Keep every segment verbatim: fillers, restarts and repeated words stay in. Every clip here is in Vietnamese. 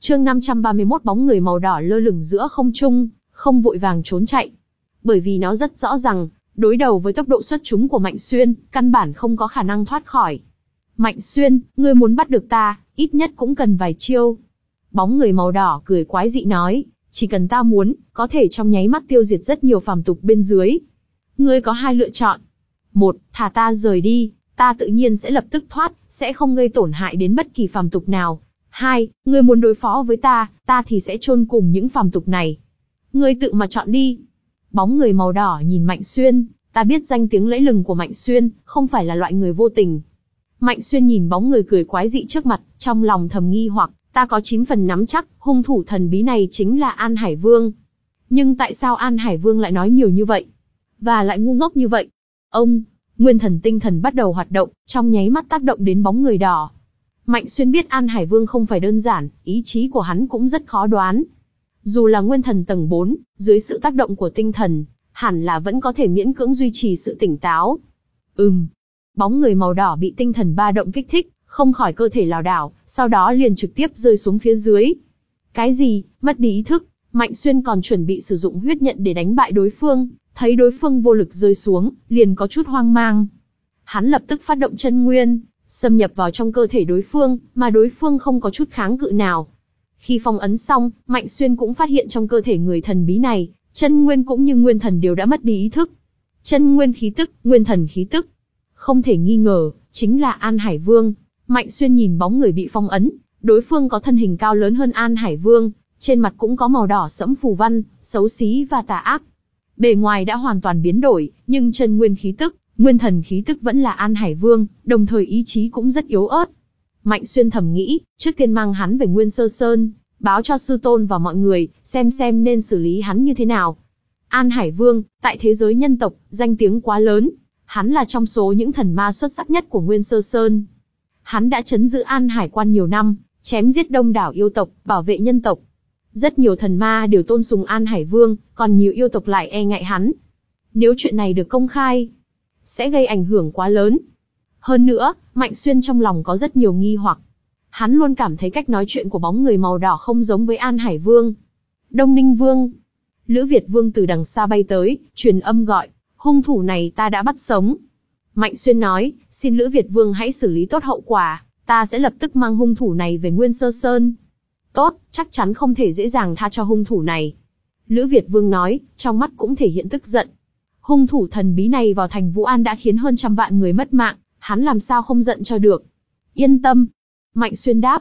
Chương năm trăm ba mươi mốt bóng người màu đỏ lơ lửng giữa không trung, không vội vàng trốn chạy. Bởi vì nó rất rõ rằng, đối đầu với tốc độ xuất chúng của Mạnh Xuyên, căn bản không có khả năng thoát khỏi. Mạnh Xuyên, ngươi muốn bắt được ta, ít nhất cũng cần vài chiêu. Bóng người màu đỏ cười quái dị nói, chỉ cần ta muốn, có thể trong nháy mắt tiêu diệt rất nhiều phàm tục bên dưới. Ngươi có hai lựa chọn. Một, thả ta rời đi, ta tự nhiên sẽ lập tức thoát, sẽ không gây tổn hại đến bất kỳ phàm tục nào. Hai, ngươi muốn đối phó với ta, ta thì sẽ chôn cùng những phàm tục này. Ngươi tự mà chọn đi. Bóng người màu đỏ nhìn Mạnh Xuyên, ta biết danh tiếng lẫy lừng của Mạnh Xuyên, không phải là loại người vô tình. Mạnh Xuyên nhìn bóng người cười quái dị trước mặt, trong lòng thầm nghi hoặc, ta có chín phần nắm chắc, hung thủ thần bí này chính là An Hải Vương. Nhưng tại sao An Hải Vương lại nói nhiều như vậy? Và lại ngu ngốc như vậy? Ông, nguyên thần tinh thần bắt đầu hoạt động, trong nháy mắt tác động đến bóng người đỏ. Mạnh Xuyên biết An Hải Vương không phải đơn giản, ý chí của hắn cũng rất khó đoán. Dù là nguyên thần tầng bốn, dưới sự tác động của tinh thần, hẳn là vẫn có thể miễn cưỡng duy trì sự tỉnh táo. Ừm. Bóng người màu đỏ bị tinh thần ba động kích thích, không khỏi cơ thể lảo đảo, sau đó liền trực tiếp rơi xuống phía dưới. Cái gì? Mất đi ý thức? Mạnh Xuyên còn chuẩn bị sử dụng huyết nhận để đánh bại đối phương, thấy đối phương vô lực rơi xuống, liền có chút hoang mang. Hắn lập tức phát động chân nguyên, xâm nhập vào trong cơ thể đối phương, mà đối phương không có chút kháng cự nào. Khi phong ấn xong, Mạnh Xuyên cũng phát hiện trong cơ thể người thần bí này, chân nguyên cũng như nguyên thần đều đã mất đi ý thức. Chân nguyên khí tức, nguyên thần khí tức. Không thể nghi ngờ, chính là An Hải Vương. Mạnh Xuyên nhìn bóng người bị phong ấn, đối phương có thân hình cao lớn hơn An Hải Vương, trên mặt cũng có màu đỏ sẫm phù văn, xấu xí và tà ác. Bề ngoài đã hoàn toàn biến đổi, nhưng chân nguyên khí tức, nguyên thần khí tức vẫn là An Hải Vương, đồng thời ý chí cũng rất yếu ớt. Mạnh Xuyên thầm nghĩ, trước tiên mang hắn về Nguyên Sơ Sơn, báo cho sư tôn và mọi người, xem xem nên xử lý hắn như thế nào. An Hải Vương, tại thế giới nhân tộc, danh tiếng quá lớn. Hắn là trong số những thần ma xuất sắc nhất của Nguyên Sơ Sơn. Hắn đã trấn giữ An Hải Quan nhiều năm, chém giết đông đảo yêu tộc, bảo vệ nhân tộc. Rất nhiều thần ma đều tôn sùng An Hải Vương, còn nhiều yêu tộc lại e ngại hắn. Nếu chuyện này được công khai, sẽ gây ảnh hưởng quá lớn. Hơn nữa, Mạnh Xuyên trong lòng có rất nhiều nghi hoặc. Hắn luôn cảm thấy cách nói chuyện của bóng người màu đỏ không giống với An Hải Vương. Đông Ninh Vương. Lữ Việt Vương từ đằng xa bay tới, truyền âm gọi, hung thủ này ta đã bắt sống. Mạnh Xuyên nói, xin Lữ Việt Vương hãy xử lý tốt hậu quả, ta sẽ lập tức mang hung thủ này về Nguyên Sơ Sơn. Tốt, chắc chắn không thể dễ dàng tha cho hung thủ này. Lữ Việt Vương nói, trong mắt cũng thể hiện tức giận. Hung thủ thần bí này vào thành Vũ An đã khiến hơn trăm vạn người mất mạng, hắn làm sao không giận cho được. Yên tâm. Mạnh Xuyên đáp.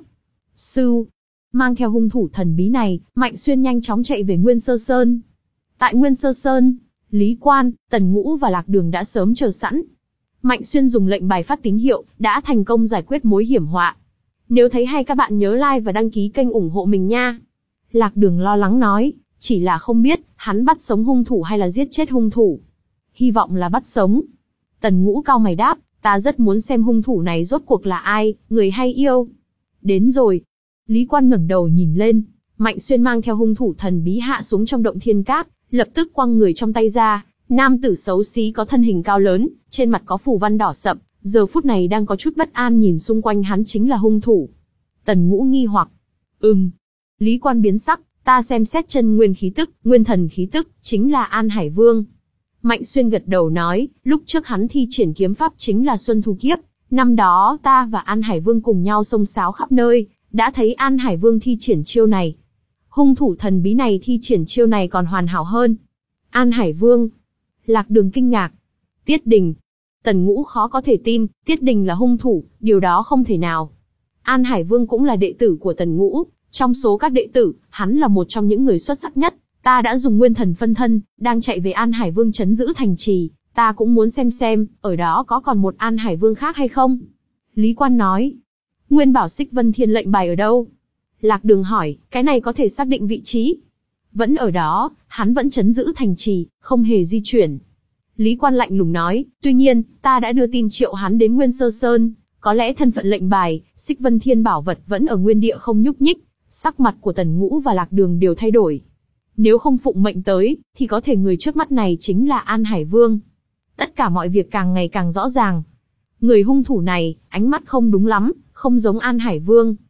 Sư. Mang theo hung thủ thần bí này, Mạnh Xuyên nhanh chóng chạy về Nguyên Sơ Sơn. Tại Nguyên Sơ Sơn, Lý Quan, Tần Ngũ và Lạc Đường đã sớm chờ sẵn. Mạnh Xuyên dùng lệnh bài phát tín hiệu, đã thành công giải quyết mối hiểm họa. Nếu thấy hay các bạn nhớ like và đăng ký kênh ủng hộ mình nha. Lạc Đường lo lắng nói, chỉ là không biết, hắn bắt sống hung thủ hay là giết chết hung thủ. Hy vọng là bắt sống. Tần Ngũ cau mày đáp, ta rất muốn xem hung thủ này rốt cuộc là ai, người hay yêu. Đến rồi. Lý Quan ngẩng đầu nhìn lên, Mạnh Xuyên mang theo hung thủ thần bí hạ xuống trong động thiên cát, lập tức quăng người trong tay ra. Nam tử xấu xí có thân hình cao lớn, trên mặt có phù văn đỏ sậm, giờ phút này đang có chút bất an nhìn xung quanh hắn chính là hung thủ. Tần Ngũ nghi hoặc. Ừm. Lý Quan biến sắc, ta xem xét chân nguyên khí tức, nguyên thần khí tức, chính là An Hải Vương. Mạnh Xuyên gật đầu nói, lúc trước hắn thi triển kiếm pháp chính là Xuân Thu Kiếp, năm đó ta và An Hải Vương cùng nhau xông xáo khắp nơi, đã thấy An Hải Vương thi triển chiêu này. Hung thủ thần bí này thi triển chiêu này còn hoàn hảo hơn. An Hải Vương. Lạc Đường kinh ngạc. Tiết Đình. Tần Ngũ khó có thể tin, Tiết Đình là hung thủ, điều đó không thể nào. An Hải Vương cũng là đệ tử của Tần Ngũ, trong số các đệ tử, hắn là một trong những người xuất sắc nhất. Ta đã dùng nguyên thần phân thân, đang chạy về An Hải Vương trấn giữ thành trì, ta cũng muốn xem xem, ở đó có còn một An Hải Vương khác hay không. Lý Quan nói. Nguyên bảo Xích Vân Thiên lệnh bài ở đâu? Lạc Đường hỏi, cái này có thể xác định vị trí. Vẫn ở đó, hắn vẫn trấn giữ thành trì, không hề di chuyển. Lý Quan lạnh lùng nói, tuy nhiên, ta đã đưa tin triệu hắn đến Nguyên Sơ Sơn, có lẽ thân phận lệnh bài, Xích Vân Thiên bảo vật vẫn ở nguyên địa không nhúc nhích. Sắc mặt của Tần Ngũ và Lạc Đường đều thay đổi. Nếu không phụng mệnh tới, thì có thể người trước mắt này chính là An Hải Vương. Tất cả mọi việc càng ngày càng rõ ràng. Người hung thủ này, ánh mắt không đúng lắm, không giống An Hải Vương.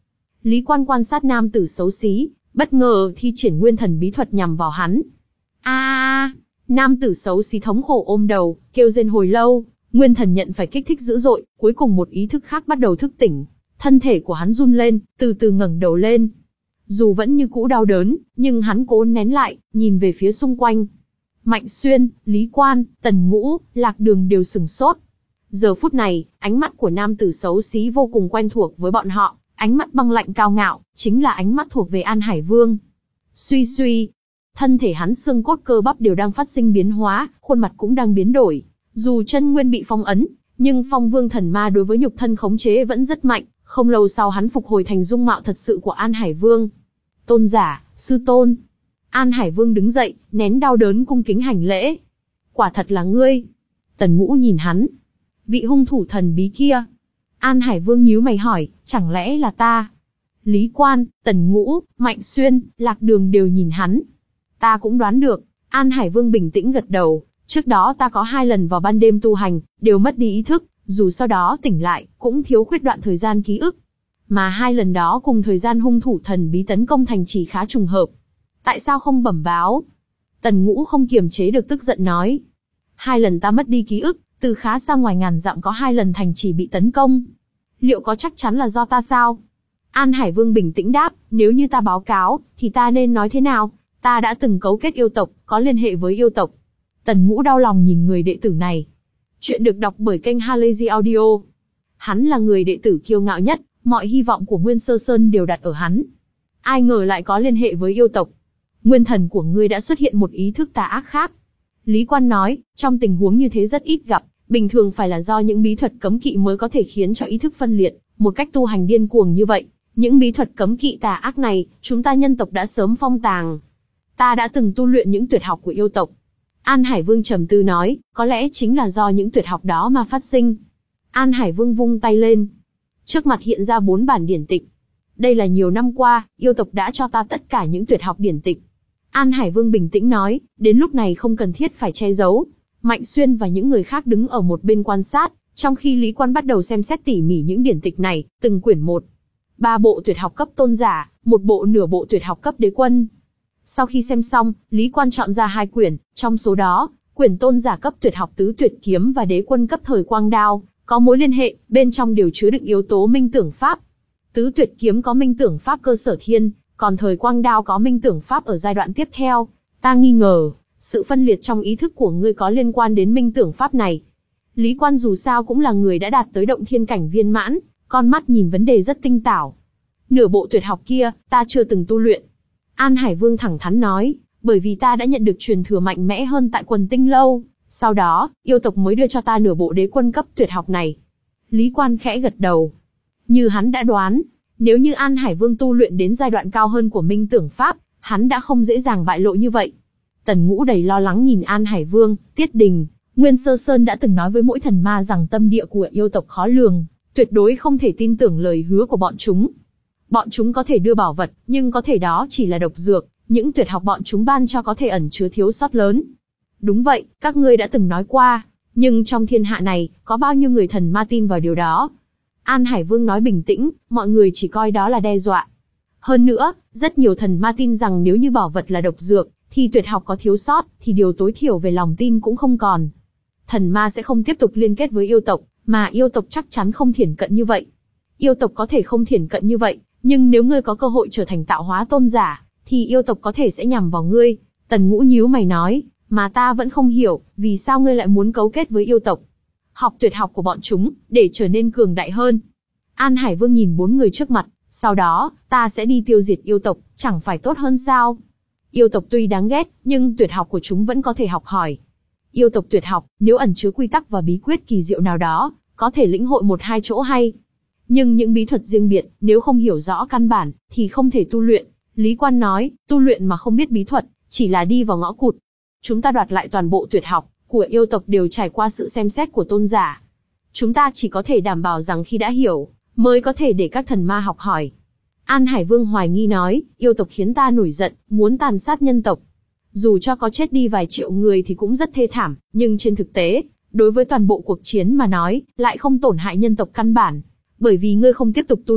Lý Quan quan sát nam tử xấu xí, bất ngờ thi triển nguyên thần bí thuật nhằm vào hắn. A! À, nam tử xấu xí thống khổ ôm đầu, kêu rên hồi lâu, nguyên thần nhận phải kích thích dữ dội, cuối cùng một ý thức khác bắt đầu thức tỉnh. Thân thể của hắn run lên, từ từ ngẩng đầu lên. Dù vẫn như cũ đau đớn, nhưng hắn cố nén lại, nhìn về phía xung quanh. Mạnh Xuyên, Lý Quan, Tần Ngũ, Lạc Đường đều sửng sốt. Giờ phút này, ánh mắt của nam tử xấu xí vô cùng quen thuộc với bọn họ, ánh mắt băng lạnh cao ngạo, chính là ánh mắt thuộc về An Hải Vương. Suy suy, thân thể hắn xương cốt cơ bắp đều đang phát sinh biến hóa, khuôn mặt cũng đang biến đổi. Dù chân nguyên bị phong ấn, nhưng phong vương thần ma đối với nhục thân khống chế vẫn rất mạnh, không lâu sau hắn phục hồi thành dung mạo thật sự của An Hải Vương. Tôn giả, sư tôn. An Hải Vương đứng dậy, nén đau đớn cung kính hành lễ. Quả thật là ngươi. Tần Ngũ nhìn hắn. Vị hung thủ thần bí kia. An Hải Vương nhíu mày hỏi, chẳng lẽ là ta? Lý Quan, Tần Ngũ, Mạnh Xuyên, Lạc Đường đều nhìn hắn. Ta cũng đoán được. An Hải Vương bình tĩnh gật đầu. Trước đó ta có hai lần vào ban đêm tu hành, đều mất đi ý thức, dù sau đó tỉnh lại, cũng thiếu khuyết đoạn thời gian ký ức. Mà hai lần đó cùng thời gian hung thủ thần bí tấn công thành trì khá trùng hợp. Tại sao không bẩm báo? Tần Ngũ không kiềm chế được tức giận nói. Hai lần ta mất đi ký ức, từ khá xa ngoài ngàn dặm có hai lần thành trì bị tấn công. Liệu có chắc chắn là do ta sao? An Hải Vương bình tĩnh đáp, nếu như ta báo cáo, thì ta nên nói thế nào? Ta đã từng cấu kết yêu tộc, có liên hệ với yêu tộc. Tần Ngũ đau lòng nhìn người đệ tử này. Chuyện được đọc bởi kênh Halazy Audio. Hắn là người đệ tử kiêu ngạo nhất, mọi hy vọng của Nguyên Sơ Sơn đều đặt ở hắn. Ai ngờ lại có liên hệ với yêu tộc. Nguyên thần của ngươi đã xuất hiện một ý thức tà ác khác. Lý Quan nói, trong tình huống như thế rất ít gặp, bình thường phải là do những bí thuật cấm kỵ mới có thể khiến cho ý thức phân liệt, một cách tu hành điên cuồng như vậy. Những bí thuật cấm kỵ tà ác này, chúng ta nhân tộc đã sớm phong tàng. Ta đã từng tu luyện những tuyệt học của yêu tộc. An Hải Vương trầm tư nói, có lẽ chính là do những tuyệt học đó mà phát sinh. An Hải Vương vung tay lên. Trước mặt hiện ra bốn bản điển tịch. Đây là nhiều năm qua, yêu tộc đã cho ta tất cả những tuyệt học điển tịch. An Hải Vương bình tĩnh nói, đến lúc này không cần thiết phải che giấu. Mạnh Xuyên và những người khác đứng ở một bên quan sát, trong khi Lý Quan bắt đầu xem xét tỉ mỉ những điển tịch này, từng quyển một. Ba bộ tuyệt học cấp tôn giả, một bộ nửa bộ tuyệt học cấp đế quân. Sau khi xem xong, Lý Quan chọn ra hai quyển, trong số đó, quyển tôn giả cấp tuyệt học tứ tuyệt kiếm và đế quân cấp thời quang đao, có mối liên hệ, bên trong đều chứa đựng yếu tố minh tưởng pháp. Tứ tuyệt kiếm có minh tưởng pháp cơ sở thiên, còn thời quang đao có minh tưởng pháp ở giai đoạn tiếp theo. Ta nghi ngờ, sự phân liệt trong ý thức của ngươi có liên quan đến minh tưởng pháp này. Lý Quan dù sao cũng là người đã đạt tới động thiên cảnh viên mãn, con mắt nhìn vấn đề rất tinh tảo. Nửa bộ tuyệt học kia, ta chưa từng tu luyện. An Hải Vương thẳng thắn nói, bởi vì ta đã nhận được truyền thừa mạnh mẽ hơn tại Quần Tinh Lâu, sau đó, yêu tộc mới đưa cho ta nửa bộ đế quân cấp tuyệt học này. Lý Quan khẽ gật đầu. Như hắn đã đoán, nếu như An Hải Vương tu luyện đến giai đoạn cao hơn của minh tưởng pháp, hắn đã không dễ dàng bại lộ như vậy. Tần Ngũ đầy lo lắng nhìn An Hải Vương, Tiết Đình, Nguyên Sơ Sơn đã từng nói với mỗi thần ma rằng tâm địa của yêu tộc khó lường, tuyệt đối không thể tin tưởng lời hứa của bọn chúng. Bọn chúng có thể đưa bảo vật, nhưng có thể đó chỉ là độc dược, những tuyệt học bọn chúng ban cho có thể ẩn chứa thiếu sót lớn. Đúng vậy, các ngươi đã từng nói qua, nhưng trong thiên hạ này, có bao nhiêu người thần ma tin vào điều đó? An Hải Vương nói bình tĩnh, mọi người chỉ coi đó là đe dọa. Hơn nữa, rất nhiều thần ma tin rằng nếu như bảo vật là độc dược, thì tuyệt học có thiếu sót, thì điều tối thiểu về lòng tin cũng không còn. Thần ma sẽ không tiếp tục liên kết với yêu tộc, mà yêu tộc chắc chắn không thiển cận như vậy. Yêu tộc có thể không thiển cận như vậy, nhưng nếu ngươi có cơ hội trở thành tạo hóa tôn giả, thì yêu tộc có thể sẽ nhằm vào ngươi. Tần Ngũ nhíu mày nói, mà ta vẫn không hiểu, vì sao ngươi lại muốn cấu kết với yêu tộc? Học tuyệt học của bọn chúng, để trở nên cường đại hơn. An Hải Vương nhìn bốn người trước mặt, sau đó, ta sẽ đi tiêu diệt yêu tộc, chẳng phải tốt hơn sao? Yêu tộc tuy đáng ghét, nhưng tuyệt học của chúng vẫn có thể học hỏi. Yêu tộc tuyệt học, nếu ẩn chứa quy tắc và bí quyết kỳ diệu nào đó, có thể lĩnh hội một hai chỗ hay. Nhưng những bí thuật riêng biệt, nếu không hiểu rõ căn bản, thì không thể tu luyện. Lý Quan nói, tu luyện mà không biết bí thuật, chỉ là đi vào ngõ cụt. Chúng ta đoạt lại toàn bộ tuyệt học của yêu tộc đều trải qua sự xem xét của tôn giả. Chúng ta chỉ có thể đảm bảo rằng khi đã hiểu, mới có thể để các thần ma học hỏi. An Hải Vương hoài nghi nói, yêu tộc khiến ta nổi giận, muốn tàn sát nhân tộc. Dù cho có chết đi vài triệu người thì cũng rất thê thảm, nhưng trên thực tế, đối với toàn bộ cuộc chiến mà nói, lại không tổn hại nhân tộc căn bản. Bởi vì ngươi không tiếp tục tu luyện,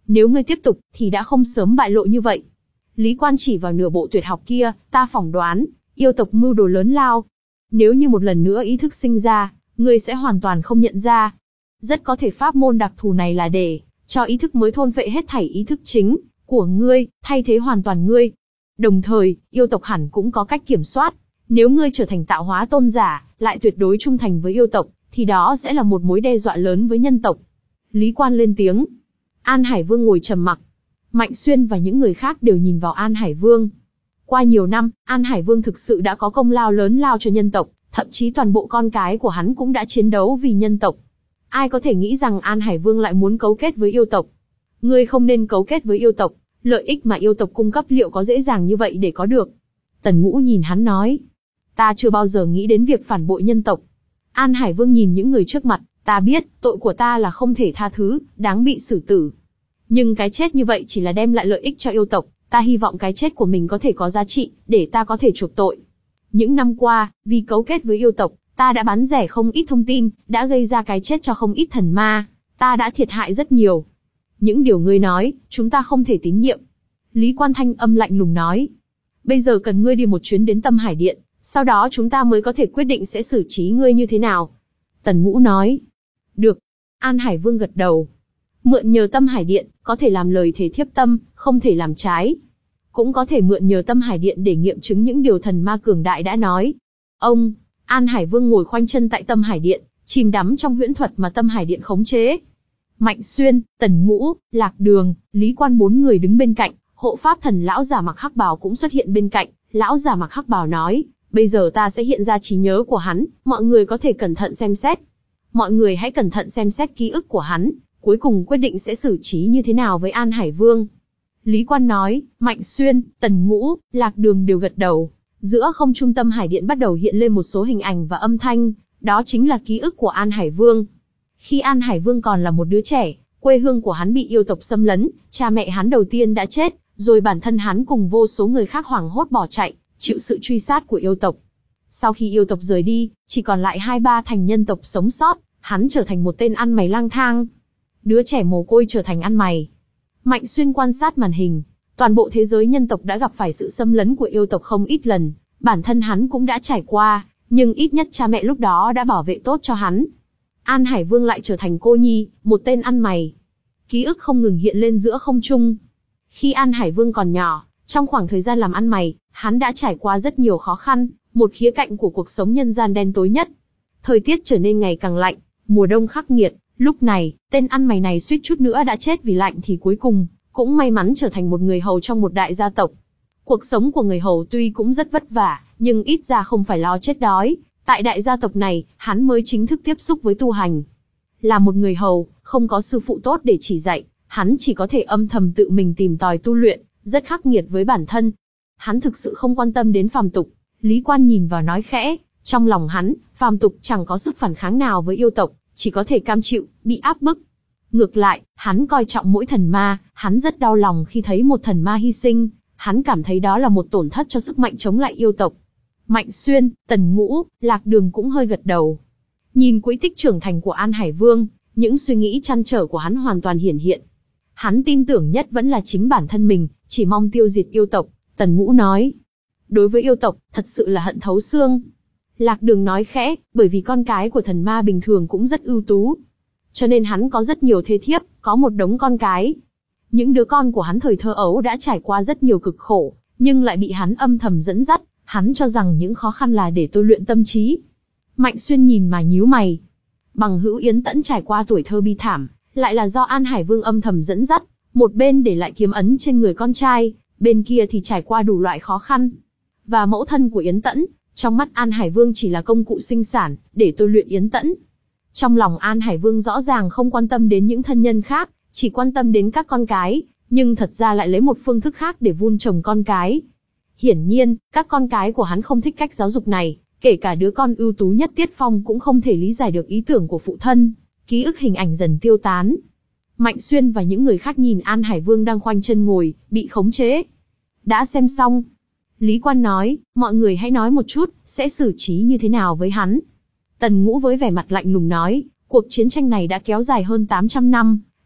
Nếu ngươi tiếp tục, thì đã không sớm bại lộ như vậy. Lý Quan chỉ vào nửa bộ tuyệt học kia, ta phỏng đoán, yêu tộc mưu đồ lớn lao. Nếu như một lần nữa ý thức sinh ra, ngươi sẽ hoàn toàn không nhận ra. Rất có thể pháp môn đặc thù này là để cho ý thức mới thôn phệ hết thảy ý thức chính của ngươi, thay thế hoàn toàn ngươi. Đồng thời, yêu tộc hẳn cũng có cách kiểm soát. Nếu ngươi trở thành tạo hóa tôn giả, lại tuyệt đối trung thành với yêu tộc, thì đó sẽ là một mối đe dọa lớn với nhân tộc. Lý Quan lên tiếng. An Hải Vương ngồi trầm mặc. Mạnh Xuyên và những người khác đều nhìn vào An Hải Vương. Qua nhiều năm, An Hải Vương thực sự đã có công lao lớn lao cho nhân tộc, thậm chí toàn bộ con cái của hắn cũng đã chiến đấu vì nhân tộc. Ai có thể nghĩ rằng An Hải Vương lại muốn cấu kết với yêu tộc? Ngươi không nên cấu kết với yêu tộc, lợi ích mà yêu tộc cung cấp liệu có dễ dàng như vậy để có được? Tần Ngũ nhìn hắn nói. Ta chưa bao giờ nghĩ đến việc phản bội nhân tộc. An Hải Vương nhìn những người trước mặt, ta biết, tội của ta là không thể tha thứ, đáng bị xử tử. Nhưng cái chết như vậy chỉ là đem lại lợi ích cho yêu tộc, ta hy vọng cái chết của mình có thể có giá trị, để ta có thể chuộc tội. Những năm qua, vì cấu kết với yêu tộc, ta đã bán rẻ không ít thông tin, đã gây ra cái chết cho không ít thần ma, ta đã thiệt hại rất nhiều. Những điều ngươi nói, chúng ta không thể tín nhiệm. Lý Quan thanh âm lạnh lùng nói. Bây giờ cần ngươi đi một chuyến đến Tâm Hải Điện, sau đó chúng ta mới có thể quyết định sẽ xử trí ngươi như thế nào. Tần Ngũ nói. Được. An Hải Vương gật đầu. Mượn nhờ Tâm Hải Điện, có thể làm lời thề thiếp tâm, không thể làm trái. Cũng có thể mượn nhờ Tâm Hải Điện để nghiệm chứng những điều thần ma cường đại đã nói. Ông, An Hải Vương ngồi khoanh chân tại Tâm Hải Điện, chìm đắm trong huyễn thuật mà Tâm Hải Điện khống chế. Mạnh Xuyên, Tần Ngũ, Lạc Đường, Lý Quan bốn người đứng bên cạnh, hộ pháp thần lão giả mặc hắc bào cũng xuất hiện bên cạnh. Lão giả mặc hắc bào nói, bây giờ ta sẽ hiện ra trí nhớ của hắn, mọi người có thể cẩn thận xem xét. Mọi người hãy cẩn thận xem xét ký ức của hắn, cuối cùng quyết định sẽ xử trí như thế nào với An Hải Vương. Lý Quan nói, Mạnh Xuyên, Tần Ngũ, Lạc Đường đều gật đầu. Giữa không trung Tâm Hải Điện bắt đầu hiện lên một số hình ảnh và âm thanh, đó chính là ký ức của An Hải Vương. Khi An Hải Vương còn là một đứa trẻ, quê hương của hắn bị yêu tộc xâm lấn, cha mẹ hắn đầu tiên đã chết, rồi bản thân hắn cùng vô số người khác hoảng hốt bỏ chạy, chịu sự truy sát của yêu tộc. Sau khi yêu tộc rời đi, chỉ còn lại hai ba thành nhân tộc sống sót, hắn trở thành một tên ăn mày lang thang. Đứa trẻ mồ côi trở thành ăn mày. Mạnh Xuyên quan sát màn hình, toàn bộ thế giới nhân tộc đã gặp phải sự xâm lấn của yêu tộc không ít lần, bản thân hắn cũng đã trải qua, nhưng ít nhất cha mẹ lúc đó đã bảo vệ tốt cho hắn. An Hải Vương lại trở thành cô nhi, một tên ăn mày. Ký ức không ngừng hiện lên giữa không trung. Khi An Hải Vương còn nhỏ, trong khoảng thời gian làm ăn mày, hắn đã trải qua rất nhiều khó khăn, một khía cạnh của cuộc sống nhân gian đen tối nhất. Thời tiết trở nên ngày càng lạnh, mùa đông khắc nghiệt, lúc này, tên ăn mày này suýt chút nữa đã chết vì lạnh thì cuối cùng, cũng may mắn trở thành một người hầu trong một đại gia tộc. Cuộc sống của người hầu tuy cũng rất vất vả, nhưng ít ra không phải lo chết đói. Tại đại gia tộc này, hắn mới chính thức tiếp xúc với tu hành. Là một người hầu, không có sư phụ tốt để chỉ dạy, hắn chỉ có thể âm thầm tự mình tìm tòi tu luyện, rất khắc nghiệt với bản thân. Hắn thực sự không quan tâm đến phàm tục. Lý Quan nhìn vào nói khẽ, trong lòng hắn, phàm tục chẳng có sức phản kháng nào với yêu tộc, chỉ có thể cam chịu, bị áp bức. Ngược lại, hắn coi trọng mỗi thần ma, hắn rất đau lòng khi thấy một thần ma hy sinh, hắn cảm thấy đó là một tổn thất cho sức mạnh chống lại yêu tộc. Mạnh Xuyên, Tần Ngũ, Lạc Đường cũng hơi gật đầu. Nhìn quỹ tích trưởng thành của An Hải Vương, những suy nghĩ trăn trở của hắn hoàn toàn hiển hiện. Hắn tin tưởng nhất vẫn là chính bản thân mình, chỉ mong tiêu diệt yêu tộc. Tần Ngũ nói, đối với yêu tộc, thật sự là hận thấu xương. Lạc Đường nói khẽ, bởi vì con cái của thần ma bình thường cũng rất ưu tú. Cho nên hắn có rất nhiều thê thiếp, có một đống con cái. Những đứa con của hắn thời thơ ấu đã trải qua rất nhiều cực khổ, nhưng lại bị hắn âm thầm dẫn dắt. Hắn cho rằng những khó khăn là để tôi luyện tâm trí. Mạnh Xuyên nhìn mà nhíu mày. Bằng hữu Yến Tẫn trải qua tuổi thơ bi thảm, lại là do An Hải Vương âm thầm dẫn dắt. Một bên để lại kiếm ấn trên người con trai, bên kia thì trải qua đủ loại khó khăn. Và mẫu thân của Yến Tẫn, trong mắt An Hải Vương chỉ là công cụ sinh sản, để tôi luyện Yến Tẫn. Trong lòng An Hải Vương rõ ràng không quan tâm đến những thân nhân khác, chỉ quan tâm đến các con cái, nhưng thật ra lại lấy một phương thức khác để vun trồng con cái. Hiển nhiên, các con cái của hắn không thích cách giáo dục này, kể cả đứa con ưu tú nhất Tiết Phong cũng không thể lý giải được ý tưởng của phụ thân. Ký ức hình ảnh dần tiêu tán. Mạnh Xuyên và những người khác nhìn An Hải Vương đang khoanh chân ngồi, bị khống chế. Đã xem xong. Lý Quan nói, mọi người hãy nói một chút, sẽ xử trí như thế nào với hắn. Tần Ngũ với vẻ mặt lạnh lùng nói, cuộc chiến tranh này đã kéo dài hơn tám trăm năm,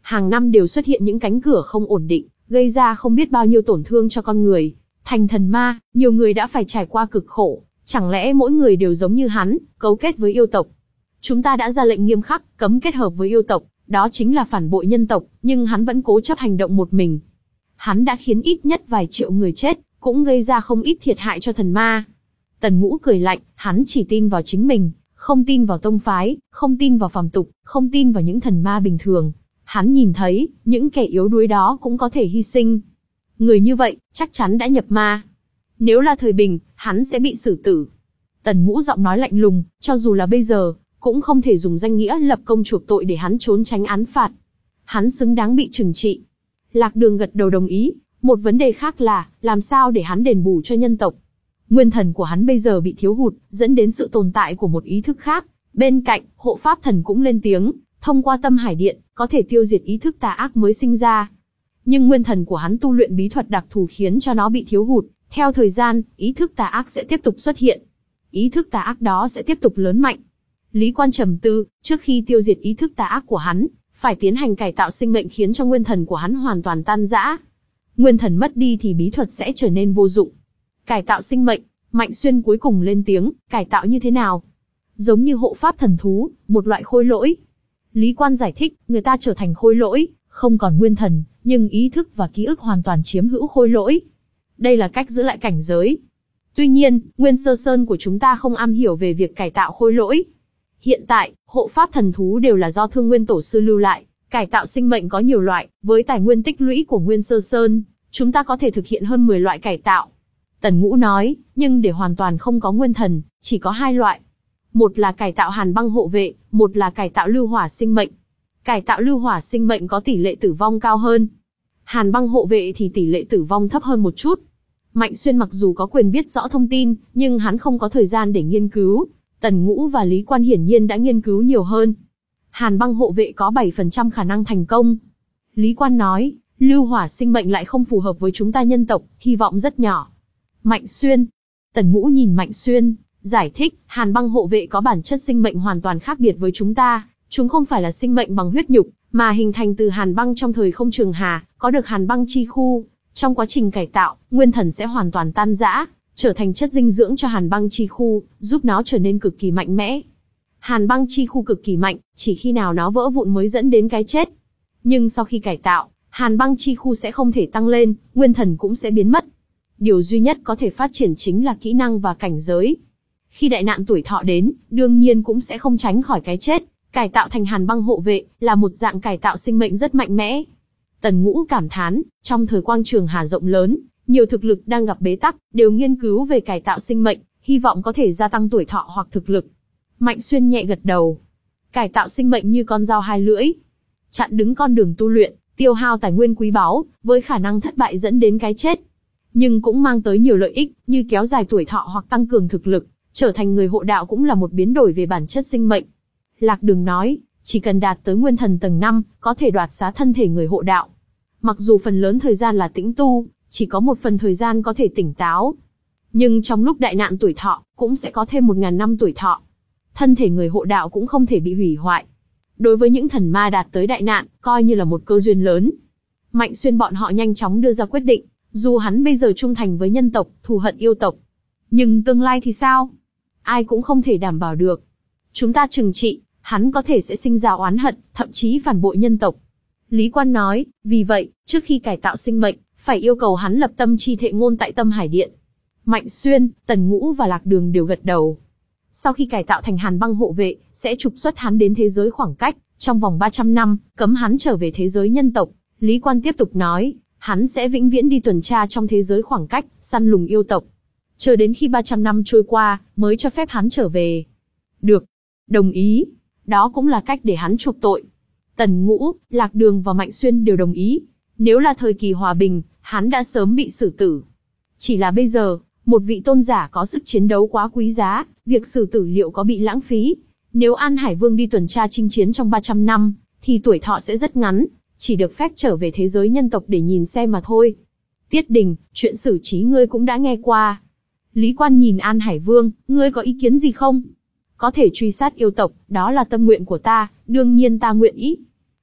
Hàng năm đều xuất hiện những cánh cửa không ổn định, gây ra không biết bao nhiêu tổn thương cho con người. Thành thần ma, nhiều người đã phải trải qua cực khổ, chẳng lẽ mỗi người đều giống như hắn, cấu kết với yêu tộc? Chúng ta đã ra lệnh nghiêm khắc, cấm kết hợp với yêu tộc, đó chính là phản bội nhân tộc, nhưng hắn vẫn cố chấp hành động một mình. Hắn đã khiến ít nhất vài triệu người chết, cũng gây ra không ít thiệt hại cho thần ma. Tần Ngũ cười lạnh, hắn chỉ tin vào chính mình, không tin vào tông phái, không tin vào phàm tục, không tin vào những thần ma bình thường. Hắn nhìn thấy, những kẻ yếu đuối đó cũng có thể hy sinh. Người như vậy, chắc chắn đã nhập ma. Nếu là thời bình, hắn sẽ bị xử tử. Tần Ngũ giọng nói lạnh lùng, cho dù là bây giờ, cũng không thể dùng danh nghĩa lập công chuộc tội để hắn trốn tránh án phạt. Hắn xứng đáng bị trừng trị. Lạc Đường gật đầu đồng ý, một vấn đề khác là, làm sao để hắn đền bù cho nhân tộc. Nguyên thần của hắn bây giờ bị thiếu hụt, dẫn đến sự tồn tại của một ý thức khác. Bên cạnh, hộ pháp thần cũng lên tiếng, thông qua tâm hải điện, có thể tiêu diệt ý thức tà ác mới sinh ra. Nhưng nguyên thần của hắn tu luyện bí thuật đặc thù khiến cho nó bị thiếu hụt, theo thời gian, ý thức tà ác sẽ tiếp tục xuất hiện. Ý thức tà ác đó sẽ tiếp tục lớn mạnh. Lý Quan trầm tư, trước khi tiêu diệt ý thức tà ác của hắn, phải tiến hành cải tạo sinh mệnh khiến cho nguyên thần của hắn hoàn toàn tan rã. Nguyên thần mất đi thì bí thuật sẽ trở nên vô dụng. Cải tạo sinh mệnh, Mạnh Xuyên cuối cùng lên tiếng, cải tạo như thế nào? Giống như hộ pháp thần thú, một loại khôi lỗi. Lý Quan giải thích, người ta trở thành khôi lỗi, không còn nguyên thần, nhưng ý thức và ký ức hoàn toàn chiếm hữu khôi lỗi. Đây là cách giữ lại cảnh giới. Tuy nhiên, Nguyên Sơ Sơn của chúng ta không am hiểu về việc cải tạo khôi lỗi. Hiện tại, hộ pháp thần thú đều là do Thương Nguyên Tổ sư lưu lại, cải tạo sinh mệnh có nhiều loại, với tài nguyên tích lũy của Nguyên Sơ Sơn, chúng ta có thể thực hiện hơn mười loại cải tạo. Tần Ngũ nói, nhưng để hoàn toàn không có nguyên thần, chỉ có hai loại. Một là cải tạo hàn băng hộ vệ, một là cải tạo lưu hỏa sinh mệnh. Cải tạo lưu hỏa sinh mệnh có tỷ lệ tử vong cao hơn. Hàn băng hộ vệ thì tỷ lệ tử vong thấp hơn một chút. Mạnh Xuyên mặc dù có quyền biết rõ thông tin, nhưng hắn không có thời gian để nghiên cứu. Tần Ngũ và Lý Quan hiển nhiên đã nghiên cứu nhiều hơn. Hàn băng hộ vệ có bảy phần trăm khả năng thành công. Lý Quan nói, lưu hỏa sinh mệnh lại không phù hợp với chúng ta nhân tộc, hy vọng rất nhỏ. Mạnh Xuyên. Tần Ngũ nhìn Mạnh Xuyên, giải thích, hàn băng hộ vệ có bản chất sinh mệnh hoàn toàn khác biệt với chúng ta. Chúng không phải là sinh mệnh bằng huyết nhục, mà hình thành từ hàn băng trong thời không trường hà, có được hàn băng chi khu. Trong quá trình cải tạo, nguyên thần sẽ hoàn toàn tan rã, trở thành chất dinh dưỡng cho hàn băng chi khu, giúp nó trở nên cực kỳ mạnh mẽ. Hàn băng chi khu cực kỳ mạnh, chỉ khi nào nó vỡ vụn mới dẫn đến cái chết. Nhưng sau khi cải tạo, hàn băng chi khu sẽ không thể tăng lên, nguyên thần cũng sẽ biến mất. Điều duy nhất có thể phát triển chính là kỹ năng và cảnh giới. Khi đại nạn tuổi thọ đến, đương nhiên cũng sẽ không tránh khỏi cái chết. Cải tạo thành hàn băng hộ vệ là một dạng cải tạo sinh mệnh rất mạnh mẽ. Tần Ngũ cảm thán, trong thời quang trường hà rộng lớn, nhiều thực lực đang gặp bế tắc, đều nghiên cứu về cải tạo sinh mệnh, hy vọng có thể gia tăng tuổi thọ hoặc thực lực. Mạnh Xuyên nhẹ gật đầu. Cải tạo sinh mệnh như con dao hai lưỡi, chặn đứng con đường tu luyện, tiêu hao tài nguyên quý báu, với khả năng thất bại dẫn đến cái chết. Nhưng cũng mang tới nhiều lợi ích, như kéo dài tuổi thọ hoặc tăng cường thực lực, trở thành người hộ đạo cũng là một biến đổi về bản chất sinh mệnh. Lạc Đường nói, chỉ cần đạt tới nguyên thần tầng năm, có thể đoạt xá thân thể người hộ đạo. Mặc dù phần lớn thời gian là tĩnh tu, chỉ có một phần thời gian có thể tỉnh táo. Nhưng trong lúc đại nạn tuổi thọ, cũng sẽ có thêm một ngàn năm tuổi thọ. Thân thể người hộ đạo cũng không thể bị hủy hoại. Đối với những thần ma đạt tới đại nạn, coi như là một cơ duyên lớn. Mạnh Xuyên bọn họ nhanh chóng đưa ra quyết định, dù hắn bây giờ trung thành với nhân tộc, thù hận yêu tộc. Nhưng tương lai thì sao? Ai cũng không thể đảm bảo được. Chúng ta trừng trị, hắn có thể sẽ sinh ra oán hận, thậm chí phản bội nhân tộc. Lý Quan nói, vì vậy, trước khi cải tạo sinh mệnh, phải yêu cầu hắn lập tâm chi thệ ngôn tại Tâm Hải Điện. Mạnh Xuyên, Tần Ngũ và Lạc Đường đều gật đầu. Sau khi cải tạo thành hàn băng hộ vệ, sẽ trục xuất hắn đến thế giới khoảng cách, trong vòng ba trăm năm, cấm hắn trở về thế giới nhân tộc. Lý Quan tiếp tục nói, hắn sẽ vĩnh viễn đi tuần tra trong thế giới khoảng cách, săn lùng yêu tộc. Chờ đến khi ba trăm năm trôi qua, mới cho phép hắn trở về. Được. Đồng ý. Đó cũng là cách để hắn chuộc tội. Tần Ngũ, Lạc Đường và Mạnh Xuyên đều đồng ý. Nếu là thời kỳ hòa bình, hắn đã sớm bị xử tử. Chỉ là bây giờ, một vị tôn giả có sức chiến đấu quá quý giá, việc xử tử liệu có bị lãng phí. Nếu An Hải Vương đi tuần tra chinh chiến trong ba trăm năm, thì tuổi thọ sẽ rất ngắn, chỉ được phép trở về thế giới nhân tộc để nhìn xem mà thôi. Tiết Đình, chuyện xử trí ngươi cũng đã nghe qua. Lý Quan nhìn An Hải Vương, ngươi có ý kiến gì không? Có thể truy sát yêu tộc, đó là tâm nguyện của ta, đương nhiên ta nguyện ý.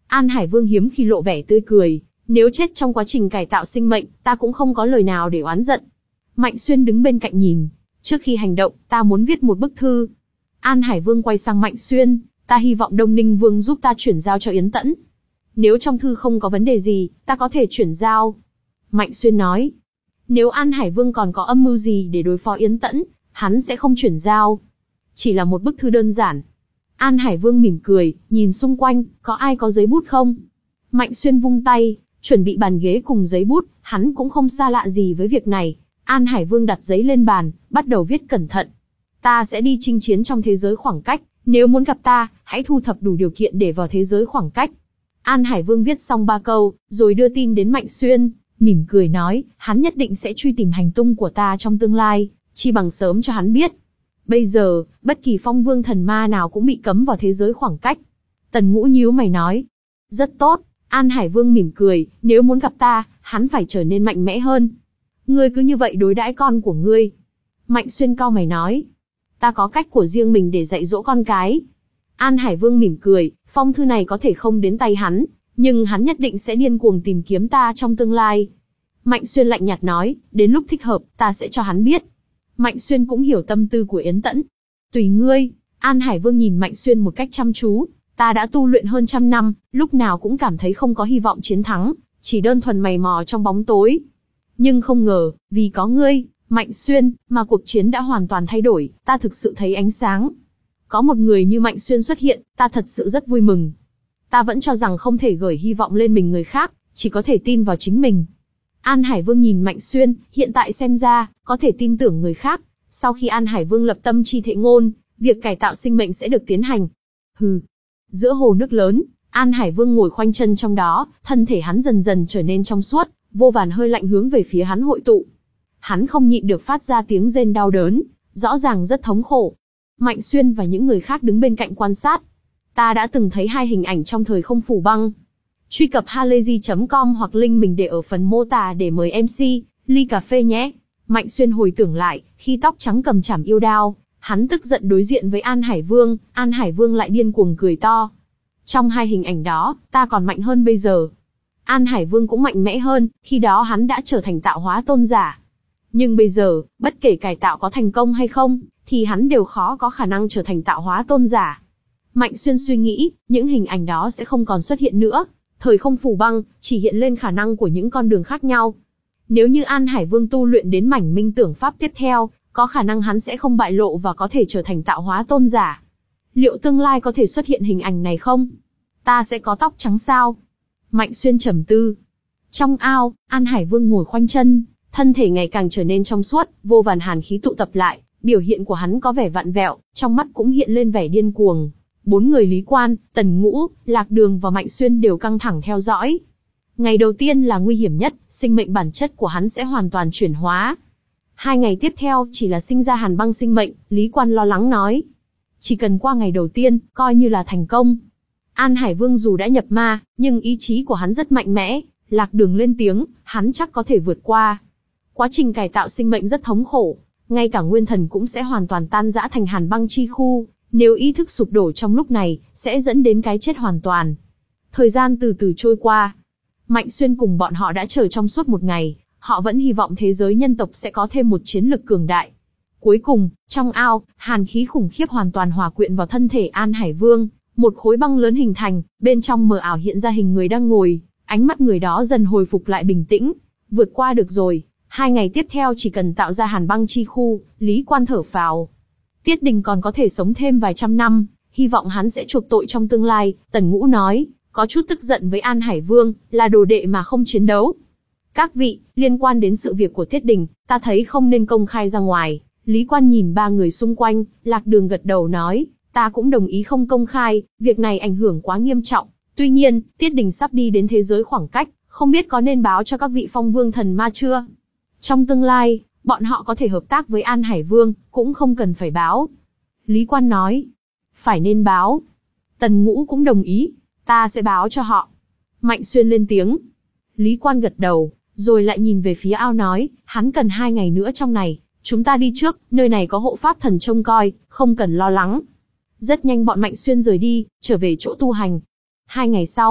An Hải Vương hiếm khi lộ vẻ tươi cười, nếu chết trong quá trình cải tạo sinh mệnh, ta cũng không có lời nào để oán giận. Mạnh Xuyên đứng bên cạnh nhìn, trước khi hành động, ta muốn viết một bức thư. An Hải Vương quay sang Mạnh Xuyên, ta hy vọng Đông Ninh Vương giúp ta chuyển giao cho Yến Tẫn. Nếu trong thư không có vấn đề gì, ta có thể chuyển giao. Mạnh Xuyên nói, nếu An Hải Vương còn có âm mưu gì để đối phó Yến Tẫn, hắn sẽ không chuyển giao. Chỉ là một bức thư đơn giản. An Hải Vương mỉm cười, nhìn xung quanh, có ai có giấy bút không? Mạnh Xuyên vung tay, chuẩn bị bàn ghế cùng giấy bút, hắn cũng không xa lạ gì với việc này. An Hải Vương đặt giấy lên bàn, bắt đầu viết cẩn thận. Ta sẽ đi chinh chiến trong thế giới khoảng cách, nếu muốn gặp ta, hãy thu thập đủ điều kiện để vào thế giới khoảng cách. An Hải Vương viết xong ba câu, rồi đưa tin đến Mạnh Xuyên, mỉm cười nói, hắn nhất định sẽ truy tìm hành tung của ta trong tương lai, chi bằng sớm cho hắn biết. Bây giờ, bất kỳ phong vương thần ma nào cũng bị cấm vào thế giới khoảng cách. Tần Ngũ nhíu mày nói, rất tốt. An Hải Vương mỉm cười, nếu muốn gặp ta, hắn phải trở nên mạnh mẽ hơn. Ngươi cứ như vậy đối đãi con của ngươi. Mạnh Xuyên cau mày nói, ta có cách của riêng mình để dạy dỗ con cái. An Hải Vương mỉm cười, phong thư này có thể không đến tay hắn, nhưng hắn nhất định sẽ điên cuồng tìm kiếm ta trong tương lai. Mạnh Xuyên lạnh nhạt nói, đến lúc thích hợp, ta sẽ cho hắn biết. Mạnh Xuyên cũng hiểu tâm tư của Yến Tẫn. Tùy ngươi. An Hải Vương nhìn Mạnh Xuyên một cách chăm chú. Ta đã tu luyện hơn trăm năm, lúc nào cũng cảm thấy không có hy vọng chiến thắng, chỉ đơn thuần mày mò trong bóng tối. Nhưng không ngờ, vì có ngươi, Mạnh Xuyên, mà cuộc chiến đã hoàn toàn thay đổi, ta thực sự thấy ánh sáng. Có một người như Mạnh Xuyên xuất hiện, ta thật sự rất vui mừng. Ta vẫn cho rằng không thể gửi hy vọng lên mình người khác, chỉ có thể tin vào chính mình. An Hải Vương nhìn Mạnh Xuyên, hiện tại xem ra, có thể tin tưởng người khác. Sau khi An Hải Vương lập tâm chi thệ ngôn, việc cải tạo sinh mệnh sẽ được tiến hành. Hừ. Giữa hồ nước lớn, An Hải Vương ngồi khoanh chân trong đó, thân thể hắn dần dần trở nên trong suốt, vô vàn hơi lạnh hướng về phía hắn hội tụ. Hắn không nhịn được phát ra tiếng rên đau đớn, rõ ràng rất thống khổ. Mạnh Xuyên và những người khác đứng bên cạnh quan sát. Ta đã từng thấy hai hình ảnh trong thời không phủ băng. Truy cập halayzi chấm com hoặc link mình để ở phần mô tả để mời em xê, ly cà phê nhé. Mạnh Xuyên hồi tưởng lại, khi tóc trắng cầm chảm yêu đao, hắn tức giận đối diện với An Hải Vương, An Hải Vương lại điên cuồng cười to. Trong hai hình ảnh đó, ta còn mạnh hơn bây giờ. An Hải Vương cũng mạnh mẽ hơn, khi đó hắn đã trở thành tạo hóa tôn giả. Nhưng bây giờ, bất kể cải tạo có thành công hay không, thì hắn đều khó có khả năng trở thành tạo hóa tôn giả. Mạnh Xuyên suy nghĩ, những hình ảnh đó sẽ không còn xuất hiện nữa. Thời không phủ băng, chỉ hiện lên khả năng của những con đường khác nhau. Nếu như An Hải Vương tu luyện đến mảnh minh tưởng pháp tiếp theo, có khả năng hắn sẽ không bại lộ và có thể trở thành tạo hóa tôn giả. Liệu tương lai có thể xuất hiện hình ảnh này không? Ta sẽ có tóc trắng sao? Mạnh Xuyên trầm tư. Trong ao, An Hải Vương ngồi khoanh chân, thân thể ngày càng trở nên trong suốt, vô vàn hàn khí tụ tập lại, biểu hiện của hắn có vẻ vặn vẹo, trong mắt cũng hiện lên vẻ điên cuồng. Bốn người Lý Quan, Tần Ngũ, Lạc Đường và Mạnh Xuyên đều căng thẳng theo dõi. Ngày đầu tiên là nguy hiểm nhất, sinh mệnh bản chất của hắn sẽ hoàn toàn chuyển hóa. Hai ngày tiếp theo chỉ là sinh ra hàn băng sinh mệnh, Lý Quan lo lắng nói. Chỉ cần qua ngày đầu tiên, coi như là thành công. An Hải Vương dù đã nhập ma, nhưng ý chí của hắn rất mạnh mẽ. Lạc Đường lên tiếng, hắn chắc có thể vượt qua. Quá trình cải tạo sinh mệnh rất thống khổ, ngay cả nguyên thần cũng sẽ hoàn toàn tan rã thành hàn băng chi khu. Nếu ý thức sụp đổ trong lúc này, sẽ dẫn đến cái chết hoàn toàn. Thời gian từ từ trôi qua. Mạnh Xuyên cùng bọn họ đã chờ trong suốt một ngày, họ vẫn hy vọng thế giới nhân tộc sẽ có thêm một chiến lực cường đại. Cuối cùng, trong ao, hàn khí khủng khiếp hoàn toàn hòa quyện vào thân thể An Hải Vương, một khối băng lớn hình thành, bên trong mờ ảo hiện ra hình người đang ngồi, ánh mắt người đó dần hồi phục lại bình tĩnh. Vượt qua được rồi, hai ngày tiếp theo chỉ cần tạo ra hàn băng chi khu, Lý Quan thở phào. Tiết Đình còn có thể sống thêm vài trăm năm, hy vọng hắn sẽ chuộc tội trong tương lai, Tần Ngũ nói, có chút tức giận với An Hải Vương, là đồ đệ mà không chiến đấu. Các vị, liên quan đến sự việc của Tiết Đình, ta thấy không nên công khai ra ngoài. Lý Quan nhìn ba người xung quanh, Lạc Đường gật đầu nói, ta cũng đồng ý không công khai, việc này ảnh hưởng quá nghiêm trọng. Tuy nhiên, Tiết Đình sắp đi đến thế giới khoảng cách, không biết có nên báo cho các vị phong vương thần ma chưa? Trong tương lai, bọn họ có thể hợp tác với An Hải Vương, cũng không cần phải báo. Lý Quan nói, phải nên báo. Tần Ngũ cũng đồng ý, ta sẽ báo cho họ. Mạnh Xuyên lên tiếng. Lý Quan gật đầu, rồi lại nhìn về phía ao nói, hắn cần hai ngày nữa trong này, chúng ta đi trước, nơi này có hộ pháp thần trông coi, không cần lo lắng. Rất nhanh bọn Mạnh Xuyên rời đi, trở về chỗ tu hành. Hai ngày sau,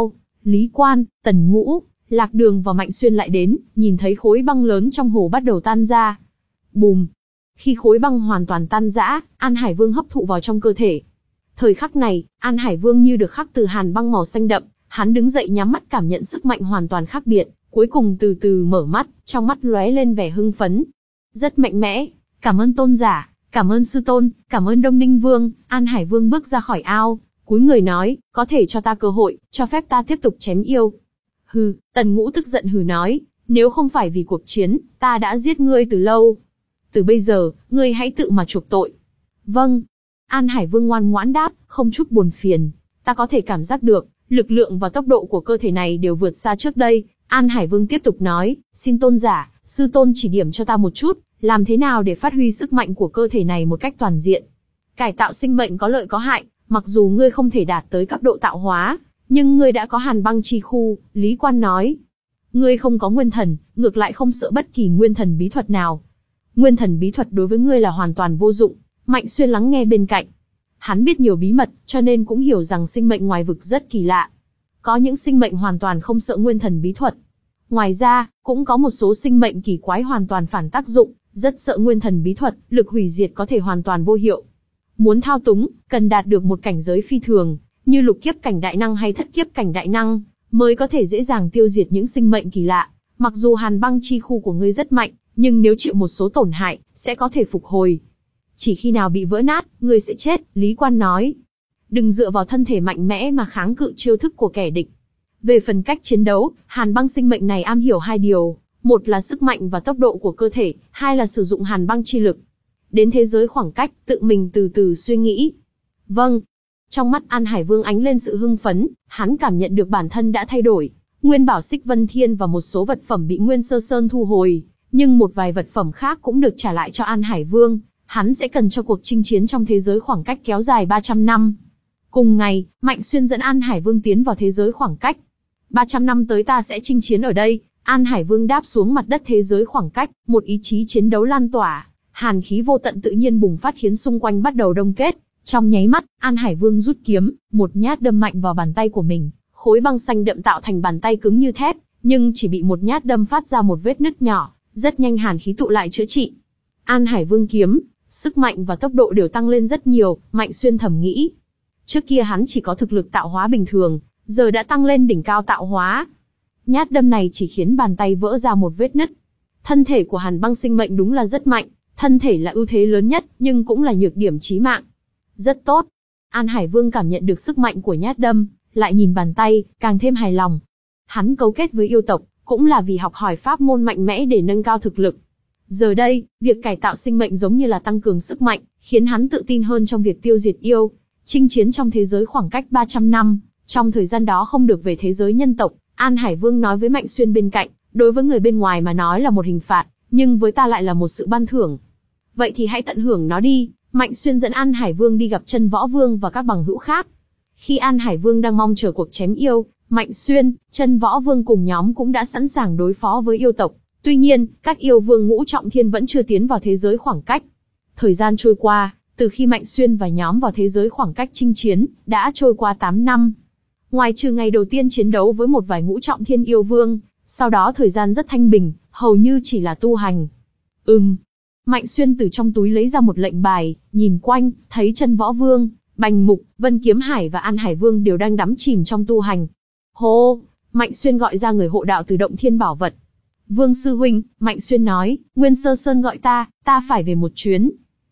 Lý Quan, Tần Ngũ, Lạc Đường và Mạnh Xuyên lại đến, nhìn thấy khối băng lớn trong hồ bắt đầu tan ra. Bùm! Khi khối băng hoàn toàn tan rã, An Hải Vương hấp thụ vào trong cơ thể. Thời khắc này, An Hải Vương như được khắc từ hàn băng màu xanh đậm, hắn đứng dậy nhắm mắt cảm nhận sức mạnh hoàn toàn khác biệt, cuối cùng từ từ mở mắt, trong mắt lóe lên vẻ hưng phấn. Rất mạnh mẽ, cảm ơn tôn giả, cảm ơn sư tôn, cảm ơn Đông Ninh Vương. An Hải Vương bước ra khỏi ao, cúi người nói, có thể cho ta cơ hội, cho phép ta tiếp tục chém yêu. Hừ, Tần Ngũ tức giận hừ nói, nếu không phải vì cuộc chiến, ta đã giết ngươi từ lâu. Từ bây giờ, ngươi hãy tự mà chuộc tội. Vâng. An Hải Vương ngoan ngoãn đáp, không chút buồn phiền. Ta có thể cảm giác được, lực lượng và tốc độ của cơ thể này đều vượt xa trước đây. An Hải Vương tiếp tục nói, xin tôn giả, sư tôn chỉ điểm cho ta một chút, làm thế nào để phát huy sức mạnh của cơ thể này một cách toàn diện. Cải tạo sinh mệnh có lợi có hại, mặc dù ngươi không thể đạt tới cấp độ tạo hóa, nhưng ngươi đã có hàn băng chi khu. Lý Quan nói, ngươi không có nguyên thần, ngược lại không sợ bất kỳ nguyên thần bí thuật nào. Nguyên thần bí thuật đối với ngươi là hoàn toàn vô dụng. Mạnh Xuyên lắng nghe bên cạnh. Hắn biết nhiều bí mật, cho nên cũng hiểu rằng sinh mệnh ngoài vực rất kỳ lạ. Có những sinh mệnh hoàn toàn không sợ nguyên thần bí thuật. Ngoài ra, cũng có một số sinh mệnh kỳ quái hoàn toàn phản tác dụng, rất sợ nguyên thần bí thuật, lực hủy diệt có thể hoàn toàn vô hiệu. Muốn thao túng, cần đạt được một cảnh giới phi thường, như lục kiếp cảnh đại năng hay thất kiếp cảnh đại năng, mới có thể dễ dàng tiêu diệt những sinh mệnh kỳ lạ. Mặc dù hàn băng chi khu của ngươi rất mạnh, nhưng nếu chịu một số tổn hại, sẽ có thể phục hồi. Chỉ khi nào bị vỡ nát, ngươi sẽ chết, Lý Quan nói. Đừng dựa vào thân thể mạnh mẽ mà kháng cự chiêu thức của kẻ địch. Về phần cách chiến đấu, hàn băng sinh mệnh này am hiểu hai điều, một là sức mạnh và tốc độ của cơ thể, hai là sử dụng hàn băng chi lực. Đến thế giới khoảng cách, tự mình từ từ suy nghĩ. Vâng. Trong mắt An Hải Vương ánh lên sự hưng phấn, hắn cảm nhận được bản thân đã thay đổi. Nguyên bảo Xích Vân Thiên và một số vật phẩm bị Nguyên Sơ Sơn thu hồi, nhưng một vài vật phẩm khác cũng được trả lại cho An Hải Vương. Hắn sẽ cần cho cuộc chinh chiến trong thế giới khoảng cách kéo dài ba trăm năm. Cùng ngày, Mạnh Xuyên dẫn An Hải Vương tiến vào thế giới khoảng cách. ba trăm năm tới ta sẽ chinh chiến ở đây. An Hải Vương đáp xuống mặt đất thế giới khoảng cách, một ý chí chiến đấu lan tỏa, hàn khí vô tận tự nhiên bùng phát khiến xung quanh bắt đầu đông kết. Trong nháy mắt, An Hải Vương rút kiếm, một nhát đâm mạnh vào bàn tay của mình, khối băng xanh đậm tạo thành bàn tay cứng như thép, nhưng chỉ bị một nhát đâm phát ra một vết nứt nhỏ, rất nhanh hàn khí tụ lại chữa trị. An Hải Vương kiếm, sức mạnh và tốc độ đều tăng lên rất nhiều, Mạnh Xuyên thầm nghĩ. Trước kia hắn chỉ có thực lực tạo hóa bình thường, giờ đã tăng lên đỉnh cao tạo hóa. Nhát đâm này chỉ khiến bàn tay vỡ ra một vết nứt. Thân thể của hàn băng sinh mệnh đúng là rất mạnh, thân thể là ưu thế lớn nhất, nhưng cũng là nhược điểm chí mạng. Rất tốt. An Hải Vương cảm nhận được sức mạnh của nhát đâm, lại nhìn bàn tay, càng thêm hài lòng. Hắn cấu kết với yêu tộc, cũng là vì học hỏi pháp môn mạnh mẽ để nâng cao thực lực. Giờ đây, việc cải tạo sinh mệnh giống như là tăng cường sức mạnh, khiến hắn tự tin hơn trong việc tiêu diệt yêu. Chinh chiến trong thế giới khoảng cách ba trăm năm, trong thời gian đó không được về thế giới nhân tộc. An Hải Vương nói với Mạnh Xuyên bên cạnh, đối với người bên ngoài mà nói là một hình phạt, nhưng với ta lại là một sự ban thưởng. Vậy thì hãy tận hưởng nó đi. Mạnh Xuyên dẫn An Hải Vương đi gặp Chân Võ Vương và các bằng hữu khác. Khi An Hải Vương đang mong chờ cuộc chém yêu, Mạnh Xuyên, Chân Võ Vương cùng nhóm cũng đã sẵn sàng đối phó với yêu tộc. Tuy nhiên, các yêu vương ngũ trọng thiên vẫn chưa tiến vào thế giới khoảng cách. Thời gian trôi qua, từ khi Mạnh Xuyên và nhóm vào thế giới khoảng cách chinh chiến, đã trôi qua tám năm. Ngoài trừ ngày đầu tiên chiến đấu với một vài ngũ trọng thiên yêu vương, sau đó thời gian rất thanh bình, hầu như chỉ là tu hành. Ừm. Mạnh Xuyên từ trong túi lấy ra một lệnh bài, nhìn quanh, thấy Chân Võ Vương, Bành Mục, Vân Kiếm Hải và An Hải Vương đều đang đắm chìm trong tu hành. Hô! Mạnh Xuyên gọi ra người hộ đạo từ động thiên bảo vật. Vương sư huynh, Mạnh Xuyên nói, Nguyên Sơ Sơn gọi ta, ta phải về một chuyến.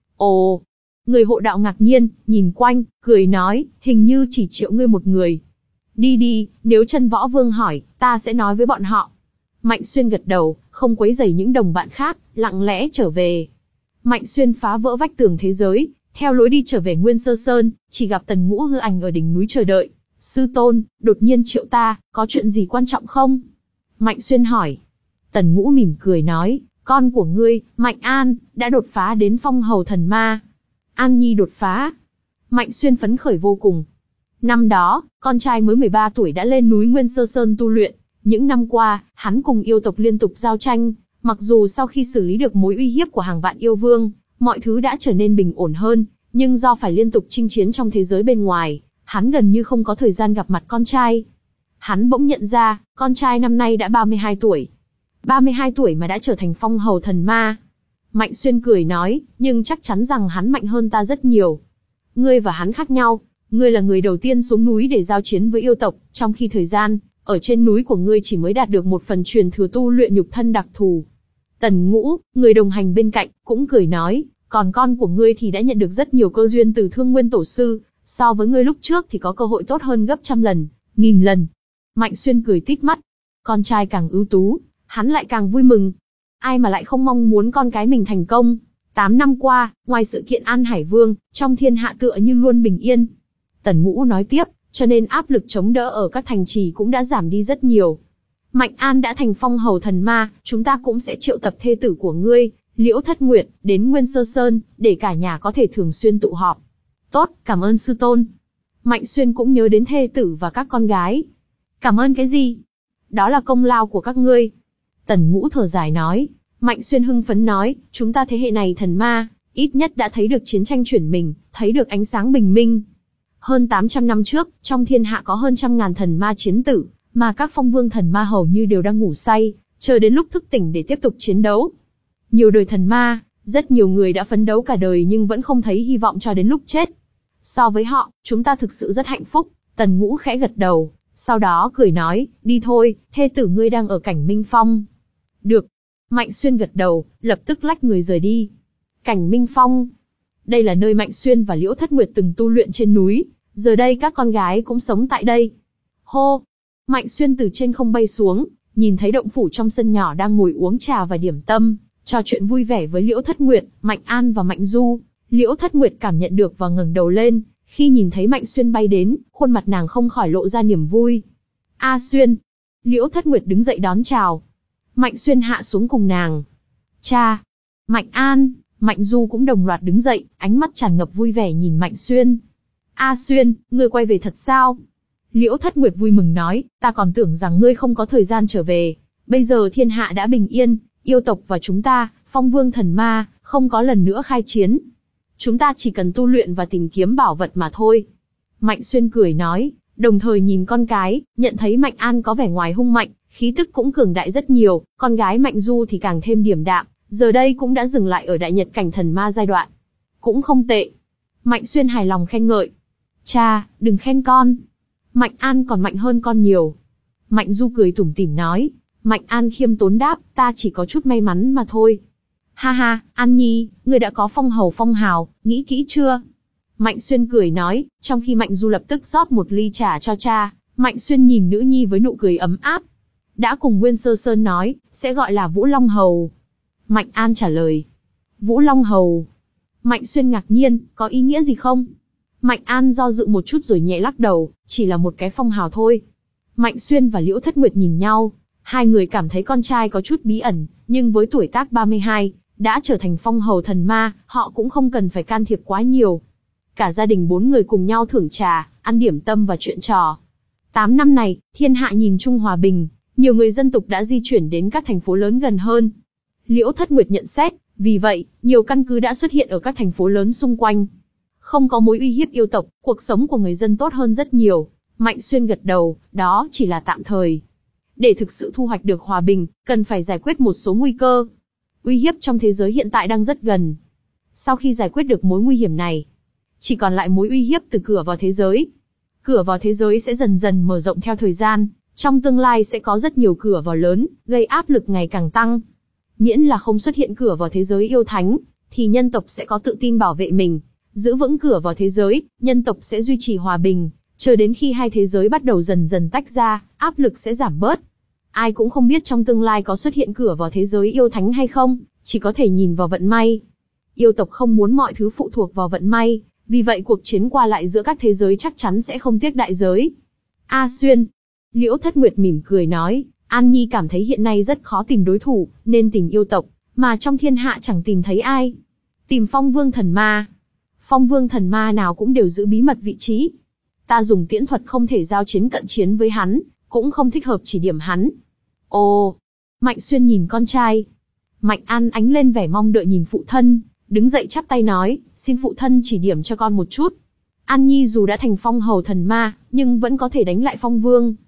Ồ! Người hộ đạo ngạc nhiên, nhìn quanh, cười nói, hình như chỉ triệu ngươi một người. Đi đi, nếu Chân Võ Vương hỏi, ta sẽ nói với bọn họ. Mạnh Xuyên gật đầu, không quấy rầy những đồng bạn khác, lặng lẽ trở về. Mạnh Xuyên phá vỡ vách tường thế giới, theo lối đi trở về Nguyên Sơ Sơn, chỉ gặp Tần Ngũ hư ảnh ở đỉnh núi chờ đợi. Sư tôn, đột nhiên triệu ta, có chuyện gì quan trọng không? Mạnh Xuyên hỏi. Tần Ngũ mỉm cười nói, con của ngươi, Mạnh An, đã đột phá đến phong hầu thần ma. An Nhi đột phá. Mạnh Xuyên phấn khởi vô cùng. Năm đó, con trai mới mười ba tuổi đã lên núi Nguyên Sơ Sơn tu luyện. Những năm qua, hắn cùng yêu tộc liên tục giao tranh, mặc dù sau khi xử lý được mối uy hiếp của hàng vạn yêu vương, mọi thứ đã trở nên bình ổn hơn, nhưng do phải liên tục chinh chiến trong thế giới bên ngoài, hắn gần như không có thời gian gặp mặt con trai. hắn bỗng nhận ra, con trai năm nay đã ba mươi hai tuổi. ba mươi hai tuổi mà đã trở thành phong hầu thần ma. Mạnh Xuyên cười nói, nhưng chắc chắn rằng hắn mạnh hơn ta rất nhiều. Ngươi và hắn khác nhau, ngươi là người đầu tiên xuống núi để giao chiến với yêu tộc, trong khi thời gian, ở trên núi của ngươi chỉ mới đạt được một phần truyền thừa tu luyện nhục thân đặc thù. Tần Ngũ, người đồng hành bên cạnh, cũng cười nói, còn con của ngươi thì đã nhận được rất nhiều cơ duyên từ Thương Nguyên Tổ Sư, so với ngươi lúc trước thì có cơ hội tốt hơn gấp trăm lần, nghìn lần. Mạnh Xuyên cười tít mắt. Con trai càng ưu tú, hắn lại càng vui mừng. Ai mà lại không mong muốn con cái mình thành công. Tám năm qua, ngoài sự kiện An Hải Vương, trong thiên hạ tựa như luôn bình yên. Tần Ngũ nói tiếp, cho nên áp lực chống đỡ ở các thành trì cũng đã giảm đi rất nhiều. Mạnh An đã thành phong hầu thần ma, chúng ta cũng sẽ triệu tập thê tử của ngươi, Liễu Thất Nguyệt, đến Nguyên Sơ Sơn, để cả nhà có thể thường xuyên tụ họp. Tốt, cảm ơn sư tôn. Mạnh Xuyên cũng nhớ đến thê tử và các con gái. Cảm ơn cái gì? Đó là công lao của các ngươi. Tần Ngũ thở dài nói. Mạnh Xuyên hưng phấn nói, chúng ta thế hệ này thần ma, ít nhất đã thấy được chiến tranh chuyển mình, thấy được ánh sáng bình minh. Hơn tám trăm năm trước, trong thiên hạ có hơn trăm ngàn thần ma chiến tử, mà các phong vương thần ma hầu như đều đang ngủ say, chờ đến lúc thức tỉnh để tiếp tục chiến đấu. Nhiều đời thần ma, rất nhiều người đã phấn đấu cả đời nhưng vẫn không thấy hy vọng cho đến lúc chết. So với họ, chúng ta thực sự rất hạnh phúc. Tần Ngũ khẽ gật đầu, sau đó cười nói, đi thôi, thê tử ngươi đang ở cảnh Minh Phong. Được. Mạnh Xuyên gật đầu, lập tức lách người rời đi. Cảnh Minh Phong. Đây là nơi Mạnh Xuyên và Liễu Thất Nguyệt từng tu luyện trên núi, giờ đây các con gái cũng sống tại đây. Hô! Mạnh Xuyên từ trên không bay xuống, nhìn thấy động phủ trong sân nhỏ đang ngồi uống trà và điểm tâm, trò chuyện vui vẻ với Liễu Thất Nguyệt, Mạnh An và Mạnh Du. Liễu Thất Nguyệt cảm nhận được và ngẩng đầu lên, khi nhìn thấy Mạnh Xuyên bay đến, khuôn mặt nàng không khỏi lộ ra niềm vui. A Xuyên! Liễu Thất Nguyệt đứng dậy đón chào. Mạnh Xuyên hạ xuống cùng nàng. Cha! Mạnh An, Mạnh Du cũng đồng loạt đứng dậy, ánh mắt tràn ngập vui vẻ nhìn Mạnh Xuyên. A Xuyên, ngươi quay về thật sao? Liễu Thất Nguyệt vui mừng nói, ta còn tưởng rằng ngươi không có thời gian trở về. Bây giờ thiên hạ đã bình yên, yêu tộc và chúng ta, phong vương thần ma, không có lần nữa khai chiến. Chúng ta chỉ cần tu luyện và tìm kiếm bảo vật mà thôi. Mạnh Xuyên cười nói, đồng thời nhìn con cái, nhận thấy Mạnh An có vẻ ngoài hung mạnh, khí tức cũng cường đại rất nhiều, con gái Mạnh Du thì càng thêm điềm đạm, giờ đây cũng đã dừng lại ở đại nhật cảnh thần ma giai đoạn. Cũng không tệ. Mạnh Xuyên hài lòng khen ngợi. Cha, đừng khen con. Mạnh An còn mạnh hơn con nhiều. Mạnh Du cười tủm tỉm nói. Mạnh An khiêm tốn đáp, ta chỉ có chút may mắn mà thôi. Ha ha, An Nhi, ngươi đã có phong hầu phong hào, nghĩ kỹ chưa? Mạnh Xuyên cười nói, trong khi Mạnh Du lập tức rót một ly trà cho cha. Mạnh Xuyên nhìn nữ nhi với nụ cười ấm áp. Đã cùng Nguyên Sơ Sơn nói, sẽ gọi là Vũ Long Hầu. Mạnh An trả lời. Vũ Long Hầu. Mạnh Xuyên ngạc nhiên, có ý nghĩa gì không? Mạnh An do dự một chút rồi nhẹ lắc đầu, chỉ là một cái phong hào thôi. Mạnh Xuyên và Liễu Thất Nguyệt nhìn nhau, hai người cảm thấy con trai có chút bí ẩn, nhưng với tuổi tác ba mươi hai, đã trở thành phong hầu thần ma, họ cũng không cần phải can thiệp quá nhiều. Cả gia đình bốn người cùng nhau thưởng trà, ăn điểm tâm và chuyện trò. Tám năm này, thiên hạ nhìn chung hòa bình, nhiều người dân tộc đã di chuyển đến các thành phố lớn gần hơn. Liễu Thất Nguyệt nhận xét, vì vậy, nhiều căn cứ đã xuất hiện ở các thành phố lớn xung quanh. Không có mối uy hiếp yêu tộc, cuộc sống của người dân tốt hơn rất nhiều. Mạnh Xuyên gật đầu, đó chỉ là tạm thời. Để thực sự thu hoạch được hòa bình, cần phải giải quyết một số nguy cơ. Uy hiếp trong thế giới hiện tại đang rất gần. Sau khi giải quyết được mối nguy hiểm này, chỉ còn lại mối uy hiếp từ cửa vào thế giới. Cửa vào thế giới sẽ dần dần mở rộng theo thời gian, trong tương lai sẽ có rất nhiều cửa vào lớn, gây áp lực ngày càng tăng. Miễn là không xuất hiện cửa vào thế giới yêu thánh, thì nhân tộc sẽ có tự tin bảo vệ mình. Giữ vững cửa vào thế giới, nhân tộc sẽ duy trì hòa bình, chờ đến khi hai thế giới bắt đầu dần dần tách ra, áp lực sẽ giảm bớt. Ai cũng không biết trong tương lai có xuất hiện cửa vào thế giới yêu thánh hay không, chỉ có thể nhìn vào vận may. Yêu tộc không muốn mọi thứ phụ thuộc vào vận may, vì vậy cuộc chiến qua lại giữa các thế giới chắc chắn sẽ không tiếc đại giới. A Xuyên. Liễu Thất Nguyệt mỉm cười nói, An Nhi cảm thấy hiện nay rất khó tìm đối thủ, nên tìm yêu tộc, mà trong thiên hạ chẳng tìm thấy ai. Tìm phong vương thần ma. Phong vương thần ma nào cũng đều giữ bí mật vị trí. Ta dùng tiễn thuật không thể giao chiến cận chiến với hắn, cũng không thích hợp chỉ điểm hắn. Ồ! Mạnh Xuyên nhìn con trai. Mạnh An ánh lên vẻ mong đợi nhìn phụ thân, đứng dậy chắp tay nói, xin phụ thân chỉ điểm cho con một chút. An Nhi dù đã thành phong hầu thần ma, nhưng vẫn có thể đánh lại phong vương.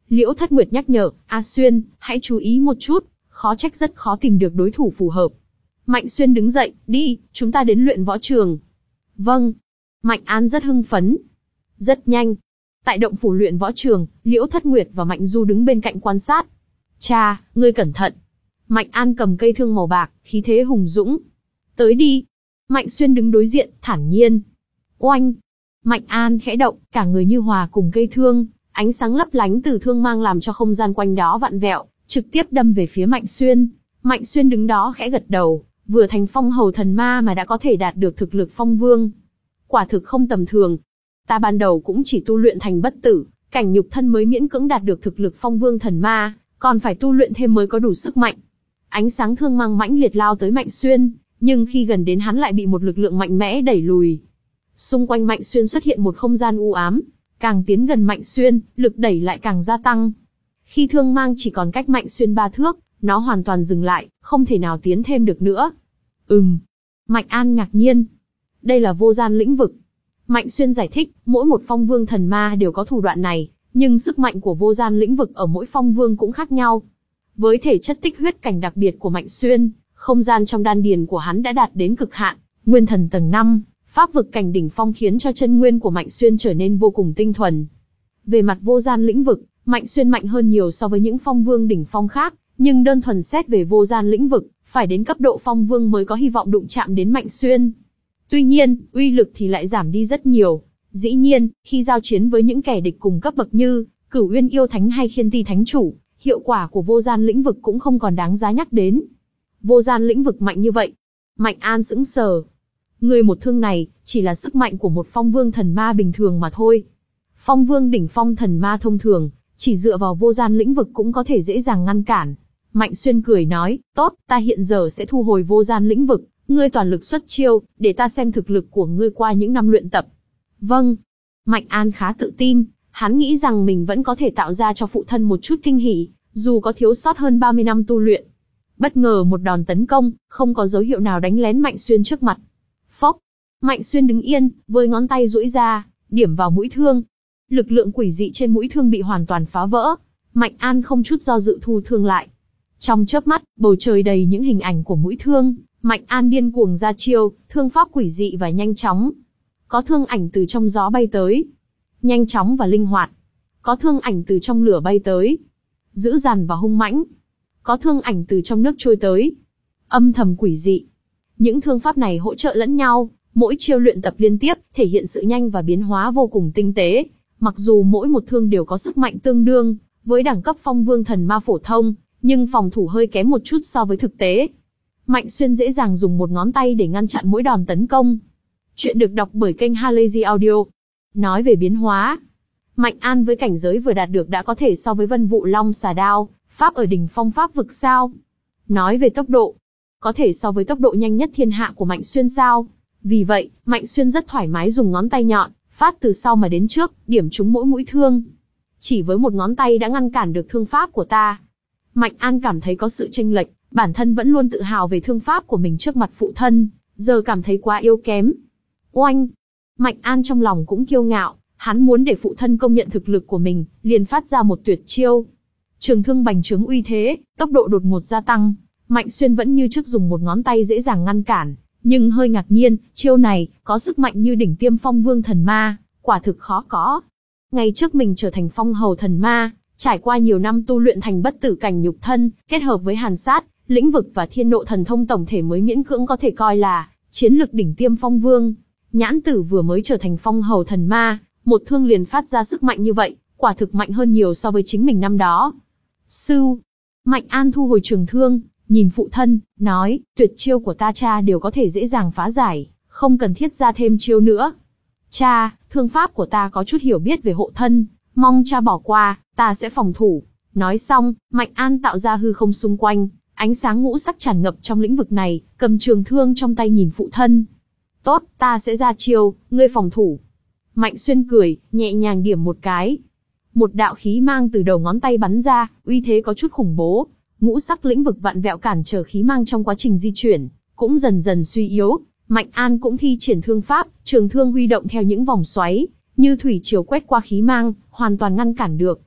Liễu Thất Nguyệt nhắc nhở, A Xuyên, hãy chú ý một chút, khó trách rất khó tìm được đối thủ phù hợp. Mạnh Xuyên đứng dậy, đi, chúng ta đến luyện võ trường. Vâng. Mạnh An rất hưng phấn. Rất nhanh. Tại động phủ luyện võ trường, Liễu Thất Nguyệt và Mạnh Du đứng bên cạnh quan sát. Cha, ngươi cẩn thận. Mạnh An cầm cây thương màu bạc, khí thế hùng dũng. Tới đi. Mạnh Xuyên đứng đối diện, thản nhiên. Oanh. Mạnh An khẽ động, cả người như hòa cùng cây thương, ánh sáng lấp lánh từ thương mang làm cho không gian quanh đó vặn vẹo, trực tiếp đâm về phía Mạnh Xuyên. Mạnh Xuyên đứng đó khẽ gật đầu, vừa thành phong hầu thần ma mà đã có thể đạt được thực lực phong vương. Quả thực không tầm thường. Ta ban đầu cũng chỉ tu luyện thành bất tử, cảnh nhục thân mới miễn cưỡng đạt được thực lực phong vương thần ma, còn phải tu luyện thêm mới có đủ sức mạnh. Ánh sáng thương mang mãnh liệt lao tới Mạnh Xuyên, nhưng khi gần đến hắn lại bị một lực lượng mạnh mẽ đẩy lùi. Xung quanh Mạnh Xuyên xuất hiện một không gian u ám, càng tiến gần Mạnh Xuyên, lực đẩy lại càng gia tăng. Khi thương mang chỉ còn cách Mạnh Xuyên ba thước, nó hoàn toàn dừng lại, không thể nào tiến thêm được nữa. Ừm. Mạnh An ngạc nhiên. Đây là vô gian lĩnh vực. Mạnh Xuyên giải thích, mỗi một phong vương thần ma đều có thủ đoạn này, nhưng sức mạnh của vô gian lĩnh vực ở mỗi phong vương cũng khác nhau. Với thể chất tích huyết cảnh đặc biệt của Mạnh Xuyên, không gian trong đan điền của hắn đã đạt đến cực hạn, nguyên thần tầng năm, pháp vực cảnh đỉnh phong khiến cho chân nguyên của Mạnh Xuyên trở nên vô cùng tinh thuần. Về mặt vô gian lĩnh vực, Mạnh Xuyên mạnh hơn nhiều so với những phong vương đỉnh phong khác, nhưng đơn thuần xét về vô gian lĩnh vực, phải đến cấp độ phong vương mới có hy vọng đụng chạm đến Mạnh Xuyên. Tuy nhiên, uy lực thì lại giảm đi rất nhiều. Dĩ nhiên, khi giao chiến với những kẻ địch cùng cấp bậc như Cửu Uyên Yêu Thánh hay Khiên Ti Thánh Chủ, hiệu quả của vô gian lĩnh vực cũng không còn đáng giá nhắc đến. Vô gian lĩnh vực mạnh như vậy. Mạnh An sững sờ. Người một thương này, chỉ là sức mạnh của một phong vương thần ma bình thường mà thôi. Phong vương đỉnh phong thần ma thông thường, chỉ dựa vào vô gian lĩnh vực cũng có thể dễ dàng ngăn cản. Mạnh Xuyên cười nói, tốt, ta hiện giờ sẽ thu hồi vô gian lĩnh vực, ngươi toàn lực xuất chiêu, để ta xem thực lực của ngươi qua những năm luyện tập. Vâng. Mạnh An khá tự tin, hắn nghĩ rằng mình vẫn có thể tạo ra cho phụ thân một chút kinh hỉ, dù có thiếu sót hơn ba mươi năm tu luyện. Bất ngờ một đòn tấn công, không có dấu hiệu nào đánh lén Mạnh Xuyên trước mặt. Phốc. Mạnh Xuyên đứng yên, với ngón tay duỗi ra, điểm vào mũi thương. Lực lượng quỷ dị trên mũi thương bị hoàn toàn phá vỡ. Mạnh An không chút do dự thu thương lại. Trong chớp mắt, bầu trời đầy những hình ảnh của mũi thương. Mạnh An điên cuồng ra chiêu, thương pháp quỷ dị và nhanh chóng. Có thương ảnh từ trong gió bay tới. Nhanh chóng và linh hoạt. Có thương ảnh từ trong lửa bay tới. Dữ dằn và hung mãnh. Có thương ảnh từ trong nước trôi tới. Âm thầm quỷ dị. Những thương pháp này hỗ trợ lẫn nhau, mỗi chiêu luyện tập liên tiếp, thể hiện sự nhanh và biến hóa vô cùng tinh tế. Mặc dù mỗi một thương đều có sức mạnh tương đương với đẳng cấp phong vương thần ma phổ thông, nhưng phòng thủ hơi kém một chút so với thực tế. Mạnh Xuyên dễ dàng dùng một ngón tay để ngăn chặn mỗi đòn tấn công. Chuyện được đọc bởi kênh Halazy Audio. Nói về biến hóa, Mạnh An với cảnh giới vừa đạt được đã có thể so với Vân Vụ Long Xà Đao, pháp ở đỉnh phong pháp vực sao? Nói về tốc độ, có thể so với tốc độ nhanh nhất thiên hạ của Mạnh Xuyên sao? Vì vậy, Mạnh Xuyên rất thoải mái dùng ngón tay nhọn, phát từ sau mà đến trước, điểm trúng mỗi mũi thương. Chỉ với một ngón tay đã ngăn cản được thương pháp của ta. Mạnh An cảm thấy có sự chênh lệch, bản thân vẫn luôn tự hào về thương pháp của mình trước mặt phụ thân, giờ cảm thấy quá yếu kém. Oanh! Mạnh An trong lòng cũng kiêu ngạo, hắn muốn để phụ thân công nhận thực lực của mình, liền phát ra một tuyệt chiêu. Trường thương bành trướng uy thế, tốc độ đột ngột gia tăng. Mạnh Xuyên vẫn như trước dùng một ngón tay dễ dàng ngăn cản, nhưng hơi ngạc nhiên, chiêu này có sức mạnh như đỉnh tiêm phong vương thần ma, quả thực khó có. Ngày trước mình trở thành phong hầu thần ma, trải qua nhiều năm tu luyện thành bất tử cảnh nhục thân, kết hợp với hàn sát, lĩnh vực và thiên nộ thần thông tổng thể mới miễn cưỡng có thể coi là chiến lực đỉnh tiêm phong vương. Nhãn Tử vừa mới trở thành phong hầu thần ma, một thương liền phát ra sức mạnh như vậy, quả thực mạnh hơn nhiều so với chính mình năm đó. Sưu. Mạnh An thu hồi trường thương, nhìn phụ thân, nói, tuyệt chiêu của ta cha đều có thể dễ dàng phá giải, không cần thiết ra thêm chiêu nữa. Cha, thương pháp của ta có chút hiểu biết về hộ thân, mong cha bỏ qua, ta sẽ phòng thủ. Nói xong, Mạnh An tạo ra hư không xung quanh, ánh sáng ngũ sắc tràn ngập trong lĩnh vực này, cầm trường thương trong tay nhìn phụ thân. Tốt, ta sẽ ra chiêu, ngươi phòng thủ. Mạnh Xuyên cười, nhẹ nhàng điểm một cái. Một đạo khí mang từ đầu ngón tay bắn ra, uy thế có chút khủng bố. Ngũ sắc lĩnh vực vặn vẹo cản trở khí mang trong quá trình di chuyển, cũng dần dần suy yếu. Mạnh An cũng thi triển thương pháp, trường thương huy động theo những vòng xoáy, như thủy triều quét qua khí mang, hoàn toàn ngăn cản được.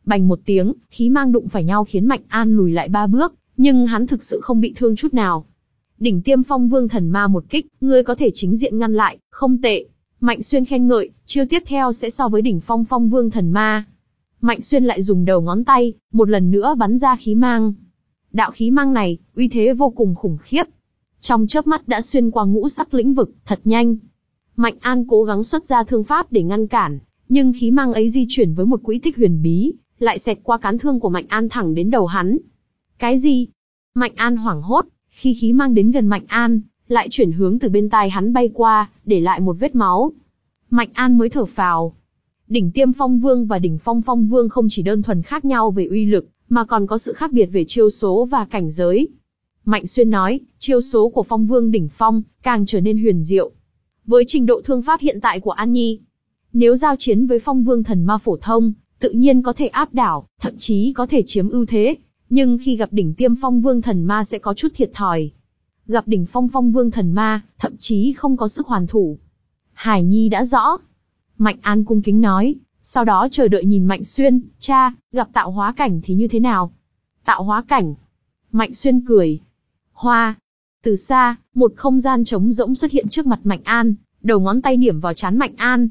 Bành một tiếng, khí mang đụng phải nhau khiến Mạnh An lùi lại ba bước, nhưng hắn thực sự không bị thương chút nào. Đỉnh Tiêm Phong Vương Thần Ma một kích, ngươi có thể chính diện ngăn lại, không tệ. Mạnh Xuyên khen ngợi, chiêu tiếp theo sẽ so với đỉnh Phong Phong Vương Thần Ma. Mạnh Xuyên lại dùng đầu ngón tay, một lần nữa bắn ra khí mang. Đạo khí mang này, uy thế vô cùng khủng khiếp. Trong chớp mắt đã xuyên qua ngũ sắc lĩnh vực, thật nhanh. Mạnh An cố gắng xuất ra thương pháp để ngăn cản, nhưng khí mang ấy di chuyển với một quỹ tích huyền bí, lại xẹt qua cán thương của Mạnh An thẳng đến đầu hắn. Cái gì? Mạnh An hoảng hốt, khi khí mang đến gần Mạnh An, lại chuyển hướng từ bên tai hắn bay qua, để lại một vết máu. Mạnh An mới thở phào. Đỉnh Tiêm Phong Vương và đỉnh Phong Phong Vương không chỉ đơn thuần khác nhau về uy lực, mà còn có sự khác biệt về chiêu số và cảnh giới. Mạnh Xuyên nói, chiêu số của Phong Vương đỉnh Phong càng trở nên huyền diệu. Với trình độ thương pháp hiện tại của An Nhi, nếu giao chiến với Phong Vương Thần Ma phổ thông, tự nhiên có thể áp đảo, thậm chí có thể chiếm ưu thế. Nhưng khi gặp đỉnh Tiêm Phong Vương Thần Ma sẽ có chút thiệt thòi. Gặp đỉnh Phong Phong Vương Thần Ma, thậm chí không có sức hoàn thủ. Hải Nhi đã rõ. Mạnh An cung kính nói, sau đó chờ đợi nhìn Mạnh Xuyên, cha, gặp tạo hóa cảnh thì như thế nào? Tạo hóa cảnh. Mạnh Xuyên cười. Hoa. Từ xa, một không gian trống rỗng xuất hiện trước mặt Mạnh An, đầu ngón tay điểm vào trán Mạnh An.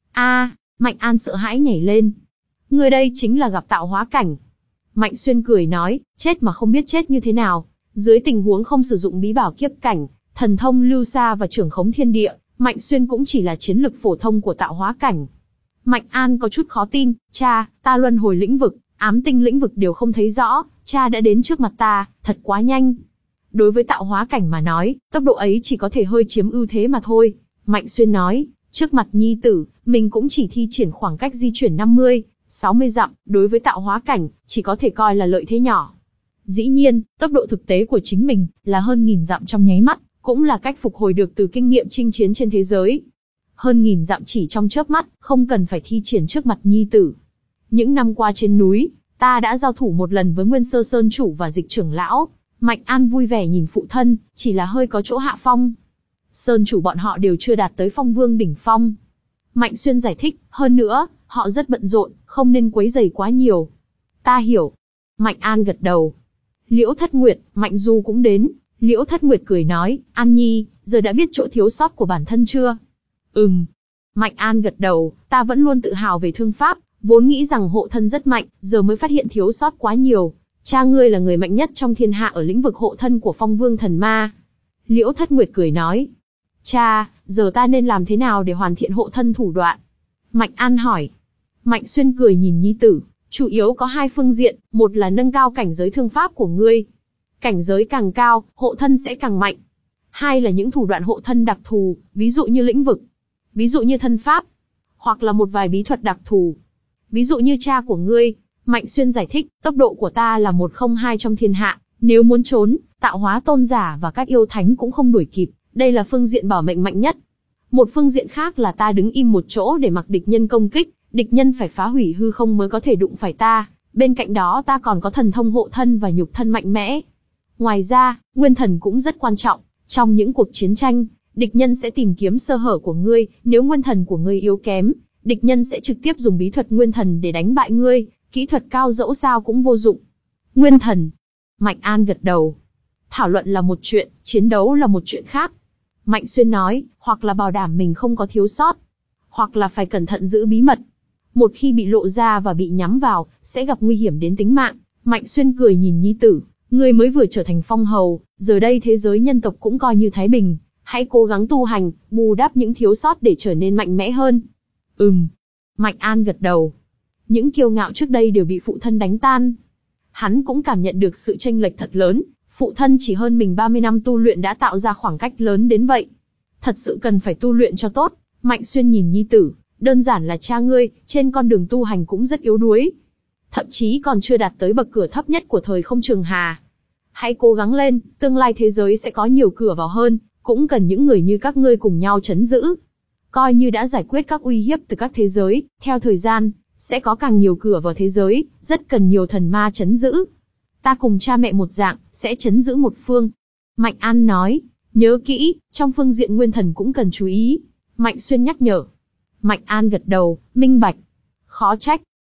A, Mạnh An sợ hãi nhảy lên. Người đây chính là gặp tạo hóa cảnh. Mạnh Xuyên cười nói, chết mà không biết chết như thế nào. Dưới tình huống không sử dụng bí bảo kiếp cảnh, thần thông lưu xa và trưởng khống thiên địa, Mạnh Xuyên cũng chỉ là chiến lực phổ thông của tạo hóa cảnh. Mạnh An có chút khó tin, cha, ta luân hồi lĩnh vực, ám tinh lĩnh vực đều không thấy rõ, cha đã đến trước mặt ta, thật quá nhanh. Đối với tạo hóa cảnh mà nói, tốc độ ấy chỉ có thể hơi chiếm ưu thế mà thôi. Mạnh Xuyên nói, trước mặt nhi tử, mình cũng chỉ thi triển khoảng cách di chuyển năm mươi, sáu mươi dặm, đối với tạo hóa cảnh, chỉ có thể coi là lợi thế nhỏ. Dĩ nhiên, tốc độ thực tế của chính mình là hơn nghìn dặm trong nháy mắt, cũng là cách phục hồi được từ kinh nghiệm chinh chiến trên thế giới. Hơn nghìn dặm chỉ trong chớp mắt, không cần phải thi triển trước mặt nhi tử. Những năm qua trên núi, ta đã giao thủ một lần với Nguyên Sơ Sơn chủ và Dịch trưởng lão. Mạnh An vui vẻ nhìn phụ thân, chỉ là hơi có chỗ hạ phong. Sơn chủ bọn họ đều chưa đạt tới Phong Vương đỉnh phong. Mạnh Xuyên giải thích, hơn nữa, họ rất bận rộn, không nên quấy rầy quá nhiều. Ta hiểu. Mạnh An gật đầu. Liễu Thất Nguyệt, Mạnh Du cũng đến. Liễu Thất Nguyệt cười nói, An Nhi, giờ đã biết chỗ thiếu sót của bản thân chưa? Ừm. Mạnh An gật đầu, ta vẫn luôn tự hào về thương pháp, vốn nghĩ rằng hộ thân rất mạnh, giờ mới phát hiện thiếu sót quá nhiều. Cha ngươi là người mạnh nhất trong thiên hạ ở lĩnh vực hộ thân của Phong Vương Thần Ma. Liễu Thất Nguyệt cười nói, cha, giờ ta nên làm thế nào để hoàn thiện hộ thân thủ đoạn? Mạnh An hỏi. Mạnh Xuyên cười nhìn nhi tử, chủ yếu có hai phương diện, một là nâng cao cảnh giới thương pháp của ngươi. Cảnh giới càng cao, hộ thân sẽ càng mạnh. Hai là những thủ đoạn hộ thân đặc thù, ví dụ như lĩnh vực, ví dụ như thân pháp, hoặc là một vài bí thuật đặc thù. Ví dụ như cha của ngươi, Mạnh Xuyên giải thích, tốc độ của ta là một không hai trong thiên hạ, nếu muốn trốn, tạo hóa tôn giả và các yêu thánh cũng không đuổi kịp, đây là phương diện bảo mệnh mạnh nhất. Một phương diện khác là ta đứng im một chỗ để mặc địch nhân công kích, địch nhân phải phá hủy hư không mới có thể đụng phải ta, bên cạnh đó ta còn có thần thông hộ thân và nhục thân mạnh mẽ. Ngoài ra, nguyên thần cũng rất quan trọng, trong những cuộc chiến tranh, địch nhân sẽ tìm kiếm sơ hở của ngươi, nếu nguyên thần của ngươi yếu kém, địch nhân sẽ trực tiếp dùng bí thuật nguyên thần để đánh bại ngươi, kỹ thuật cao dẫu sao cũng vô dụng. Nguyên thần. Mạnh An gật đầu. Thảo luận là một chuyện, chiến đấu là một chuyện khác. Mạnh Xuyên nói, hoặc là bảo đảm mình không có thiếu sót, hoặc là phải cẩn thận giữ bí mật. Một khi bị lộ ra và bị nhắm vào, sẽ gặp nguy hiểm đến tính mạng. Mạnh Xuyên cười nhìn nhi tử, ngươi mới vừa trở thành phong hầu, giờ đây thế giới nhân tộc cũng coi như thái bình, hãy cố gắng tu hành, bù đắp những thiếu sót để trở nên mạnh mẽ hơn. Ừm. Mạnh An gật đầu. Những kiêu ngạo trước đây đều bị phụ thân đánh tan. Hắn cũng cảm nhận được sự chênh lệch thật lớn, phụ thân chỉ hơn mình ba mươi năm tu luyện đã tạo ra khoảng cách lớn đến vậy. Thật sự cần phải tu luyện cho tốt. Mạnh Xuyên nhìn nhi tử, đơn giản là cha ngươi, trên con đường tu hành cũng rất yếu đuối. Thậm chí còn chưa đạt tới bậc cửa thấp nhất của thời không trường hà. Hãy cố gắng lên, tương lai thế giới sẽ có nhiều cửa vào hơn, cũng cần những người như các ngươi cùng nhau trấn giữ. Coi như đã giải quyết các uy hiếp từ các thế giới, theo thời gian, sẽ có càng nhiều cửa vào thế giới, rất cần nhiều thần ma trấn giữ. Ta cùng cha mẹ một dạng, sẽ trấn giữ một phương. Mạnh An nói, nhớ kỹ, trong phương diện nguyên thần cũng cần chú ý. Mạnh Xuyên nhắc nhở. Mạnh An gật đầu, minh bạch. Khó trách.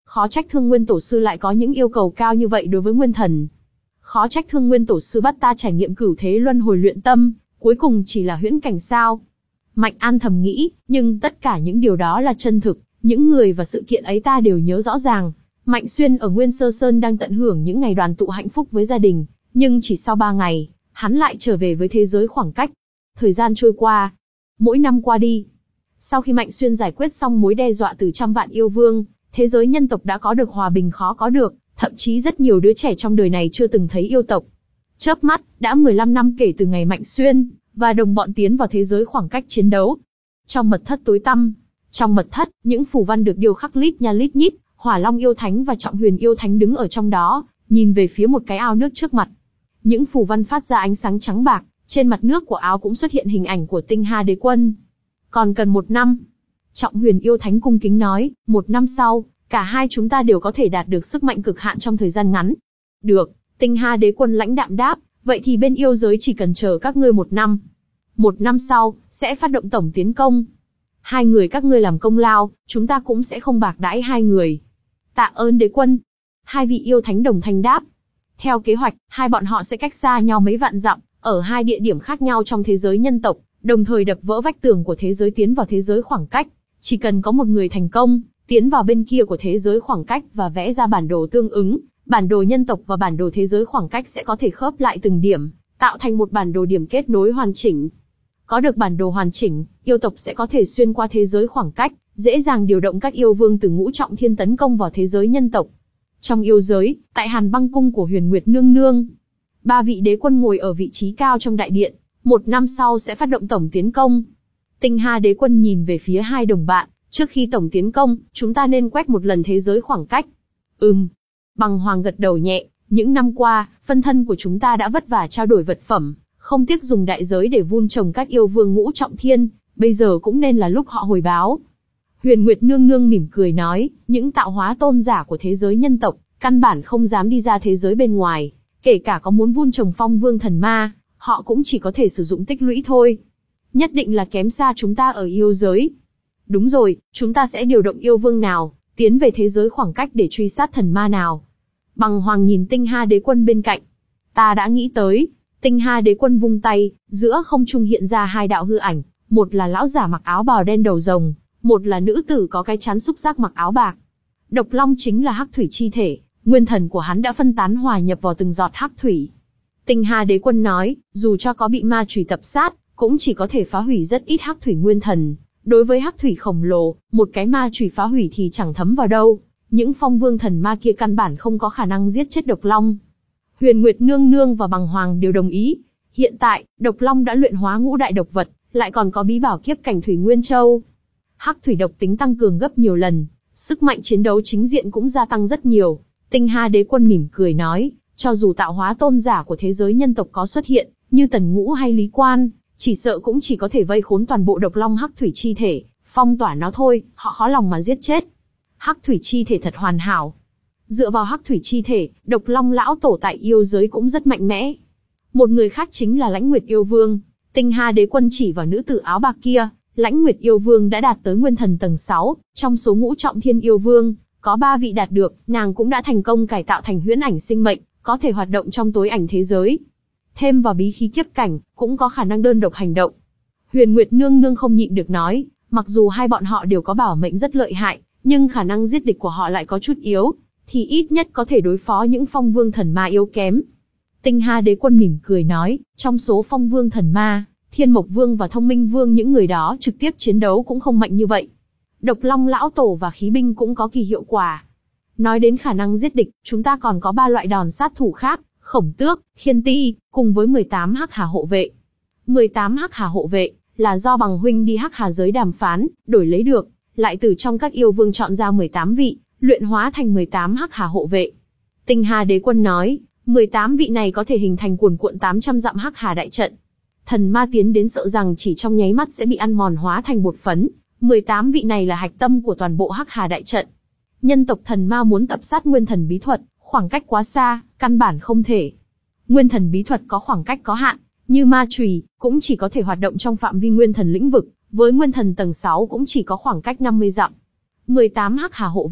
Khó trách Thương Nguyên Tổ sư lại có những yêu cầu cao như vậy đối với Nguyên Thần. Khó trách Thương Nguyên Tổ sư bắt ta trải nghiệm cửu thế luân hồi luyện tâm, cuối cùng chỉ là huyễn cảnh sao. Mạnh An thầm nghĩ, nhưng tất cả những điều đó là chân thực, những người và sự kiện ấy ta đều nhớ rõ ràng. Mạnh Xuyên ở Nguyên Sơ Sơn đang tận hưởng những ngày đoàn tụ hạnh phúc với gia đình, nhưng chỉ sau ba ngày, hắn lại trở về với thế giới khoảng cách. Thời gian trôi qua, mỗi năm qua đi. Sau khi Mạnh Xuyên giải quyết xong mối đe dọa từ trăm vạn yêu vương, thế giới nhân tộc đã có được hòa bình khó có được, thậm chí rất nhiều đứa trẻ trong đời này chưa từng thấy yêu tộc. Chớp mắt, đã mười lăm năm kể từ ngày Mạnh Xuyên và đồng bọn tiến vào thế giới khoảng cách chiến đấu. Trong mật thất tối tăm, trong mật thất, những phù văn được điêu khắc lít nha lít nhít, Hỏa Long yêu thánh và Trọng Huyền yêu thánh đứng ở trong đó, nhìn về phía một cái ao nước trước mặt. Những phù văn phát ra ánh sáng trắng bạc, trên mặt nước của ao cũng xuất hiện hình ảnh của Tinh Hà Đế Quân. Còn cần một năm. Trọng Huyền yêu thánh cung kính nói, một năm sau, cả hai chúng ta đều có thể đạt được sức mạnh cực hạn trong thời gian ngắn. Được, Tinh Hà Đế Quân lãnh đạm đáp, vậy thì bên yêu giới chỉ cần chờ các ngươi một năm. Một năm sau, sẽ phát động tổng tiến công. Hai người các ngươi làm công lao, chúng ta cũng sẽ không bạc đãi hai người. Tạ ơn Đế Quân. Hai vị yêu thánh đồng thanh đáp. Theo kế hoạch, hai bọn họ sẽ cách xa nhau mấy vạn dặm, ở hai địa điểm khác nhau trong thế giới nhân tộc, đồng thời đập vỡ vách tường của thế giới tiến vào thế giới khoảng cách. Chỉ cần có một người thành công, tiến vào bên kia của thế giới khoảng cách và vẽ ra bản đồ tương ứng, bản đồ nhân tộc và bản đồ thế giới khoảng cách sẽ có thể khớp lại từng điểm, tạo thành một bản đồ điểm kết nối hoàn chỉnh. Có được bản đồ hoàn chỉnh, yêu tộc sẽ có thể xuyên qua thế giới khoảng cách, dễ dàng điều động các yêu vương từ ngũ trọng thiên tấn công vào thế giới nhân tộc. Trong yêu giới, tại Hàn Băng cung của Huyền Nguyệt Nương Nương, ba vị đế quân ngồi ở vị trí cao trong đại điện, một năm sau sẽ phát động tổng tiến công. Tinh Hà Đế Quân nhìn về phía hai đồng bạn, trước khi tổng tiến công, chúng ta nên quét một lần thế giới khoảng cách. Ừm. Bằng Hoàng gật đầu nhẹ, những năm qua, phân thân của chúng ta đã vất vả trao đổi vật phẩm, không tiếc dùng đại giới để vun trồng các yêu vương ngũ trọng thiên, bây giờ cũng nên là lúc họ hồi báo. Huyền Nguyệt Nương Nương mỉm cười nói, những tạo hóa tôn giả của thế giới nhân tộc, căn bản không dám đi ra thế giới bên ngoài, kể cả có muốn vun trồng phong vương thần ma, họ cũng chỉ có thể sử dụng tích lũy thôi. Nhất định là kém xa chúng ta ở yêu giới. Đúng rồi, chúng ta sẽ điều động yêu vương nào, tiến về thế giới khoảng cách để truy sát thần ma nào. Bằng Hoàng nhìn Tinh Hà Đế Quân bên cạnh. Ta đã nghĩ tới. Tinh Hà Đế Quân vung tay, giữa không trung hiện ra hai đạo hư ảnh, một là lão giả mặc áo bào đen đầu rồng, một là nữ tử có cái trán xúc giác mặc áo bạc. Độc Long chính là hắc thủy chi thể, nguyên thần của hắn đã phân tán hòa nhập vào từng giọt hắc thủy. Tinh Hà Đế Quân nói, dù cho có bị ma chùy tập sát, cũng chỉ có thể phá hủy rất ít hắc thủy nguyên thần. Đối với hắc thủy khổng lồ, một cái ma chùy phá hủy thì chẳng thấm vào đâu. Những phong vương thần ma kia căn bản không có khả năng giết chết Độc Long. Huyền Nguyệt Nương Nương và Bằng Hoàng đều đồng ý. Hiện tại, Độc Long đã luyện hóa ngũ đại độc vật, lại còn có bí bảo kiếp cảnh Thủy Nguyên Châu. Hắc thủy độc tính tăng cường gấp nhiều lần, sức mạnh chiến đấu chính diện cũng gia tăng rất nhiều. Tinh Hà Đế Quân mỉm cười nói, cho dù tạo hóa tôn giả của thế giới nhân tộc có xuất hiện, như Tần Ngũ hay Lý Quan, chỉ sợ cũng chỉ có thể vây khốn toàn bộ Độc Long hắc thủy chi thể, phong tỏa nó thôi, họ khó lòng mà giết chết. Hắc thủy chi thể thật hoàn hảo. Dựa vào hắc thủy chi thể, Độc Long lão tổ tại yêu giới cũng rất mạnh mẽ. Một người khác chính là Lãnh Nguyệt yêu vương. Tinh Hà Đế Quân chỉ vào nữ tử áo bạc kia, Lãnh Nguyệt yêu vương đã đạt tới nguyên thần tầng sáu, trong số ngũ trọng thiên yêu vương, có ba vị đạt được, nàng cũng đã thành công cải tạo thành huyễn ảnh sinh mệnh, có thể hoạt động trong tối ảnh thế giới. Thêm vào bí khí kiếp cảnh, cũng có khả năng đơn độc hành động. Huyền Nguyệt Nương Nương không nhịn được nói, mặc dù hai bọn họ đều có bảo mệnh rất lợi hại, nhưng khả năng giết địch của họ lại có chút yếu, thì ít nhất có thể đối phó những phong vương thần ma yếu kém. Tinh Hà Đế Quân mỉm cười nói, trong số phong vương thần ma, Thiên Mộc Vương và Thông Minh Vương những người đó trực tiếp chiến đấu cũng không mạnh như vậy. Độc Long lão tổ và khí binh cũng có kỳ hiệu quả. Nói đến khả năng giết địch, chúng ta còn có ba loại đòn sát thủ khác, Khổng Tước, Khiên Ti, cùng với mười tám hắc hà hộ vệ. mười tám hắc hà hộ vệ là do Bằng huynh đi hắc hà giới đàm phán, đổi lấy được, lại từ trong các yêu vương chọn ra mười tám vị, luyện hóa thành mười tám hắc hà hộ vệ. Tinh Hà Đế Quân nói, mười tám vị này có thể hình thành cuồn cuộn tám trăm dặm hắc hà đại trận. Thần ma tiến đến sợ rằng chỉ trong nháy mắt sẽ bị ăn mòn hóa thành bột phấn. mười tám vị này là hạch tâm của toàn bộ hắc hà đại trận. Nhân tộc thần ma muốn tập sát nguyên thần bí thuật, khoảng cách quá xa, căn bản không thể. Nguyên thần bí thuật có khoảng cách có hạn, như ma chùy, cũng chỉ có thể hoạt động trong phạm vi nguyên thần lĩnh vực, với nguyên thần tầng sáu cũng chỉ có khoảng cách năm mươi dặm. mười tám hắc hà hộ vệ,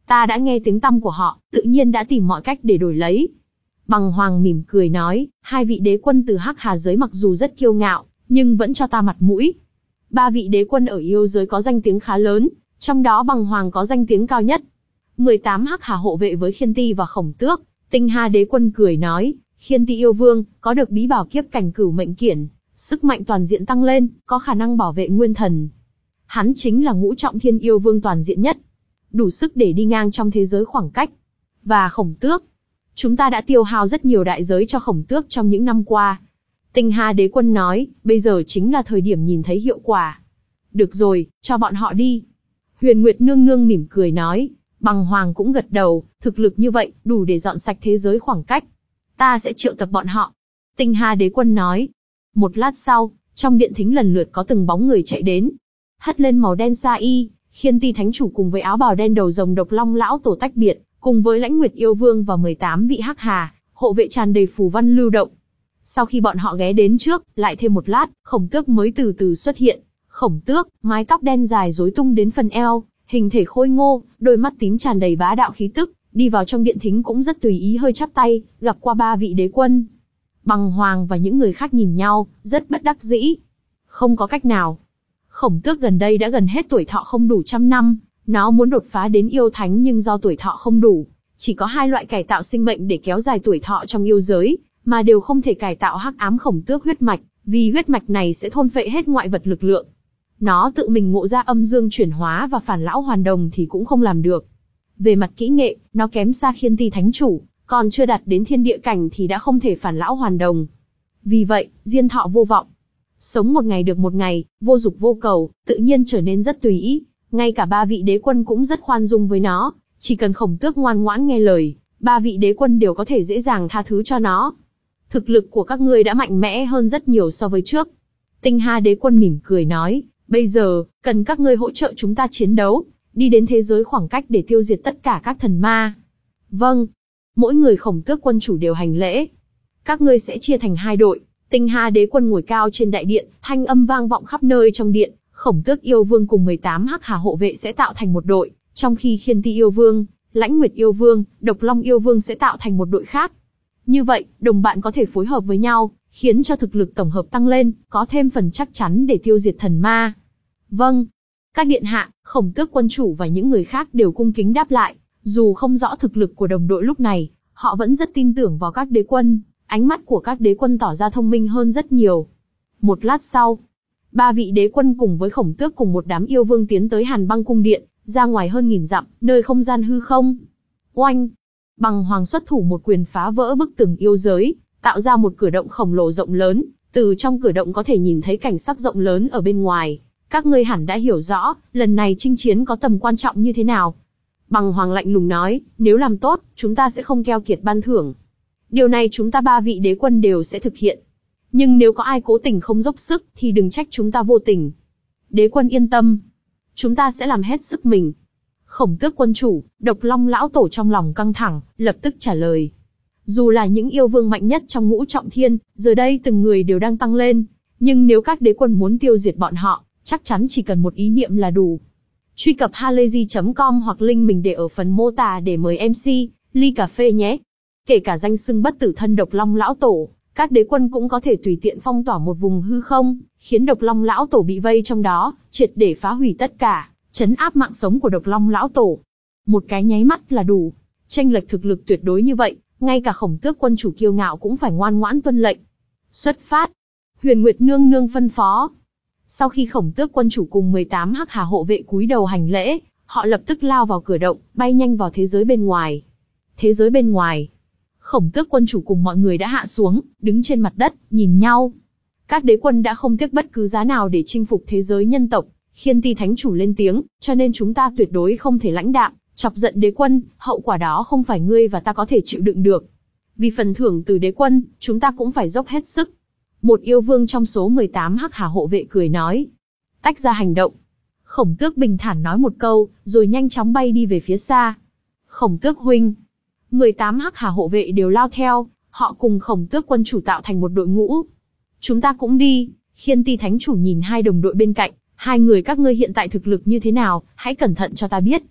Ta đã nghe tiếng tăm của họ, tự nhiên đã tìm mọi cách để đổi lấy. Bằng Hoàng mỉm cười nói, hai vị đế quân từ Hắc Hà giới mặc dù rất kiêu ngạo, nhưng vẫn cho ta mặt mũi. Ba vị đế quân ở yêu giới có danh tiếng khá lớn, trong đó Bằng Hoàng có danh tiếng cao nhất. mười tám Hắc Hà hộ vệ với Khiên Ti và Khổng Tước. Tinh Hà đế quân cười nói, Khiên Ti yêu vương, có được bí bảo kiếp cảnh cửu mệnh kiển, sức mạnh toàn diện tăng lên, có khả năng bảo vệ nguyên thần. Hắn chính là ngũ trọng thiên yêu vương toàn diện nhất, đủ sức để đi ngang trong thế giới khoảng cách. Và Khổng Tước, chúng ta đã tiêu hao rất nhiều đại giới cho Khổng Tước trong những năm qua. Tinh Hà đế quân nói, bây giờ chính là thời điểm nhìn thấy hiệu quả. Được rồi, cho bọn họ đi. Huyền Nguyệt nương nương mỉm cười nói. Bằng Hoàng cũng gật đầu, thực lực như vậy, đủ để dọn sạch thế giới khoảng cách. Ta sẽ triệu tập bọn họ. Tinh Hà đế quân nói. Một lát sau, trong điện thính lần lượt có từng bóng người chạy đến. Hất lên màu đen sa y, Khiên Ti thánh chủ cùng với áo bào đen đầu rồng Độc Long lão tổ tách biệt, cùng với Lãnh Nguyệt yêu vương và mười tám vị Hắc Hà, hộ vệ tràn đầy phù văn lưu động. Sau khi bọn họ ghé đến trước, lại thêm một lát, Khổng Tước mới từ từ xuất hiện. Khổng Tước, mái tóc đen dài rối tung đến phần eo, hình thể khôi ngô, đôi mắt tím tràn đầy bá đạo khí tức, đi vào trong điện thính cũng rất tùy ý hơi chắp tay, gặp qua ba vị đế quân. Bằng Hoàng và những người khác nhìn nhau, rất bất đắc dĩ. Không có cách nào. Khổng Tước gần đây đã gần hết tuổi thọ không đủ trăm năm, nó muốn đột phá đến yêu thánh nhưng do tuổi thọ không đủ, chỉ có hai loại cải tạo sinh mệnh để kéo dài tuổi thọ trong yêu giới, mà đều không thể cải tạo hắc ám Khổng Tước huyết mạch, vì huyết mạch này sẽ thôn phệ hết ngoại vật lực lượng. Nó tự mình ngộ ra âm dương chuyển hóa và phản lão hoàn đồng thì cũng không làm được. Về mặt kỹ nghệ, nó kém xa Khiên Ti thánh chủ, còn chưa đạt đến thiên địa cảnh thì đã không thể phản lão hoàn đồng. Vì vậy, diên thọ vô vọng. Sống một ngày được một ngày, vô dục vô cầu, tự nhiên trở nên rất tùy ý. Ngay cả ba vị đế quân cũng rất khoan dung với nó, chỉ cần Khổng Tước ngoan ngoãn nghe lời, ba vị đế quân đều có thể dễ dàng tha thứ cho nó. Thực lực của các ngươi đã mạnh mẽ hơn rất nhiều so với trước. Tinh Hà đế quân mỉm cười nói, bây giờ, cần các ngươi hỗ trợ chúng ta chiến đấu, đi đến thế giới khoảng cách để tiêu diệt tất cả các thần ma. Vâng. Mỗi người Khổng Tước quân chủ đều hành lễ. Các ngươi sẽ chia thành hai đội. Tinh Hà đế quân ngồi cao trên đại điện, thanh âm vang vọng khắp nơi trong điện. Khổng Tước yêu vương cùng mười tám Hắc Hà hộ vệ sẽ tạo thành một đội, trong khi Khiên Ti yêu vương, Lãnh Nguyệt yêu vương, Độc Long yêu vương sẽ tạo thành một đội khác. Như vậy, đồng bạn có thể phối hợp với nhau, khiến cho thực lực tổng hợp tăng lên, có thêm phần chắc chắn để tiêu diệt thần ma. Vâng. Các điện hạ, Khổng Tước quân chủ và những người khác đều cung kính đáp lại, dù không rõ thực lực của đồng đội lúc này, họ vẫn rất tin tưởng vào các đế quân, ánh mắt của các đế quân tỏ ra thông minh hơn rất nhiều. Một lát sau, ba vị đế quân cùng với Khổng Tước cùng một đám yêu vương tiến tới Hàn Băng cung điện, ra ngoài hơn nghìn dặm, nơi không gian hư không. Oanh! Bằng Hoàng xuất thủ một quyền phá vỡ bức tường yêu giới, tạo ra một cửa động khổng lồ rộng lớn, từ trong cửa động có thể nhìn thấy cảnh sắc rộng lớn ở bên ngoài. Các ngươi hẳn đã hiểu rõ, lần này chinh chiến có tầm quan trọng như thế nào. Bằng Hoàng lạnh lùng nói, nếu làm tốt, chúng ta sẽ không keo kiệt ban thưởng. Điều này chúng ta ba vị đế quân đều sẽ thực hiện. Nhưng nếu có ai cố tình không dốc sức, thì đừng trách chúng ta vô tình. Đế quân yên tâm. Chúng ta sẽ làm hết sức mình. Khổng Tước quân chủ, Độc Long lão tổ trong lòng căng thẳng, lập tức trả lời. Dù là những yêu vương mạnh nhất trong ngũ trọng thiên, giờ đây từng người đều đang tăng lên. Nhưng nếu các đế quân muốn tiêu diệt bọn họ, chắc chắn chỉ cần một ý niệm là đủ. Truy cập halayzi chấm com hoặc link mình để ở phần mô tả để mời em xê, ly cà phê nhé. Kể cả danh xưng bất tử thân Độc Long lão tổ, các đế quân cũng có thể tùy tiện phong tỏa một vùng hư không, khiến Độc Long lão tổ bị vây trong đó, triệt để phá hủy tất cả, trấn áp mạng sống của Độc Long lão tổ. Một cái nháy mắt là đủ. Chênh lệch thực lực tuyệt đối như vậy, ngay cả Khổng Tước quân chủ kiêu ngạo cũng phải ngoan ngoãn tuân lệnh. Xuất phát. Huyền Nguyệt nương nương phân phó. Sau khi Khổng Tước quân chủ cùng mười tám Hắc Hà hộ vệ cúi đầu hành lễ, họ lập tức lao vào cửa động, bay nhanh vào thế giới bên ngoài. Thế giới bên ngoài. Khổng Tước quân chủ cùng mọi người đã hạ xuống, đứng trên mặt đất, nhìn nhau. Các đế quân đã không tiếc bất cứ giá nào để chinh phục thế giới nhân tộc. Khiên Ti thánh chủ lên tiếng, cho nên chúng ta tuyệt đối không thể lãnh đạm, chọc giận đế quân, hậu quả đó không phải ngươi và ta có thể chịu đựng được. Vì phần thưởng từ đế quân, chúng ta cũng phải dốc hết sức. Một yêu vương trong số mười tám Hắc Hà hộ vệ cười nói. Tách ra hành động. Khổng Tước bình thản nói một câu, rồi nhanh chóng bay đi về phía xa. Khổng Tước huynh. mười tám Hắc Hà hộ vệ đều lao theo, họ cùng Khổng Tước quân chủ tạo thành một đội ngũ. Chúng ta cũng đi. Khiên Ti thánh chủ nhìn hai đồng đội bên cạnh, hai người các ngươi hiện tại thực lực như thế nào, hãy cẩn thận cho ta biết.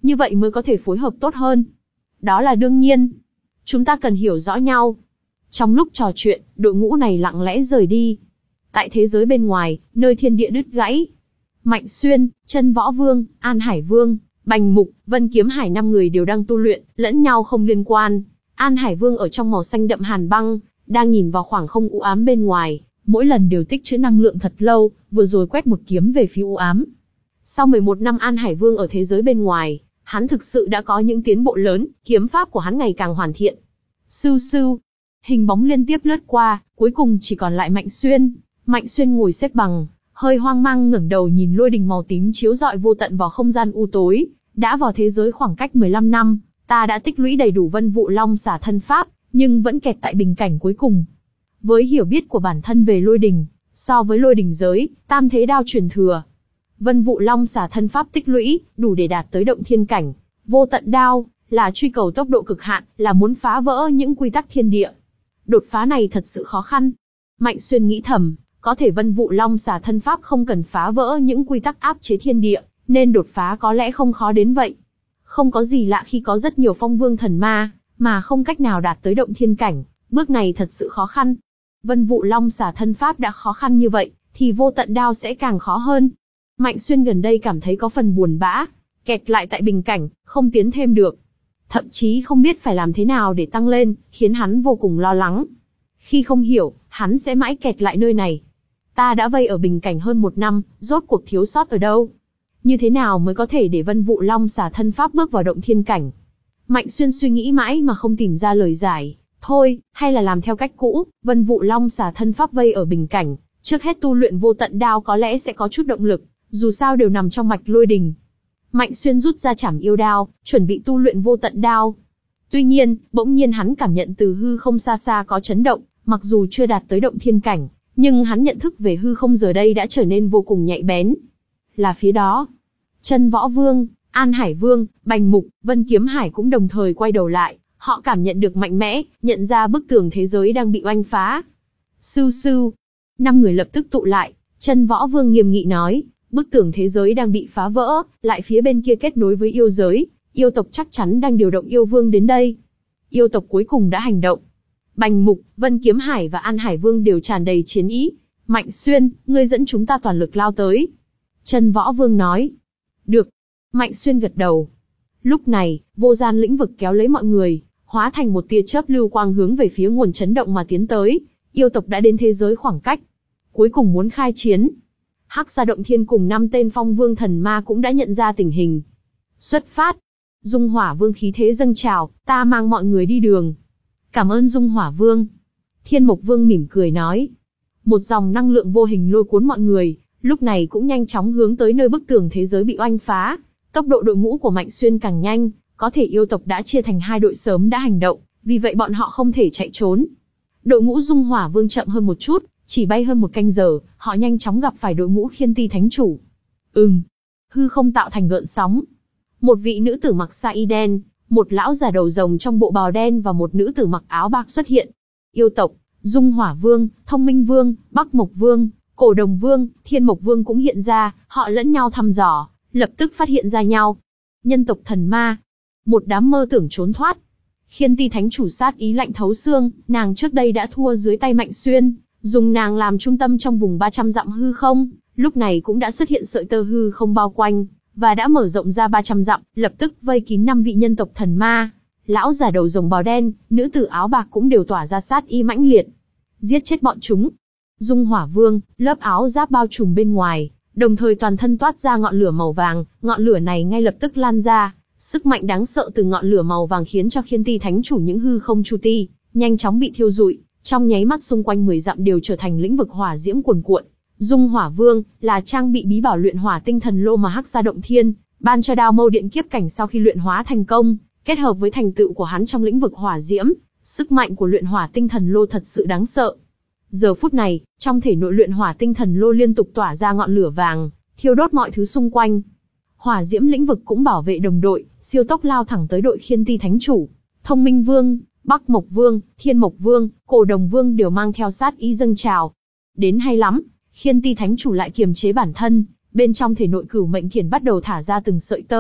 như vậy mới có thể phối hợp tốt hơn. Đó là đương nhiên. Chúng ta cần hiểu rõ nhau. Trong lúc trò chuyện, đội ngũ này lặng lẽ rời đi. Tại thế giới bên ngoài, nơi thiên địa đứt gãy, Mạnh Xuyên, Chân Võ Vương, An Hải Vương, Bành Mục, Vân Kiếm Hải năm người đều đang tu luyện, lẫn nhau không liên quan. An Hải Vương ở trong màu xanh đậm hàn băng, đang nhìn vào khoảng không u ám bên ngoài, mỗi lần đều tích trữ năng lượng thật lâu, vừa rồi quét một kiếm về phía u ám. Sau mười một năm An Hải Vương ở thế giới bên ngoài, hắn thực sự đã có những tiến bộ lớn, kiếm pháp của hắn ngày càng hoàn thiện. Sưu sưu, hình bóng liên tiếp lướt qua, cuối cùng chỉ còn lại Mạnh Xuyên. Mạnh Xuyên ngồi xếp bằng, hơi hoang mang ngẩng đầu nhìn lôi đình màu tím chiếu rọi vô tận vào không gian u tối. Đã vào thế giới khoảng cách mười lăm năm, ta đã tích lũy đầy đủ Vân Vụ Long xả thân pháp, nhưng vẫn kẹt tại bình cảnh cuối cùng. Với hiểu biết của bản thân về lôi đình, so với lôi đình giới, tam thế đao truyền thừa, Vân Vụ Long xả thân pháp tích lũy, đủ để đạt tới động thiên cảnh. Vô tận đao, là truy cầu tốc độ cực hạn, là muốn phá vỡ những quy tắc thiên địa. Đột phá này thật sự khó khăn. Mạnh Xuyên nghĩ thầm, có thể Vân Vụ Long xả thân pháp không cần phá vỡ những quy tắc áp chế thiên địa, nên đột phá có lẽ không khó đến vậy. Không có gì lạ khi có rất nhiều phong vương thần ma, mà không cách nào đạt tới động thiên cảnh, bước này thật sự khó khăn. Vân Vụ Long xả thân pháp đã khó khăn như vậy, thì vô tận đao sẽ càng khó hơn. Mạnh Xuyên gần đây cảm thấy có phần buồn bã, kẹt lại tại bình cảnh, không tiến thêm được. Thậm chí không biết phải làm thế nào để tăng lên, khiến hắn vô cùng lo lắng. Khi không hiểu, hắn sẽ mãi kẹt lại nơi này. Ta đã vây ở bình cảnh hơn một năm, rốt cuộc thiếu sót ở đâu? Như thế nào mới có thể để Vân Vụ Long xả thân pháp bước vào động thiên cảnh? Mạnh Xuyên suy nghĩ mãi mà không tìm ra lời giải. Thôi, hay là làm theo cách cũ, Vân Vụ Long xả thân pháp vây ở bình cảnh. Trước hết tu luyện vô tận đao có lẽ sẽ có chút động lực, dù sao đều nằm trong mạch lôi đình. Mạnh Xuyên rút ra chảm yêu đao, chuẩn bị tu luyện vô tận đao. Tuy nhiên, bỗng nhiên hắn cảm nhận từ hư không xa xa có chấn động, mặc dù chưa đạt tới động thiên cảnh, nhưng hắn nhận thức về hư không giờ đây đã trở nên vô cùng nhạy bén. Là phía đó. Chân Võ Vương, An Hải Vương, Bành Mục, Vân Kiếm Hải cũng đồng thời quay đầu lại, họ cảm nhận được mạnh mẽ, nhận ra bức tường thế giới đang bị oanh phá. Sưu sưu. Năm người lập tức tụ lại, Chân Võ Vương nghiêm nghị nói, bức tường thế giới đang bị phá vỡ, lại phía bên kia kết nối với yêu giới, yêu tộc chắc chắn đang điều động yêu vương đến đây. Yêu tộc cuối cùng đã hành động. Bành Mục, Vân Kiếm Hải và An Hải Vương đều tràn đầy chiến ý. Mạnh Xuyên, ngươi dẫn chúng ta toàn lực lao tới. Chân Võ Vương nói. Được. Mạnh Xuyên gật đầu. Lúc này, vô gian lĩnh vực kéo lấy mọi người, hóa thành một tia chớp lưu quang hướng về phía nguồn chấn động mà tiến tới. Yêu tộc đã đến thế giới khoảng cách, cuối cùng muốn khai chiến. Hắc Sa Động Thiên cùng năm tên phong vương thần ma cũng đã nhận ra tình hình. Xuất phát. Dung Hỏa Vương khí thế dâng trào, ta mang mọi người đi đường. Cảm ơn Dung Hỏa Vương. Thiên Mộc Vương mỉm cười nói. Một dòng năng lượng vô hình lôi cuốn mọi người, lúc này cũng nhanh chóng hướng tới nơi bức tường thế giới bị oanh phá. Tốc độ đội ngũ của Mạnh Xuyên càng nhanh, có thể yêu tộc đã chia thành hai đội sớm đã hành động, vì vậy bọn họ không thể chạy trốn. Đội ngũ Dung Hỏa Vương chậm hơn một chút, chỉ bay hơn một canh giờ, họ nhanh chóng gặp phải đội ngũ Khiên Ti Thánh Chủ. Ừm, hư không tạo thành gợn sóng. Một vị nữ tử mặc sa y đen, một lão già đầu rồng trong bộ bào đen và một nữ tử mặc áo bạc xuất hiện. Yêu tộc, Dung Hỏa Vương, Thông Minh Vương, Bắc Mộc Vương, Cổ Đồng Vương, Thiên Mộc Vương cũng hiện ra, họ lẫn nhau thăm dò, lập tức phát hiện ra nhau. Nhân tộc thần ma, một đám mơ tưởng trốn thoát. Khiên Ti Thánh Chủ sát ý lạnh thấu xương, nàng trước đây đã thua dưới tay Mạnh Xuyên, dùng nàng làm trung tâm trong vùng ba trăm dặm hư không, lúc này cũng đã xuất hiện sợi tơ hư không bao quanh, và đã mở rộng ra ba trăm dặm, lập tức vây kín năm vị nhân tộc thần ma. Lão già đầu rồng bào đen, nữ tử áo bạc cũng đều tỏa ra sát ý mãnh liệt. Giết chết bọn chúng. Dung Hỏa Vương, lớp áo giáp bao trùm bên ngoài, đồng thời toàn thân toát ra ngọn lửa màu vàng, ngọn lửa này ngay lập tức lan ra, sức mạnh đáng sợ từ ngọn lửa màu vàng khiến cho Khiên Ti Thánh Chủ những hư không chu ti, nhanh chóng bị thiêu rụi, trong nháy mắt xung quanh mười dặm đều trở thành lĩnh vực hỏa diễm cuồn cuộn. Dung Hỏa Vương là trang bị bí bảo luyện hỏa tinh thần lô mà Hắc Sa Động Thiên ban cho Đao Mâu Điện Kiếp Cảnh sau khi luyện hóa thành công, kết hợp với thành tựu của hắn trong lĩnh vực hỏa diễm, sức mạnh của luyện hỏa tinh thần lô thật sự đáng sợ. Giờ phút này, trong thể nội luyện hỏa tinh thần lô liên tục tỏa ra ngọn lửa vàng, thiêu đốt mọi thứ xung quanh. Hỏa diễm lĩnh vực cũng bảo vệ đồng đội, siêu tốc lao thẳng tới đội Khiên Ti Thánh Chủ. Thông Minh Vương, Bắc Mộc Vương, Thiên Mộc Vương, Cổ Đồng Vương đều mang theo sát ý dâng trào. Đến hay lắm, Khiên Ti Thánh Chủ lại kiềm chế bản thân, bên trong thể nội cửu mệnh kiển bắt đầu thả ra từng sợi tơ,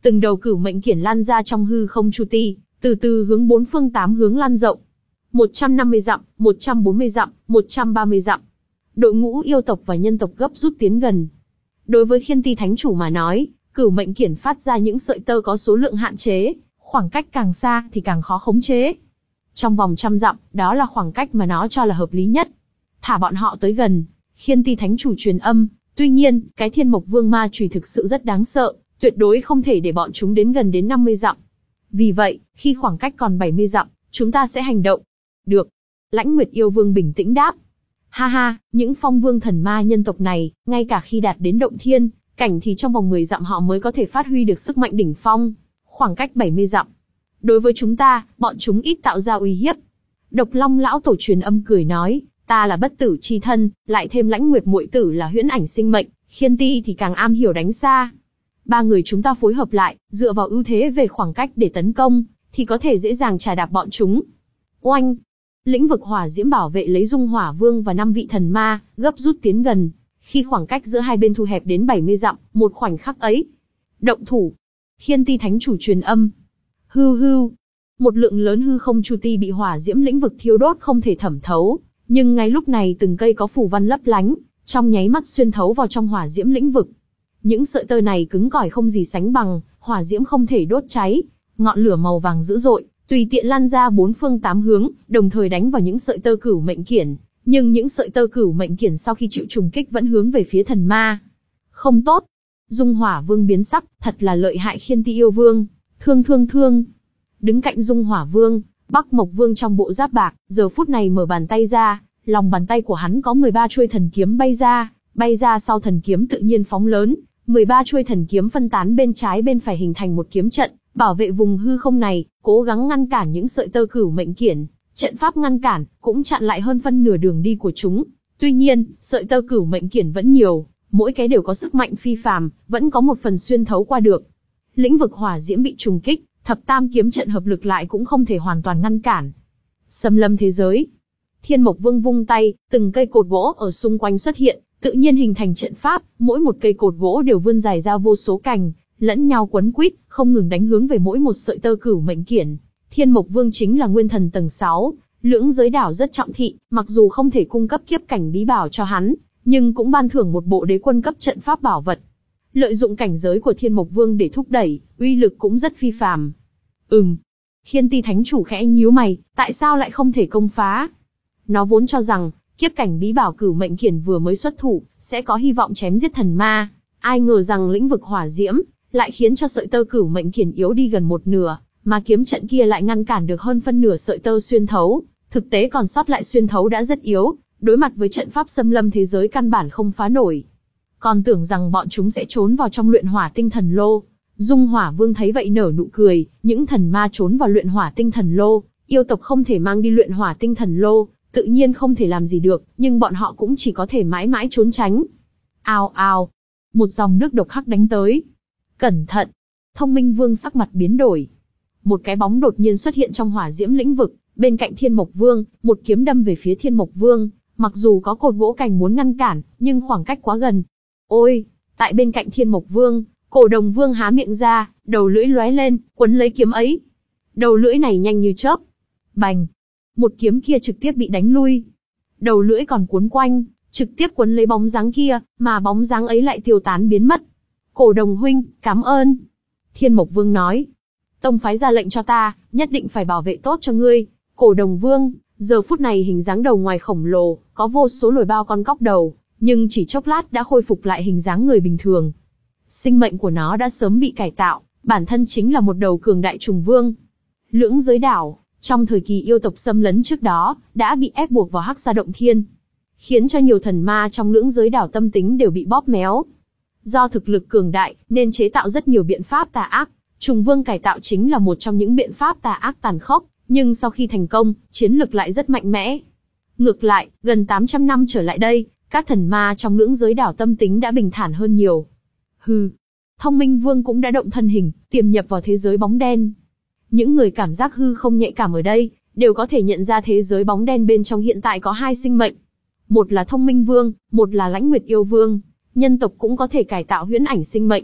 từng đầu cửu mệnh kiển lan ra trong hư không chu ti, từ từ hướng bốn phương tám hướng lan rộng. một trăm năm mươi dặm, một trăm bốn mươi dặm, một trăm ba mươi dặm. Đội ngũ yêu tộc và nhân tộc gấp rút tiến gần. Đối với Khiên Ti Thánh Chủ mà nói, cửu mệnh kiển phát ra những sợi tơ có số lượng hạn chế, khoảng cách càng xa thì càng khó khống chế. Trong vòng trăm dặm, đó là khoảng cách mà nó cho là hợp lý nhất. Thả bọn họ tới gần, Khiên Ti Thánh Chủ truyền âm, tuy nhiên, cái Thiên Mộc Vương ma chùy thực sự rất đáng sợ, tuyệt đối không thể để bọn chúng đến gần đến năm mươi dặm. Vì vậy, khi khoảng cách còn bảy mươi dặm, chúng ta sẽ hành động. Được. Lãnh Nguyệt Yêu Vương bình tĩnh đáp. Ha ha, những phong vương thần ma nhân tộc này, ngay cả khi đạt đến động thiên cảnh thì trong vòng mười dặm họ mới có thể phát huy được sức mạnh đỉnh phong. Khoảng cách bảy mươi dặm. Đối với chúng ta, bọn chúng ít tạo ra uy hiếp. Độc Long lão tổ truyền âm cười nói, ta là bất tử chi thân, lại thêm Lãnh Nguyệt muội tử là huyễn ảnh sinh mệnh, Khiên Ti thì càng am hiểu đánh xa. Ba người chúng ta phối hợp lại, dựa vào ưu thế về khoảng cách để tấn công, thì có thể dễ dàng trà đạp bọn chúng. Oanh! Lĩnh vực hỏa diễm bảo vệ lấy Dung Hỏa Vương và năm vị thần ma, gấp rút tiến gần. Khi khoảng cách giữa hai bên thu hẹp đến bảy mươi dặm, một khoảnh khắc ấy. Động thủ! Khiên Ti Thánh Chủ truyền âm. Hưu hưu! Một lượng lớn hư không chu ti bị hỏa diễm lĩnh vực thiêu đốt không thể thẩm thấu, nhưng ngay lúc này từng cây có phù văn lấp lánh, trong nháy mắt xuyên thấu vào trong hỏa diễm lĩnh vực. Những sợi tơ này cứng cỏi không gì sánh bằng, hỏa diễm không thể đốt cháy, ngọn lửa màu vàng dữ dội, tùy tiện lan ra bốn phương tám hướng, đồng thời đánh vào những sợi tơ cửu mệnh kiển, nhưng những sợi tơ cửu mệnh kiển sau khi chịu trùng kích vẫn hướng về phía thần ma. Không tốt. Dung Hỏa Vương biến sắc, thật là lợi hại Khiên Ti yêu vương. Thương thương thương. Đứng cạnh Dung Hỏa Vương, Bắc Mộc Vương trong bộ giáp bạc, giờ phút này mở bàn tay ra, lòng bàn tay của hắn có mười ba chuôi thần kiếm bay ra, bay ra sau thần kiếm tự nhiên phóng lớn, mười ba chuôi thần kiếm phân tán bên trái bên phải hình thành một kiếm trận, bảo vệ vùng hư không này, cố gắng ngăn cản những sợi tơ cửu mệnh kiển. Trận pháp ngăn cản, cũng chặn lại hơn phân nửa đường đi của chúng. Tuy nhiên, sợi tơ cửu mệnh kiển vẫn nhiều, mỗi cái đều có sức mạnh phi phàm, vẫn có một phần xuyên thấu qua được. Lĩnh vực hỏa diễm bị trùng kích, thập tam kiếm trận hợp lực lại cũng không thể hoàn toàn ngăn cản. Xâm lâm thế giới. Thiên Mộc Vương vung tay, từng cây cột gỗ ở xung quanh xuất hiện, tự nhiên hình thành trận pháp, mỗi một cây cột gỗ đều vươn dài ra vô số cành, lẫn nhau quấn quýt, không ngừng đánh hướng về mỗi một sợi tơ cửu mệnh kiển. Thiên Mộc Vương chính là nguyên thần tầng sáu, lưỡng giới đảo rất trọng thị, mặc dù không thể cung cấp kiếp cảnh bí bảo cho hắn, nhưng cũng ban thưởng một bộ đế quân cấp trận pháp bảo vật. Lợi dụng cảnh giới của Thiên Mộc Vương để thúc đẩy, uy lực cũng rất phi phàm. Ừm. Khiên Ti Thánh Chủ khẽ nhíu mày, tại sao lại không thể công phá? Nó vốn cho rằng, kiếp cảnh bí bảo cửu mệnh kiển vừa mới xuất thủ, sẽ có hy vọng chém giết thần ma. Ai ngờ rằng lĩnh vực hỏa diễm, lại khiến cho sợi tơ cửu mệnh kiển yếu đi gần một nửa, mà kiếm trận kia lại ngăn cản được hơn phân nửa sợi tơ xuyên thấu. Thực tế còn sót lại xuyên thấu đã rất yếu, đối mặt với trận pháp xâm lâm thế giới căn bản không phá nổi. Còn tưởng rằng bọn chúng sẽ trốn vào trong luyện hỏa tinh thần lô. Dung Hỏa Vương thấy vậy nở nụ cười, những thần ma trốn vào luyện hỏa tinh thần lô, yêu tộc không thể mang đi luyện hỏa tinh thần lô, tự nhiên không thể làm gì được, nhưng bọn họ cũng chỉ có thể mãi mãi trốn tránh. Ao ao, một dòng nước độc hắc đánh tới. Cẩn thận! Thông Minh Vương sắc mặt biến đổi. Một cái bóng đột nhiên xuất hiện trong hỏa diễm lĩnh vực, bên cạnh Thiên Mộc Vương, một kiếm đâm về phía Thiên Mộc Vương, mặc dù có cột gỗ cành muốn ngăn cản, nhưng khoảng cách quá gần. Ôi! Tại bên cạnh Thiên Mộc Vương, Cổ Đồng Vương há miệng ra, đầu lưỡi lóe lên, quấn lấy kiếm ấy. Đầu lưỡi này nhanh như chớp. Bành! Một kiếm kia trực tiếp bị đánh lui. Đầu lưỡi còn cuốn quanh, trực tiếp quấn lấy bóng dáng kia, mà bóng dáng ấy lại tiêu tán biến mất. Cổ Đồng huynh, cảm ơn. Thiên Mộc Vương nói. Tông phái ra lệnh cho ta, nhất định phải bảo vệ tốt cho ngươi. Cổ Đồng Vương, giờ phút này hình dáng đầu ngoài khổng lồ, có vô số lồi bao con cóc đầu, nhưng chỉ chốc lát đã khôi phục lại hình dáng người bình thường. Sinh mệnh của nó đã sớm bị cải tạo, bản thân chính là một đầu cường đại trùng vương. Lưỡng giới đảo, trong thời kỳ yêu tộc xâm lấn trước đó, đã bị ép buộc vào Hắc Sa Động Thiên, khiến cho nhiều thần ma trong lưỡng giới đảo tâm tính đều bị bóp méo. Do thực lực cường đại, nên chế tạo rất nhiều biện pháp tà ác. Trùng vương cải tạo chính là một trong những biện pháp tà ác tàn khốc, nhưng sau khi thành công, chiến lực lại rất mạnh mẽ. Ngược lại, gần tám trăm năm trở lại đây, các thần ma trong lưỡng giới đảo tâm tính đã bình thản hơn nhiều. Hừ. Thông Minh Vương cũng đã động thân hình, tiềm nhập vào thế giới bóng đen. Những người cảm giác hư không nhạy cảm ở đây, đều có thể nhận ra thế giới bóng đen bên trong hiện tại có hai sinh mệnh. Một là Thông Minh Vương, một là Lãnh Nguyệt Yêu Vương. Nhân tộc cũng có thể cải tạo huyễn ảnh sinh mệnh.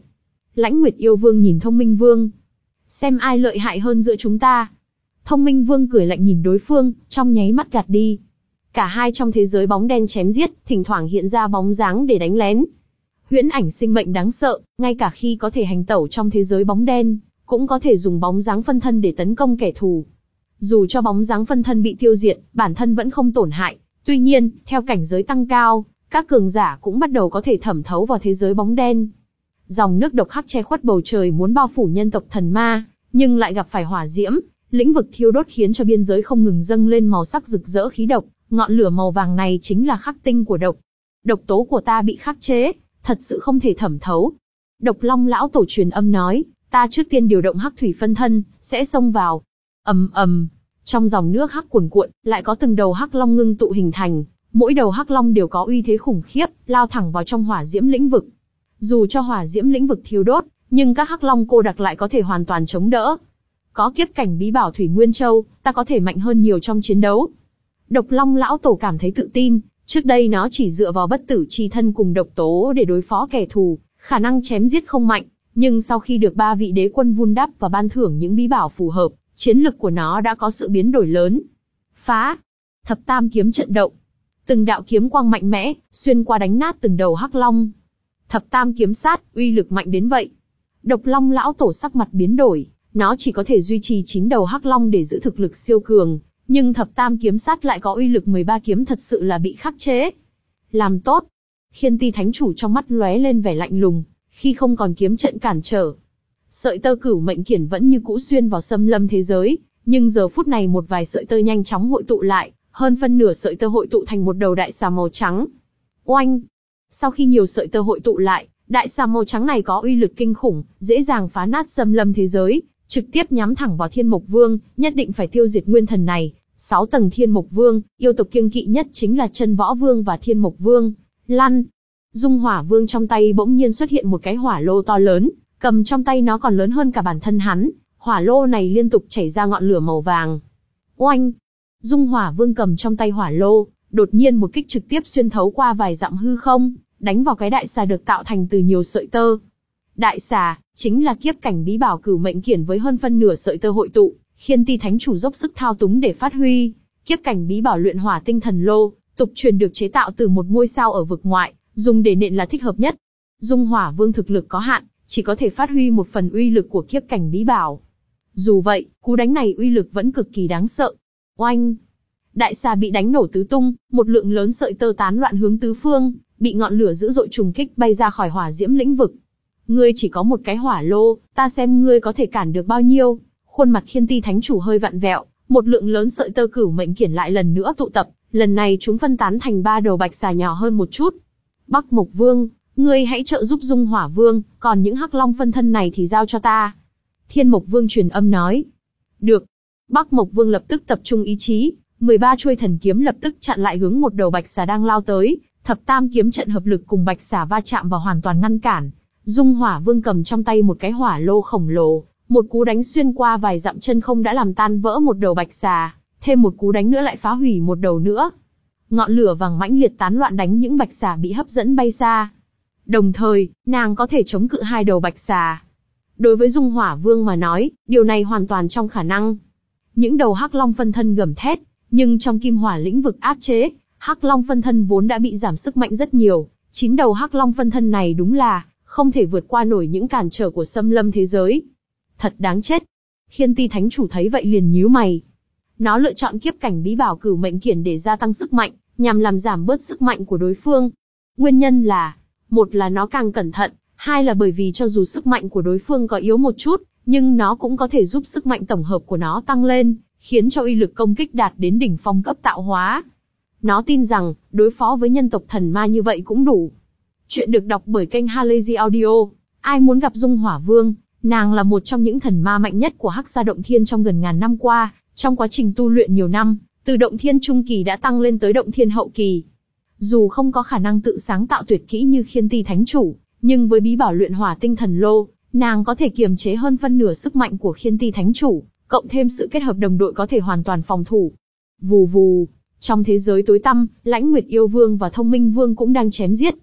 Lãnh Nguyệt Yêu Vương nhìn Thông Minh Vương. Xem ai lợi hại hơn giữa chúng ta. Thông Minh Vương cười lạnh nhìn đối phương, trong nháy mắt gạt đi. Cả hai trong thế giới bóng đen chém giết, thỉnh thoảng hiện ra bóng dáng để đánh lén. Huyễn ảnh sinh mệnh đáng sợ, ngay cả khi có thể hành tẩu trong thế giới bóng đen, cũng có thể dùng bóng dáng phân thân để tấn công kẻ thù. Dù cho bóng dáng phân thân bị tiêu diệt, bản thân vẫn không tổn hại. Tuy nhiên, theo cảnh giới tăng cao, các cường giả cũng bắt đầu có thể thẩm thấu vào thế giới bóng đen. Dòng nước độc hắc che khuất bầu trời muốn bao phủ nhân tộc thần ma, nhưng lại gặp phải hỏa diễm, lĩnh vực thiêu đốt khiến cho biên giới không ngừng dâng lên màu sắc rực rỡ khí độc, ngọn lửa màu vàng này chính là khắc tinh của độc. Độc tố của ta bị khắc chế, thật sự không thể thẩm thấu. Độc Long lão tổ truyền âm nói, ta trước tiên điều động hắc thủy phân thân, sẽ xông vào. Ầm ầm, trong dòng nước hắc cuồn cuộn, lại có từng đầu hắc long ngưng tụ hình thành, mỗi đầu hắc long đều có uy thế khủng khiếp, lao thẳng vào trong hỏa diễm lĩnh vực. Dù cho hỏa diễm lĩnh vực thiêu đốt, nhưng các hắc long cô đặc lại có thể hoàn toàn chống đỡ. Có kiếp cảnh bí bảo Thủy Nguyên Châu, ta có thể mạnh hơn nhiều trong chiến đấu. Độc Long lão tổ cảm thấy tự tin, trước đây nó chỉ dựa vào bất tử chi thân cùng độc tố để đối phó kẻ thù, khả năng chém giết không mạnh, nhưng sau khi được ba vị đế quân vun đắp và ban thưởng những bí bảo phù hợp, chiến lực của nó đã có sự biến đổi lớn. Phá! Thập tam kiếm trận động. Từng đạo kiếm quang mạnh mẽ, xuyên qua đánh nát từng đầu hắc long. Thập tam kiếm sát, uy lực mạnh đến vậy. Độc Long lão tổ sắc mặt biến đổi, nó chỉ có thể duy trì chín đầu hắc long để giữ thực lực siêu cường, nhưng thập tam kiếm sát lại có uy lực mười ba kiếm, thật sự là bị khắc chế. Làm tốt. Khiên Ti thánh chủ trong mắt lóe lên vẻ lạnh lùng, khi không còn kiếm trận cản trở. Sợi tơ cửu mệnh kiển vẫn như cũ xuyên vào xâm lâm thế giới, nhưng giờ phút này một vài sợi tơ nhanh chóng hội tụ lại, hơn phân nửa sợi tơ hội tụ thành một đầu đại xà màu trắng. Oanh! Sau khi nhiều sợi tơ hội tụ lại, đại xà màu trắng này có uy lực kinh khủng, dễ dàng phá nát xâm lâm thế giới, trực tiếp nhắm thẳng vào Thiên Mộc Vương, nhất định phải tiêu diệt nguyên thần này. Sáu tầng Thiên Mộc Vương, yêu tộc kiêng kỵ nhất chính là Chân Võ Vương và Thiên Mộc Vương. Lăn! Dung Hỏa Vương trong tay bỗng nhiên xuất hiện một cái hỏa lô to lớn, cầm trong tay nó còn lớn hơn cả bản thân hắn, hỏa lô này liên tục chảy ra ngọn lửa màu vàng. Oanh! Dung Hỏa Vương cầm trong tay hỏa lô, đột nhiên một kích trực tiếp xuyên thấu qua vài dặm hư không, đánh vào cái đại xà được tạo thành từ nhiều sợi tơ. Đại xà, chính là kiếp cảnh bí bảo Cửu Mệnh Kiển với hơn phân nửa sợi tơ hội tụ, Khiên Ti thánh chủ dốc sức thao túng để phát huy. Kiếp cảnh bí bảo Luyện Hỏa Tinh Thần Lô, tục truyền được chế tạo từ một ngôi sao ở vực ngoại, dùng để nện là thích hợp nhất. Dung Hỏa Vương thực lực có hạn, chỉ có thể phát huy một phần uy lực của kiếp cảnh bí bảo. Dù vậy, cú đánh này uy lực vẫn cực kỳ đáng sợ. Oanh! Đại xà bị đánh nổ tứ tung, một lượng lớn sợi tơ tán loạn hướng tứ phương, bị ngọn lửa dữ dội trùng kích bay ra khỏi hỏa diễm lĩnh vực. Ngươi chỉ có một cái hỏa lô, ta xem ngươi có thể cản được bao nhiêu. Khuôn mặt Khiên Ti thánh chủ hơi vặn vẹo, một lượng lớn sợi tơ Cửu Mệnh Kiển lại lần nữa tụ tập, lần này chúng phân tán thành ba đầu bạch xà nhỏ hơn một chút. Bắc Mộc Vương, ngươi hãy trợ giúp Dung Hỏa Vương, còn những hắc long phân thân này thì giao cho ta. Thiên Mộc Vương truyền âm nói. Được. Bắc Mộc Vương lập tức tập trung ý chí, mười ba chuôi thần kiếm lập tức chặn lại hướng một đầu bạch xà đang lao tới, thập tam kiếm trận hợp lực cùng bạch xà va chạm và hoàn toàn ngăn cản. Dung Hỏa Vương cầm trong tay một cái hỏa lô khổng lồ, một cú đánh xuyên qua vài dặm chân không đã làm tan vỡ một đầu bạch xà, thêm một cú đánh nữa lại phá hủy một đầu nữa. Ngọn lửa vàng mãnh liệt tán loạn đánh những bạch xà bị hấp dẫn bay xa. Đồng thời, nàng có thể chống cự hai đầu bạch xà. Đối với Dung Hỏa Vương mà nói, điều này hoàn toàn trong khả năng. Những đầu hắc long phân thân gầm thét, nhưng trong kim hỏa lĩnh vực áp chế, hắc long phân thân vốn đã bị giảm sức mạnh rất nhiều. Chín đầu hắc long phân thân này đúng là không thể vượt qua nổi những cản trở của xâm lâm thế giới. Thật đáng chết. Khiên Ti thánh chủ thấy vậy liền nhíu mày. Nó lựa chọn kiếp cảnh bí bảo Cửu Mệnh Kiển để gia tăng sức mạnh, nhằm làm giảm bớt sức mạnh của đối phương. Nguyên nhân là, một là nó càng cẩn thận, hai là bởi vì cho dù sức mạnh của đối phương có yếu một chút, nhưng nó cũng có thể giúp sức mạnh tổng hợp của nó tăng lên, khiến cho uy lực công kích đạt đến đỉnh phong cấp tạo hóa. Nó tin rằng, đối phó với nhân tộc thần ma như vậy cũng đủ. Chuyện được đọc bởi kênh Halazy Audio. Ai muốn gặp Dung Hỏa Vương, nàng là một trong những thần ma mạnh nhất của Hắc Sa Động Thiên trong gần ngàn năm qua, trong quá trình tu luyện nhiều năm, từ Động Thiên Trung Kỳ đã tăng lên tới Động Thiên Hậu Kỳ. Dù không có khả năng tự sáng tạo tuyệt kỹ như Khiên Ti thánh chủ, nhưng với bí bảo Luyện Hỏa Tinh Thần Lô, nàng có thể kiềm chế hơn phân nửa sức mạnh của Khiên Ti thánh chủ, cộng thêm sự kết hợp đồng đội có thể hoàn toàn phòng thủ. Vù vù, trong thế giới tối tăm, Lãnh Nguyệt Yêu Vương và Thông Minh Vương cũng đang chém giết.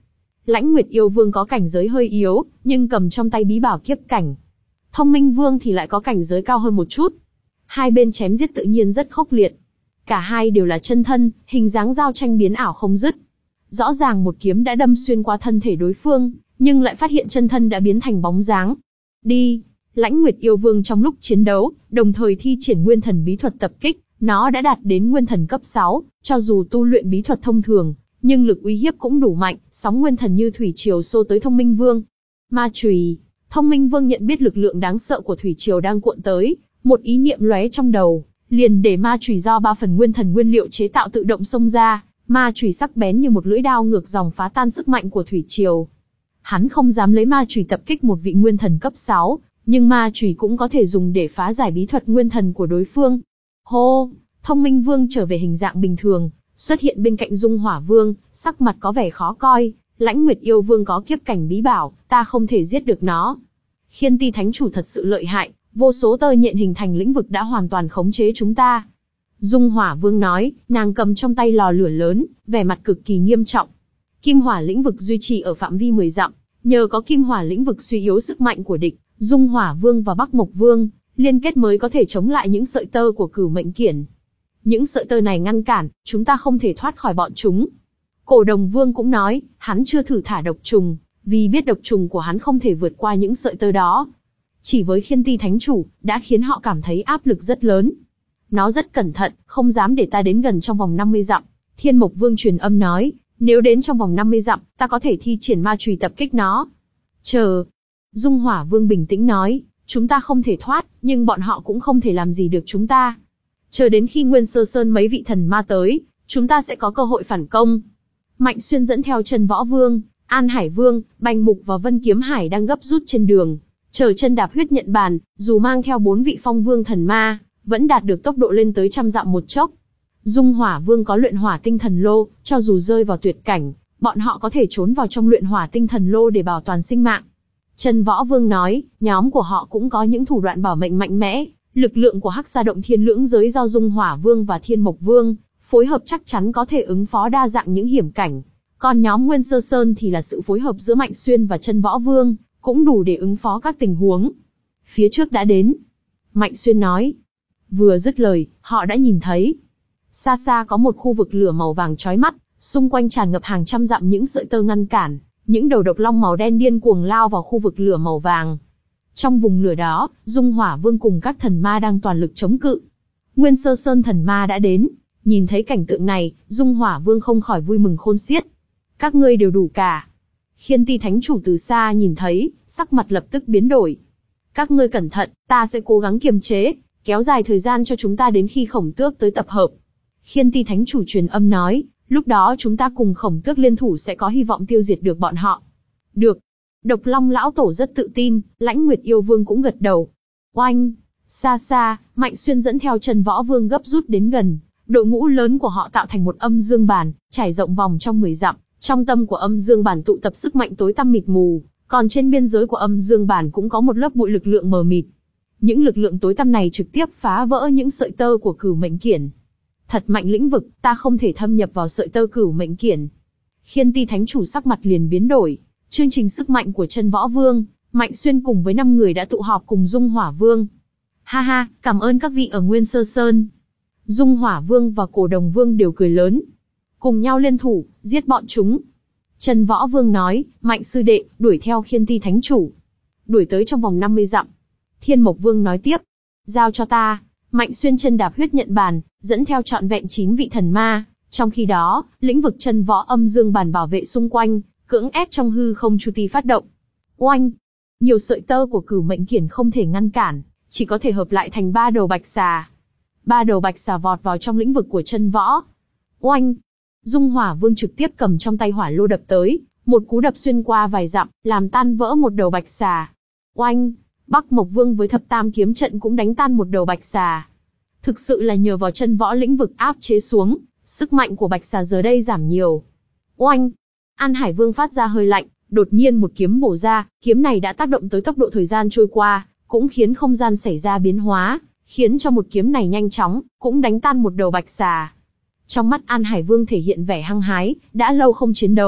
Lãnh Nguyệt Yêu Vương có cảnh giới hơi yếu, nhưng cầm trong tay bí bảo kiếp cảnh. Thông Minh Vương thì lại có cảnh giới cao hơn một chút. Hai bên chém giết tự nhiên rất khốc liệt. Cả hai đều là chân thân, hình dáng giao tranh biến ảo không dứt. Rõ ràng một kiếm đã đâm xuyên qua thân thể đối phương, nhưng lại phát hiện chân thân đã biến thành bóng dáng. Đi! Lãnh Nguyệt Yêu Vương trong lúc chiến đấu, đồng thời thi triển nguyên thần bí thuật tập kích, nó đã đạt đến nguyên thần cấp sáu, cho dù tu luyện bí thuật thông thường, nhưng lực uy hiếp cũng đủ mạnh, sóng nguyên thần như thủy triều xô tới Thông Minh Vương. Ma chùy! Thông Minh Vương nhận biết lực lượng đáng sợ của thủy triều đang cuộn tới, một ý niệm lóe trong đầu, liền để ma chùy do ba phần nguyên thần nguyên liệu chế tạo tự động xông ra, ma chùy sắc bén như một lưỡi đao ngược dòng phá tan sức mạnh của thủy triều. Hắn không dám lấy ma chùy tập kích một vị nguyên thần cấp sáu, nhưng ma chùy cũng có thể dùng để phá giải bí thuật nguyên thần của đối phương. Hô! Thông Minh Vương trở về hình dạng bình thường, xuất hiện bên cạnh Dung Hỏa Vương, sắc mặt có vẻ khó coi. Lãnh Nguyệt Yêu Vương có kiếp cảnh bí bảo, ta không thể giết được nó. Khiên Ti Thánh Chủ thật sự lợi hại, vô số tơ nhện hình thành lĩnh vực đã hoàn toàn khống chế chúng ta. Dung Hỏa Vương nói, nàng cầm trong tay lò lửa lớn, vẻ mặt cực kỳ nghiêm trọng. Kim Hỏa lĩnh vực duy trì ở phạm vi mười dặm, nhờ có Kim Hỏa lĩnh vực suy yếu sức mạnh của địch, Dung Hỏa Vương và Bắc Mộc Vương liên kết mới có thể chống lại những sợi tơ của Cửu Mệnh Kiển. Những sợi tơ này ngăn cản, chúng ta không thể thoát khỏi bọn chúng. Cổ Đồng Vương cũng nói, hắn chưa thử thả độc trùng, vì biết độc trùng của hắn không thể vượt qua những sợi tơ đó. Chỉ với Khiên Ti Thánh Chủ, đã khiến họ cảm thấy áp lực rất lớn. Nó rất cẩn thận, không dám để ta đến gần trong vòng năm mươi dặm. Thiên Mộc Vương truyền âm nói, nếu đến trong vòng năm mươi dặm, ta có thể thi triển ma chùy tập kích nó. Chờ. Dung Hỏa Vương bình tĩnh nói, chúng ta không thể thoát, nhưng bọn họ cũng không thể làm gì được chúng ta. Chờ đến khi Nguyên Sơ Sơn mấy vị thần ma tới, chúng ta sẽ có cơ hội phản công. Mạnh Xuyên dẫn theo Chân Võ Vương, An Hải Vương, Bành Mục và Vân Kiếm Hải đang gấp rút trên đường. Chờ chân đạp huyết nhận bàn, dù mang theo bốn vị phong vương thần ma, vẫn đạt được tốc độ lên tới trăm dặm một chốc. Dung Hỏa Vương có luyện hỏa tinh thần lô, cho dù rơi vào tuyệt cảnh, bọn họ có thể trốn vào trong luyện hỏa tinh thần lô để bảo toàn sinh mạng. Chân Võ Vương nói, nhóm của họ cũng có những thủ đoạn bảo mệnh mạnh mẽ, lực lượng của Hắc Sa Động Thiên Lưỡng Giới do Dung Hỏa Vương và Thiên Mộc Vương phối hợp chắc chắn có thể ứng phó đa dạng những hiểm cảnh. Còn nhóm Nguyên Sơ Sơn thì là sự phối hợp giữa Mạnh Xuyên và Chân Võ Vương, cũng đủ để ứng phó các tình huống. Phía trước đã đến. Mạnh Xuyên nói. Vừa dứt lời, họ đã nhìn thấy. Xa xa có một khu vực lửa màu vàng chói mắt, xung quanh tràn ngập hàng trăm dặm những sợi tơ ngăn cản, những đầu độc long màu đen điên cuồng lao vào khu vực lửa màu vàng. Trong vùng lửa đó, Dung Hỏa Vương cùng các thần ma đang toàn lực chống cự. Nguyên Sơ Sơn thần ma đã đến, nhìn thấy cảnh tượng này, Dung Hỏa Vương không khỏi vui mừng khôn xiết. Các ngươi đều đủ cả. Khiên Ti Thánh Chủ từ xa nhìn thấy, sắc mặt lập tức biến đổi. Các ngươi cẩn thận, ta sẽ cố gắng kiềm chế, kéo dài thời gian cho chúng ta đến khi Khổng Tước tới tập hợp. Khiên Ti Thánh Chủ truyền âm nói, lúc đó chúng ta cùng Khổng Tước liên thủ sẽ có hy vọng tiêu diệt được bọn họ. Được. Độc Long Lão Tổ rất tự tin, Lãnh Nguyệt Yêu Vương cũng gật đầu. Oanh! Xa xa, Mạnh Xuyên dẫn theo Chân Võ Vương gấp rút đến gần, đội ngũ lớn của họ tạo thành một âm dương bàn, trải rộng vòng trong mười dặm. Trong tâm của âm dương bản tụ tập sức mạnh tối tăm mịt mù, còn trên biên giới của âm dương bản cũng có một lớp bụi lực lượng mờ mịt. Những lực lượng tối tăm này trực tiếp phá vỡ những sợi tơ của Cửu Mệnh Kiển. Thật mạnh lĩnh vực, ta không thể thâm nhập vào sợi tơ Cửu Mệnh Kiển. Khiên Ti Thánh Chủ sắc mặt liền biến đổi. Chương trình sức mạnh của Chân Võ Vương, Mạnh Xuyên cùng với năm người đã tụ họp cùng Dung Hỏa Vương. Ha ha, cảm ơn các vị ở Nguyên Sơ Sơn. Dung Hỏa Vương và Cổ Đồng Vương đều cười lớn. Cùng nhau liên thủ, giết bọn chúng. Chân Võ Vương nói, Mạnh sư đệ, đuổi theo Khiên Ti Thánh Chủ. Đuổi tới trong vòng năm mươi dặm. Thiên Mộc Vương nói tiếp, giao cho ta. Mạnh Xuyên chân đạp huyết nhận bàn, dẫn theo trọn vẹn chín vị thần ma. Trong khi đó, lĩnh vực chân võ âm dương bàn bảo vệ xung quanh, cưỡng ép trong hư không chu ti phát động. Oanh! Nhiều sợi tơ của Cửu Mệnh Kiển không thể ngăn cản, chỉ có thể hợp lại thành ba đầu bạch xà. Ba đầu bạch xà vọt vào trong lĩnh vực của chân võ. Oanh! Dung Hỏa Vương trực tiếp cầm trong tay hỏa lô đập tới, một cú đập xuyên qua vài dặm, làm tan vỡ một đầu bạch xà. Oanh! Bắc Mộc Vương với thập tam kiếm trận cũng đánh tan một đầu bạch xà. Thực sự là nhờ vào chân võ lĩnh vực áp chế xuống, sức mạnh của bạch xà giờ đây giảm nhiều. Oanh! An Hải Vương phát ra hơi lạnh, đột nhiên một kiếm bổ ra, kiếm này đã tác động tới tốc độ thời gian trôi qua, cũng khiến không gian xảy ra biến hóa, khiến cho một kiếm này nhanh chóng, cũng đánh tan một đầu bạch xà. Trong mắt An Hải Vương thể hiện vẻ hăng hái, đã lâu không chiến đấu.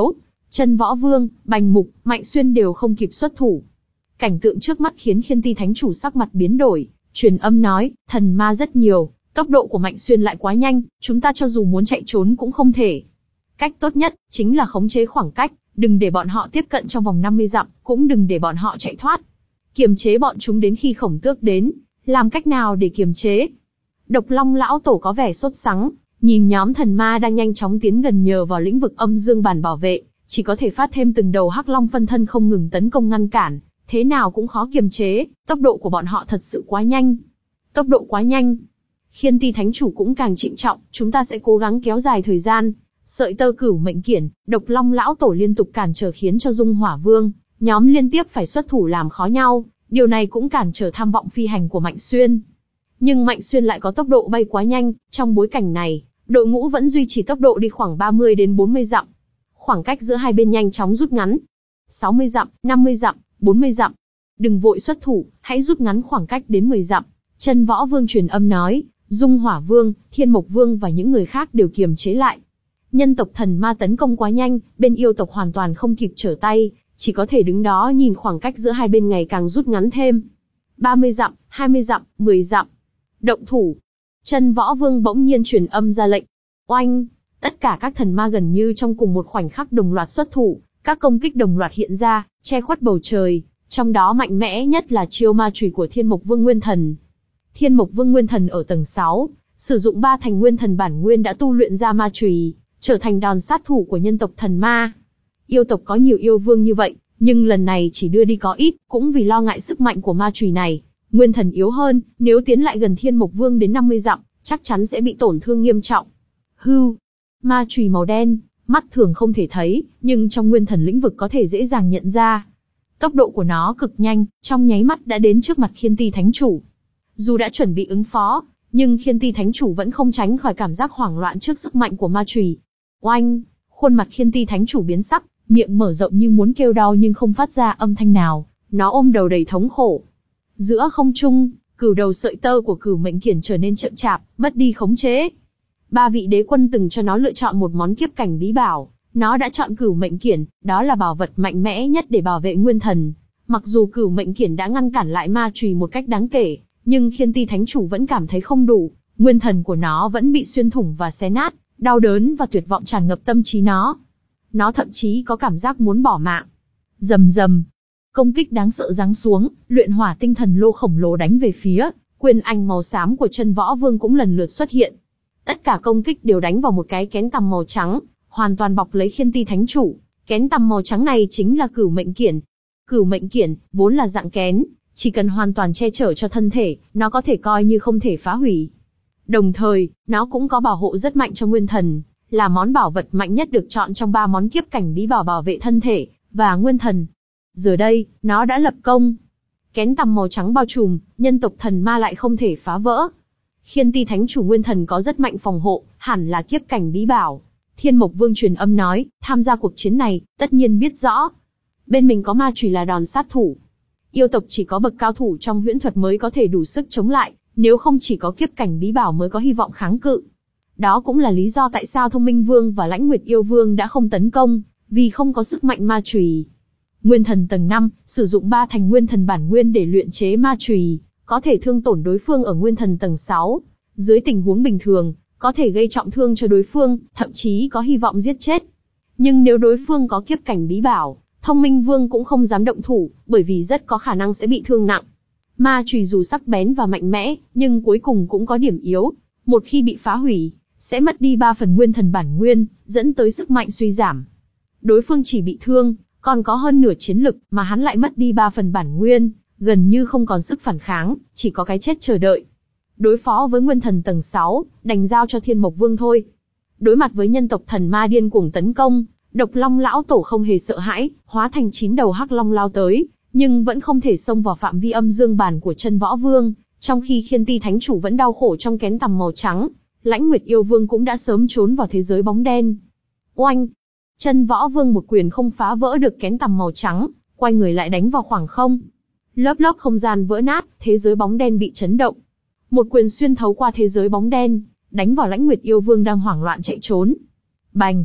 Chân Võ Vương, Bành Mục, Mạnh Xuyên đều không kịp xuất thủ. Cảnh tượng trước mắt khiến Khiên Ti Thánh Chủ sắc mặt biến đổi, truyền âm nói, thần ma rất nhiều, tốc độ của Mạnh Xuyên lại quá nhanh, chúng ta cho dù muốn chạy trốn cũng không thể. Cách tốt nhất chính là khống chế khoảng cách, đừng để bọn họ tiếp cận trong vòng năm mươi dặm, cũng đừng để bọn họ chạy thoát. Kiềm chế bọn chúng đến khi Khổng Tước đến, làm cách nào để kiềm chế? Độc Long lão tổ có vẻ sốt sắng, nhìn nhóm thần ma đang nhanh chóng tiến gần nhờ vào lĩnh vực âm dương bản bảo vệ, chỉ có thể phát thêm từng đầu hắc long phân thân không ngừng tấn công ngăn cản, thế nào cũng khó kiềm chế, tốc độ của bọn họ thật sự quá nhanh. Tốc độ quá nhanh. Khiên Ti Thánh Chủ cũng càng trịnh trọng, chúng ta sẽ cố gắng kéo dài thời gian. Sợi tơ cửu mệnh kiển, Độc Long lão tổ liên tục cản trở khiến cho Dung Hỏa Vương, nhóm liên tiếp phải xuất thủ làm khó nhau, điều này cũng cản trở tham vọng phi hành của Mạnh Xuyên. Nhưng Mạnh Xuyên lại có tốc độ bay quá nhanh, trong bối cảnh này, đội ngũ vẫn duy trì tốc độ đi khoảng ba mươi đến bốn mươi dặm. Khoảng cách giữa hai bên nhanh chóng rút ngắn. sáu mươi dặm, năm mươi dặm, bốn mươi dặm. Đừng vội xuất thủ, hãy rút ngắn khoảng cách đến mười dặm. Chân Võ Vương truyền âm nói, Dung Hỏa Vương, Thiên Mộc Vương và những người khác đều kiềm chế lại. Nhân tộc thần ma tấn công quá nhanh, bên yêu tộc hoàn toàn không kịp trở tay, chỉ có thể đứng đó nhìn khoảng cách giữa hai bên ngày càng rút ngắn thêm. ba mươi dặm, hai mươi dặm, mười dặm. Động thủ. Chân Võ Vương bỗng nhiên truyền âm ra lệnh. Oanh! Tất cả các thần ma gần như trong cùng một khoảnh khắc đồng loạt xuất thủ, các công kích đồng loạt hiện ra, che khuất bầu trời, trong đó mạnh mẽ nhất là chiêu ma chùy của Thiên Mộc Vương Nguyên Thần. Thiên Mộc Vương Nguyên Thần ở tầng sáu, sử dụng ba thành nguyên thần bản nguyên đã tu luyện ra ma chùy, trở thành đòn sát thủ của nhân tộc thần ma. Yêu tộc có nhiều yêu vương như vậy, nhưng lần này chỉ đưa đi có ít, cũng vì lo ngại sức mạnh của ma chùy này. Nguyên thần yếu hơn, nếu tiến lại gần Thiên Mộc Vương đến năm mươi dặm, chắc chắn sẽ bị tổn thương nghiêm trọng. Hưu, ma chùy màu đen, mắt thường không thể thấy, nhưng trong nguyên thần lĩnh vực có thể dễ dàng nhận ra. Tốc độ của nó cực nhanh, trong nháy mắt đã đến trước mặt Khiên Ti Thánh Chủ. Dù đã chuẩn bị ứng phó, nhưng Khiên Ti Thánh Chủ vẫn không tránh khỏi cảm giác hoảng loạn trước sức mạnh của ma chùy. Oanh, khuôn mặt Khiên Ti Thánh Chủ biến sắc, miệng mở rộng như muốn kêu đau nhưng không phát ra âm thanh nào, nó ôm đầu đầy thống khổ. Giữa không trung, cửu đầu sợi tơ của cửu mệnh kiển trở nên chậm chạp, mất đi khống chế. Ba vị đế quân từng cho nó lựa chọn một món kiếp cảnh bí bảo, nó đã chọn cửu mệnh kiển, đó là bảo vật mạnh mẽ nhất để bảo vệ nguyên thần. Mặc dù cửu mệnh kiển đã ngăn cản lại ma chùy một cách đáng kể, nhưng Khiên Ti Thánh Chủ vẫn cảm thấy không đủ, nguyên thần của nó vẫn bị xuyên thủng và xé nát, đau đớn và tuyệt vọng tràn ngập tâm trí nó. Nó thậm chí có cảm giác muốn bỏ mạng. Rầm rầm, công kích đáng sợ giáng xuống, luyện hỏa tinh thần lô khổng lồ đánh về phía, quyền ảnh màu xám của Chân Võ Vương cũng lần lượt xuất hiện. Tất cả công kích đều đánh vào một cái kén tằm màu trắng, hoàn toàn bọc lấy Khiên Ti Thánh Chủ. Kén tằm màu trắng này chính là cửu mệnh kiển. Cửu mệnh kiển vốn là dạng kén, chỉ cần hoàn toàn che chở cho thân thể, nó có thể coi như không thể phá hủy. Đồng thời, nó cũng có bảo hộ rất mạnh cho nguyên thần, là món bảo vật mạnh nhất được chọn trong ba món kiếp cảnh bí bảo bảo vệ thân thể và nguyên thần. Giờ đây, nó đã lập công. Kén tằm màu trắng bao trùm, nhân tộc thần ma lại không thể phá vỡ. Khiên Ti Thánh Chủ nguyên thần có rất mạnh phòng hộ, hẳn là kiếp cảnh bí bảo. Thiên Mộc Vương truyền âm nói, tham gia cuộc chiến này, tất nhiên biết rõ. Bên mình có ma chùy là đòn sát thủ. Yêu tộc chỉ có bậc cao thủ trong huyễn thuật mới có thể đủ sức chống lại, nếu không chỉ có kiếp cảnh bí bảo mới có hy vọng kháng cự. Đó cũng là lý do tại sao Thông Minh Vương và Lãnh Nguyệt Yêu Vương đã không tấn công, vì không có sức mạnh ma chùy. Nguyên thần tầng năm, sử dụng ba thành nguyên thần bản nguyên để luyện chế ma chùy, có thể thương tổn đối phương ở nguyên thần tầng sáu. Dưới tình huống bình thường, có thể gây trọng thương cho đối phương, thậm chí có hy vọng giết chết. Nhưng nếu đối phương có kiếp cảnh bí bảo, Thông Minh Vương cũng không dám động thủ, bởi vì rất có khả năng sẽ bị thương nặng. Ma chùy dù sắc bén và mạnh mẽ, nhưng cuối cùng cũng có điểm yếu. Một khi bị phá hủy, sẽ mất đi ba phần nguyên thần bản nguyên, dẫn tới sức mạnh suy giảm. Đối phương chỉ bị thương, còn có hơn nửa chiến lực, mà hắn lại mất đi ba phần bản nguyên, gần như không còn sức phản kháng, chỉ có cái chết chờ đợi. Đối phó với nguyên thần tầng sáu, đành giao cho Thiên Mộc Vương thôi. Đối mặt với nhân tộc thần ma điên cuồng tấn công, Độc Long lão tổ không hề sợ hãi, hóa thành chín đầu hắc long lao tới, nhưng vẫn không thể xông vào phạm vi âm dương bản của Chân Võ Vương, trong khi Khiên Ti Thánh Chủ vẫn đau khổ trong kén tằm màu trắng. Lãnh Nguyệt Yêu Vương cũng đã sớm trốn vào thế giới bóng đen. Oanh! Chân Võ Vương một quyền không phá vỡ được kén tằm màu trắng, quay người lại đánh vào khoảng không. Lớp lớp không gian vỡ nát, thế giới bóng đen bị chấn động. Một quyền xuyên thấu qua thế giới bóng đen, đánh vào Lãnh Nguyệt Yêu Vương đang hoảng loạn chạy trốn. Bành!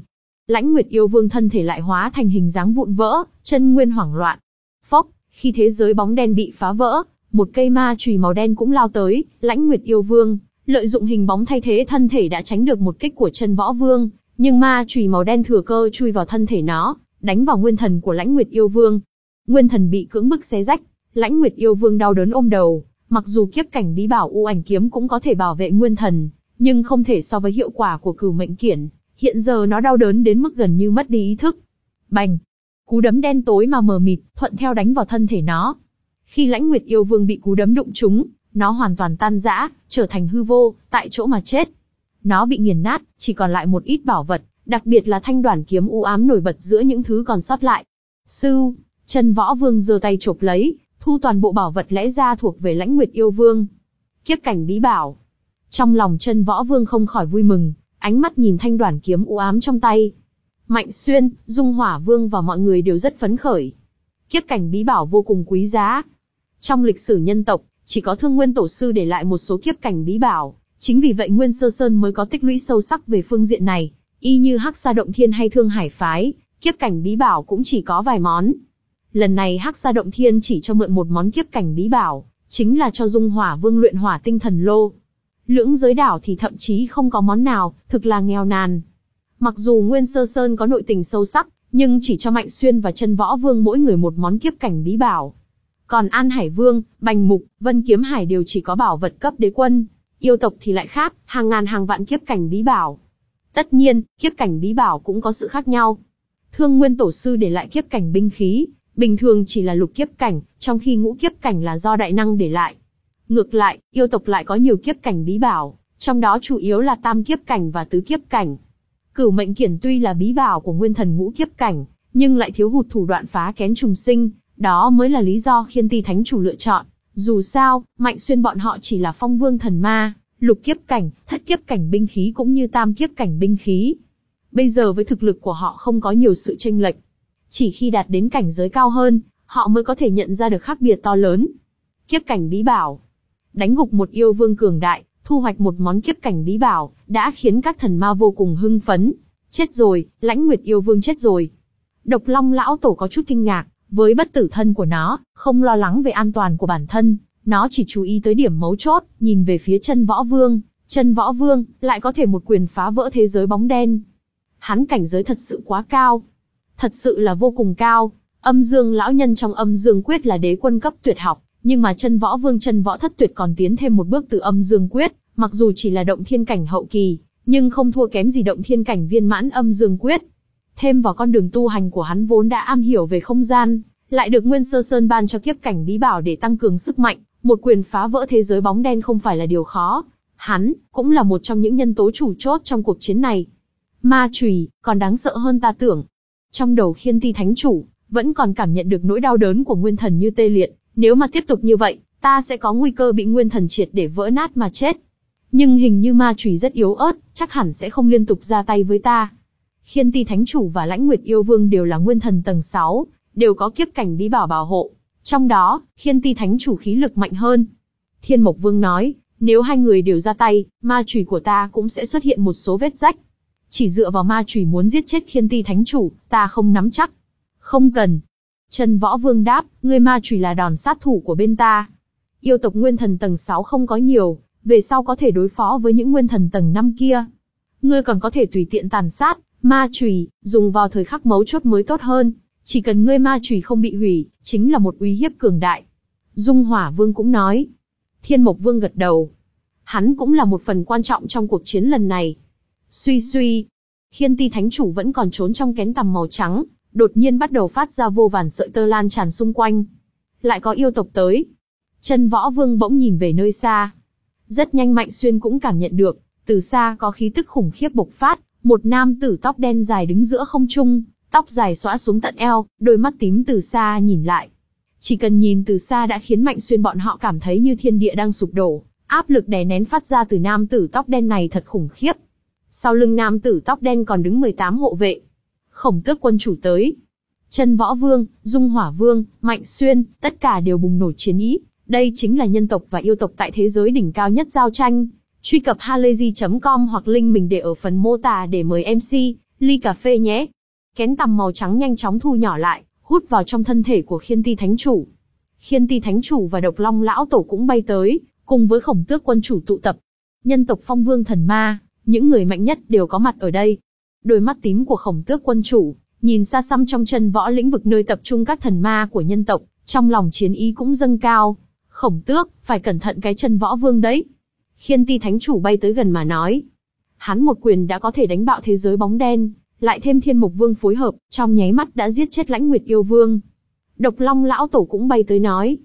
Lãnh Nguyệt yêu vương thân thể lại hóa thành hình dáng vụn vỡ, chân nguyên hoảng loạn. Phốc, khi thế giới bóng đen bị phá vỡ, một cây ma chùy màu đen cũng lao tới, Lãnh Nguyệt yêu vương lợi dụng hình bóng thay thế thân thể đã tránh được một kích của Chân Võ Vương, nhưng ma chùy màu đen thừa cơ chui vào thân thể nó, đánh vào nguyên thần của Lãnh Nguyệt yêu vương. Nguyên thần bị cưỡng bức xé rách, Lãnh Nguyệt yêu vương đau đớn ôm đầu, mặc dù kiếp cảnh bí bảo U Ảnh kiếm cũng có thể bảo vệ nguyên thần, nhưng không thể so với hiệu quả của Cửu Mệnh Kiển, hiện giờ nó đau đớn đến mức gần như mất đi ý thức. Bành! Cú đấm đen tối mà mờ mịt, thuận theo đánh vào thân thể nó. Khi Lãnh Nguyệt yêu vương bị cú đấm đụng trúng, nó hoàn toàn tan rã, trở thành hư vô, tại chỗ mà chết. Nó bị nghiền nát, chỉ còn lại một ít bảo vật, đặc biệt là thanh đoản kiếm u ám nổi bật giữa những thứ còn sót lại. Sưu, Chân Võ Vương giơ tay chộp lấy, thu toàn bộ bảo vật lẽ ra thuộc về Lãnh Nguyệt yêu vương. Kiếp cảnh bí bảo. Trong lòng Chân Võ Vương không khỏi vui mừng, ánh mắt nhìn thanh đoản kiếm u ám trong tay. Mạnh Xuyên, Dung Hỏa Vương và mọi người đều rất phấn khởi. Kiếp cảnh bí bảo vô cùng quý giá. Trong lịch sử nhân tộc, chỉ có Thương Nguyên Tổ sư để lại một số kiếp cảnh bí bảo, chính vì vậy Nguyên Sơ Sơn mới có tích lũy sâu sắc về phương diện này. Y như Hắc Sa Động Thiên hay Thương Hải Phái, kiếp cảnh bí bảo cũng chỉ có vài món. Lần này Hắc Sa Động Thiên chỉ cho mượn một món kiếp cảnh bí bảo, chính là cho Dung Hỏa Vương luyện Hỏa Tinh Thần Lô. Lưỡng giới đảo thì thậm chí không có món nào, thực là nghèo nàn. Mặc dù Nguyên Sơ Sơn có nội tình sâu sắc, nhưng chỉ cho Mạnh Xuyên và Chân Võ Vương mỗi người một món kiếp cảnh bí bảo. Còn An Hải Vương, Bành Mục, Vân Kiếm Hải đều chỉ có bảo vật cấp đế quân. Yêu tộc thì lại khác, hàng ngàn hàng vạn kiếp cảnh bí bảo. Tất nhiên, kiếp cảnh bí bảo cũng có sự khác nhau. Thương Nguyên Tổ sư để lại kiếp cảnh binh khí, bình thường chỉ là lục kiếp cảnh, trong khi ngũ kiếp cảnh là do đại năng để lại. Ngược lại, yêu tộc lại có nhiều kiếp cảnh bí bảo, trong đó chủ yếu là tam kiếp cảnh và tứ kiếp cảnh. Cửu Mệnh Kiển tuy là bí bảo của nguyên thần ngũ kiếp cảnh, nhưng lại thiếu hụt thủ đoạn phá kén trùng sinh, đó mới là lý do Khiên Ti Thánh Chủ lựa chọn. Dù sao, Mạnh Xuyên bọn họ chỉ là phong vương thần ma, lục kiếp cảnh, thất kiếp cảnh binh khí cũng như tam kiếp cảnh binh khí. Bây giờ với thực lực của họ không có nhiều sự chênh lệch. Chỉ khi đạt đến cảnh giới cao hơn, họ mới có thể nhận ra được khác biệt to lớn. Kiếp cảnh bí bảo. Đánh gục một yêu vương cường đại, thu hoạch một món kiếp cảnh bí bảo, đã khiến các thần ma vô cùng hưng phấn. Chết rồi, Lãnh Nguyệt yêu vương chết rồi. Độc Long lão tổ có chút kinh ngạc, với bất tử thân của nó, không lo lắng về an toàn của bản thân, nó chỉ chú ý tới điểm mấu chốt, nhìn về phía Chân Võ Vương. Chân Võ Vương lại có thể một quyền phá vỡ thế giới bóng đen. Hắn cảnh giới thật sự quá cao. Thật sự là vô cùng cao. Âm Dương lão nhân trong Âm Dương Quyết là đế quân cấp tuyệt học, nhưng mà Chân Võ Vương Chân Võ Thất Tuyệt còn tiến thêm một bước từ Âm Dương Quyết, mặc dù chỉ là động thiên cảnh hậu kỳ, nhưng không thua kém gì động thiên cảnh viên mãn Âm Dương Quyết. Thêm vào con đường tu hành của hắn vốn đã am hiểu về không gian, lại được Nguyên Sơ Sơn ban cho kiếp cảnh bí bảo để tăng cường sức mạnh, một quyền phá vỡ thế giới bóng đen không phải là điều khó. Hắn cũng là một trong những nhân tố chủ chốt trong cuộc chiến này. Ma chùy còn đáng sợ hơn ta tưởng. Trong đầu Khiên Ti Thánh Chủ vẫn còn cảm nhận được nỗi đau đớn của nguyên thần như tê liệt, nếu mà tiếp tục như vậy, ta sẽ có nguy cơ bị nguyên thần triệt để vỡ nát mà chết. Nhưng hình như ma chùy rất yếu ớt, chắc hẳn sẽ không liên tục ra tay với ta. Khiên Ti Thánh Chủ và Lãnh Nguyệt yêu vương đều là nguyên thần tầng sáu, đều có kiếp cảnh bí bảo bảo hộ. Trong đó, Khiên Ti Thánh Chủ khí lực mạnh hơn. Thiên Mộc Vương nói, nếu hai người đều ra tay, ma chùy của ta cũng sẽ xuất hiện một số vết rách. Chỉ dựa vào ma chùy muốn giết chết Khiên Ti Thánh Chủ, ta không nắm chắc. Không cần. Chân Võ Vương đáp, ngươi ma chùy là đòn sát thủ của bên ta. Yêu tộc nguyên thần tầng sáu không có nhiều, về sau có thể đối phó với những nguyên thần tầng năm kia. Ngươi còn có thể tùy tiện tàn sát, ma chùy, dùng vào thời khắc mấu chốt mới tốt hơn. Chỉ cần ngươi ma chùy không bị hủy, chính là một uy hiếp cường đại. Dung Hỏa Vương cũng nói. Thiên Mộc Vương gật đầu. Hắn cũng là một phần quan trọng trong cuộc chiến lần này. Suy suy, Khiên Ti Thánh Chủ vẫn còn trốn trong kén tằm màu trắng, đột nhiên bắt đầu phát ra vô vàn sợi tơ lan tràn xung quanh. Lại có yêu tộc tới. Chân Võ Vương bỗng nhìn về nơi xa. Rất nhanh Mạnh Xuyên cũng cảm nhận được, từ xa có khí tức khủng khiếp bộc phát, một nam tử tóc đen dài đứng giữa không trung, tóc dài xõa xuống tận eo, đôi mắt tím từ xa nhìn lại. Chỉ cần nhìn từ xa đã khiến Mạnh Xuyên bọn họ cảm thấy như thiên địa đang sụp đổ, áp lực đè nén phát ra từ nam tử tóc đen này thật khủng khiếp. Sau lưng nam tử tóc đen còn đứng mười tám hộ vệ. Khổng Tước quân chủ tới. Chân Võ Vương, Dung Hỏa Vương, Mạnh Xuyên, tất cả đều bùng nổ chiến ý. Đây chính là nhân tộc và yêu tộc tại thế giới đỉnh cao nhất giao tranh. Truy cập halayzi chấm com hoặc link mình để ở phần mô tả để mời em xê, Ly cà phê nhé. Kén tằm màu trắng nhanh chóng thu nhỏ lại, hút vào trong thân thể của Khiên Ti Thánh Chủ. Khiên Ti Thánh Chủ và Độc Long Lão Tổ cũng bay tới, cùng với Khổng Tước Quân Chủ tụ tập. Nhân tộc Phong Vương Thần Ma, những người mạnh nhất đều có mặt ở đây. Đôi mắt tím của Khổng Tước Quân Chủ, nhìn xa xăm trong chân võ lĩnh vực nơi tập trung các thần ma của nhân tộc, trong lòng chiến ý cũng dâng cao. Khổng Tước, phải cẩn thận cái chân võ vương đấy. Khiên Ti Thánh Chủ bay tới gần mà nói. Hắn một quyền đã có thể đánh bạo thế giới bóng đen, lại thêm Thiên Mục Vương phối hợp, trong nháy mắt đã giết chết Lãnh Nguyệt Yêu Vương. Độc Long Lão Tổ cũng bay tới nói.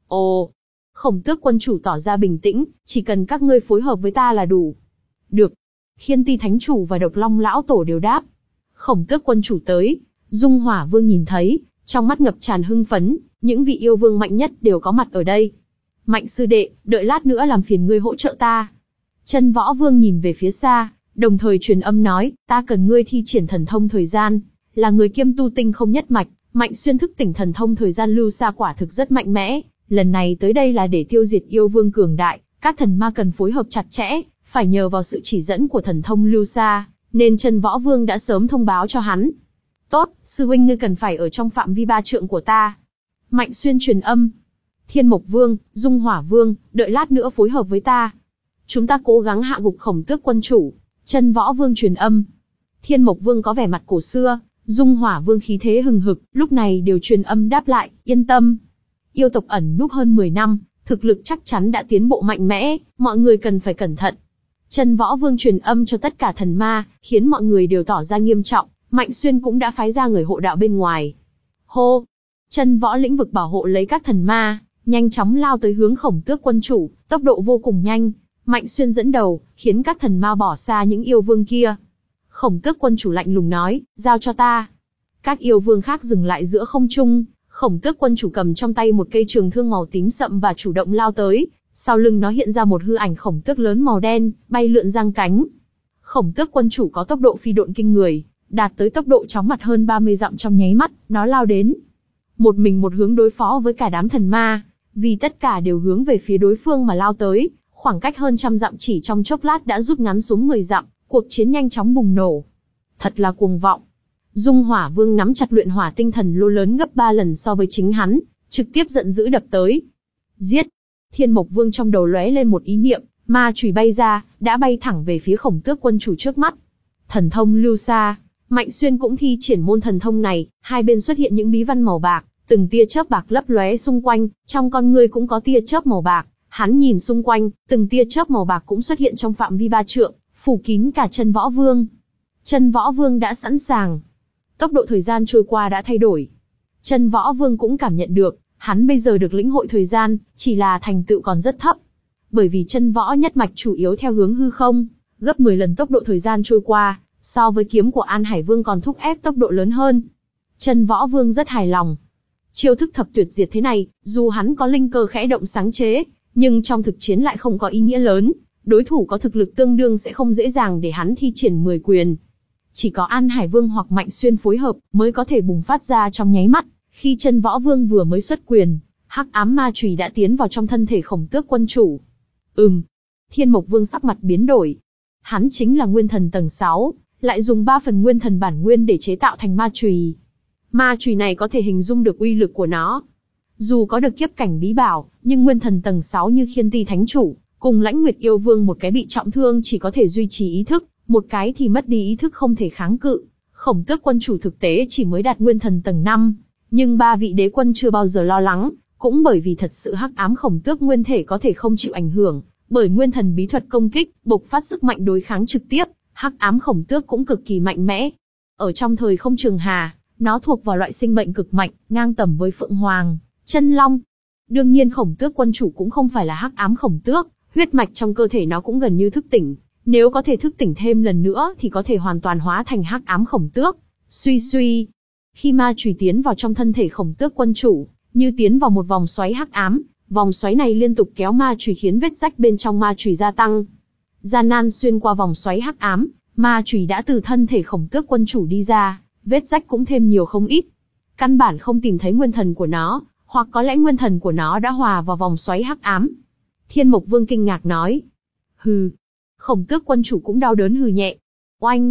Ồ, Khổng Tước Quân Chủ tỏ ra bình tĩnh, chỉ cần các ngươi phối hợp với ta là đủ. Được. Khiên Ti Thánh Chủ và Độc Long Lão Tổ đều đáp. Khổng Tước Quân Chủ tới, Dung Hỏa Vương nhìn thấy, trong mắt ngập tràn hưng phấn, những vị yêu vương mạnh nhất đều có mặt ở đây. Mạnh sư đệ, đợi lát nữa làm phiền ngươi hỗ trợ ta. Chân Võ Vương nhìn về phía xa, đồng thời truyền âm nói, ta cần ngươi thi triển thần thông thời gian, là người kiêm tu tinh không nhất mạch, Mạnh Xuyên thức tỉnh thần thông thời gian lưu xa quả thực rất mạnh mẽ, lần này tới đây là để tiêu diệt yêu vương cường đại, các thần ma cần phối hợp chặt chẽ, phải nhờ vào sự chỉ dẫn của thần thông lưu xa, nên Chân Võ Vương đã sớm thông báo cho hắn. Tốt, sư huynh ngươi cần phải ở trong phạm vi ba trượng của ta. Mạnh Xuyên truyền âm. Thiên Mộc Vương, Dung Hỏa Vương, đợi lát nữa phối hợp với ta. Chúng ta cố gắng hạ gục Khổng Tước Quân Chủ. Chân Võ Vương truyền âm. Thiên Mộc Vương có vẻ mặt cổ xưa, Dung Hỏa Vương khí thế hừng hực, lúc này đều truyền âm đáp lại, yên tâm. Yêu tộc ẩn núp hơn mười năm, thực lực chắc chắn đã tiến bộ mạnh mẽ, mọi người cần phải cẩn thận. Chân Võ Vương truyền âm cho tất cả thần ma, khiến mọi người đều tỏ ra nghiêm trọng, Mạnh Xuyên cũng đã phái ra người hộ đạo bên ngoài. Hô! Chân Võ lĩnh vực bảo hộ lấy các thần ma, nhanh chóng lao tới hướng Khổng Tước Quân Chủ, tốc độ vô cùng nhanh. Mạnh Xuyên dẫn đầu, khiến các thần ma bỏ xa những yêu vương kia. Khổng Tước Quân Chủ lạnh lùng nói, giao cho ta. Các yêu vương khác dừng lại giữa không trung, Khổng Tước Quân Chủ cầm trong tay một cây trường thương màu tím sậm và chủ động lao tới, sau lưng nó hiện ra một hư ảnh khổng tước lớn màu đen, bay lượn giang cánh. Khổng Tước Quân Chủ có tốc độ phi độn kinh người, đạt tới tốc độ chóng mặt hơn ba mươi dặm trong nháy mắt, nó lao đến. Một mình một hướng đối phó với cả đám thần ma, vì tất cả đều hướng về phía đối phương mà lao tới, khoảng cách hơn trăm dặm chỉ trong chốc lát đã rút ngắn xuống mười dặm, cuộc chiến nhanh chóng bùng nổ. Thật là cuồng vọng. Dung Hỏa Vương nắm chặt luyện hỏa tinh thần lô lớn gấp ba lần so với chính hắn, trực tiếp giận dữ đập tới. Giết! Thiên Mộc Vương trong đầu lóe lên một ý niệm, ma chùy bay ra, đã bay thẳng về phía Khổng Tước Quân Chủ trước mắt. Thần thông lưu xa, Mạnh Xuyên cũng thi triển môn thần thông này, hai bên xuất hiện những bí văn màu bạc, từng tia chớp bạc lấp lóe xung quanh, trong con ngươi cũng có tia chớp màu bạc. Hắn nhìn xung quanh, từng tia chớp màu bạc cũng xuất hiện trong phạm vi ba trượng, phủ kín cả Chân Võ Vương. Chân Võ Vương đã sẵn sàng. Tốc độ thời gian trôi qua đã thay đổi. Chân Võ Vương cũng cảm nhận được, hắn bây giờ được lĩnh hội thời gian, chỉ là thành tựu còn rất thấp. Bởi vì chân võ nhất mạch chủ yếu theo hướng hư không, gấp mười lần tốc độ thời gian trôi qua, so với kiếm của An Hải Vương còn thúc ép tốc độ lớn hơn. Chân Võ Vương rất hài lòng. Chiêu thức thập tuyệt diệt thế này, dù hắn có linh cơ khẽ động sáng chế, nhưng trong thực chiến lại không có ý nghĩa lớn, đối thủ có thực lực tương đương sẽ không dễ dàng để hắn thi triển mười quyền. Chỉ có An Hải Vương hoặc Mạnh Xuyên phối hợp mới có thể bùng phát ra trong nháy mắt. Khi Chân Võ Vương vừa mới xuất quyền, hắc ám ma chùy đã tiến vào trong thân thể Khổng Tước Quân Chủ. Ừm. Thiên Mộc Vương sắc mặt biến đổi. Hắn chính là nguyên thần tầng sáu, lại dùng ba phần nguyên thần bản nguyên để chế tạo thành ma chùy. Ma chùy này có thể hình dung được uy lực của nó. Dù có được kiếp cảnh bí bảo, nhưng nguyên thần tầng sáu như Khiên Ti Thánh Chủ, cùng Lãnh Nguyệt Yêu Vương một cái bị trọng thương chỉ có thể duy trì ý thức, một cái thì mất đi ý thức không thể kháng cự. Khổng Tước Quân Chủ thực tế chỉ mới đạt nguyên thần tầng năm, nhưng ba vị đế quân chưa bao giờ lo lắng, cũng bởi vì thật sự hắc ám khổng tước nguyên thể có thể không chịu ảnh hưởng bởi nguyên thần bí thuật công kích, bộc phát sức mạnh đối kháng trực tiếp. Hắc ám khổng tước cũng cực kỳ mạnh mẽ. Ở trong thời không trường hà, nó thuộc vào loại sinh mệnh cực mạnh, ngang tầm với Phượng Hoàng, Chân Long. Đương nhiên Khổng Tước Quân Chủ cũng không phải là hắc ám khổng tước, huyết mạch trong cơ thể nó cũng gần như thức tỉnh. Nếu có thể thức tỉnh thêm lần nữa thì có thể hoàn toàn hóa thành hắc ám khổng tước. Suy suy. Khi ma chùy tiến vào trong thân thể Khổng Tước Quân Chủ, như tiến vào một vòng xoáy hắc ám, vòng xoáy này liên tục kéo ma chùy khiến vết rách bên trong ma chùy gia tăng. Gian nan xuyên qua vòng xoáy hắc ám, ma chùy đã từ thân thể Khổng Tước Quân Chủ đi ra, vết rách cũng thêm nhiều không ít. Căn bản không tìm thấy nguyên thần của nó, hoặc có lẽ nguyên thần của nó đã hòa vào vòng xoáy hắc ám. Thiên Mộc Vương kinh ngạc nói. Hừ. Khổng Tước Quân Chủ cũng đau đớn hừ nhẹ. Oanh.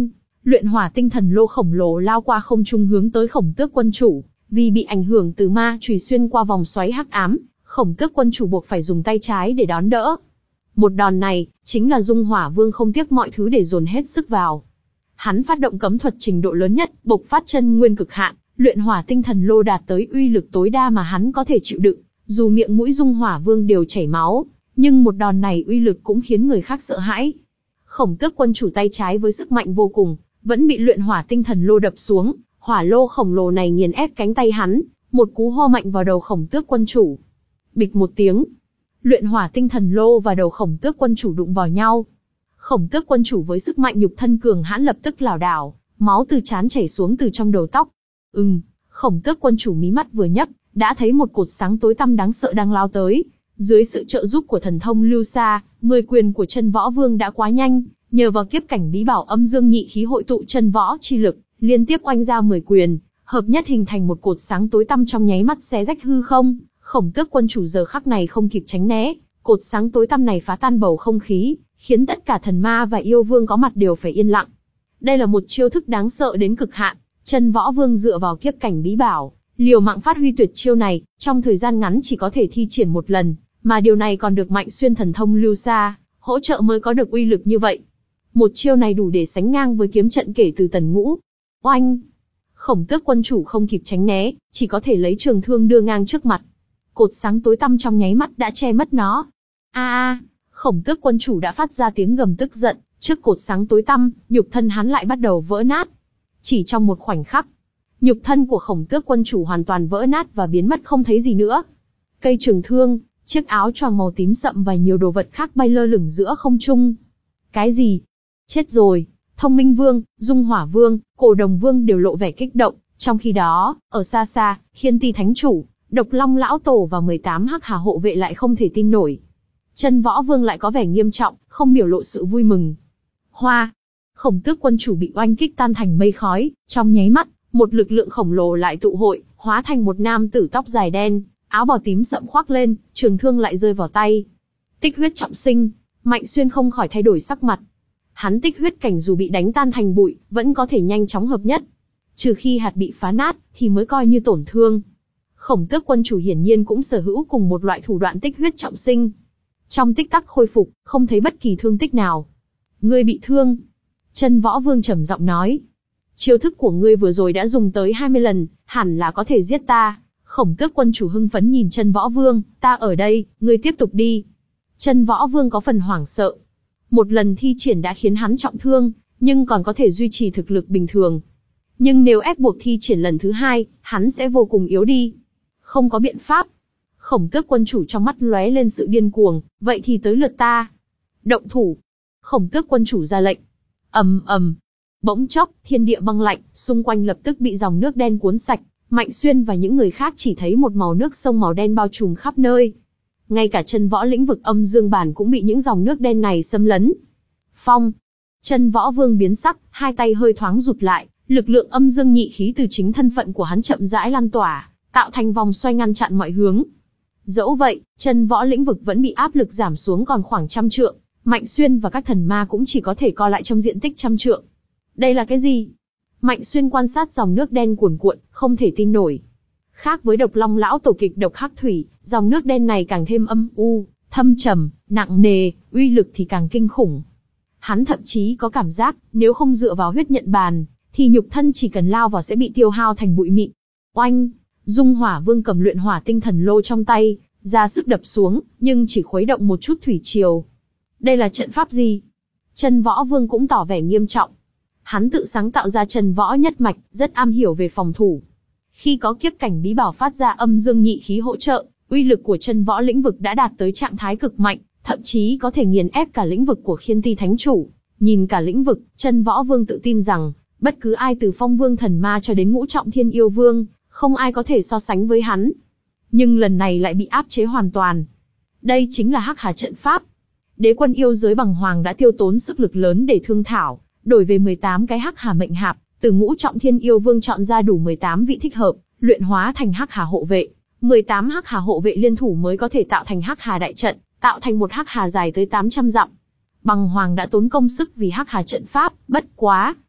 luyện hỏa tinh thần lô khổng lồ lao qua không trung hướng tới Khổng Tước quân chủ. Vì bị ảnh hưởng từ ma chùy xuyên qua vòng xoáy hắc ám, Khổng Tước quân chủ buộc phải dùng tay trái để đón đỡ. Một đòn này, chính là Dung Hỏa Vương không tiếc mọi thứ để dồn hết sức vào. Hắn phát động cấm thuật trình độ lớn nhất, bộc phát chân nguyên cực hạn, luyện hỏa tinh thần lô đạt tới uy lực tối đa mà hắn có thể chịu đựng. Dù miệng mũi Dung Hỏa Vương đều chảy máu, nhưng một đòn này uy lực cũng khiến người khác sợ hãi. Khổng Tước quân chủ tay trái với sức mạnh vô cùng, vẫn bị luyện hỏa tinh thần lô đập xuống. Hỏa lô khổng lồ này nghiền ép cánh tay hắn, một cú ho mạnh vào đầu Khổng Tước quân chủ. Bịch một tiếng, luyện hỏa tinh thần lô và đầu Khổng Tước quân chủ đụng vào nhau. Khổng Tước quân chủ với sức mạnh nhục thân cường hãn lập tức lảo đảo, máu từ trán chảy xuống từ trong đầu tóc. Ừm, Khổng Tước quân chủ mí mắt vừa nhấc, đã thấy một cột sáng tối tăm đáng sợ đang lao tới. Dưới sự trợ giúp của thần thông lưu xa, mười quyền của Chân Võ Vương đã quá nhanh, nhờ vào kiếp cảnh bí bảo âm dương nhị khí hội tụ chân võ chi lực, liên tiếp oanh ra mười quyền, hợp nhất hình thành một cột sáng tối tăm trong nháy mắt xé rách hư không. Khổng Tước quân chủ giờ khắc này không kịp tránh né, cột sáng tối tăm này phá tan bầu không khí, khiến tất cả thần ma và yêu vương có mặt đều phải yên lặng. Đây là một chiêu thức đáng sợ đến cực hạn, Chân Võ Vương dựa vào kiếp cảnh bí bảo, liều mạng phát huy tuyệt chiêu này, trong thời gian ngắn chỉ có thể thi triển một lần, mà điều này còn được Mạnh Xuyên thần thông lưu xa hỗ trợ mới có được uy lực như vậy. Một chiêu này đủ để sánh ngang với kiếm trận kể từ tần ngũ. Oanh! Khổng Tước quân chủ không kịp tránh né, chỉ có thể lấy trường thương đưa ngang trước mặt. Cột sáng tối tăm trong nháy mắt đã che mất nó. A a! Khổng Tước quân chủ đã phát ra tiếng gầm tức giận, trước cột sáng tối tăm, nhục thân hắn lại bắt đầu vỡ nát. Chỉ trong một khoảnh khắc, nhục thân của Khổng Tước quân chủ hoàn toàn vỡ nát và biến mất không thấy gì nữa. Cây trường thương, chiếc áo choàng màu tím sậm và nhiều đồ vật khác bay lơ lửng giữa không trung. Cái gì? Chết rồi! Thông Minh Vương, Dung Hỏa Vương, Cổ Đồng Vương đều lộ vẻ kích động, trong khi đó, ở xa xa, Khiên Ti Thánh Chủ, Độc Long Lão Tổ và mười tám hắc hà hộ vệ lại không thể tin nổi. Chân Võ Vương lại có vẻ nghiêm trọng, không biểu lộ sự vui mừng. Hoa! Khổng Tước quân chủ bị oanh kích tan thành mây khói, trong nháy mắt, một lực lượng khổng lồ lại tụ hội, hóa thành một nam tử tóc dài đen, áo bào tím sậm khoác lên, trường thương lại rơi vào tay. Tích huyết trọng sinh, Mạnh Xuyên không khỏi thay đổi sắc mặt. Hắn tích huyết cảnh dù bị đánh tan thành bụi, vẫn có thể nhanh chóng hợp nhất. Trừ khi hạt bị phá nát, thì mới coi như tổn thương. Khổng Tước quân chủ hiển nhiên cũng sở hữu cùng một loại thủ đoạn tích huyết trọng sinh. Trong tích tắc khôi phục, không thấy bất kỳ thương tích nào. Ngươi bị thương. Chân Võ Vương trầm giọng nói. Chiêu thức của ngươi vừa rồi đã dùng tới hai mươi lần, hẳn là có thể giết ta. Khổng Tước quân chủ hưng phấn nhìn Chân Võ Vương, ta ở đây, ngươi tiếp tục đi. Chân Võ Vương có phần hoảng sợ. Một lần thi triển đã khiến hắn trọng thương, nhưng còn có thể duy trì thực lực bình thường. Nhưng nếu ép buộc thi triển lần thứ hai, hắn sẽ vô cùng yếu đi. Không có biện pháp. Khổng Tước quân chủ trong mắt lóe lên sự điên cuồng, vậy thì tới lượt ta. Động thủ. Khổng Tước quân chủ ra lệnh. Ầm ầm. Bỗng chốc, thiên địa băng lạnh, xung quanh lập tức bị dòng nước đen cuốn sạch. Mạnh Xuyên và những người khác chỉ thấy một màu nước sông màu đen bao trùm khắp nơi. Ngay cả chân võ lĩnh vực âm dương bản cũng bị những dòng nước đen này xâm lấn. Phong. Chân Võ Vương biến sắc, hai tay hơi thoáng rụt lại, lực lượng âm dương nhị khí từ chính thân phận của hắn chậm rãi lan tỏa, tạo thành vòng xoay ngăn chặn mọi hướng. Dẫu vậy, chân võ lĩnh vực vẫn bị áp lực giảm xuống còn khoảng trăm trượng, Mạnh Xuyên và các thần ma cũng chỉ có thể co lại trong diện tích trăm trượng. Đây là cái gì? Mạnh Xuyên quan sát dòng nước đen cuồn cuộn, không thể tin nổi. Khác với Độc Long Lão Tổ kịch độc hắc thủy, dòng nước đen này càng thêm âm u, thâm trầm, nặng nề, uy lực thì càng kinh khủng. Hắn thậm chí có cảm giác, nếu không dựa vào huyết nhận bàn, thì nhục thân chỉ cần lao vào sẽ bị tiêu hao thành bụi mịn. Oanh! Dung Hỏa Vương cầm luyện hỏa tinh thần lô trong tay, ra sức đập xuống, nhưng chỉ khuấy động một chút thủy triều. Đây là trận pháp gì? Chân Võ Vương cũng tỏ vẻ nghiêm trọng. Hắn tự sáng tạo ra Chân Võ nhất mạch, rất am hiểu về phòng thủ. Khi có kiếp cảnh bí bảo phát ra âm dương nhị khí hỗ trợ, uy lực của chân võ lĩnh vực đã đạt tới trạng thái cực mạnh, thậm chí có thể nghiền ép cả lĩnh vực của Khiên Ti Thánh Chủ. Nhìn cả lĩnh vực, Chân Võ Vương tự tin rằng, bất cứ ai từ Phong Vương thần ma cho đến Ngũ Trọng Thiên Yêu Vương, không ai có thể so sánh với hắn. Nhưng lần này lại bị áp chế hoàn toàn. Đây chính là Hắc Hà trận pháp. Đế quân yêu giới Bằng Hoàng đã tiêu tốn sức lực lớn để thương thảo, đổi về mười tám cái Hắc Hà mệnh hạp, từ Ngũ Trọng Thiên Yêu Vương chọn ra đủ mười tám vị thích hợp, luyện hóa thành Hắc Hà hộ vệ. mười tám Hắc Hà hộ vệ liên thủ mới có thể tạo thành Hắc Hà đại trận, tạo thành một Hắc Hà dài tới tám trăm dặm. Bằng Hoàng đã tốn công sức vì Hắc Hà trận pháp, bất quá,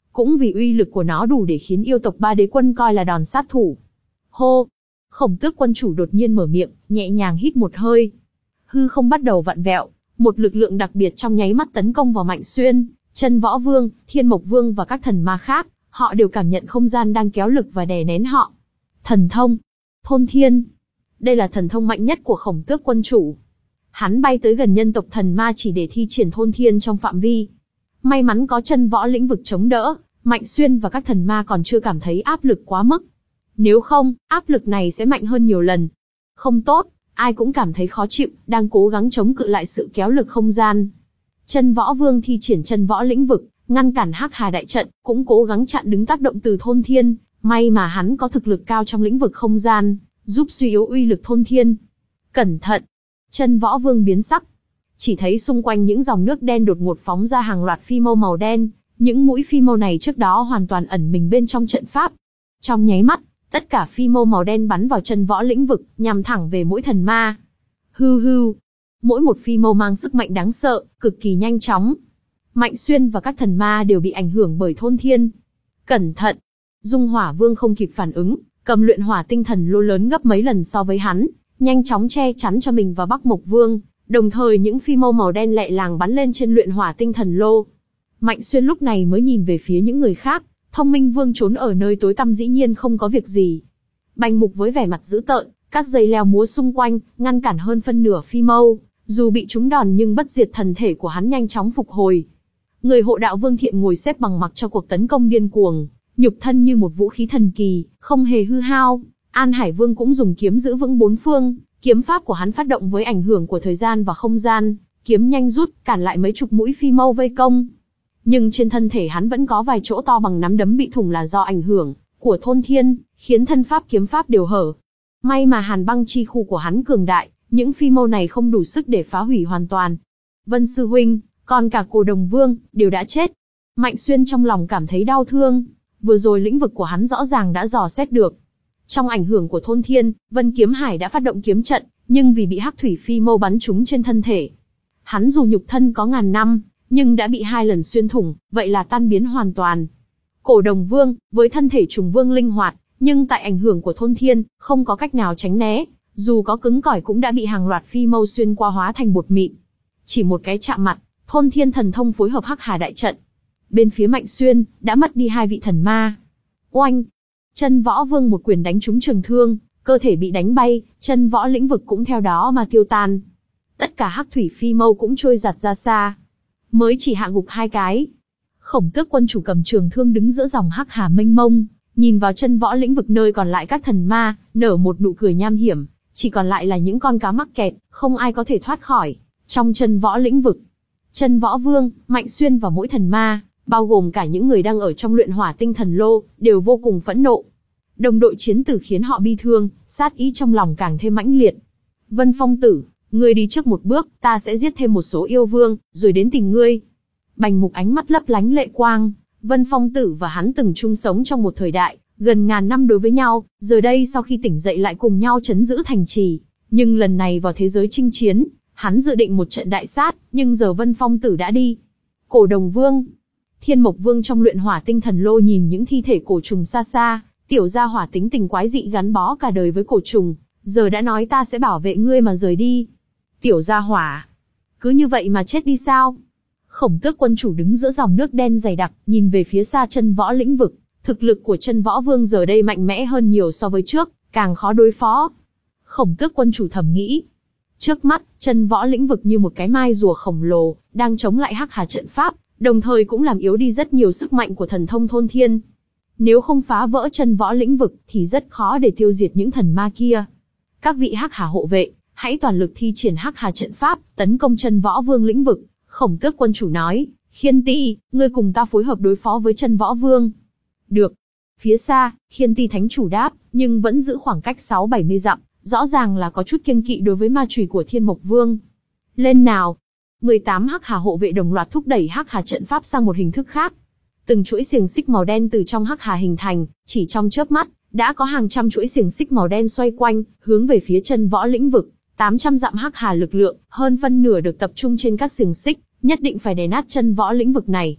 cũng vì uy lực của nó đủ để khiến yêu tộc Ba Đế Quân coi là đòn sát thủ. Hô! Khổng Tước Quân chủ đột nhiên mở miệng, nhẹ nhàng hít một hơi. Hư không bắt đầu vặn vẹo, một lực lượng đặc biệt trong nháy mắt tấn công vào Mạnh Xuyên, Chân Võ Vương, Thiên Mộc Vương và các thần ma khác, họ đều cảm nhận không gian đang kéo lực và đè nén họ. Thần thông, Thôn Thiên. Đây là thần thông mạnh nhất của Khổng Tước Quân chủ. Hắn bay tới gần nhân tộc thần ma chỉ để thi triển Thôn Thiên trong phạm vi. May mắn có chân võ lĩnh vực chống đỡ, Mạnh Xuyên và các thần ma còn chưa cảm thấy áp lực quá mức. Nếu không, áp lực này sẽ mạnh hơn nhiều lần. Không tốt, ai cũng cảm thấy khó chịu, đang cố gắng chống cự lại sự kéo lực không gian. Chân Võ Vương thi triển chân võ lĩnh vực, ngăn cản Hắc Hà đại trận, cũng cố gắng chặn đứng tác động từ Thôn Thiên, may mà hắn có thực lực cao trong lĩnh vực không gian, giúp suy yếu uy lực Thôn Thiên. Cẩn thận! Chân Võ Vương biến sắc. Chỉ thấy xung quanh những dòng nước đen đột ngột phóng ra hàng loạt phi mâu màu đen, những mũi phi mâu này trước đó hoàn toàn ẩn mình bên trong trận pháp. Trong nháy mắt, tất cả phi mâu màu đen bắn vào chân võ lĩnh vực, nhằm thẳng về mỗi thần ma. Hư hư! Mỗi một phi mâu mang sức mạnh đáng sợ, cực kỳ nhanh chóng. Mạnh Xuyên và các thần ma đều bị ảnh hưởng bởi Thôn Thiên. Cẩn thận! Dung Hỏa Vương không kịp phản ứng, cầm luyện hỏa tinh thần lô lớn gấp mấy lần so với hắn, nhanh chóng che chắn cho mình và Bắc Mộc Vương, đồng thời những phi mâu màu đen lẹ làng bắn lên trên luyện hỏa tinh thần lô. Mạnh Xuyên lúc này mới nhìn về phía những người khác, Thông Minh Vương trốn ở nơi tối tăm dĩ nhiên không có việc gì. Bành Mục với vẻ mặt dữ tợn, các dây leo múa xung quanh, ngăn cản hơn phân nửa phi mâu, dù bị trúng đòn nhưng bất diệt thần thể của hắn nhanh chóng phục hồi. Người hộ đạo Vương Thiện ngồi xếp bằng mặc cho cuộc tấn công điên cuồng, nhục thân như một vũ khí thần kỳ, không hề hư hao. An Hải Vương cũng dùng kiếm giữ vững bốn phương, kiếm pháp của hắn phát động với ảnh hưởng của thời gian và không gian, kiếm nhanh rút, cản lại mấy chục mũi phi mâu vây công. Nhưng trên thân thể hắn vẫn có vài chỗ to bằng nắm đấm bị thủng là do ảnh hưởng của Thôn Thiên, khiến thân pháp kiếm pháp đều hở. May mà hàn băng chi khu của hắn cường đại, những phi mâu này không đủ sức để phá hủy hoàn toàn. Vân Sư Huynh, còn cả Cổ Đồng Vương, đều đã chết. Mạnh Xuyên trong lòng cảm thấy đau thương, vừa rồi lĩnh vực của hắn rõ ràng đã dò xét được. Trong ảnh hưởng của Thôn Thiên, Vân Kiếm Hải đã phát động kiếm trận, nhưng vì bị hắc thủy phi mâu bắn trúng trên thân thể. Hắn dù nhục thân có ngàn năm, nhưng đã bị hai lần xuyên thủng, vậy là tan biến hoàn toàn. Cổ Đồng Vương, với thân thể trùng vương linh hoạt, nhưng tại ảnh hưởng của Thôn Thiên, không có cách nào tránh né, dù có cứng cỏi cũng đã bị hàng loạt phi mâu xuyên qua hóa thành bột mịn. Chỉ một cái chạm mặt, Thôn Thiên thần thông phối hợp Hắc Hà đại trận. Bên phía Mạnh Xuyên, đã mất đi hai vị thần ma. Oanh! Chân Võ Vương một quyền đánh trúng trường thương, cơ thể bị đánh bay, chân võ lĩnh vực cũng theo đó mà tiêu tan. Tất cả hắc thủy phi mâu cũng trôi giạt ra xa. Mới chỉ hạ gục hai cái. Khổng Tước Quân chủ cầm trường thương đứng giữa dòng hắc hà mênh mông, nhìn vào chân võ lĩnh vực nơi còn lại các thần ma, nở một nụ cười nham hiểm, chỉ còn lại là những con cá mắc kẹt, không ai có thể thoát khỏi. Trong chân võ lĩnh vực, Chân Võ Vương, Mạnh Xuyên và mỗi thần ma, bao gồm cả những người đang ở trong luyện hỏa tinh thần lô, đều vô cùng phẫn nộ. Đồng đội chiến tử khiến họ bi thương, sát ý trong lòng càng thêm mãnh liệt. Vân Phong Tử, ngươi đi trước một bước, ta sẽ giết thêm một số yêu vương, rồi đến tìm ngươi. Bành Mục ánh mắt lấp lánh lệ quang. Vân Phong Tử và hắn từng chung sống trong một thời đại, gần ngàn năm đối với nhau, giờ đây sau khi tỉnh dậy lại cùng nhau trấn giữ thành trì. Nhưng lần này vào thế giới chinh chiến, hắn dự định một trận đại sát, nhưng giờ Vân Phong Tử đã đi. Cổ Đồng Vương, Thiên Mộc Vương trong luyện hỏa tinh thần lô nhìn những thi thể cổ trùng xa xa, tiểu gia hỏa tính tình quái dị gắn bó cả đời với cổ trùng, giờ đã nói ta sẽ bảo vệ ngươi mà rời đi. Tiểu gia hỏa, cứ như vậy mà chết đi sao? Khổng Tước Quân chủ đứng giữa dòng nước đen dày đặc, nhìn về phía xa chân võ lĩnh vực, thực lực của Chân Võ Vương giờ đây mạnh mẽ hơn nhiều so với trước, càng khó đối phó. Khổng Tước Quân chủ thầm nghĩ. Trước mắt, chân võ lĩnh vực như một cái mai rùa khổng lồ, đang chống lại hắc hà trận pháp, đồng thời cũng làm yếu đi rất nhiều sức mạnh của thần thông Thôn Thiên. Nếu không phá vỡ chân võ lĩnh vực, thì rất khó để tiêu diệt những thần ma kia. Các vị hắc hà hộ vệ, hãy toàn lực thi triển hắc hà trận pháp, tấn công Chân Võ Vương lĩnh vực. Khổng Tước Quân chủ nói, Khiên Ti, ngươi cùng ta phối hợp đối phó với Chân Võ Vương. Được. Phía xa, Khiên Ti thánh chủ đáp, nhưng vẫn giữ khoảng cách sáu bảy mươi dặm, rõ ràng là có chút kiêng kỵ đối với ma chùy của Thiên Mộc Vương. Lên nào. mười tám hắc hà hộ vệ đồng loạt thúc đẩy hắc hà trận pháp sang một hình thức khác. Từng chuỗi xiềng xích màu đen từ trong hắc hà hình thành, chỉ trong chớp mắt, đã có hàng trăm chuỗi xiềng xích màu đen xoay quanh, hướng về phía chân võ lĩnh vực. tám trăm dặm hắc hà lực lượng, hơn phân nửa được tập trung trên các xiềng xích, nhất định phải đè nát chân võ lĩnh vực này.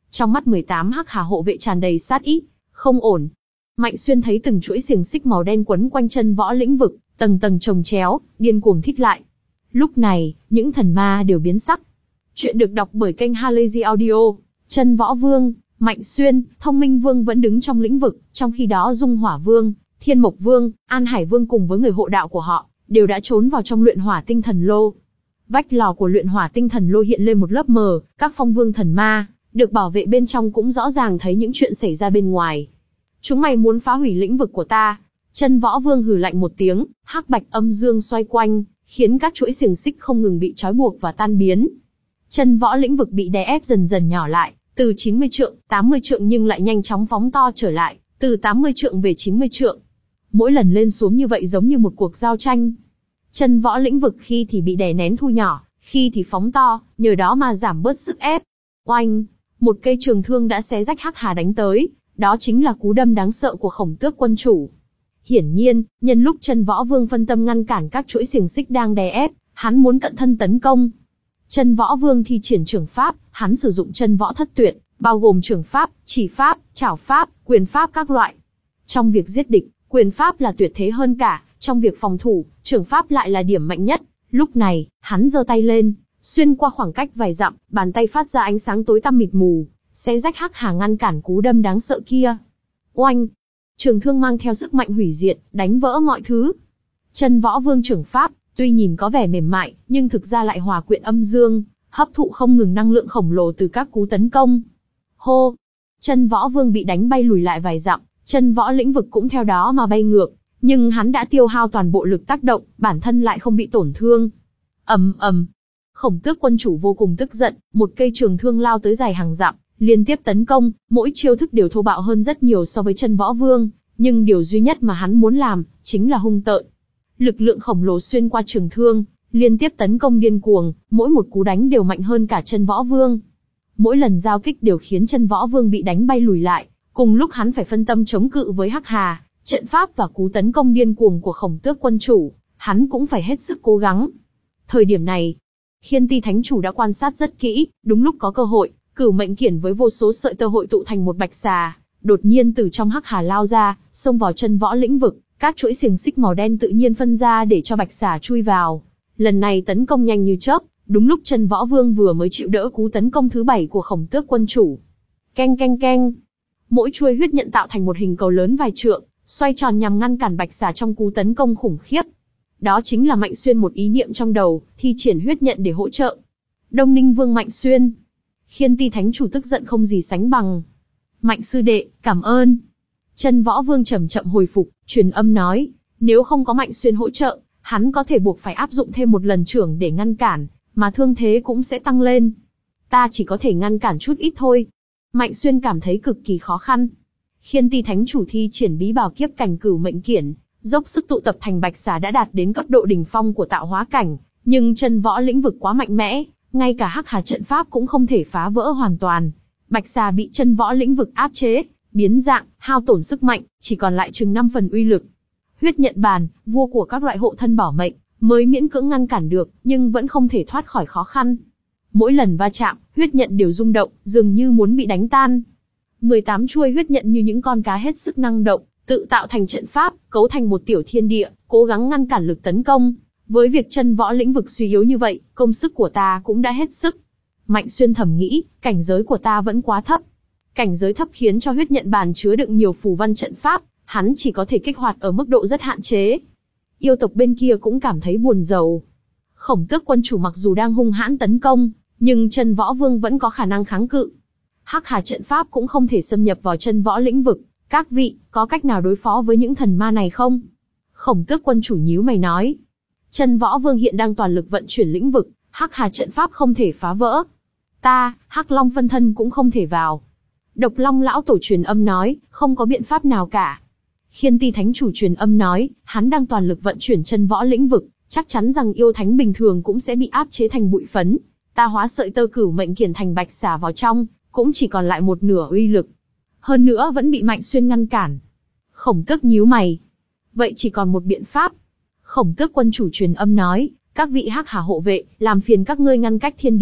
Trong mắt mười tám hắc hà hộ vệ tràn đầy sát ý, không ổn. Mạnh Xuyên thấy từng chuỗi xiềng xích màu đen quấn quanh chân võ lĩnh vực, tầng tầng chồng chéo, điên cuồng thít lại. Lúc này, những thần ma đều biến sắc. Chuyện được đọc bởi kênh Halazy Audio. Chân Võ Vương, Mạnh Xuyên, Thông Minh Vương vẫn đứng trong lĩnh vực, trong khi đó Dung Hỏa Vương, Thiên Mộc Vương, An Hải Vương cùng với người hộ đạo của họ, đều đã trốn vào trong luyện hỏa tinh thần lô. Vách lò của luyện hỏa tinh thần lô hiện lên một lớp mờ, các phong vương thần ma, được bảo vệ bên trong cũng rõ ràng thấy những chuyện xảy ra bên ngoài. Chúng mày muốn phá hủy lĩnh vực của ta. Chân Võ Vương hừ lạnh một tiếng, hắc bạch âm dương xoay quanh, khiến các chuỗi xiềng xích không ngừng bị trói buộc và tan biến. Chân võ lĩnh vực bị đè ép dần dần nhỏ lại, từ chín mươi trượng, tám mươi trượng nhưng lại nhanh chóng phóng to trở lại, từ tám mươi trượng về chín mươi trượng. Mỗi lần lên xuống như vậy giống như một cuộc giao tranh. Chân võ lĩnh vực khi thì bị đè nén thu nhỏ, khi thì phóng to, nhờ đó mà giảm bớt sức ép. Oanh! Một cây trường thương đã xé rách hắc hà đánh tới, đó chính là cú đâm đáng sợ của Khổng Tước quân chủ. Hiển nhiên, nhân lúc Chân Võ Vương phân tâm ngăn cản các chuỗi xiềng xích đang đè ép, hắn muốn cận thân tấn công. Chân Võ Vương thi triển trưởng pháp, hắn sử dụng chân võ thất tuyệt, bao gồm trưởng pháp, chỉ pháp, trảo pháp, quyền pháp các loại. Trong việc giết địch, quyền pháp là tuyệt thế hơn cả, trong việc phòng thủ, trưởng pháp lại là điểm mạnh nhất. Lúc này, hắn giơ tay lên, xuyên qua khoảng cách vài dặm, bàn tay phát ra ánh sáng tối tăm mịt mù, xé rách hắc hà ngăn cản cú đâm đáng sợ kia. Oanh! Trường thương mang theo sức mạnh hủy diệt, đánh vỡ mọi thứ. Chân Võ Vương trưởng pháp, tuy nhìn có vẻ mềm mại, nhưng thực ra lại hòa quyện âm dương, hấp thụ không ngừng năng lượng khổng lồ từ các cú tấn công. Hô! Chân Võ Vương bị đánh bay lùi lại vài dặm, chân võ lĩnh vực cũng theo đó mà bay ngược, nhưng hắn đã tiêu hao toàn bộ lực tác động, bản thân lại không bị tổn thương. Ầm ầm! Khổng Tước quân chủ vô cùng tức giận, một cây trường thương lao tới dài hàng dặm, liên tiếp tấn công, mỗi chiêu thức đều thô bạo hơn rất nhiều so với Chân Võ Vương, nhưng điều duy nhất mà hắn muốn làm, chính là hung tợn. Lực lượng khổng lồ xuyên qua trường thương, liên tiếp tấn công điên cuồng, mỗi một cú đánh đều mạnh hơn cả Chân Võ Vương. Mỗi lần giao kích đều khiến Chân Võ Vương bị đánh bay lùi lại, cùng lúc hắn phải phân tâm chống cự với hắc hà, trận pháp và cú tấn công điên cuồng của Khổng Tước quân chủ, hắn cũng phải hết sức cố gắng. Thời điểm này, Khiên Ti Thánh chủ đã quan sát rất kỹ, đúng lúc có cơ hội, Cửu Mệnh Kiển với vô số sợi tơ hội tụ thành một bạch xà, đột nhiên từ trong hắc hà lao ra, xông vào chân võ lĩnh vực, các chuỗi xiềng xích màu đen tự nhiên phân ra để cho bạch xà chui vào. Lần này tấn công nhanh như chớp, đúng lúc Chân Võ Vương vừa mới chịu đỡ cú tấn công thứ bảy của Khổng Tước quân chủ. Keng keng keng. Mỗi chuôi huyết nhận tạo thành một hình cầu lớn vài trượng, xoay tròn nhằm ngăn cản bạch xà trong cú tấn công khủng khiếp. Đó chính là Mạnh Xuyên một ý niệm trong đầu, thi triển huyết nhận để hỗ trợ. Đông Ninh Vương Mạnh Xuyên. Khiên Ti Thánh chủ tức giận không gì sánh bằng. Mạnh sư đệ, cảm ơn. Chân Võ Vương chậm chậm hồi phục, truyền âm nói, nếu không có Mạnh Xuyên hỗ trợ, hắn có thể buộc phải áp dụng thêm một lần trưởng để ngăn cản, mà thương thế cũng sẽ tăng lên. Ta chỉ có thể ngăn cản chút ít thôi. Mạnh Xuyên cảm thấy cực kỳ khó khăn. Khiên Ti Thánh chủ thi triển bí bảo kiếp cảnh Cửu Mệnh Kiển, dốc sức tụ tập thành bạch xà đã đạt đến cấp độ đỉnh phong của tạo hóa cảnh, nhưng chân võ lĩnh vực quá mạnh mẽ, ngay cả hắc hà trận pháp cũng không thể phá vỡ hoàn toàn. Bạch xà bị chân võ lĩnh vực áp chế, biến dạng, hao tổn sức mạnh, chỉ còn lại chừng năm phần uy lực. Huyết nhận bàn, vua của các loại hộ thân bảo mệnh, mới miễn cưỡng ngăn cản được, nhưng vẫn không thể thoát khỏi khó khăn. Mỗi lần va chạm, huyết nhận đều rung động, dường như muốn bị đánh tan. mười tám chuôi huyết nhận như những con cá hết sức năng động, tự tạo thành trận pháp, cấu thành một tiểu thiên địa, cố gắng ngăn cản lực tấn công. Với việc chân võ lĩnh vực suy yếu như vậy, công sức của ta cũng đã hết sức. Mạnh Xuyên thầm nghĩ, cảnh giới của ta vẫn quá thấp. Cảnh giới thấp khiến cho huyết nhận bàn chứa đựng nhiều phù văn trận pháp, hắn chỉ có thể kích hoạt ở mức độ rất hạn chế. Yêu tộc bên kia cũng cảm thấy buồn rầu. Khổng Tước quân chủ mặc dù đang hung hãn tấn công, nhưng Chân Võ Vương vẫn có khả năng kháng cự. Hắc hà trận pháp cũng không thể xâm nhập vào chân võ lĩnh vực. Các vị, có cách nào đối phó với những thần ma này không? Khổng Tước quân chủ nhíu mày nói. Chân Võ Vương hiện đang toàn lực vận chuyển lĩnh vực, hắc hà trận pháp không thể phá vỡ. Ta, Hắc Long phân thân cũng không thể vào. Độc Long lão tổ truyền âm nói, không có biện pháp nào cả. Khiên Ti Thánh chủ truyền âm nói, hắn đang toàn lực vận chuyển chân võ lĩnh vực, chắc chắn rằng yêu thánh bình thường cũng sẽ bị áp chế thành bụi phấn. Ta hóa sợi tơ Cửu Mệnh Kiển thành bạch xà vào trong, cũng chỉ còn lại một nửa uy lực. Hơn nữa vẫn bị Mạnh Xuyên ngăn cản. Khổng Tước nhíu mày. Vậy chỉ còn một biện pháp. Khổng Tước quân chủ truyền âm nói, các vị hắc hà hộ vệ, làm phiền các ngươi ngăn cách thiên địa,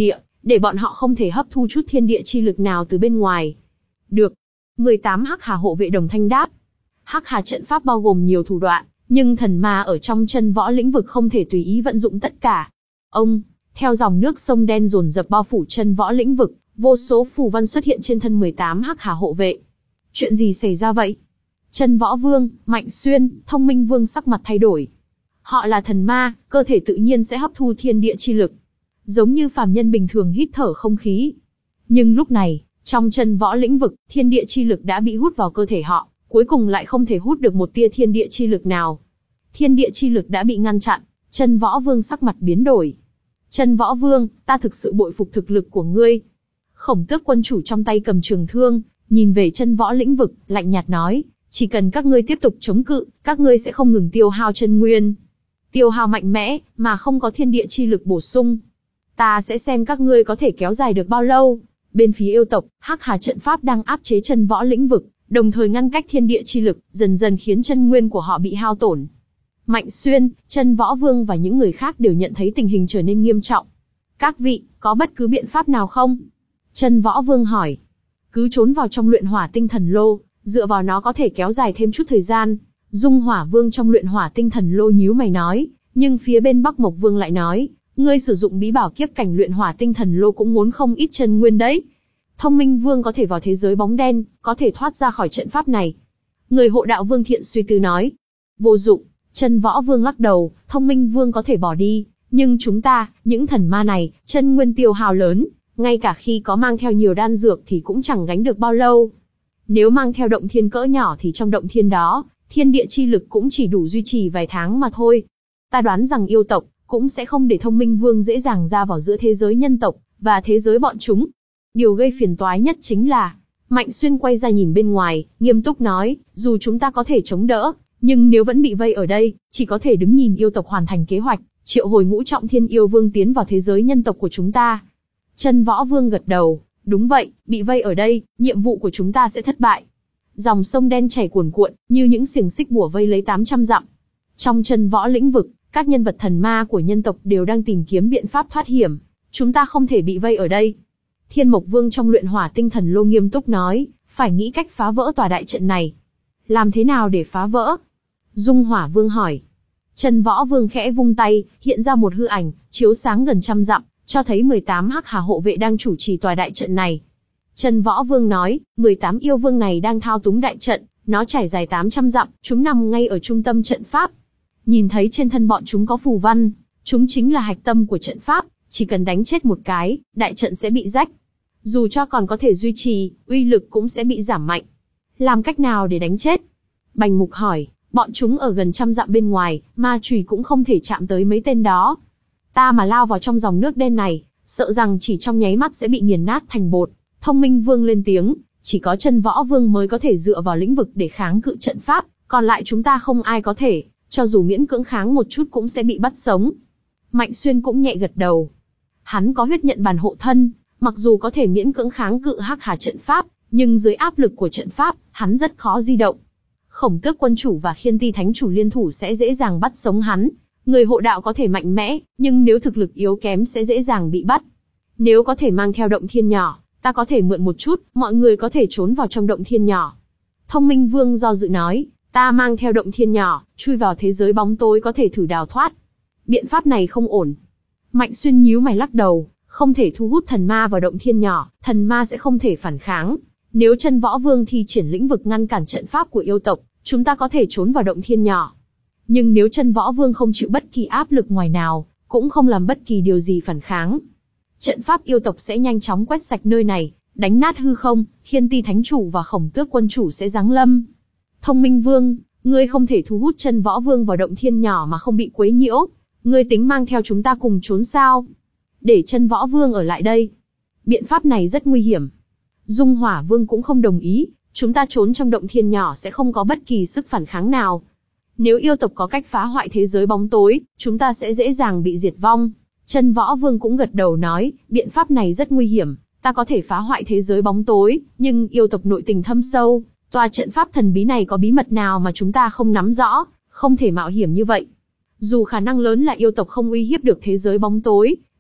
để bọn họ không thể hấp thu chút thiên địa chi lực nào từ bên ngoài. Được. mười tám Hắc Hà hộ vệ đồng thanh đáp. Hắc Hà trận pháp bao gồm nhiều thủ đoạn, nhưng thần ma ở trong chân võ lĩnh vực không thể tùy ý vận dụng tất cả. Ông, theo dòng nước sông đen dồn dập bao phủ chân võ lĩnh vực, vô số phù văn xuất hiện trên thân mười tám Hắc Hà hộ vệ. Chuyện gì xảy ra vậy? Chân Võ Vương, Mạnh Xuyên, Thông Minh Vương sắc mặt thay đổi. Họ là thần ma, cơ thể tự nhiên sẽ hấp thu thiên địa chi lực, giống như phàm nhân bình thường hít thở không khí. Nhưng lúc này, trong chân võ lĩnh vực, thiên địa chi lực đã bị hút vào cơ thể họ, cuối cùng lại không thể hút được một tia thiên địa chi lực nào. Thiên địa chi lực đã bị ngăn chặn, Chân Võ Vương sắc mặt biến đổi. Chân Võ Vương, ta thực sự bội phục thực lực của ngươi. Khổng Tước quân chủ trong tay cầm trường thương, nhìn về chân võ lĩnh vực, lạnh nhạt nói, chỉ cần các ngươi tiếp tục chống cự, các ngươi sẽ không ngừng tiêu hao chân nguyên. Tiêu hao mạnh mẽ, mà không có thiên địa chi lực bổ sung. Ta sẽ xem các ngươi có thể kéo dài được bao lâu. Bên phía yêu tộc, Hắc Hà trận pháp đang áp chế chân võ lĩnh vực, đồng thời ngăn cách thiên địa chi lực, dần dần khiến chân nguyên của họ bị hao tổn. Mạnh Xuyên, Chân Võ Vương và những người khác đều nhận thấy tình hình trở nên nghiêm trọng. Các vị, có bất cứ biện pháp nào không? Chân Võ Vương hỏi. Cứ trốn vào trong luyện hỏa tinh thần lô, dựa vào nó có thể kéo dài thêm chút thời gian. Dung Hỏa Vương trong luyện hỏa tinh thần lô nhíu mày nói, nhưng phía bên Bắc Mộc Vương lại nói, ngươi sử dụng bí bảo kiếp cảnh luyện hỏa tinh thần lô cũng muốn không ít chân nguyên đấy. Thông Minh Vương có thể vào thế giới bóng đen, có thể thoát ra khỏi trận pháp này. Người hộ đạo Vương Thiện suy tư nói. Vô dụng. Chân Võ Vương lắc đầu, Thông Minh Vương có thể bỏ đi, nhưng chúng ta, những thần ma này, chân nguyên tiêu hao lớn, ngay cả khi có mang theo nhiều đan dược thì cũng chẳng gánh được bao lâu. Nếu mang theo động thiên cỡ nhỏ thì trong động thiên đó, thiên địa chi lực cũng chỉ đủ duy trì vài tháng mà thôi. Ta đoán rằng yêu tộc cũng sẽ không để Thông Minh Vương dễ dàng ra vào giữa thế giới nhân tộc và thế giới bọn chúng. Điều gây phiền toái nhất chính là, Mạnh Xuyên quay ra nhìn bên ngoài, nghiêm túc nói, dù chúng ta có thể chống đỡ, nhưng nếu vẫn bị vây ở đây, chỉ có thể đứng nhìn yêu tộc hoàn thành kế hoạch, triệu hồi ngũ trọng thiên yêu vương tiến vào thế giới nhân tộc của chúng ta. Chân Võ Vương gật đầu, đúng vậy, bị vây ở đây, nhiệm vụ của chúng ta sẽ thất bại. Dòng sông đen chảy cuồn cuộn, như những xiềng xích bủa vây lấy tám trăm dặm. Trong chân võ lĩnh vực, các nhân vật thần ma của nhân tộc đều đang tìm kiếm biện pháp thoát hiểm. Chúng ta không thể bị vây ở đây. Thiên Mộc Vương trong luyện hỏa tinh thần lô nghiêm túc nói, phải nghĩ cách phá vỡ tòa đại trận này. Làm thế nào để phá vỡ? Dung Hỏa Vương hỏi. Chân Võ Vương khẽ vung tay, hiện ra một hư ảnh, chiếu sáng gần trăm dặm, cho thấy mười tám Hắc Hà hộ vệ đang chủ trì tòa đại trận này. Chân Võ Vương nói, mười tám yêu vương này đang thao túng đại trận, nó trải dài tám trăm dặm, chúng nằm ngay ở trung tâm trận pháp. Nhìn thấy trên thân bọn chúng có phù văn, chúng chính là hạch tâm của trận pháp, chỉ cần đánh chết một cái, đại trận sẽ bị rách. Dù cho còn có thể duy trì, uy lực cũng sẽ bị giảm mạnh. Làm cách nào để đánh chết? Bành Mục hỏi, bọn chúng ở gần trăm dặm bên ngoài, ma chùy cũng không thể chạm tới mấy tên đó. Ta mà lao vào trong dòng nước đen này, sợ rằng chỉ trong nháy mắt sẽ bị nghiền nát thành bột. Thông Minh Vương lên tiếng, chỉ có Chân Võ Vương mới có thể dựa vào lĩnh vực để kháng cự trận pháp, còn lại chúng ta không ai có thể, cho dù miễn cưỡng kháng một chút cũng sẽ bị bắt sống. Mạnh Xuyên cũng nhẹ gật đầu. Hắn có huyết nhận bàn hộ thân, mặc dù có thể miễn cưỡng kháng cự Hắc Hà trận pháp, nhưng dưới áp lực của trận pháp, hắn rất khó di động. Khổng Tước quân chủ và Khiên Ti thánh chủ liên thủ sẽ dễ dàng bắt sống hắn. Người hộ đạo có thể mạnh mẽ, nhưng nếu thực lực yếu kém sẽ dễ dàng bị bắt. Nếu có thể mang theo động thiên nhỏ, ta có thể mượn một chút, mọi người có thể trốn vào trong động thiên nhỏ. Thông Minh Vương do dự nói, ta mang theo động thiên nhỏ, chui vào thế giới bóng tối có thể thử đào thoát. Biện pháp này không ổn. Mạnh Xuyên nhíu mày lắc đầu, không thể thu hút thần ma vào động thiên nhỏ, thần ma sẽ không thể phản kháng. Nếu Chân Võ Vương thi triển lĩnh vực ngăn cản trận pháp của yêu tộc, chúng ta có thể trốn vào động thiên nhỏ. Nhưng nếu Chân Võ Vương không chịu bất kỳ áp lực ngoài nào, cũng không làm bất kỳ điều gì phản kháng, trận pháp yêu tộc sẽ nhanh chóng quét sạch nơi này, đánh nát hư không, Khiên Ti thánh chủ và Khổng Tước quân chủ sẽ giáng lâm. Thông Minh Vương, ngươi không thể thu hút Chân Võ Vương vào động thiên nhỏ mà không bị quấy nhiễu. Ngươi tính mang theo chúng ta cùng trốn sao? Để Chân Võ Vương ở lại đây. Biện pháp này rất nguy hiểm. Dung Hỏa Vương cũng không đồng ý, chúng ta trốn trong động thiên nhỏ sẽ không có bất kỳ sức phản kháng nào. Nếu yêu tộc có cách phá hoại thế giới bóng tối, chúng ta sẽ dễ dàng bị diệt vong. Chân Võ Vương cũng gật đầu nói, biện pháp này rất nguy hiểm, ta có thể phá hoại thế giới bóng tối, nhưng yêu tộc nội tình thâm sâu, tòa trận pháp thần bí này có bí mật nào mà chúng ta không nắm rõ, không thể mạo hiểm như vậy. Dù khả năng lớn là yêu tộc không uy hiếp được thế giới bóng tối,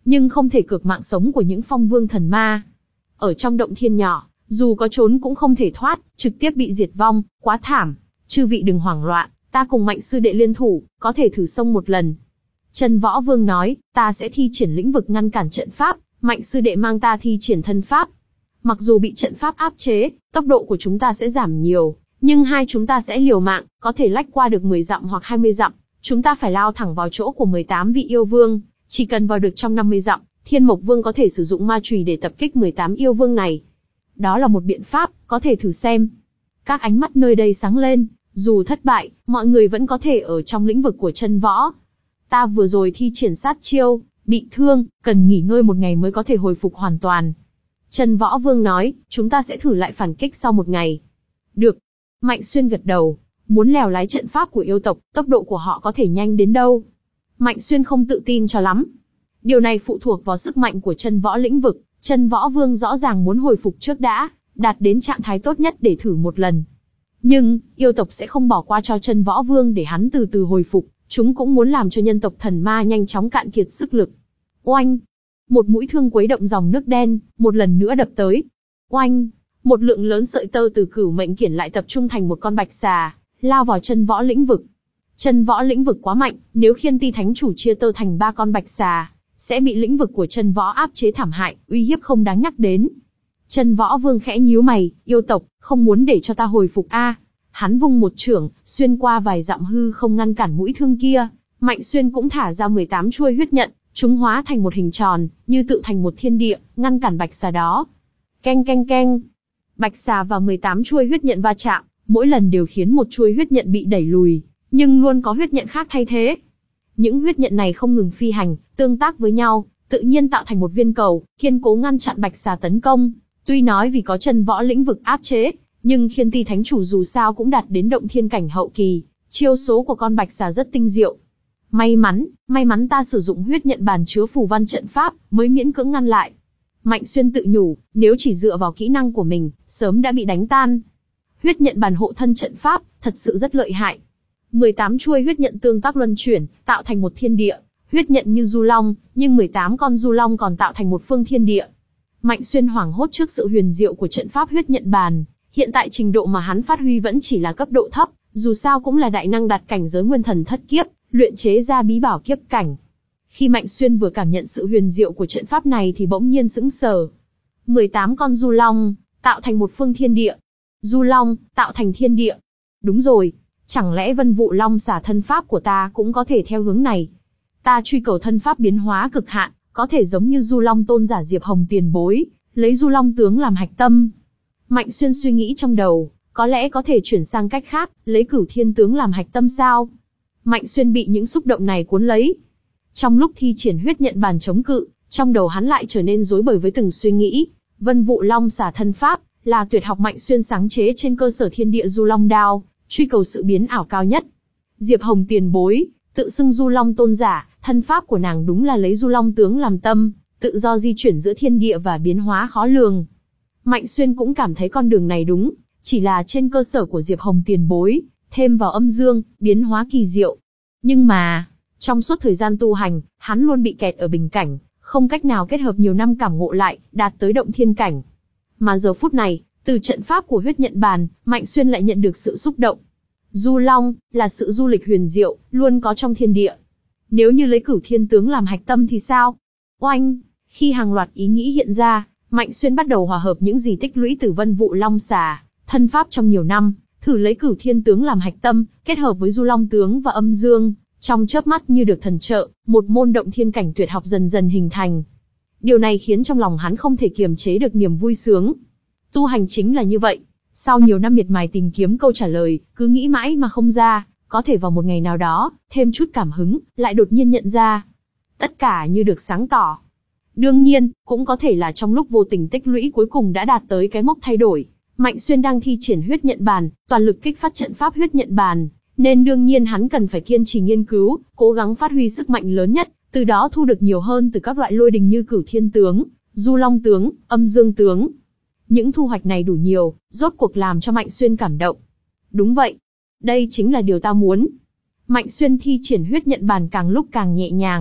nhưng không thể cược mạng sống của những phong vương thần ma. Ở trong động thiên nhỏ, dù có trốn cũng không thể thoát, trực tiếp bị diệt vong, quá thảm. Chư vị đừng hoảng loạn, ta cùng Mạnh sư đệ liên thủ, có thể thử xông một lần. Chân Võ Vương nói, ta sẽ thi triển lĩnh vực ngăn cản trận pháp, Mạnh sư đệ mang ta thi triển thân pháp. Mặc dù bị trận pháp áp chế, tốc độ của chúng ta sẽ giảm nhiều, nhưng hai chúng ta sẽ liều mạng, có thể lách qua được mười dặm hoặc hai mươi dặm. Chúng ta phải lao thẳng vào chỗ của mười tám vị yêu vương, chỉ cần vào được trong năm mươi dặm, Thiên Mộc Vương có thể sử dụng ma chùy để tập kích mười tám yêu vương này. Đó là một biện pháp, có thể thử xem. Các ánh mắt nơi đây sáng lên, dù thất bại, mọi người vẫn có thể ở trong lĩnh vực của chân võ. Ta vừa rồi thi triển sát chiêu, bị thương, cần nghỉ ngơi một ngày mới có thể hồi phục hoàn toàn. Chân Võ Vương nói, chúng ta sẽ thử lại phản kích sau một ngày. Được. Mạnh Xuyên gật đầu, muốn lèo lái trận pháp của yêu tộc, tốc độ của họ có thể nhanh đến đâu. Mạnh Xuyên không tự tin cho lắm. Điều này phụ thuộc vào sức mạnh của chân võ lĩnh vực, Chân Võ Vương rõ ràng muốn hồi phục trước đã, đạt đến trạng thái tốt nhất để thử một lần. Nhưng, yêu tộc sẽ không bỏ qua cho Chân Võ Vương để hắn từ từ hồi phục, chúng cũng muốn làm cho nhân tộc thần ma nhanh chóng cạn kiệt sức lực. Oanh! Một mũi thương quấy động dòng nước đen, một lần nữa đập tới. Oanh! Một lượng lớn sợi tơ từ cửu mệnh kiển lại tập trung thành một con bạch xà, lao vào chân võ lĩnh vực. Chân võ lĩnh vực quá mạnh, nếu Khiên Ti Thánh Chủ chia tơ thành ba con bạch xà, sẽ bị lĩnh vực của chân võ áp chế thảm hại, uy hiếp không đáng nhắc đến. Chân Võ Vương khẽ nhíu mày, yêu tộc, không muốn để cho ta hồi phục a? Hắn vung một chưởng, xuyên qua vài dặm hư không ngăn cản mũi thương kia. Mạnh Xuyên cũng thả ra mười tám chuôi huyết nhận, chúng hóa thành một hình tròn, như tự thành một thiên địa, ngăn cản bạch xà đó. Keng keng keng. Bạch xà và mười tám chuôi huyết nhận va chạm, mỗi lần đều khiến một chuôi huyết nhận bị đẩy lùi, nhưng luôn có huyết nhận khác thay thế. Những huyết nhận này không ngừng phi hành, tương tác với nhau, tự nhiên tạo thành một viên cầu, kiên cố ngăn chặn bạch xà tấn công. Tuy nói vì có chân võ lĩnh vực áp chế, nhưng Khiên Ti Thánh Chủ dù sao cũng đạt đến động thiên cảnh hậu kỳ, chiêu số của con bạch xà rất tinh diệu. May mắn, may mắn ta sử dụng huyết nhận bàn chứa phù văn trận pháp, mới miễn cưỡng ngăn lại. Mạnh Xuyên tự nhủ, nếu chỉ dựa vào kỹ năng của mình, sớm đã bị đánh tan. Huyết nhận bàn hộ thân trận pháp, thật sự rất lợi hại. mười tám chuôi huyết nhận tương tác luân chuyển, tạo thành một thiên địa. Huyết nhận như du long, nhưng mười tám con du long còn tạo thành một phương thiên địa. Mạnh Xuyên hoảng hốt trước sự huyền diệu của trận pháp huyết nhận bàn. Hiện tại trình độ mà hắn phát huy vẫn chỉ là cấp độ thấp, dù sao cũng là đại năng đạt cảnh giới nguyên thần thất kiếp, luyện chế ra bí bảo kiếp cảnh. Khi Mạnh Xuyên vừa cảm nhận sự huyền diệu của trận pháp này thì bỗng nhiên sững sờ. mười tám con du long, tạo thành một phương thiên địa. Du long, tạo thành thiên địa. Đúng rồi, chẳng lẽ Vân Vụ Long xả thân pháp của ta cũng có thể theo hướng này? Ta truy cầu thân pháp biến hóa cực hạn, có thể giống như Du Long tôn giả Diệp Hồng tiền bối, lấy Du Long tướng làm hạch tâm. Mạnh Xuyên suy nghĩ trong đầu, có lẽ có thể chuyển sang cách khác, lấy Cửu Thiên tướng làm hạch tâm sao? Mạnh Xuyên bị những xúc động này cuốn lấy. Trong lúc thi triển huyết nhận bàn chống cự, trong đầu hắn lại trở nên rối bời với từng suy nghĩ. Vân Vụ Long xả thân pháp là tuyệt học Mạnh Xuyên sáng chế trên cơ sở thiên địa Du Long đao, truy cầu sự biến ảo cao nhất. Diệp Hồng tiền bối, tự xưng Du Long tôn giả, thân pháp của nàng đúng là lấy Du Long tướng làm tâm, tự do di chuyển giữa thiên địa và biến hóa khó lường. Mạnh Xuyên cũng cảm thấy con đường này đúng, chỉ là trên cơ sở của Diệp Hồng tiền bối, thêm vào âm dương, biến hóa kỳ diệu. Nhưng mà, trong suốt thời gian tu hành, hắn luôn bị kẹt ở bình cảnh, không cách nào kết hợp nhiều năm cảm ngộ lại, đạt tới động thiên cảnh. Mà giờ phút này, từ trận pháp của huyết nhận bàn, Mạnh Xuyên lại nhận được sự xúc động. Du Long, là sự du lịch huyền diệu, luôn có trong thiên địa. Nếu như lấy Cửu Thiên tướng làm hạch tâm thì sao? Oanh! Khi hàng loạt ý nghĩ hiện ra, Mạnh Xuyên bắt đầu hòa hợp những gì tích lũy từ Vân Vụ Long xà, thân pháp trong nhiều năm, thử lấy Cửu Thiên tướng làm hạch tâm, kết hợp với Du Long tướng và âm dương, trong chớp mắt như được thần trợ, một môn động thiên cảnh tuyệt học dần dần hình thành. Điều này khiến trong lòng hắn không thể kiềm chế được niềm vui sướng. Tu hành chính là như vậy. Sau nhiều năm miệt mài tìm kiếm câu trả lời, cứ nghĩ mãi mà không ra, có thể vào một ngày nào đó, thêm chút cảm hứng, lại đột nhiên nhận ra. Tất cả như được sáng tỏ. Đương nhiên, cũng có thể là trong lúc vô tình tích lũy cuối cùng đã đạt tới cái mốc thay đổi. Mạnh Xuyên đang thi triển huyết nhận bàn, toàn lực kích phát trận pháp huyết nhận bàn, nên đương nhiên hắn cần phải kiên trì nghiên cứu, cố gắng phát huy sức mạnh lớn nhất, từ đó thu được nhiều hơn từ các loại lôi đình như Cửu Thiên tướng, Du Long tướng, âm dương tướng. Những thu hoạch này đủ nhiều, rốt cuộc làm cho Mạnh Xuyên cảm động. Đúng vậy, đây chính là điều ta muốn. Mạnh Xuyên thi triển huyết nhận bàn càng lúc càng nhẹ nhàng,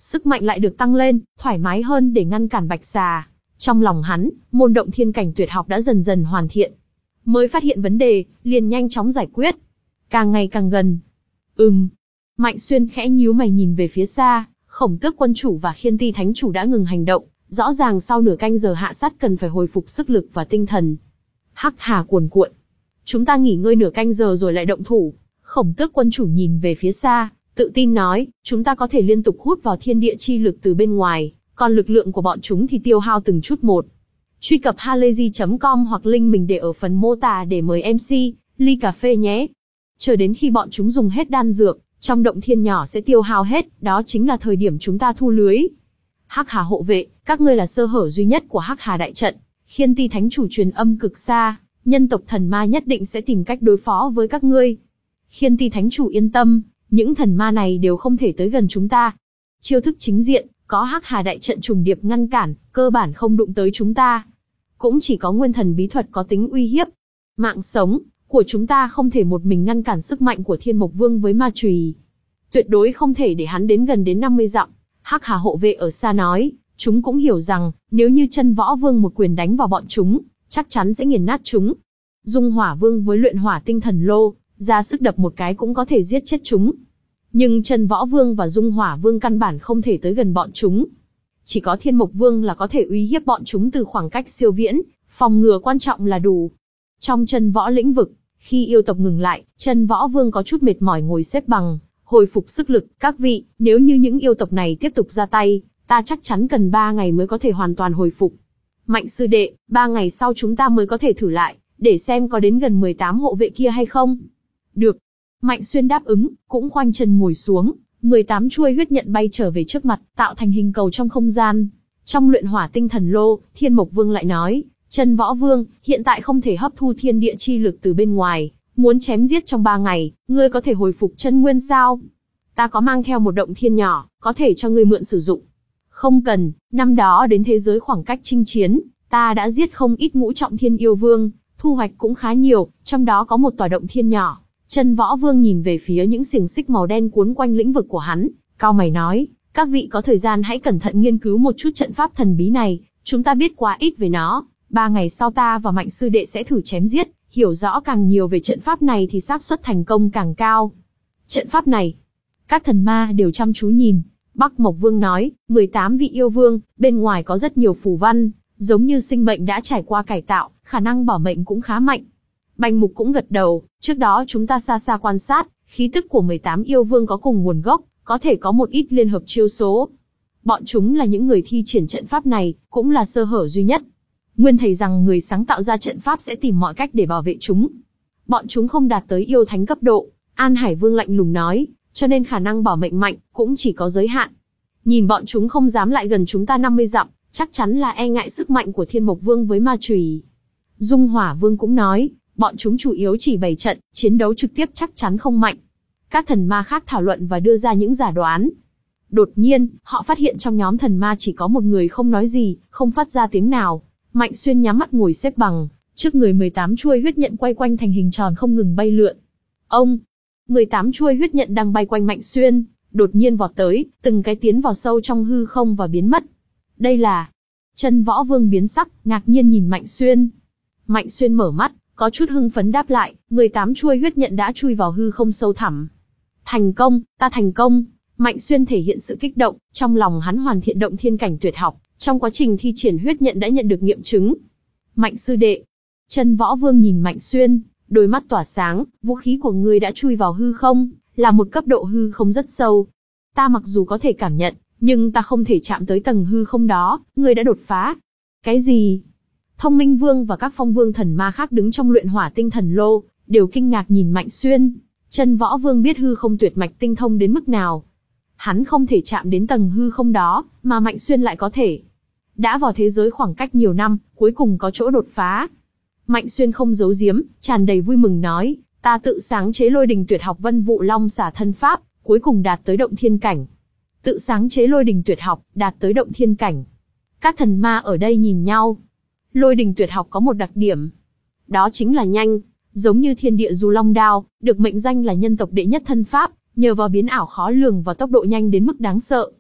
sức mạnh lại được tăng lên, thoải mái hơn để ngăn cản bạch xà. Trong lòng hắn, môn động thiên cảnh tuyệt học đã dần dần hoàn thiện. Mới phát hiện vấn đề, liền nhanh chóng giải quyết. Càng ngày càng gần. Ừm. Mạnh Xuyên khẽ nhíu mày nhìn về phía xa, Khổng Tước quân chủ và Khiên Ti thánh chủ đã ngừng hành động, rõ ràng sau nửa canh giờ hạ sát cần phải hồi phục sức lực và tinh thần. Hắc hà cuồn cuộn. Chúng ta nghỉ ngơi nửa canh giờ rồi lại động thủ. Khổng Tước quân chủ nhìn về phía xa, tự tin nói, chúng ta có thể liên tục hút vào thiên địa chi lực từ bên ngoài, còn lực lượng của bọn chúng thì tiêu hao từng chút một. Truy cập halayzi chấm com hoặc link mình để ở phần mô tả để mời em xê, ly cà phê nhé. Chờ đến khi bọn chúng dùng hết đan dược, trong động thiên nhỏ sẽ tiêu hao hết, đó chính là thời điểm chúng ta thu lưới. Hắc Hà hộ vệ, các ngươi là sơ hở duy nhất của Hắc Hà đại trận. Khiên Ti thánh chủ truyền âm cực xa, nhân tộc thần ma nhất định sẽ tìm cách đối phó với các ngươi. Khiên Ti thánh chủ yên tâm, những thần ma này đều không thể tới gần chúng ta. Chiêu thức chính diện, có Hắc Hà đại trận trùng điệp ngăn cản, cơ bản không đụng tới chúng ta. Cũng chỉ có nguyên thần bí thuật có tính uy hiếp. Mạng sống của chúng ta không thể một mình ngăn cản sức mạnh của Thiên Mộc Vương với ma chùy. Tuyệt đối không thể để hắn đến gần đến năm mươi dặm. Hắc Hà hộ vệ ở xa nói, chúng cũng hiểu rằng, nếu như Chân Võ Vương một quyền đánh vào bọn chúng, chắc chắn sẽ nghiền nát chúng. Dung Hỏa Vương với luyện hỏa tinh thần lô, ra sức đập một cái cũng có thể giết chết chúng. Nhưng Chân Võ Vương và Dung Hỏa Vương căn bản không thể tới gần bọn chúng. Chỉ có Thiên Mộc Vương là có thể uy hiếp bọn chúng từ khoảng cách siêu viễn, phòng ngừa quan trọng là đủ. Trong Chân Võ lĩnh vực, khi yêu tộc ngừng lại, Chân Võ Vương có chút mệt mỏi ngồi xếp bằng, hồi phục sức lực. Các vị, nếu như những yêu tộc này tiếp tục ra tay, ta chắc chắn cần ba ngày mới có thể hoàn toàn hồi phục. Mạnh sư đệ, ba ngày sau chúng ta mới có thể thử lại, để xem có đến gần mười tám hộ vệ kia hay không. Được. Mạnh Xuyên đáp ứng, cũng khoanh chân ngồi xuống, mười tám chuôi huyết nhận bay trở về trước mặt, tạo thành hình cầu trong không gian. Trong luyện hỏa tinh thần lô, Thiên Mộc Vương lại nói, Chân Võ Vương, hiện tại không thể hấp thu thiên địa chi lực từ bên ngoài, muốn chém giết trong ba ngày, ngươi có thể hồi phục chân nguyên sao? Ta có mang theo một động thiên nhỏ, có thể cho ngươi mượn sử dụng. Không cần, năm đó đến thế giới khoảng cách chinh chiến, ta đã giết không ít ngũ trọng thiên yêu vương, thu hoạch cũng khá nhiều, trong đó có một tòa động thiên nhỏ. Chân Võ Vương nhìn về phía những xiềng xích màu đen cuốn quanh lĩnh vực của hắn, cau mày nói, các vị có thời gian hãy cẩn thận nghiên cứu một chút trận pháp thần bí này, chúng ta biết quá ít về nó, ba ngày sau ta và Mạnh sư đệ sẽ thử chém giết, hiểu rõ càng nhiều về trận pháp này thì xác suất thành công càng cao. Trận pháp này, các thần ma đều chăm chú nhìn. Bắc Mộc Vương nói, mười tám vị yêu vương, bên ngoài có rất nhiều phù văn, giống như sinh mệnh đã trải qua cải tạo, khả năng bảo mệnh cũng khá mạnh. Bành Mục cũng gật đầu, trước đó chúng ta xa xa quan sát, khí tức của mười tám yêu vương có cùng nguồn gốc, có thể có một ít liên hợp chiêu số. Bọn chúng là những người thi triển trận pháp này, cũng là sơ hở duy nhất. Nguyên thầy rằng người sáng tạo ra trận pháp sẽ tìm mọi cách để bảo vệ chúng. Bọn chúng không đạt tới yêu thánh cấp độ, An Hải Vương lạnh lùng nói, cho nên khả năng bảo mệnh mạnh, cũng chỉ có giới hạn. Nhìn bọn chúng không dám lại gần chúng ta năm mươi dặm, chắc chắn là e ngại sức mạnh của Thiên Mộc Vương với ma chùy. Dung Hỏa Vương cũng nói, bọn chúng chủ yếu chỉ bày trận, chiến đấu trực tiếp chắc chắn không mạnh. Các thần ma khác thảo luận và đưa ra những giả đoán. Đột nhiên, họ phát hiện trong nhóm thần ma chỉ có một người không nói gì, không phát ra tiếng nào. Mạnh Xuyên nhắm mắt ngồi xếp bằng, trước người mười tám chuôi huyết nhận quay quanh thành hình tròn không ngừng bay lượn. Ông, mười tám chuôi huyết nhận đang bay quanh Mạnh Xuyên, đột nhiên vọt tới, từng cái tiến vào sâu trong hư không và biến mất. Đây là... Chân Võ Vương biến sắc, ngạc nhiên nhìn Mạnh Xuyên. Mạnh Xuyên mở mắt, có chút hưng phấn đáp lại, mười tám chuôi huyết nhận đã chui vào hư không sâu thẳm. Thành công, ta thành công. Mạnh Xuyên thể hiện sự kích động, trong lòng hắn hoàn thiện động thiên cảnh tuyệt học, trong quá trình thi triển huyết nhận đã nhận được nghiệm chứng. Mạnh sư đệ. Chân Võ Vương nhìn Mạnh Xuyên, đôi mắt tỏa sáng, vũ khí của ngươi đã chui vào hư không, là một cấp độ hư không rất sâu. Ta mặc dù có thể cảm nhận, nhưng ta không thể chạm tới tầng hư không đó, ngươi đã đột phá. Cái gì? Thông Minh Vương và các phong vương thần ma khác đứng trong luyện hỏa tinh thần lô, đều kinh ngạc nhìn Mạnh Xuyên. Chân Võ Vương biết hư không tuyệt mạch tinh thông đến mức nào. Hắn không thể chạm đến tầng hư không đó, mà Mạnh Xuyên lại có thể. Đã vào thế giới khoảng cách nhiều năm, cuối cùng có chỗ đột phá. Mạnh Xuyên không giấu giếm, tràn đầy vui mừng nói, ta tự sáng chế lôi đình tuyệt học Vân Vụ Long xả thân pháp, cuối cùng đạt tới động thiên cảnh. Tự sáng chế lôi đình tuyệt học, đạt tới động thiên cảnh. Các thần ma ở đây nhìn nhau. Lôi đình tuyệt học có một đặc điểm. Đó chính là nhanh, giống như thiên địa du long đao, được mệnh danh là nhân tộc đệ nhất thân pháp, nhờ vào biến ảo khó lường và tốc độ nhanh đến mức đáng sợ.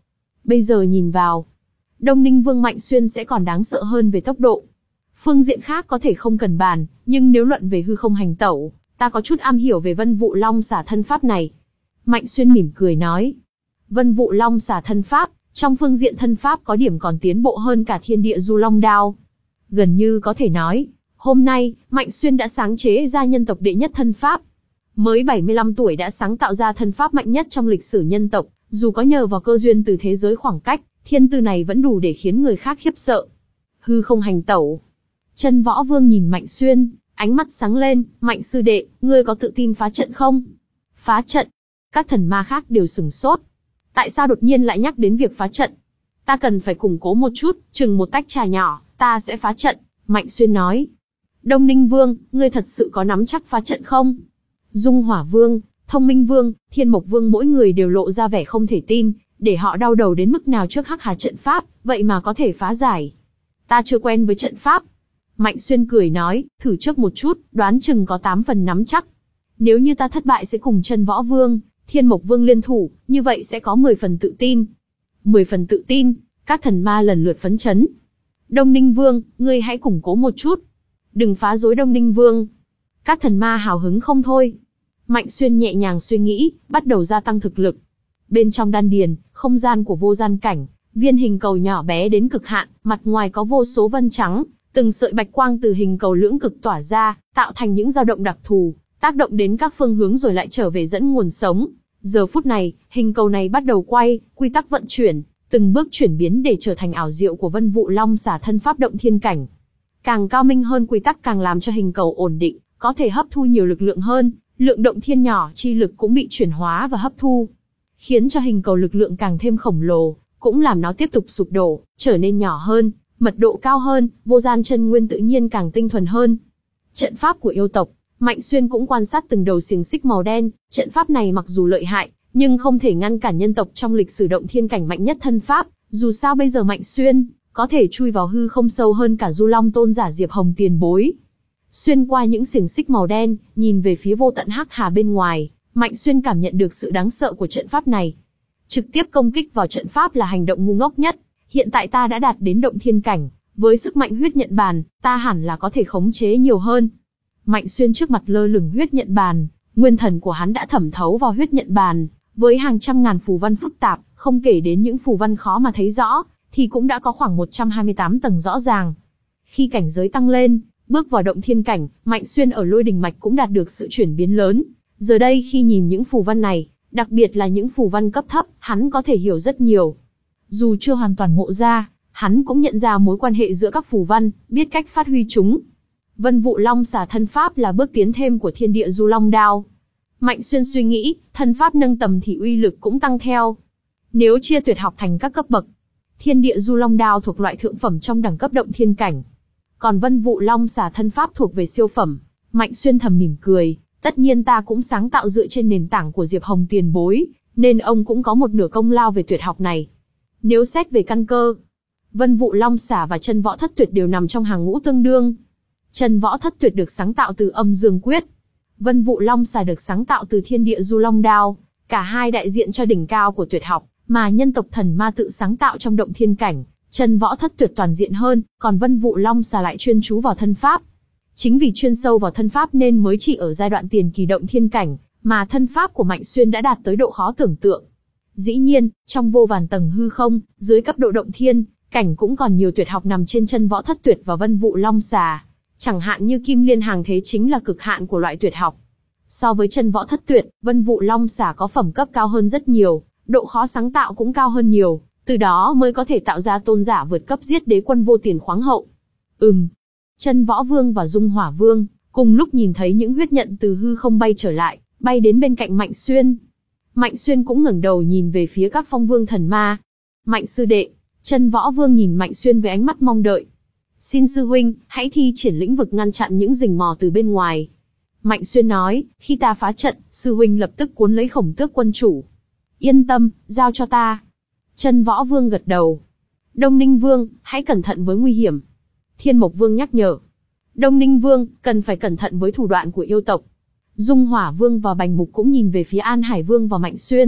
Bây giờ nhìn vào, Đông Ninh Vương Mạnh Xuyên sẽ còn đáng sợ hơn về tốc độ. Phương diện khác có thể không cần bàn, nhưng nếu luận về hư không hành tẩu, ta có chút am hiểu về Vân Vụ Long Xả thân pháp này. Mạnh Xuyên mỉm cười nói. Vân Vụ Long Xả thân pháp, trong phương diện thân pháp có điểm còn tiến bộ hơn cả Thiên Địa Du Long Đao. Gần như có thể nói, hôm nay, Mạnh Xuyên đã sáng chế ra nhân tộc đệ nhất thân pháp. Mới bảy mươi lăm tuổi đã sáng tạo ra thân pháp mạnh nhất trong lịch sử nhân tộc, dù có nhờ vào cơ duyên từ thế giới khoảng cách, thiên tư này vẫn đủ để khiến người khác khiếp sợ. Hư không hành tẩu. Chân Võ Vương nhìn Mạnh Xuyên, ánh mắt sáng lên. Mạnh sư đệ, ngươi có tự tin phá trận không? Phá trận? Các thần ma khác đều sửng sốt. Tại sao đột nhiên lại nhắc đến việc phá trận? Ta cần phải củng cố một chút, chừng một tách trà nhỏ, ta sẽ phá trận, Mạnh Xuyên nói. Đông Ninh Vương, ngươi thật sự có nắm chắc phá trận không? Dung Hỏa Vương, Thông Minh Vương, Thiên Mộc Vương mỗi người đều lộ ra vẻ không thể tin, để họ đau đầu đến mức nào trước Hắc Hà trận pháp, vậy mà có thể phá giải. Ta chưa quen với trận pháp. Mạnh Xuyên cười nói, thử trước một chút, đoán chừng có tám phần nắm chắc. Nếu như ta thất bại sẽ cùng Chân Võ Vương, Thiên Mộc Vương liên thủ, như vậy sẽ có mười phần tự tin. mười phần tự tin, các thần ma lần lượt phấn chấn. Đông Ninh Vương, ngươi hãy củng cố một chút. Đừng phá rối Đông Ninh Vương. Các thần ma hào hứng không thôi. Mạnh Xuyên nhẹ nhàng suy nghĩ, bắt đầu gia tăng thực lực. Bên trong đan điền, không gian của vô gian cảnh, viên hình cầu nhỏ bé đến cực hạn, mặt ngoài có vô số vân trắng, từng sợi bạch quang từ hình cầu lưỡng cực tỏa ra, tạo thành những dao động đặc thù, tác động đến các phương hướng rồi lại trở về dẫn nguồn sống. Giờ phút này, hình cầu này bắt đầu quay, quy tắc vận chuyển, từng bước chuyển biến để trở thành ảo diệu của Vân Vụ Long Xả thân pháp động thiên cảnh. Càng cao minh hơn quy tắc càng làm cho hình cầu ổn định, có thể hấp thu nhiều lực lượng hơn, lượng động thiên nhỏ chi lực cũng bị chuyển hóa và hấp thu, khiến cho hình cầu lực lượng càng thêm khổng lồ, cũng làm nó tiếp tục sụp đổ, trở nên nhỏ hơn, mật độ cao hơn, vô gian chân nguyên tự nhiên càng tinh thuần hơn. Trận pháp của yêu tộc, Mạnh Xuyên cũng quan sát từng đầu xiềng xích màu đen, trận pháp này mặc dù lợi hại, nhưng không thể ngăn cản nhân tộc trong lịch sử động thiên cảnh mạnh nhất thân pháp, dù sao bây giờ Mạnh Xuyên có thể chui vào hư không sâu hơn cả Du Long tôn giả Diệp Hồng tiền bối. Xuyên qua những xiềng xích màu đen, nhìn về phía vô tận hắc hà bên ngoài, Mạnh Xuyên cảm nhận được sự đáng sợ của trận pháp này. Trực tiếp công kích vào trận pháp là hành động ngu ngốc nhất. Hiện tại ta đã đạt đến động thiên cảnh, với sức mạnh huyết nhận bàn, ta hẳn là có thể khống chế nhiều hơn. Mạnh Xuyên trước mặt lơ lửng huyết nhận bàn, nguyên thần của hắn đã thẩm thấu vào huyết nhận bàn, với hàng trăm ngàn phù văn phức tạp, không kể đến những phù văn khó mà thấy rõ, thì cũng đã có khoảng một trăm hai mươi tám tầng rõ ràng. Khi cảnh giới tăng lên, bước vào động thiên cảnh, Mạnh Xuyên ở Lôi Đình Mạch cũng đạt được sự chuyển biến lớn. Giờ đây khi nhìn những phù văn này, đặc biệt là những phù văn cấp thấp, hắn có thể hiểu rất nhiều. Dù chưa hoàn toàn ngộ ra, hắn cũng nhận ra mối quan hệ giữa các phù văn, biết cách phát huy chúng. Vân Vụ Long Xả thân pháp là bước tiến thêm của Thiên Địa Du Long Đao. Mạnh Xuyên suy nghĩ, thân pháp nâng tầm thì uy lực cũng tăng theo. Nếu chia tuyệt học thành các cấp bậc, Thiên Địa Du Long Đao thuộc loại thượng phẩm trong đẳng cấp động thiên cảnh, còn Vân Vụ Long Xả thân pháp thuộc về siêu phẩm. Mạnh Xuyên thầm mỉm cười, tất nhiên ta cũng sáng tạo dựa trên nền tảng của Diệp Hồng tiền bối, nên ông cũng có một nửa công lao về tuyệt học này. Nếu xét về căn cơ, Vân Vụ Long Xả và Chân Võ Thất Tuyệt đều nằm trong hàng ngũ tương đương. Chân Võ Thất Tuyệt được sáng tạo từ Âm Dương Quyết, Vân Vụ Long Xả được sáng tạo từ Thiên Địa Du Long Đao, cả hai đại diện cho đỉnh cao của tuyệt học, mà nhân tộc thần ma tự sáng tạo trong động thiên cảnh. Chân Võ Thất Tuyệt toàn diện hơn, còn Vân Vụ Long Xả lại chuyên chú vào thân pháp. Chính vì chuyên sâu vào thân pháp nên mới chỉ ở giai đoạn tiền kỳ động thiên cảnh, mà thân pháp của Mạnh Xuyên đã đạt tới độ khó tưởng tượng. Dĩ nhiên, trong vô vàn tầng hư không, dưới cấp độ động thiên cảnh cũng còn nhiều tuyệt học nằm trên Chân Võ Thất Tuyệt và Vân Vụ Long Xả. Chẳng hạn như Kim Liên Hàng Thế chính là cực hạn của loại tuyệt học. So với Chân Võ Thất Tuyệt, Vân Vụ Long Xả có phẩm cấp cao hơn rất nhiều, độ khó sáng tạo cũng cao hơn nhiều, từ đó mới có thể tạo ra tôn giả vượt cấp giết đế quân vô tiền khoáng hậu. Ừm. Chân Võ Vương và Dung Hỏa Vương cùng lúc nhìn thấy những huyết nhận từ hư không bay trở lại, bay đến bên cạnh Mạnh Xuyên. Mạnh Xuyên cũng ngẩng đầu nhìn về phía các phong vương thần ma. Mạnh sư đệ, Chân Võ Vương nhìn Mạnh Xuyên với ánh mắt mong đợi. Xin sư huynh, hãy thi triển lĩnh vực ngăn chặn những rình mò từ bên ngoài. Mạnh Xuyên nói, khi ta phá trận, sư huynh lập tức cuốn lấy Khổng Tước quân chủ. Yên tâm, giao cho ta. Chân Võ Vương gật đầu. Đông Ninh Vương, hãy cẩn thận với nguy hiểm. Thiên Mộc Vương nhắc nhở. Đông Ninh Vương, cần phải cẩn thận với thủ đoạn của yêu tộc. Dung Hỏa Vương và Bành Mục cũng nhìn về phía An Hải Vương và Mạnh Xuyên.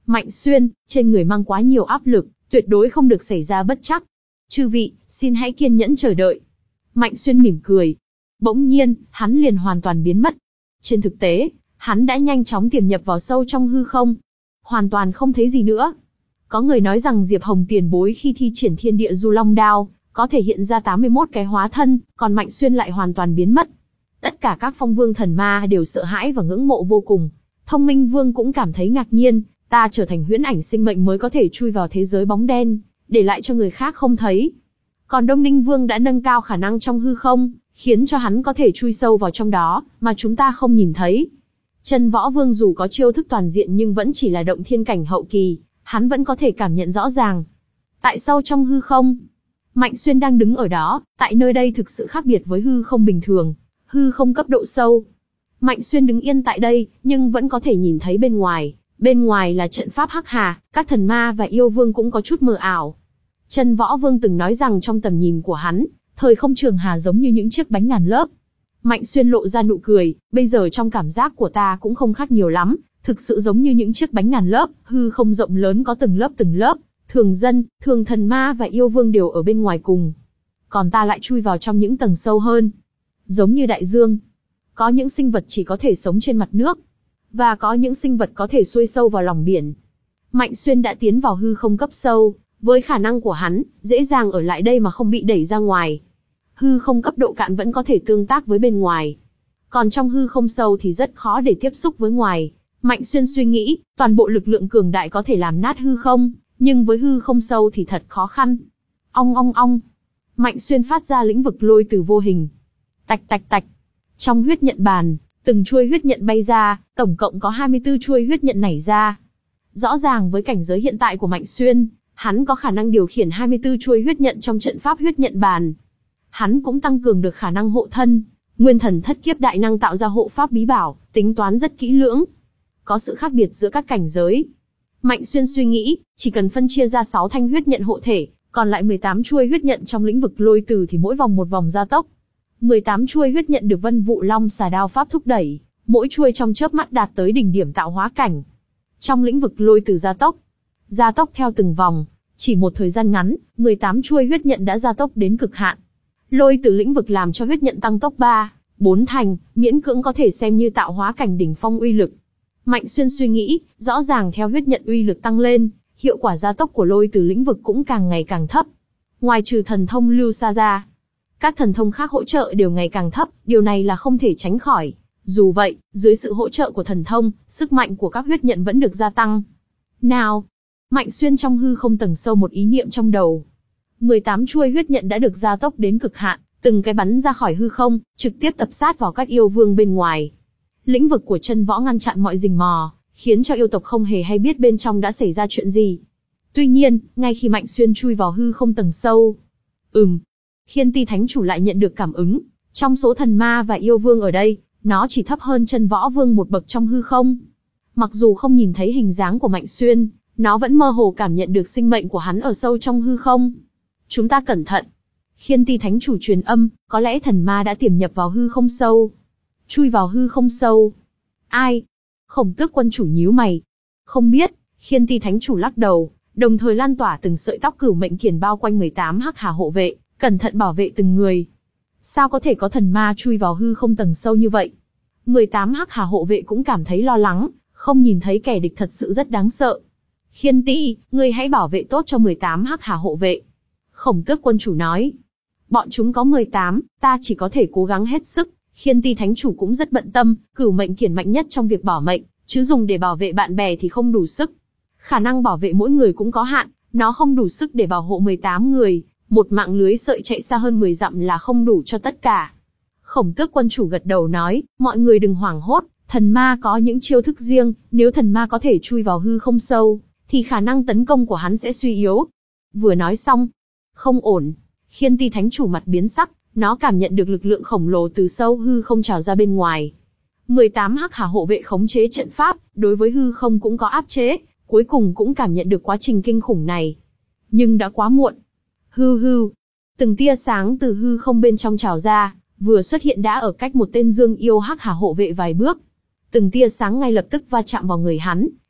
Mạnh Xuyên, trên người mang quá nhiều áp lực, tuyệt đối không được xảy ra bất trắc. Chư vị, xin hãy kiên nhẫn chờ đợi. Mạnh Xuyên mỉm cười. Bỗng nhiên, hắn liền hoàn toàn biến mất. Trên thực tế, hắn đã nhanh chóng tiềm nhập vào sâu trong hư không. Hoàn toàn không thấy gì nữa. Có người nói rằng Diệp Hồng tiền bối khi thi triển thiên địa du long đao, có thể hiện ra tám mươi mốt cái hóa thân, còn Mạnh Xuyên lại hoàn toàn biến mất. Tất cả các phong vương thần ma đều sợ hãi và ngưỡng mộ vô cùng. Thông Minh Vương cũng cảm thấy ngạc nhiên, ta trở thành huyễn ảnh sinh mệnh mới có thể chui vào thế giới bóng đen, để lại cho người khác không thấy. Còn Đông Ninh Vương đã nâng cao khả năng trong hư không, khiến cho hắn có thể chui sâu vào trong đó, mà chúng ta không nhìn thấy. Chân Võ Vương dù có chiêu thức toàn diện nhưng vẫn chỉ là động thiên cảnh hậu kỳ, hắn vẫn có thể cảm nhận rõ ràng. Tại sâu trong hư không, Mạnh Xuyên đang đứng ở đó, tại nơi đây thực sự khác biệt với hư không bình thường, hư không cấp độ sâu. Mạnh Xuyên đứng yên tại đây, nhưng vẫn có thể nhìn thấy bên ngoài, bên ngoài là trận pháp hắc hà, các thần ma và yêu vương cũng có chút mờ ảo. Chân Võ Vương từng nói rằng trong tầm nhìn của hắn, thời không trường hà giống như những chiếc bánh ngàn lớp. Mạnh Xuyên lộ ra nụ cười, bây giờ trong cảm giác của ta cũng không khác nhiều lắm, thực sự giống như những chiếc bánh ngàn lớp, hư không rộng lớn có từng lớp từng lớp, thường dân, thường thần ma và yêu vương đều ở bên ngoài cùng. Còn ta lại chui vào trong những tầng sâu hơn. Giống như đại dương, có những sinh vật chỉ có thể sống trên mặt nước, và có những sinh vật có thể xuôi sâu vào lòng biển. Mạnh Xuyên đã tiến vào hư không cấp sâu, với khả năng của hắn, dễ dàng ở lại đây mà không bị đẩy ra ngoài. Hư không cấp độ cạn vẫn có thể tương tác với bên ngoài. Còn trong hư không sâu thì rất khó để tiếp xúc với ngoài. Mạnh Xuyên suy nghĩ, toàn bộ lực lượng cường đại có thể làm nát hư không, nhưng với hư không sâu thì thật khó khăn. Ong ong ong. Mạnh Xuyên phát ra lĩnh vực lôi từ vô hình. Tạch tạch tạch. Trong huyết nhận bàn, từng chuôi huyết nhận bay ra, tổng cộng có hai mươi tư chuôi huyết nhận nảy ra. Rõ ràng với cảnh giới hiện tại của Mạnh Xuyên, hắn có khả năng điều khiển hai mươi tư chuôi huyết nhận trong trận pháp huyết nhận bàn. Hắn cũng tăng cường được khả năng hộ thân, nguyên thần thất kiếp đại năng tạo ra hộ pháp bí bảo, tính toán rất kỹ lưỡng. Có sự khác biệt giữa các cảnh giới. Mạnh Xuyên suy nghĩ, chỉ cần phân chia ra sáu thanh huyết nhận hộ thể, còn lại mười tám chuôi huyết nhận trong lĩnh vực lôi từ thì mỗi vòng một vòng gia tốc. mười tám chuôi huyết nhận được Vân Vũ Long xà đao pháp thúc đẩy, mỗi chuôi trong chớp mắt đạt tới đỉnh điểm tạo hóa cảnh. Trong lĩnh vực lôi từ gia tốc, gia tốc theo từng vòng, chỉ một thời gian ngắn, mười tám chuôi huyết nhận đã gia tốc đến cực hạn. Lôi từ lĩnh vực làm cho huyết nhận tăng tốc ba, bốn thành, miễn cưỡng có thể xem như tạo hóa cảnh đỉnh phong uy lực. Mạnh Xuyên suy nghĩ, rõ ràng theo huyết nhận uy lực tăng lên, hiệu quả gia tốc của lôi từ lĩnh vực cũng càng ngày càng thấp. Ngoài trừ thần thông lưu xa ra, các thần thông khác hỗ trợ đều ngày càng thấp, điều này là không thể tránh khỏi. Dù vậy, dưới sự hỗ trợ của thần thông, sức mạnh của các huyết nhận vẫn được gia tăng. Nào! Mạnh Xuyên trong hư không tầng sâu một ý niệm trong đầu. mười tám chuôi huyết nhận đã được gia tốc đến cực hạn, từng cái bắn ra khỏi hư không, trực tiếp tập sát vào các yêu vương bên ngoài. Lĩnh vực của chân võ ngăn chặn mọi rình mò, khiến cho yêu tộc không hề hay biết bên trong đã xảy ra chuyện gì. Tuy nhiên, ngay khi Mạnh Xuyên chui vào hư không tầng sâu, ừm, Khiên Ti Thánh Chủ lại nhận được cảm ứng. Trong số thần ma và yêu vương ở đây, nó chỉ thấp hơn chân võ vương một bậc trong hư không. Mặc dù không nhìn thấy hình dáng của Mạnh Xuyên, nó vẫn mơ hồ cảm nhận được sinh mệnh của hắn ở sâu trong hư không. Chúng ta cẩn thận. Khiên Ti Thánh Chủ truyền âm, có lẽ thần ma đã tiềm nhập vào hư không sâu. Chui vào hư không sâu. Ai? Khổng Tước Quân Chủ nhíu mày. Không biết. Khiên Ti Thánh Chủ lắc đầu, đồng thời lan tỏa từng sợi tóc cửu mệnh kiền bao quanh mười tám hắc hà hộ vệ, cẩn thận bảo vệ từng người. Sao có thể có thần ma chui vào hư không tầng sâu như vậy? mười tám hắc hà hộ vệ cũng cảm thấy lo lắng, không nhìn thấy kẻ địch thật sự rất đáng sợ. Khiên Ti, ngươi hãy bảo vệ tốt cho mười tám hắc hà hộ vệ. Khổng Tước Quân Chủ nói. Bọn chúng có mười tám, ta chỉ có thể cố gắng hết sức. Khiên Ti Thánh Chủ cũng rất bận tâm, cửu mệnh kiền mạnh nhất trong việc bảo mệnh, chứ dùng để bảo vệ bạn bè thì không đủ sức. Khả năng bảo vệ mỗi người cũng có hạn, nó không đủ sức để bảo hộ mười tám người, một mạng lưới sợi chạy xa hơn mười dặm là không đủ cho tất cả. Khổng Tước Quân Chủ gật đầu nói, mọi người đừng hoảng hốt, thần ma có những chiêu thức riêng, nếu thần ma có thể chui vào hư không sâu, thì khả năng tấn công của hắn sẽ suy yếu. Vừa nói xong, không ổn, Khiên Ti Thánh Chủ mặt biến sắc, nó cảm nhận được lực lượng khổng lồ từ sâu hư không trào ra bên ngoài. mười tám hắc hà hộ vệ khống chế trận pháp, đối với hư không cũng có áp chế, cuối cùng cũng cảm nhận được quá trình kinh khủng này. Nhưng đã quá muộn. Hư hư, từng tia sáng từ hư không bên trong trào ra, vừa xuất hiện đã ở cách một tên dương yêu hắc hà hộ vệ vài bước. Từng tia sáng ngay lập tức va chạm vào người hắn,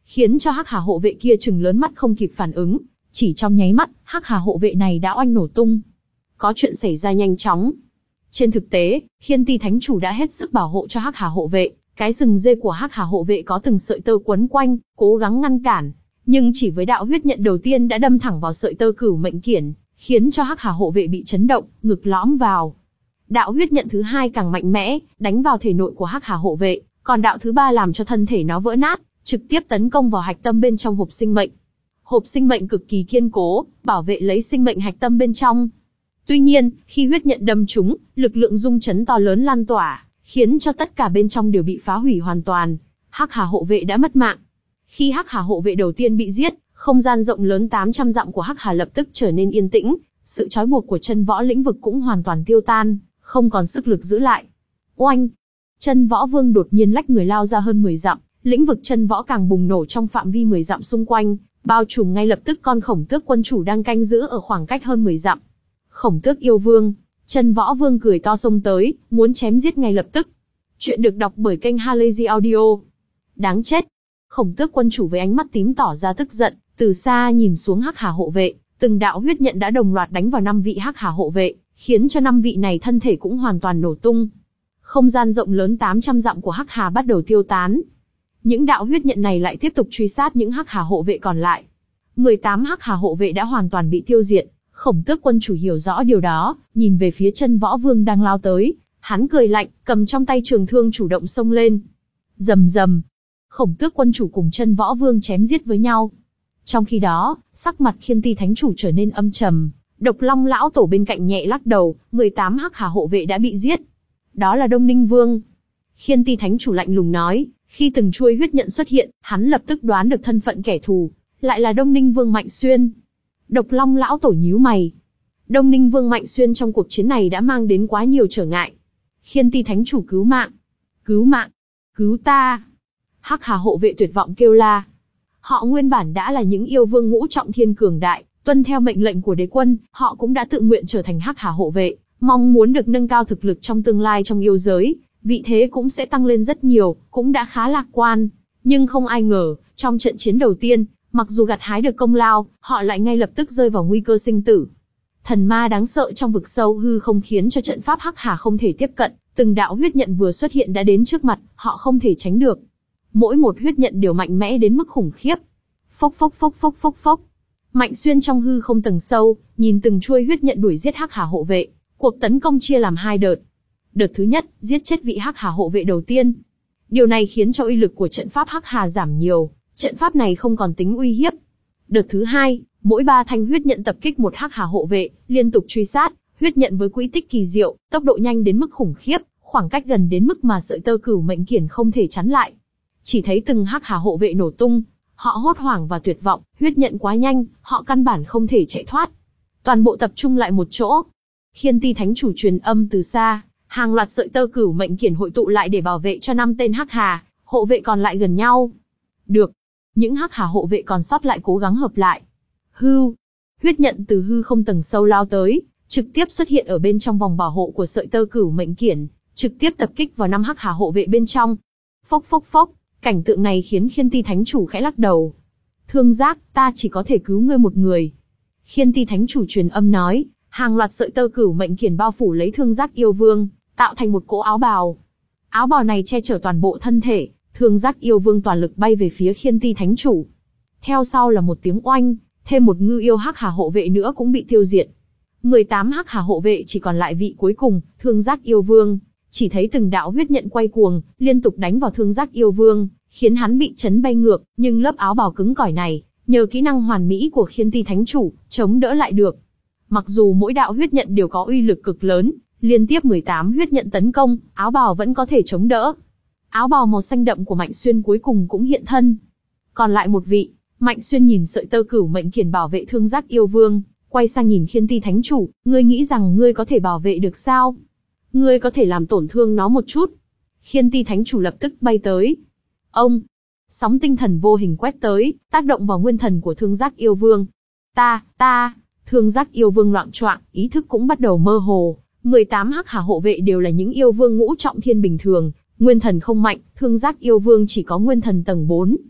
khiến cho Hắc Hà hộ vệ kia trừng lớn mắt không kịp phản ứng. Chỉ trong nháy mắt, Hắc Hà hộ vệ này đã oanh nổ tung. Có chuyện xảy ra nhanh chóng. Trên thực tế, Khiên Ti Thánh Chủ đã hết sức bảo hộ cho Hắc Hà hộ vệ. Cái sừng dê của Hắc Hà hộ vệ có từng sợi tơ quấn quanh, cố gắng ngăn cản. Nhưng chỉ với đạo huyết nhận đầu tiên đã đâm thẳng vào sợi tơ cửu mệnh kiển, khiến cho Hắc Hà hộ vệ bị chấn động, ngực lõm vào. Đạo huyết nhận thứ hai càng mạnh mẽ, đánh vào thể nội của Hắc Hà hộ vệ, còn đạo thứ ba làm cho thân thể nó vỡ nát, trực tiếp tấn công vào hạch tâm bên trong hộp sinh mệnh. Hộp sinh mệnh cực kỳ kiên cố, bảo vệ lấy sinh mệnh hạch tâm bên trong. Tuy nhiên, khi huyết nhận đâm trúng, lực lượng rung chấn to lớn lan tỏa, khiến cho tất cả bên trong đều bị phá hủy hoàn toàn. Hắc Hà hộ vệ đã mất mạng. Khi Hắc Hà hộ vệ đầu tiên bị giết, không gian rộng lớn tám trăm dặm của Hắc Hà lập tức trở nên yên tĩnh, sự trói buộc của chân võ lĩnh vực cũng hoàn toàn tiêu tan, không còn sức lực giữ lại. Oanh! Chân võ vương đột nhiên lách người lao ra hơn mười dặm, lĩnh vực chân võ càng bùng nổ trong phạm vi mười dặm xung quanh, bao trùm ngay lập tức con khổng tước quân chủ đang canh giữ ở khoảng cách hơn mười dặm. Khổng tước yêu vương, chân võ vương cười to xông tới, muốn chém giết ngay lập tức. Chuyện được đọc bởi kênh Halazy Audio. Đáng chết! Khổng tước quân chủ với ánh mắt tím tỏ ra tức giận, từ xa nhìn xuống Hắc Hà hộ vệ, từng đạo huyết nhận đã đồng loạt đánh vào năm vị Hắc Hà hộ vệ, khiến cho năm vị này thân thể cũng hoàn toàn nổ tung. Không gian rộng lớn tám trăm dặm của Hắc Hà bắt đầu tiêu tán. Những đạo huyết nhận này lại tiếp tục truy sát những Hắc Hà hộ vệ còn lại. mười tám Hắc Hà hộ vệ đã hoàn toàn bị tiêu diệt. Khổng tước quân chủ hiểu rõ điều đó, nhìn về phía chân võ vương đang lao tới, hắn cười lạnh, cầm trong tay trường thương chủ động xông lên. Rầm rầm, Khổng tước quân chủ cùng chân võ vương chém giết với nhau. Trong khi đó, sắc mặt Khiên Ti Thánh Chủ trở nên âm trầm. Độc Long lão tổ bên cạnh nhẹ lắc đầu, mười tám Hắc Hà hộ vệ đã bị giết. Đó là Đông Ninh Vương. Khiên Ti Thánh Chủ lạnh lùng nói, khi từng chuôi huyết nhận xuất hiện, hắn lập tức đoán được thân phận kẻ thù, lại là Đông Ninh Vương Mạnh Xuyên. Độc Long lão tổ nhíu mày. Đông Ninh Vương Mạnh Xuyên trong cuộc chiến này đã mang đến quá nhiều trở ngại. Khiên Ti Thánh Chủ cứu mạng, cứu mạng, cứu ta! Hắc Hà hộ vệ tuyệt vọng kêu la. Họ nguyên bản đã là những yêu vương ngũ trọng thiên cường đại, tuân theo mệnh lệnh của đế quân, họ cũng đã tự nguyện trở thành Hắc Hà hộ vệ, mong muốn được nâng cao thực lực trong tương lai trong yêu giới, vị thế cũng sẽ tăng lên rất nhiều, cũng đã khá lạc quan. Nhưng không ai ngờ, trong trận chiến đầu tiên, mặc dù gặt hái được công lao, họ lại ngay lập tức rơi vào nguy cơ sinh tử. Thần ma đáng sợ trong vực sâu hư không khiến cho trận pháp Hắc Hà không thể tiếp cận, từng đạo huyết nhận vừa xuất hiện đã đến trước mặt, họ không thể tránh được. Mỗi một huyết nhận đều mạnh mẽ đến mức khủng khiếp. Phốc phốc phốc phốc phốc phốc. Mạnh Xuyên trong hư không tầng sâu, nhìn từng chuôi huyết nhận đuổi giết Hắc Hà hộ vệ. Cuộc tấn công chia làm hai đợt. Đợt thứ nhất, giết chết vị Hắc Hà hộ vệ đầu tiên. Điều này khiến cho uy lực của trận pháp Hắc Hà giảm nhiều, trận pháp này không còn tính uy hiếp. Đợt thứ hai, mỗi ba thanh huyết nhận tập kích một Hắc Hà hộ vệ, liên tục truy sát, huyết nhận với quỹ tích kỳ diệu, tốc độ nhanh đến mức khủng khiếp, khoảng cách gần đến mức mà sợi tơ cửu mệnh kiển không thể chắn lại. Chỉ thấy từng Hắc Hà hộ vệ nổ tung, họ hốt hoảng và tuyệt vọng, huyết nhận quá nhanh, họ căn bản không thể chạy thoát. Toàn bộ tập trung lại một chỗ. Khiên Ti Thánh Chủ truyền âm từ xa, hàng loạt sợi tơ cửu mệnh kiển hội tụ lại để bảo vệ cho năm tên Hắc Hà hộ vệ còn lại gần nhau. Được, những Hắc Hà hộ vệ còn sót lại cố gắng hợp lại. Hưu, huyết nhận từ hư không tầng sâu lao tới, trực tiếp xuất hiện ở bên trong vòng bảo hộ của sợi tơ cửu mệnh kiển, trực tiếp tập kích vào năm Hắc Hà hộ vệ bên trong. Phốc phốc phốc, cảnh tượng này khiến Khiên Ti Thánh Chủ khẽ lắc đầu. Thương Giác, ta chỉ có thể cứu ngươi một người. Khiên Ti Thánh Chủ truyền âm nói, hàng loạt sợi tơ cửu mệnh kiển bao phủ lấy Thương Giác yêu vương, tạo thành một cỗ áo bào. Áo bào này che chở toàn bộ thân thể, Thương Giác yêu vương toàn lực bay về phía Khiên Ti Thánh Chủ. Theo sau là một tiếng oanh, thêm một ngư yêu Hắc Hà hộ vệ nữa cũng bị tiêu diệt. mười tám Hắc Hà hộ vệ chỉ còn lại vị cuối cùng, Thương Giác yêu vương. Chỉ thấy từng đạo huyết nhận quay cuồng, liên tục đánh vào Thương Giác yêu vương, khiến hắn bị chấn bay ngược, nhưng lớp áo bào cứng cỏi này, nhờ kỹ năng hoàn mỹ của Khiên Ti Thánh Chủ, chống đỡ lại được. Mặc dù mỗi đạo huyết nhận đều có uy lực cực lớn, liên tiếp mười tám huyết nhận tấn công, áo bào vẫn có thể chống đỡ. Áo bào màu xanh đậm của Mạnh Xuyên cuối cùng cũng hiện thân. Còn lại một vị, Mạnh Xuyên nhìn sợi tơ cửu mệnh kiển bảo vệ Thương Giác yêu vương, quay sang nhìn Khiên Ti Thánh Chủ, ngươi nghĩ rằng ngươi có thể bảo vệ được sao? Ngươi có thể làm tổn thương nó một chút. Khiên Ti Thánh Chủ lập tức bay tới. Ông, sóng tinh thần vô hình quét tới, tác động vào nguyên thần của Thương Giác yêu vương. Ta, ta, Thương Giác yêu vương loạng choạng, ý thức cũng bắt đầu mơ hồ. mười tám Hắc Hà hộ vệ đều là những yêu vương ngũ trọng thiên bình thường, nguyên thần không mạnh, Thương Giác yêu vương chỉ có nguyên thần tầng bốn.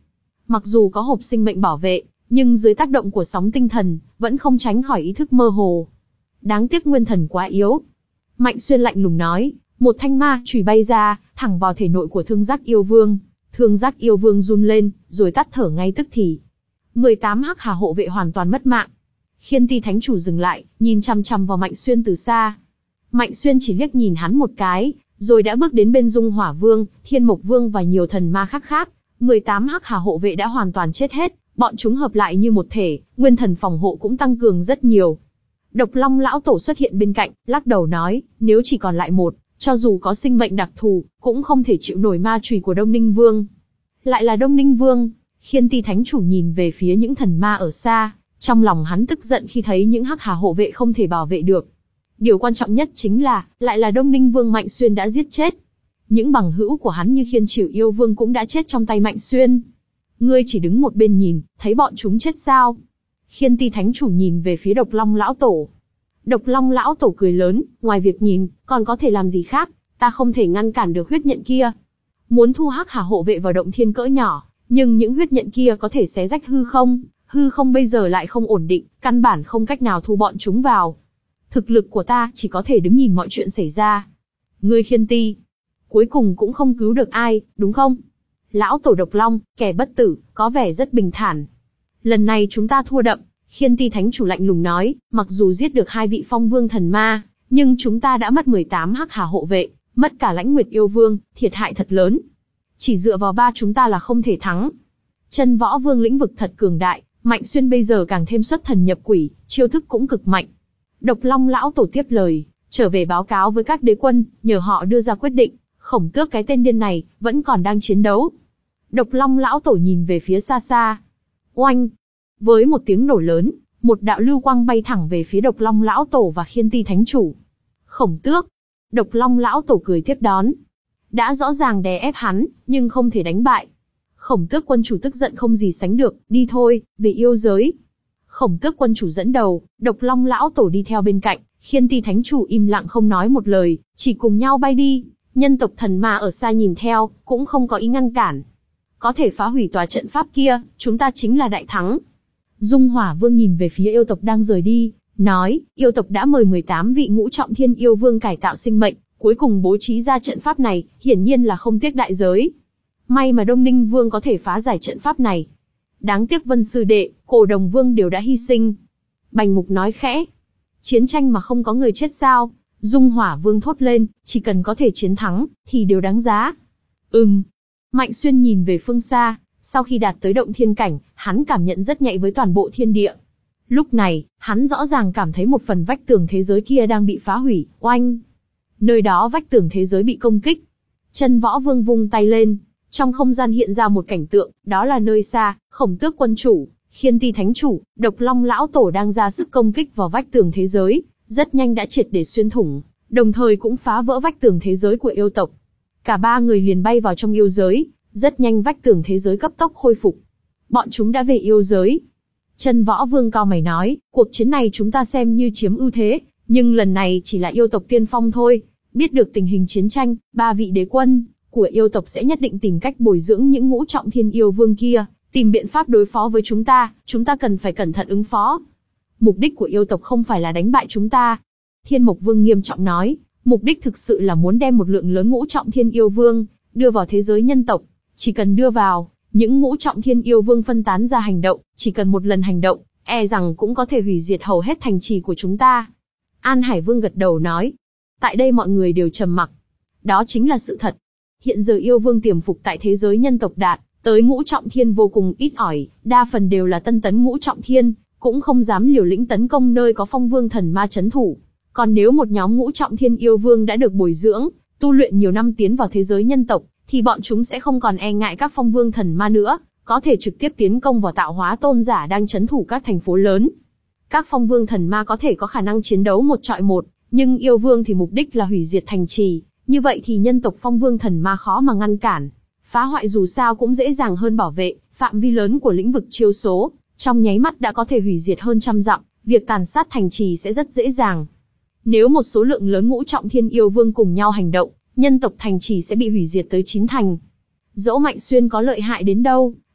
Mặc dù có hộp sinh mệnh bảo vệ, nhưng dưới tác động của sóng tinh thần, vẫn không tránh khỏi ý thức mơ hồ. Đáng tiếc nguyên thần quá yếu. Mạnh Xuyên lạnh lùng nói, một thanh ma chùy bay ra, thẳng vào thể nội của Thương Giác Yêu Vương. Thương Giác Yêu Vương run lên, rồi tắt thở ngay tức thì. mười tám hắc hà hộ vệ hoàn toàn mất mạng. Khiên Ti Thánh Chủ dừng lại, nhìn chằm chằm vào Mạnh Xuyên từ xa. Mạnh Xuyên chỉ liếc nhìn hắn một cái, rồi đã bước đến bên Dung Hỏa Vương, Thiên Mộc Vương và nhiều thần ma khác khác. mười tám hắc hà hộ vệ đã hoàn toàn chết hết, bọn chúng hợp lại như một thể, nguyên thần phòng hộ cũng tăng cường rất nhiều. Độc Long lão tổ xuất hiện bên cạnh, lắc đầu nói, nếu chỉ còn lại một, cho dù có sinh mệnh đặc thù, cũng không thể chịu nổi ma chùy của Đông Ninh Vương. Lại là Đông Ninh Vương. Khiên Ti Thánh Chủ nhìn về phía những thần ma ở xa, trong lòng hắn tức giận khi thấy những hắc hà hộ vệ không thể bảo vệ được. Điều quan trọng nhất chính là, lại là Đông Ninh Vương Mạnh Xuyên đã giết chết. Những bằng hữu của hắn như Khiên Trử Yêu Vương cũng đã chết trong tay Mạnh Xuyên. Ngươi chỉ đứng một bên nhìn, thấy bọn chúng chết sao? Khiên Ti Thánh Chủ nhìn về phía Độc Long lão tổ. Độc Long lão tổ cười lớn, ngoài việc nhìn, còn có thể làm gì khác, ta không thể ngăn cản được huyết nhận kia. Muốn thu hắc hà hộ vệ vào động thiên cỡ nhỏ, nhưng những huyết nhận kia có thể xé rách hư không, hư không bây giờ lại không ổn định, căn bản không cách nào thu bọn chúng vào. Thực lực của ta chỉ có thể đứng nhìn mọi chuyện xảy ra. Ngươi Khiên Ti, cuối cùng cũng không cứu được ai, đúng không? Lão tổ Độc Long, kẻ bất tử, có vẻ rất bình thản. Lần này chúng ta thua đậm. Khiên Ti Thánh Chủ lạnh lùng nói, mặc dù giết được hai vị phong vương thần ma, nhưng chúng ta đã mất mười tám hắc hà hộ vệ, mất cả Lãnh Nguyệt Yêu Vương, thiệt hại thật lớn. Chỉ dựa vào ba chúng ta là không thể thắng. Chân Võ Vương lĩnh vực thật cường đại, Mạnh Xuyên bây giờ càng thêm xuất thần nhập quỷ, chiêu thức cũng cực mạnh. Độc Long lão tổ tiếp lời, trở về báo cáo với các đế quân, nhờ họ đưa ra quyết định. Khổng Tước cái tên điên này, vẫn còn đang chiến đấu. Độc Long lão tổ nhìn về phía xa xa. Oanh! Với một tiếng nổ lớn, một đạo lưu quang bay thẳng về phía Độc Long lão tổ và Khiên Ti Thánh Chủ. Khổng Tước! Độc Long lão tổ cười tiếp đón. Đã rõ ràng đè ép hắn, nhưng không thể đánh bại. Khổng Tước quân chủ tức giận không gì sánh được, đi thôi, về yêu giới. Khổng Tước quân chủ dẫn đầu, Độc Long lão tổ đi theo bên cạnh, Khiên Ti Thánh Chủ im lặng không nói một lời, chỉ cùng nhau bay đi. Nhân tộc thần ma ở xa nhìn theo, cũng không có ý ngăn cản. Có thể phá hủy tòa trận pháp kia, chúng ta chính là đại thắng. Dung Hỏa Vương nhìn về phía yêu tộc đang rời đi, nói, yêu tộc đã mời mười tám vị ngũ trọng thiên yêu vương cải tạo sinh mệnh, cuối cùng bố trí ra trận pháp này, hiển nhiên là không tiếc đại giới. May mà Đông Ninh Vương có thể phá giải trận pháp này. Đáng tiếc Vân Sư Đệ, Cổ Đồng Vương đều đã hy sinh. Bành Mục nói khẽ. Chiến tranh mà không có người chết sao? Dung Hỏa Vương thốt lên, chỉ cần có thể chiến thắng, thì đều đáng giá. Ừm. Mạnh Xuyên nhìn về phương xa, sau khi đạt tới động thiên cảnh, hắn cảm nhận rất nhạy với toàn bộ thiên địa. Lúc này, hắn rõ ràng cảm thấy một phần vách tường thế giới kia đang bị phá hủy, oanh. Nơi đó vách tường thế giới bị công kích. Chân Võ Vương vung tay lên, trong không gian hiện ra một cảnh tượng, đó là nơi xa, Khổng Tước quân chủ, Khiên Ti Thánh Chủ, Độc Long lão tổ đang ra sức công kích vào vách tường thế giới, rất nhanh đã triệt để xuyên thủng, đồng thời cũng phá vỡ vách tường thế giới của yêu tộc. Cả ba người liền bay vào trong yêu giới, rất nhanh vách tường thế giới cấp tốc khôi phục. Bọn chúng đã về yêu giới. Chân Võ Vương cao mày nói, cuộc chiến này chúng ta xem như chiếm ưu thế, nhưng lần này chỉ là yêu tộc tiên phong thôi. Biết được tình hình chiến tranh, ba vị đế quân của yêu tộc sẽ nhất định tìm cách bồi dưỡng những ngũ trọng thiên yêu vương kia, tìm biện pháp đối phó với chúng ta, chúng ta cần phải cẩn thận ứng phó. Mục đích của yêu tộc không phải là đánh bại chúng ta. Thiên Mộc Vương nghiêm trọng nói, mục đích thực sự là muốn đem một lượng lớn ngũ trọng thiên yêu vương đưa vào thế giới nhân tộc. Chỉ cần đưa vào, những ngũ trọng thiên yêu vương phân tán ra hành động, chỉ cần một lần hành động, e rằng cũng có thể hủy diệt hầu hết thành trì của chúng ta. An Hải Vương gật đầu nói. Tại đây mọi người đều trầm mặc. Đó chính là sự thật. Hiện giờ yêu vương tiềm phục tại thế giới nhân tộc đạt tới ngũ trọng thiên vô cùng ít ỏi, đa phần đều là tân tấn ngũ trọng thiên, cũng không dám liều lĩnh tấn công nơi có phong vương thần ma chấn thủ. Còn nếu một nhóm ngũ trọng thiên yêu vương đã được bồi dưỡng, tu luyện nhiều năm tiến vào thế giới nhân tộc, thì bọn chúng sẽ không còn e ngại các phong vương thần ma nữa, có thể trực tiếp tiến công vào tạo hóa tôn giả đang chấn thủ các thành phố lớn. Các phong vương thần ma có thể có khả năng chiến đấu một trọi một, nhưng yêu vương thì mục đích là hủy diệt thành trì, như vậy thì nhân tộc phong vương thần ma khó mà ngăn cản. Phá hoại dù sao cũng dễ dàng hơn bảo vệ, phạm vi lớn của lĩnh vực chiêu số, trong nháy mắt đã có thể hủy diệt hơn trăm dặm, việc tàn sát thành trì sẽ rất dễ dàng. Nếu một số lượng lớn ngũ trọng thiên yêu vương cùng nhau hành động, nhân tộc thành trì sẽ bị hủy diệt tới chín thành. Dẫu Mạnh Xuyên có lợi hại đến đâu,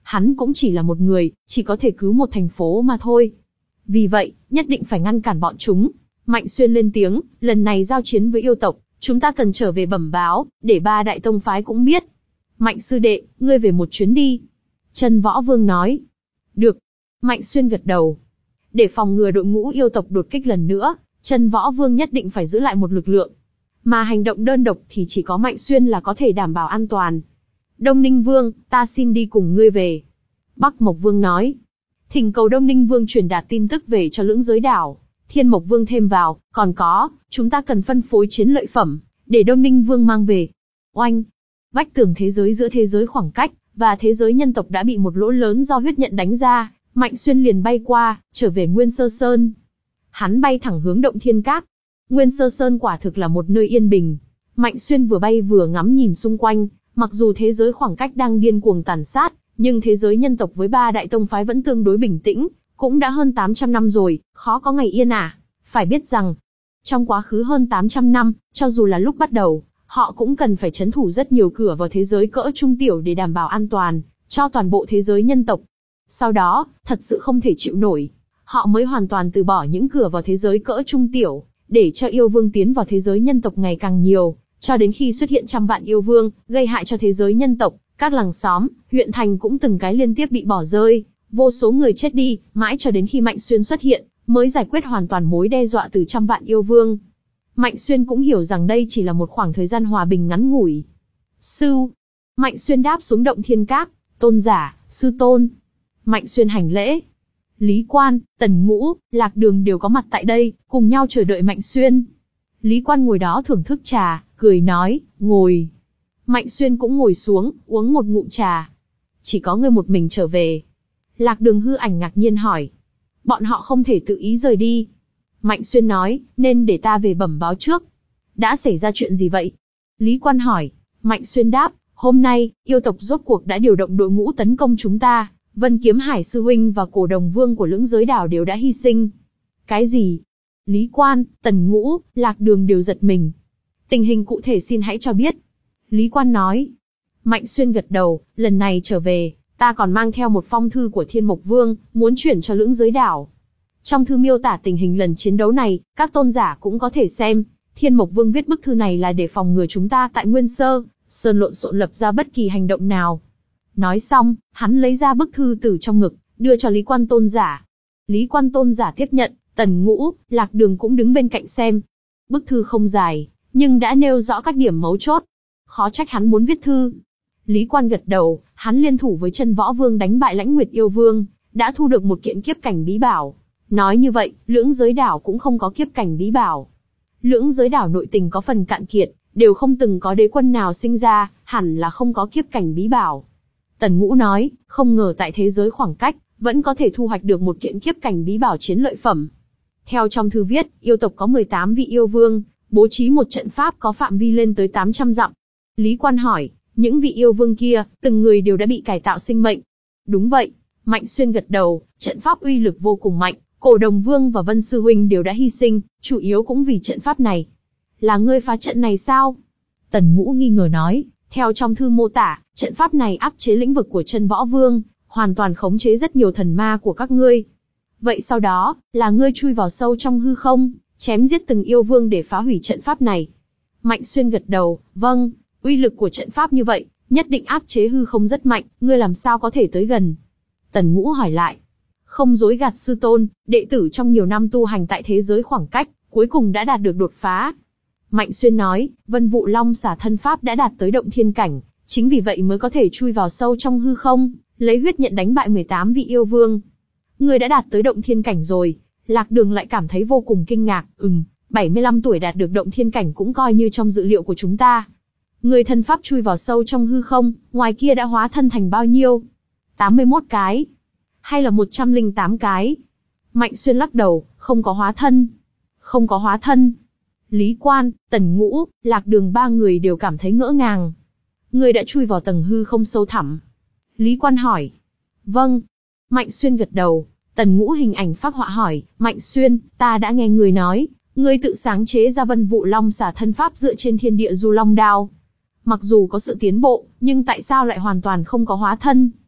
Hắn cũng chỉ là một người, chỉ có thể cứu một thành phố mà thôi. Vì vậy, nhất định phải ngăn cản bọn chúng. Mạnh Xuyên lên tiếng, lần này giao chiến với yêu tộc, chúng ta cần trở về bẩm báo, để ba đại tông phái cũng biết. Mạnh sư đệ, ngươi về một chuyến đi. Chân Võ Vương nói. Được. Mạnh Xuyên gật đầu. Để phòng ngừa đội ngũ yêu tộc đột kích lần nữa, Chân Võ Vương nhất định phải giữ lại một lực lượng. Mà hành động đơn độc thì chỉ có Mạnh Xuyên là có thể đảm bảo an toàn. Đông Ninh Vương, ta xin đi cùng ngươi về. Bắc Mộc Vương nói. Thỉnh cầu Đông Ninh Vương truyền đạt tin tức về cho lưỡng giới đảo. Thiên Mộc Vương thêm vào, còn có, chúng ta cần phân phối chiến lợi phẩm, để Đông Ninh Vương mang về. Oanh! Vách tường thế giới giữa thế giới khoảng cách, và thế giới nhân tộc đã bị một lỗ lớn do huyết nhận đánh ra, Mạnh Xuyên liền bay qua, trở về Nguyên Sơ Sơn. Hắn bay thẳng hướng Động Thiên Các. Nguyên Sơ Sơn quả thực là một nơi yên bình. Mạnh Xuyên vừa bay vừa ngắm nhìn xung quanh, mặc dù thế giới khoảng cách đang điên cuồng tàn sát, nhưng thế giới nhân tộc với ba đại tông phái vẫn tương đối bình tĩnh, cũng đã hơn tám trăm năm rồi, khó có ngày yên ả. Phải biết rằng, trong quá khứ hơn tám trăm năm, cho dù là lúc bắt đầu, họ cũng cần phải trấn thủ rất nhiều cửa vào thế giới cỡ trung tiểu để đảm bảo an toàn cho toàn bộ thế giới nhân tộc. Sau đó, thật sự không thể chịu nổi, họ mới hoàn toàn từ bỏ những cửa vào thế giới cỡ trung tiểu, để cho yêu vương tiến vào thế giới nhân tộc ngày càng nhiều, cho đến khi xuất hiện trăm vạn yêu vương, gây hại cho thế giới nhân tộc, các làng xóm, huyện thành cũng từng cái liên tiếp bị bỏ rơi, vô số người chết đi, mãi cho đến khi Mạnh Xuyên xuất hiện, mới giải quyết hoàn toàn mối đe dọa từ trăm vạn yêu vương. Mạnh Xuyên cũng hiểu rằng đây chỉ là một khoảng thời gian hòa bình ngắn ngủi. Sư, Mạnh Xuyên đáp xuống Động Thiên Các, tôn giả, sư tôn. Mạnh Xuyên hành lễ. Lý Quan, Tần Ngũ, Lạc Đường đều có mặt tại đây, cùng nhau chờ đợi Mạnh Xuyên. Lý Quan ngồi đó thưởng thức trà, cười nói, ngồi. Mạnh Xuyên cũng ngồi xuống, uống một ngụm trà. Chỉ có ngươi một mình trở về. Lạc Đường hư ảnh ngạc nhiên hỏi. Bọn họ không thể tự ý rời đi. Mạnh Xuyên nói, nên để ta về bẩm báo trước. Đã xảy ra chuyện gì vậy? Lý Quan hỏi. Mạnh Xuyên đáp, hôm nay, yêu tộc rốt cuộc đã điều động đội ngũ tấn công chúng ta. Vân Kiếm Hải Sư Huynh và Cổ Đồng Vương của lưỡng giới đảo đều đã hy sinh. Cái gì? Lý Quan, Tần Ngũ, Lạc Đường đều giật mình. Tình hình cụ thể xin hãy cho biết. Lý Quan nói. Mạnh Xuyên gật đầu, lần này trở về, ta còn mang theo một phong thư của Thiên Mộc Vương, muốn chuyển cho lưỡng giới đảo. Trong thư miêu tả tình hình lần chiến đấu này, các tôn giả cũng có thể xem. Thiên Mộc Vương viết bức thư này là để phòng ngừa chúng ta tại Nguyên Sơ Sơn lộn xộn lập ra bất kỳ hành động nào. Nói xong, hắn lấy ra bức thư từ trong ngực, đưa cho Lý Quan tôn giả. Lý Quan tôn giả tiếp nhận, Tần Ngũ, Lạc Đường cũng đứng bên cạnh xem. Bức thư không dài, nhưng đã nêu rõ các điểm mấu chốt. Khó trách hắn muốn viết thư. Lý Quan gật đầu, hắn liên thủ với Chân Võ Vương đánh bại Lãnh Nguyệt Yêu Vương, đã thu được một kiện kiếp cảnh bí bảo. Nói như vậy, lưỡng giới đảo cũng không có kiếp cảnh bí bảo. Lưỡng giới đảo nội tình có phần cạn kiệt, đều không từng có đế quân nào sinh ra, hẳn là không có kiếp cảnh bí bảo. Tần Ngũ nói, không ngờ tại thế giới khoảng cách, vẫn có thể thu hoạch được một kiện kiếp cảnh bí bảo chiến lợi phẩm. Theo trong thư viết, yêu tộc có mười tám vị yêu vương, bố trí một trận pháp có phạm vi lên tới tám trăm dặm. Lý Quan hỏi, những vị yêu vương kia, từng người đều đã bị cải tạo sinh mệnh. Đúng vậy, Mạnh Xuyên gật đầu, trận pháp uy lực vô cùng mạnh, Cổ Đồng Vương và Vân Sư Huynh đều đã hy sinh, chủ yếu cũng vì trận pháp này. Là ngươi phá trận này sao? Tần Ngũ nghi ngờ nói, theo trong thư mô tả, trận pháp này áp chế lĩnh vực của Chân Võ Vương, hoàn toàn khống chế rất nhiều thần ma của các ngươi. Vậy sau đó, là ngươi chui vào sâu trong hư không, chém giết từng yêu vương để phá hủy trận pháp này. Mạnh Xuyên gật đầu, vâng, uy lực của trận pháp như vậy, nhất định áp chế hư không rất mạnh, ngươi làm sao có thể tới gần? Tần Ngũ hỏi lại. Không dối gạt sư tôn, đệ tử trong nhiều năm tu hành tại thế giới khoảng cách, cuối cùng đã đạt được đột phá. Mạnh Xuyên nói, Vân Vụ Long xả thân pháp đã đạt tới động thiên cảnh, chính vì vậy mới có thể chui vào sâu trong hư không, lấy huyết nhận đánh bại mười tám vị yêu vương. Ngươi đã đạt tới động thiên cảnh rồi. Lạc Đường lại cảm thấy vô cùng kinh ngạc, ừm, bảy mươi lăm tuổi đạt được động thiên cảnh cũng coi như trong dự liệu của chúng ta. Ngươi thân pháp chui vào sâu trong hư không, ngoài kia đã hóa thân thành bao nhiêu? tám mươi mốt cái. Hay là một trăm lẻ tám cái? Mạnh Xuyên lắc đầu, không có hóa thân. Không có hóa thân. Lý Quan, Tần Ngũ, Lạc Đường ba người đều cảm thấy ngỡ ngàng. Ngươi đã chui vào tầng hư không sâu thẳm. Lý Quan hỏi. Vâng. Mạnh Xuyên gật đầu. Tần Ngũ hình ảnh phác họa hỏi, Mạnh Xuyên, ta đã nghe người nói, ngươi tự sáng chế ra Vân Vụ Long xả thân pháp dựa trên thiên địa du long đao. Mặc dù có sự tiến bộ, nhưng tại sao lại hoàn toàn không có hóa thân?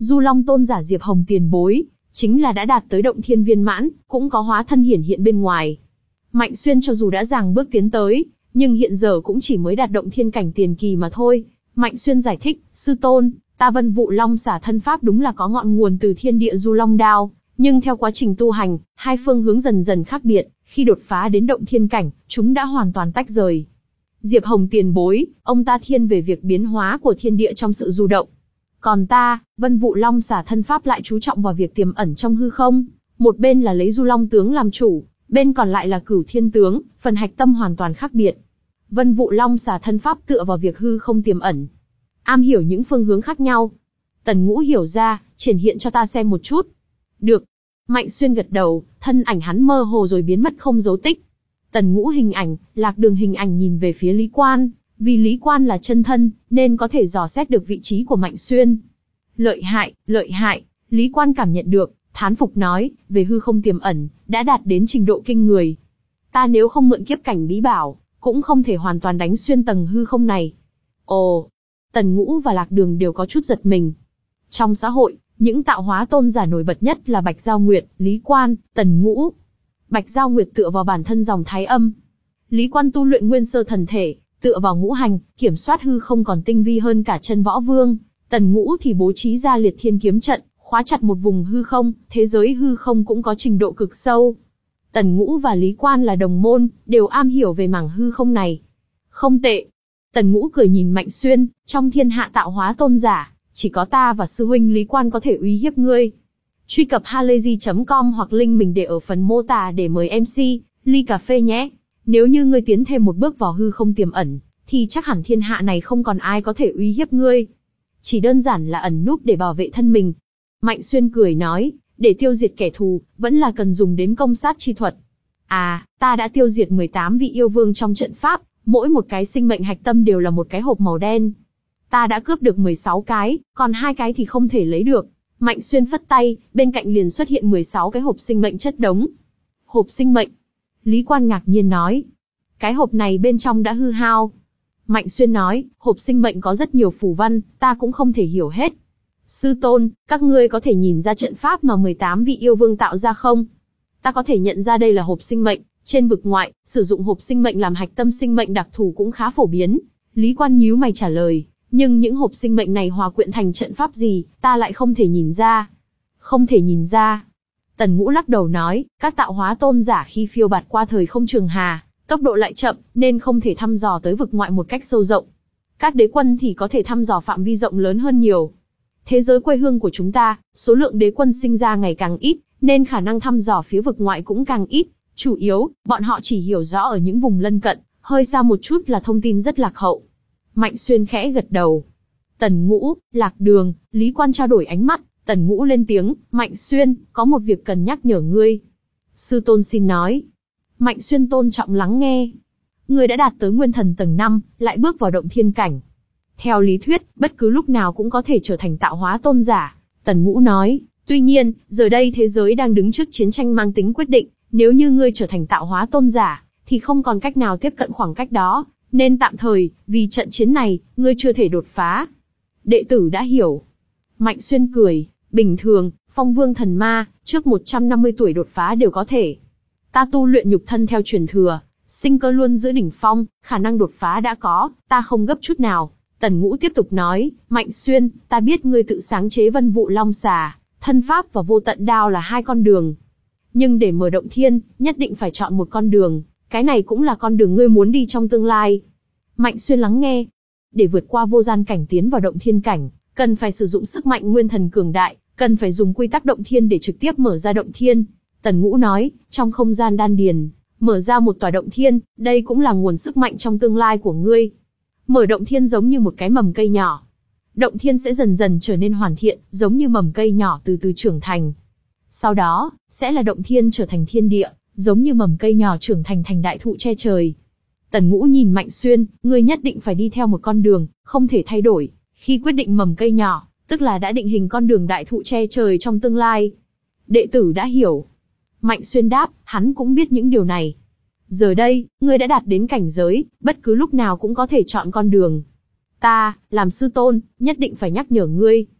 Du Long tôn giả Diệp Hồng tiền bối, chính là đã đạt tới động thiên viên mãn, cũng có hóa thân hiển hiện bên ngoài. Mạnh Xuyên cho dù đã ràng bước tiến tới, nhưng hiện giờ cũng chỉ mới đạt động thiên cảnh tiền kỳ mà thôi. Mạnh Xuyên giải thích, sư tôn, ta Vân Vụ Long xả thân pháp đúng là có ngọn nguồn từ thiên địa Du Long đao, nhưng theo quá trình tu hành, hai phương hướng dần dần khác biệt, khi đột phá đến động thiên cảnh, chúng đã hoàn toàn tách rời. Diệp Hồng tiền bối, ông ta thiên về việc biến hóa của thiên địa trong sự du động. Còn ta, Vân Vụ Long xả thân pháp lại chú trọng vào việc tiềm ẩn trong hư không, một bên là lấy Du Long tướng làm chủ, bên còn lại là Cửu Thiên tướng, phần hạch tâm hoàn toàn khác biệt. Vân Vụ Long xả thân pháp tựa vào việc hư không tiềm ẩn, am hiểu những phương hướng khác nhau. Tần Ngũ hiểu ra, triển hiện cho ta xem một chút. Được. Mạnh Xuyên gật đầu, thân ảnh hắn mơ hồ rồi biến mất không dấu tích. Tần Ngũ hình ảnh, Lạc Đường hình ảnh nhìn về phía Lý Quan, vì Lý Quan là chân thân, nên có thể dò xét được vị trí của Mạnh Xuyên. Lợi hại, lợi hại, Lý Quan cảm nhận được, thán phục nói, về hư không tiềm ẩn, đã đạt đến trình độ kinh người. Ta nếu không mượn kiếp cảnh bí bảo, cũng không thể hoàn toàn đánh xuyên tầng hư không này. Ồ, Tần Ngũ và Lạc Đường đều có chút giật mình. Trong xã hội, những tạo hóa tôn giả nổi bật nhất là Bạch Giao Nguyệt, Lý Quan, Tần Ngũ. Bạch Giao Nguyệt tựa vào bản thân dòng Thái Âm. Lý Quan tu luyện nguyên sơ thần thể, tựa vào ngũ hành, kiểm soát hư không còn tinh vi hơn cả chân võ vương. Tần Ngũ thì bố trí ra liệt thiên kiếm trận, khóa chặt một vùng hư không, thế giới hư không cũng có trình độ cực sâu. Tần Ngũ và Lý Quan là đồng môn, đều am hiểu về mảng hư không này. Không tệ. Tần Ngũ cười nhìn Mạnh Xuyên, trong thiên hạ tạo hóa tôn giả, chỉ có ta và sư huynh Lý Quan có thể uy hiếp ngươi. Truy cập halayzi chấm com hoặc link mình để ở phần mô tả để mời em xê, ly cà phê nhé. Nếu như ngươi tiến thêm một bước vào hư không tiềm ẩn, thì chắc hẳn thiên hạ này không còn ai có thể uy hiếp ngươi. Chỉ đơn giản là ẩn núp để bảo vệ thân mình. Mạnh Xuyên cười nói, để tiêu diệt kẻ thù, vẫn là cần dùng đến công sát chi thuật. À, ta đã tiêu diệt mười tám vị yêu vương trong trận pháp, mỗi một cái sinh mệnh hạch tâm đều là một cái hộp màu đen. Ta đã cướp được mười sáu cái, còn hai cái thì không thể lấy được. Mạnh Xuyên phất tay, bên cạnh liền xuất hiện mười sáu cái hộp sinh mệnh chất đống. Hộp sinh mệnh? Lý Quan ngạc nhiên nói. Cái hộp này bên trong đã hư hao. Mạnh Xuyên nói, hộp sinh mệnh có rất nhiều phù văn, ta cũng không thể hiểu hết. Sư tôn, các ngươi có thể nhìn ra trận pháp mà mười tám vị yêu vương tạo ra không? Ta có thể nhận ra đây là hộp sinh mệnh, trên vực ngoại, sử dụng hộp sinh mệnh làm hạch tâm sinh mệnh đặc thù cũng khá phổ biến. Lý Quan nhíu mày trả lời, nhưng những hộp sinh mệnh này hòa quyện thành trận pháp gì, ta lại không thể nhìn ra. Không thể nhìn ra. Tần Ngũ lắc đầu nói, các tạo hóa tôn giả khi phiêu bạt qua thời không trường hà, tốc độ lại chậm, nên không thể thăm dò tới vực ngoại một cách sâu rộng. Các đế quân thì có thể thăm dò phạm vi rộng lớn hơn nhiều. Thế giới quê hương của chúng ta, số lượng đế quân sinh ra ngày càng ít, nên khả năng thăm dò phía vực ngoại cũng càng ít. Chủ yếu, bọn họ chỉ hiểu rõ ở những vùng lân cận, hơi xa một chút là thông tin rất lạc hậu. Mạnh Xuyên khẽ gật đầu. Tần Ngũ, Lạc Đường, Lý Quan trao đổi ánh mắt. Tần Ngũ lên tiếng, Mạnh Xuyên, có một việc cần nhắc nhở ngươi. Sư tôn xin nói. Mạnh Xuyên tôn trọng lắng nghe. Ngươi đã đạt tới nguyên thần tầng năm, lại bước vào động thiên cảnh. Theo lý thuyết, bất cứ lúc nào cũng có thể trở thành tạo hóa tôn giả. Tần Ngũ nói, tuy nhiên, giờ đây thế giới đang đứng trước chiến tranh mang tính quyết định. Nếu như ngươi trở thành tạo hóa tôn giả, thì không còn cách nào tiếp cận khoảng cách đó. Nên tạm thời, vì trận chiến này, ngươi chưa thể đột phá. Đệ tử đã hiểu. Mạnh Xuyên cười, bình thường, phong vương thần ma, trước một trăm năm mươi tuổi đột phá đều có thể. Ta tu luyện nhục thân theo truyền thừa, sinh cơ luôn giữ đỉnh phong, khả năng đột phá đã có, ta không gấp chút nào. Tần Ngũ tiếp tục nói, Mạnh Xuyên, ta biết ngươi tự sáng chế Vân Vụ Long xà, thân pháp và vô tận đao là hai con đường. Nhưng để mở động thiên, nhất định phải chọn một con đường, cái này cũng là con đường ngươi muốn đi trong tương lai. Mạnh Xuyên lắng nghe. Để vượt qua vô gian cảnh tiến vào động thiên cảnh, cần phải sử dụng sức mạnh nguyên thần cường đại, cần phải dùng quy tắc động thiên để trực tiếp mở ra động thiên. Tần Ngũ nói, trong không gian đan điền, mở ra một tòa động thiên, đây cũng là nguồn sức mạnh trong tương lai của ngươi. Mở động thiên giống như một cái mầm cây nhỏ. Động thiên sẽ dần dần trở nên hoàn thiện, giống như mầm cây nhỏ từ từ trưởng thành. Sau đó, sẽ là động thiên trở thành thiên địa, giống như mầm cây nhỏ trưởng thành thành đại thụ che trời. Tần Ngũ nhìn Mạnh Xuyên, ngươi nhất định phải đi theo một con đường, không thể thay đổi. Khi quyết định mầm cây nhỏ, tức là đã định hình con đường đại thụ che trời trong tương lai. Đệ tử đã hiểu. Mạnh Xuyên đáp, hắn cũng biết những điều này. Giờ đây, ngươi đã đạt đến cảnh giới, bất cứ lúc nào cũng có thể chọn con đường. Ta, làm sư tôn, nhất định phải nhắc nhở ngươi.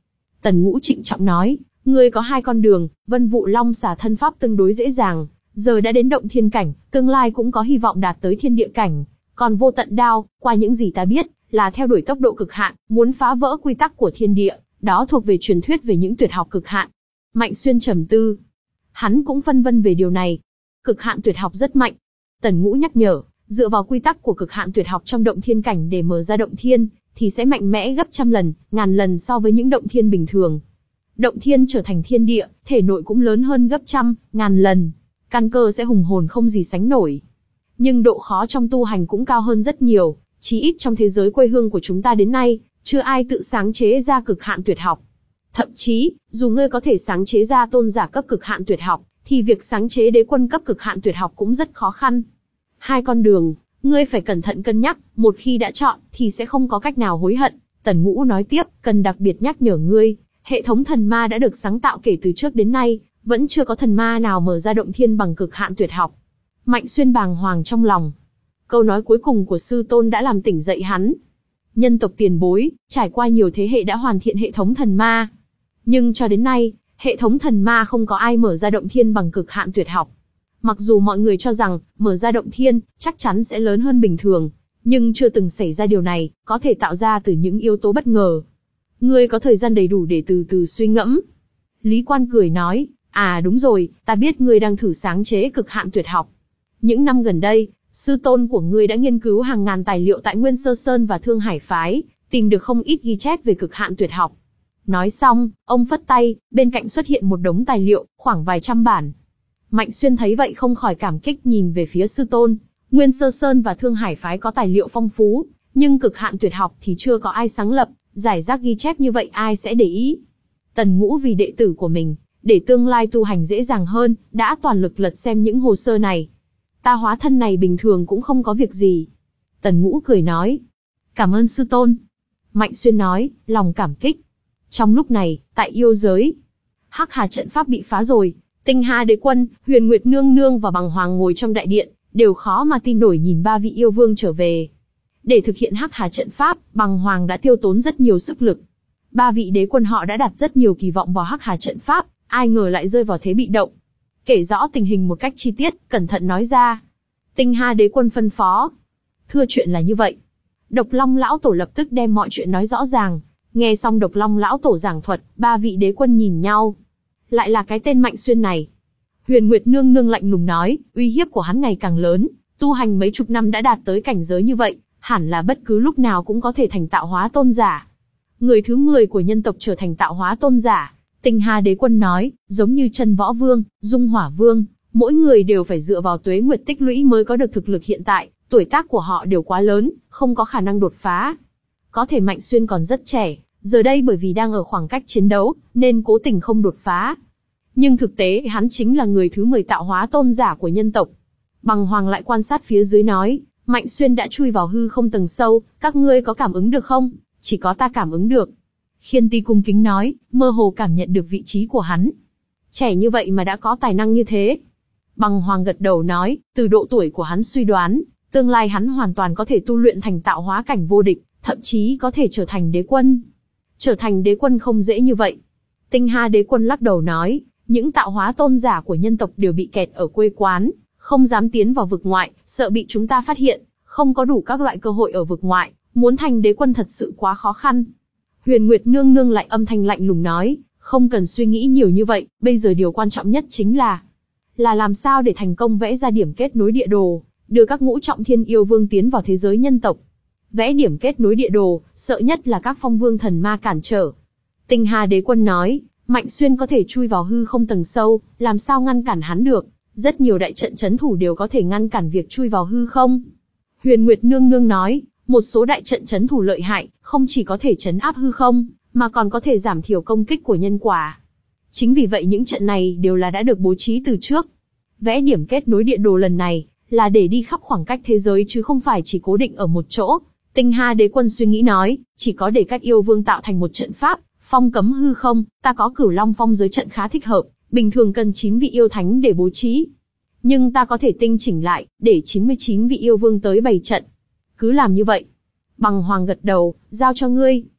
Tần Ngũ trịnh trọng nói, ngươi có hai con đường, Vân Vụ Long xả thân pháp tương đối dễ dàng, giờ đã đến động thiên cảnh, tương lai cũng có hy vọng đạt tới thiên địa cảnh. Còn vô tận đao, qua những gì ta biết, là theo đuổi tốc độ cực hạn, muốn phá vỡ quy tắc của thiên địa, đó thuộc về truyền thuyết về những tuyệt học cực hạn. Mạnh Xuyên trầm tư. Hắn cũng phân vân về điều này. Cực hạn tuyệt học rất mạnh. Tần Ngũ nhắc nhở, dựa vào quy tắc của cực hạn tuyệt học trong động thiên cảnh để mở ra động thiên, thì sẽ mạnh mẽ gấp trăm lần, ngàn lần so với những động thiên bình thường. Động thiên trở thành thiên địa, thể nội cũng lớn hơn gấp trăm, ngàn lần. Căn cơ sẽ hùng hồn không gì sánh nổi. Nhưng độ khó trong tu hành cũng cao hơn rất nhiều, chí ít trong thế giới quê hương của chúng ta đến nay, chưa ai tự sáng chế ra cực hạn tuyệt học. Thậm chí, dù ngươi có thể sáng chế ra tôn giả cấp cực hạn tuyệt học, thì việc sáng chế đế quân cấp cực hạn tuyệt học cũng rất khó khăn. Hai con đường, ngươi phải cẩn thận cân nhắc, một khi đã chọn, thì sẽ không có cách nào hối hận. Tần Ngũ nói tiếp, cần đặc biệt nhắc nhở ngươi, hệ thống thần ma đã được sáng tạo kể từ trước đến nay, vẫn chưa có thần ma nào mở ra động thiên bằng cực hạn tuyệt học. Mạnh Xuyên bàng hoàng trong lòng. Câu nói cuối cùng của sư tôn đã làm tỉnh dậy hắn. Nhân tộc tiền bối, trải qua nhiều thế hệ đã hoàn thiện hệ thống thần ma. Nhưng cho đến nay, hệ thống thần ma không có ai mở ra động thiên bằng cực hạn tuyệt học. Mặc dù mọi người cho rằng, mở ra động thiên, chắc chắn sẽ lớn hơn bình thường, nhưng chưa từng xảy ra điều này, có thể tạo ra từ những yếu tố bất ngờ. Ngươi có thời gian đầy đủ để từ từ suy ngẫm. Lý Quan cười nói, à đúng rồi, ta biết ngươi đang thử sáng chế cực hạn tuyệt học. Những năm gần đây, sư tôn của ngươi đã nghiên cứu hàng ngàn tài liệu tại Nguyên Sơ Sơn và Thương Hải Phái, tìm được không ít ghi chép về cực hạn tuyệt học. Nói xong, ông phất tay, bên cạnh xuất hiện một đống tài liệu, khoảng vài trăm bản. Mạnh Xuyên thấy vậy không khỏi cảm kích nhìn về phía sư tôn. Nguyên Sơ Sơn và Thương Hải Phái có tài liệu phong phú, nhưng cực hạn tuyệt học thì chưa có ai sáng lập, giải rác ghi chép như vậy ai sẽ để ý. Tần Ngũ vì đệ tử của mình, để tương lai tu hành dễ dàng hơn, đã toàn lực lật xem những hồ sơ này. Ta hóa thân này bình thường cũng không có việc gì. Tần Ngũ cười nói. Cảm ơn sư tôn. Mạnh Xuyên nói, lòng cảm kích. Trong lúc này, tại yêu giới, Hắc Hà trận pháp bị phá rồi. Tinh Hà Đế Quân, Huyền Nguyệt Nương Nương và Bằng Hoàng ngồi trong đại điện, đều khó mà tin nổi nhìn ba vị yêu vương trở về. Để thực hiện Hắc Hà trận pháp, Bằng Hoàng đã tiêu tốn rất nhiều sức lực. Ba vị đế quân họ đã đặt rất nhiều kỳ vọng vào Hắc Hà trận pháp, ai ngờ lại rơi vào thế bị động. Kể rõ tình hình một cách chi tiết, cẩn thận nói ra. Tinh Hà Đế Quân phân phó. Thưa chuyện là như vậy. Độc Long lão tổ lập tức đem mọi chuyện nói rõ ràng. Nghe xong Độc Long lão tổ giảng thuật, ba vị đế quân nhìn nhau. Lại là cái tên Mạnh Xuyên này. Huyền Nguyệt Nương Nương lạnh lùng nói, uy hiếp của hắn ngày càng lớn, tu hành mấy chục năm đã đạt tới cảnh giới như vậy, hẳn là bất cứ lúc nào cũng có thể thành tạo hóa tôn giả. Người thứ mười của nhân tộc trở thành tạo hóa tôn giả. Tinh Hà Đế Quân nói, giống như Chân Võ Vương, Dung Hỏa Vương, mỗi người đều phải dựa vào tuế nguyệt tích lũy mới có được thực lực hiện tại, tuổi tác của họ đều quá lớn, không có khả năng đột phá. Có thể Mạnh Xuyên còn rất trẻ, giờ đây bởi vì đang ở khoảng cách chiến đấu, nên cố tình không đột phá. Nhưng thực tế hắn chính là người thứ mười tạo hóa tôn giả của nhân tộc. Bằng Hoàng lại quan sát phía dưới nói, Mạnh Xuyên đã chui vào hư không tầng sâu, các ngươi có cảm ứng được không? Chỉ có ta cảm ứng được. Khiên Ti cung kính nói, mơ hồ cảm nhận được vị trí của hắn. Trẻ như vậy mà đã có tài năng như thế. Bằng Hoàng gật đầu nói, từ độ tuổi của hắn suy đoán, tương lai hắn hoàn toàn có thể tu luyện thành tạo hóa cảnh vô địch, thậm chí có thể trở thành đế quân. Trở thành đế quân không dễ như vậy. Tinh Hà Đế Quân lắc đầu nói, những tạo hóa tôn giả của nhân tộc đều bị kẹt ở quê quán, không dám tiến vào vực ngoại, sợ bị chúng ta phát hiện, không có đủ các loại cơ hội ở vực ngoại, muốn thành đế quân thật sự quá khó khăn. Huyền Nguyệt Nương Nương lại âm thanh lạnh lùng nói, không cần suy nghĩ nhiều như vậy, bây giờ điều quan trọng nhất chính là, là làm sao để thành công vẽ ra điểm kết nối địa đồ, đưa các ngũ trọng thiên yêu vương tiến vào thế giới nhân tộc. Vẽ điểm kết nối địa đồ, sợ nhất là các phong vương thần ma cản trở. Tinh Hà Đế Quân nói, Mạnh Xuyên có thể chui vào hư không tầng sâu, làm sao ngăn cản hắn được? Rất nhiều đại trận chấn thủ đều có thể ngăn cản việc chui vào hư không. Huyền Nguyệt Nương Nương nói, một số đại trận chấn thủ lợi hại, không chỉ có thể chấn áp hư không, mà còn có thể giảm thiểu công kích của nhân quả. Chính vì vậy những trận này đều là đã được bố trí từ trước. Vẽ điểm kết nối địa đồ lần này, là để đi khắp khoảng cách thế giới chứ không phải chỉ cố định ở một chỗ. Tinh Hà Đế Quân suy nghĩ nói, chỉ có để các yêu vương tạo thành một trận pháp, phong cấm hư không, ta có Cửu Long Phong giới trận khá thích hợp, bình thường cần chín vị yêu thánh để bố trí. Nhưng ta có thể tinh chỉnh lại, để chín mươi chín vị yêu vương tới bày trận. Cứ làm như vậy. Bằng Hoàng gật đầu, giao cho ngươi.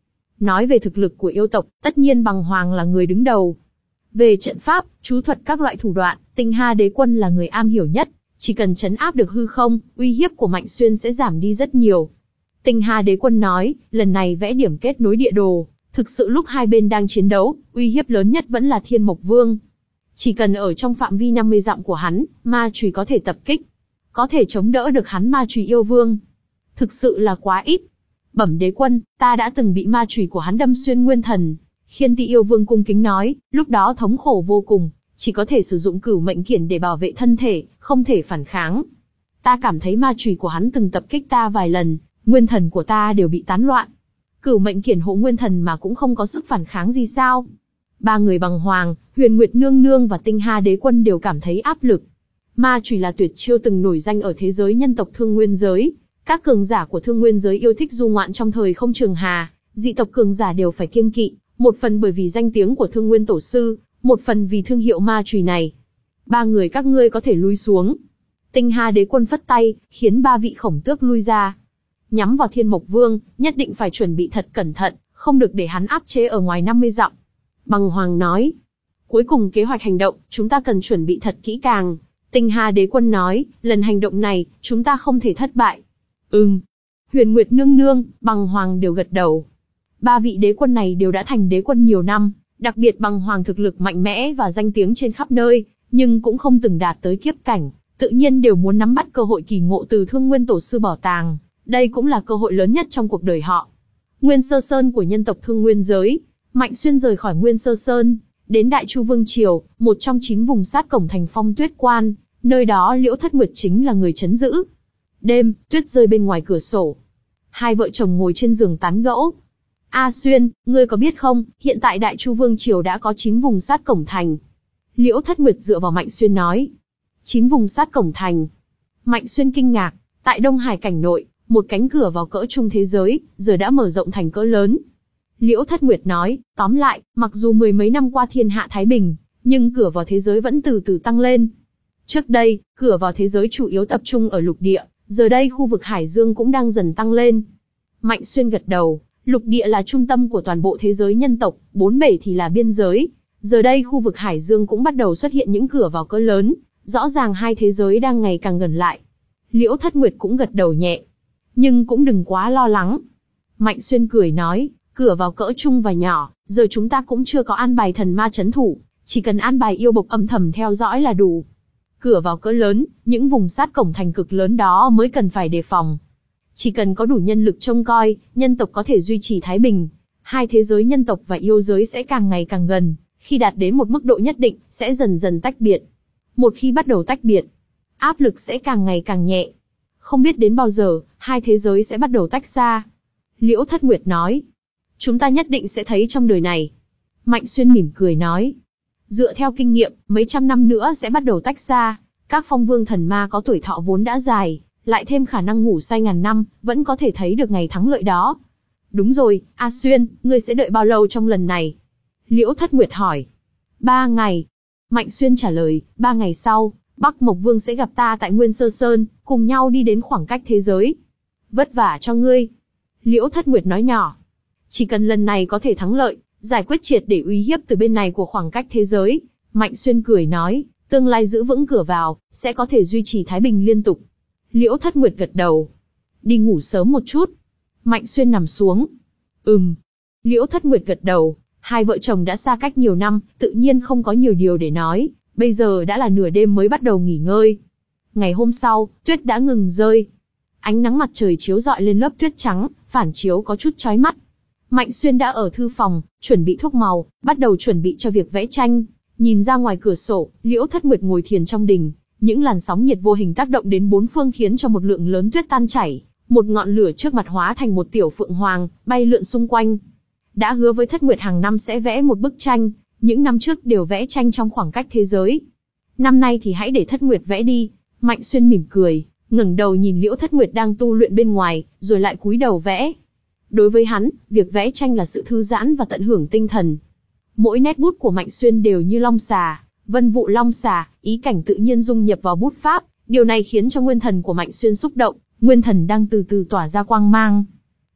Nói về thực lực của yêu tộc, tất nhiên Bằng Hoàng là người đứng đầu. Về trận pháp, chú thuật các loại thủ đoạn, Tinh Hà Đế Quân là người am hiểu nhất. Chỉ cần trấn áp được hư không, uy hiếp của Mạnh Xuyên sẽ giảm đi rất nhiều. Tinh Hà Đế Quân nói, lần này vẽ điểm kết nối địa đồ. Thực sự lúc hai bên đang chiến đấu, uy hiếp lớn nhất vẫn là Thiên Mộc Vương. Chỉ cần ở trong phạm vi năm mươi dặm của hắn, ma chùy có thể tập kích. Có thể chống đỡ được hắn ma chùy yêu vương. Thực sự là quá ít. Bẩm đế quân, ta đã từng bị ma chùy của hắn đâm xuyên nguyên thần. Khiên Ti yêu vương cung kính nói, lúc đó thống khổ vô cùng, chỉ có thể sử dụng cửu mệnh kiển để bảo vệ thân thể, không thể phản kháng. Ta cảm thấy ma chùy của hắn từng tập kích ta vài lần, nguyên thần của ta đều bị tán loạn. Cửu mệnh kiển hộ nguyên thần mà cũng không có sức phản kháng gì sao? Ba người Bằng Hoàng, Huyền Nguyệt Nương Nương và Tinh Hà Đế Quân đều cảm thấy áp lực. Ma chùy là tuyệt chiêu từng nổi danh ở thế giới nhân tộc Thương Nguyên giới. Các cường giả của Thương Nguyên giới yêu thích du ngoạn trong thời không trường hà, dị tộc cường giả đều phải kiêng kỵ, một phần bởi vì danh tiếng của Thương Nguyên tổ sư, một phần vì thương hiệu ma chùy này. Ba người các ngươi có thể lui xuống. Tinh Hà Đế Quân phất tay, khiến ba vị khổng tước lui ra. Nhắm vào Thiên Mộc Vương, nhất định phải chuẩn bị thật cẩn thận, không được để hắn áp chế ở ngoài năm mươi dặm. Bằng Hoàng nói. Cuối cùng kế hoạch hành động, chúng ta cần chuẩn bị thật kỹ càng. Tinh Hà Đế Quân nói, lần hành động này, chúng ta không thể thất bại. Ừm. Huyền Nguyệt Nương Nương, Bằng Hoàng đều gật đầu. Ba vị đế quân này đều đã thành đế quân nhiều năm, đặc biệt Bằng Hoàng thực lực mạnh mẽ và danh tiếng trên khắp nơi, nhưng cũng không từng đạt tới kiếp cảnh, tự nhiên đều muốn nắm bắt cơ hội kỳ ngộ từ Thương Nguyên tổ sư bảo tàng, đây cũng là cơ hội lớn nhất trong cuộc đời họ. Nguyên Sơ Sơn của nhân tộc Thương Nguyên giới, Mạnh Xuyên rời khỏi Nguyên Sơ Sơn, đến Đại Chu Vương Triều, một trong chín vùng sát cổng thành Phong Tuyết Quan, nơi đó Liễu Thất Nguyệt chính là người trấn giữ. Đêm, tuyết rơi bên ngoài cửa sổ. Hai vợ chồng ngồi trên giường tán gẫu. A Xuyên, ngươi có biết không, hiện tại Đại Chu Vương Triều đã có chín vùng sát cổng thành. Liễu Thất Nguyệt dựa vào Mạnh Xuyên nói. Chín vùng sát cổng thành. Mạnh Xuyên kinh ngạc, tại Đông Hải cảnh nội, một cánh cửa vào cỡ trung thế giới, giờ đã mở rộng thành cỡ lớn. Liễu Thất Nguyệt nói, tóm lại, mặc dù mười mấy năm qua thiên hạ thái bình, nhưng cửa vào thế giới vẫn từ từ tăng lên. Trước đây, cửa vào thế giới chủ yếu tập trung ở lục địa, giờ đây khu vực Hải Dương cũng đang dần tăng lên. Mạnh Xuyên gật đầu, lục địa là trung tâm của toàn bộ thế giới nhân tộc, bốn bể thì là biên giới. Giờ đây khu vực Hải Dương cũng bắt đầu xuất hiện những cửa vào cỡ lớn, rõ ràng hai thế giới đang ngày càng gần lại. Liễu Thất Nguyệt cũng gật đầu nhẹ. Nhưng cũng đừng quá lo lắng. Mạnh Xuyên cười nói, cửa vào cỡ trung và nhỏ, giờ chúng ta cũng chưa có an bài thần ma trấn thủ, chỉ cần an bài yêu bộc âm thầm theo dõi là đủ. Cửa vào cỡ lớn, những vùng sát cổng thành cực lớn đó mới cần phải đề phòng. Chỉ cần có đủ nhân lực trông coi, nhân tộc có thể duy trì thái bình. Hai thế giới nhân tộc và yêu giới sẽ càng ngày càng gần, khi đạt đến một mức độ nhất định, sẽ dần dần tách biệt. Một khi bắt đầu tách biệt, áp lực sẽ càng ngày càng nhẹ. Không biết đến bao giờ, hai thế giới sẽ bắt đầu tách xa. Liễu Thất Nguyệt nói. Chúng ta nhất định sẽ thấy trong đời này. Mạnh Xuyên mỉm cười nói. Dựa theo kinh nghiệm, mấy trăm năm nữa sẽ bắt đầu tách xa. Các phong vương thần ma có tuổi thọ vốn đã dài, lại thêm khả năng ngủ say ngàn năm, vẫn có thể thấy được ngày thắng lợi đó. Đúng rồi, A Xuyên, ngươi sẽ đợi bao lâu trong lần này? Liễu Thất Nguyệt hỏi. Ba ngày. Mạnh Xuyên trả lời, ba ngày sau, Bắc Mộc Vương sẽ gặp ta tại Nguyên Sơ Sơn, cùng nhau đi đến khoảng cách thế giới. Vất vả cho ngươi. Liễu Thất Nguyệt nói nhỏ. Chỉ cần lần này có thể thắng lợi, giải quyết triệt để uy hiếp từ bên này của khoảng cách thế giới. Mạnh Xuyên cười nói, tương lai giữ vững cửa vào, sẽ có thể duy trì thái bình liên tục. Liễu Thất Nguyệt gật đầu. Đi ngủ sớm một chút. Mạnh Xuyên nằm xuống. Ừm. Liễu Thất Nguyệt gật đầu. Hai vợ chồng đã xa cách nhiều năm, tự nhiên không có nhiều điều để nói. Bây giờ đã là nửa đêm mới bắt đầu nghỉ ngơi. Ngày hôm sau, tuyết đã ngừng rơi. Ánh nắng mặt trời chiếu rọi lên lớp tuyết trắng, phản chiếu có chút chói mắt. Mạnh Xuyên đã ở thư phòng, chuẩn bị thuốc màu, bắt đầu chuẩn bị cho việc vẽ tranh. Nhìn ra ngoài cửa sổ, Liễu Thất Nguyệt ngồi thiền trong đình. Những làn sóng nhiệt vô hình tác động đến bốn phương khiến cho một lượng lớn tuyết tan chảy. Một ngọn lửa trước mặt hóa thành một tiểu phượng hoàng, bay lượn xung quanh. Đã hứa với Thất Nguyệt hàng năm sẽ vẽ một bức tranh. Những năm trước đều vẽ tranh trong khoảng cách thế giới. Năm nay thì hãy để Thất Nguyệt vẽ đi. Mạnh Xuyên mỉm cười, ngẩng đầu nhìn Liễu Thất Nguyệt đang tu luyện bên ngoài, rồi lại cúi đầu vẽ. Đối với hắn, việc vẽ tranh là sự thư giãn và tận hưởng tinh thần. Mỗi nét bút của Mạnh Xuyên đều như long xà, vân vụ long xà, ý cảnh tự nhiên dung nhập vào bút pháp. Điều này khiến cho nguyên thần của Mạnh Xuyên xúc động, nguyên thần đang từ từ tỏa ra quang mang.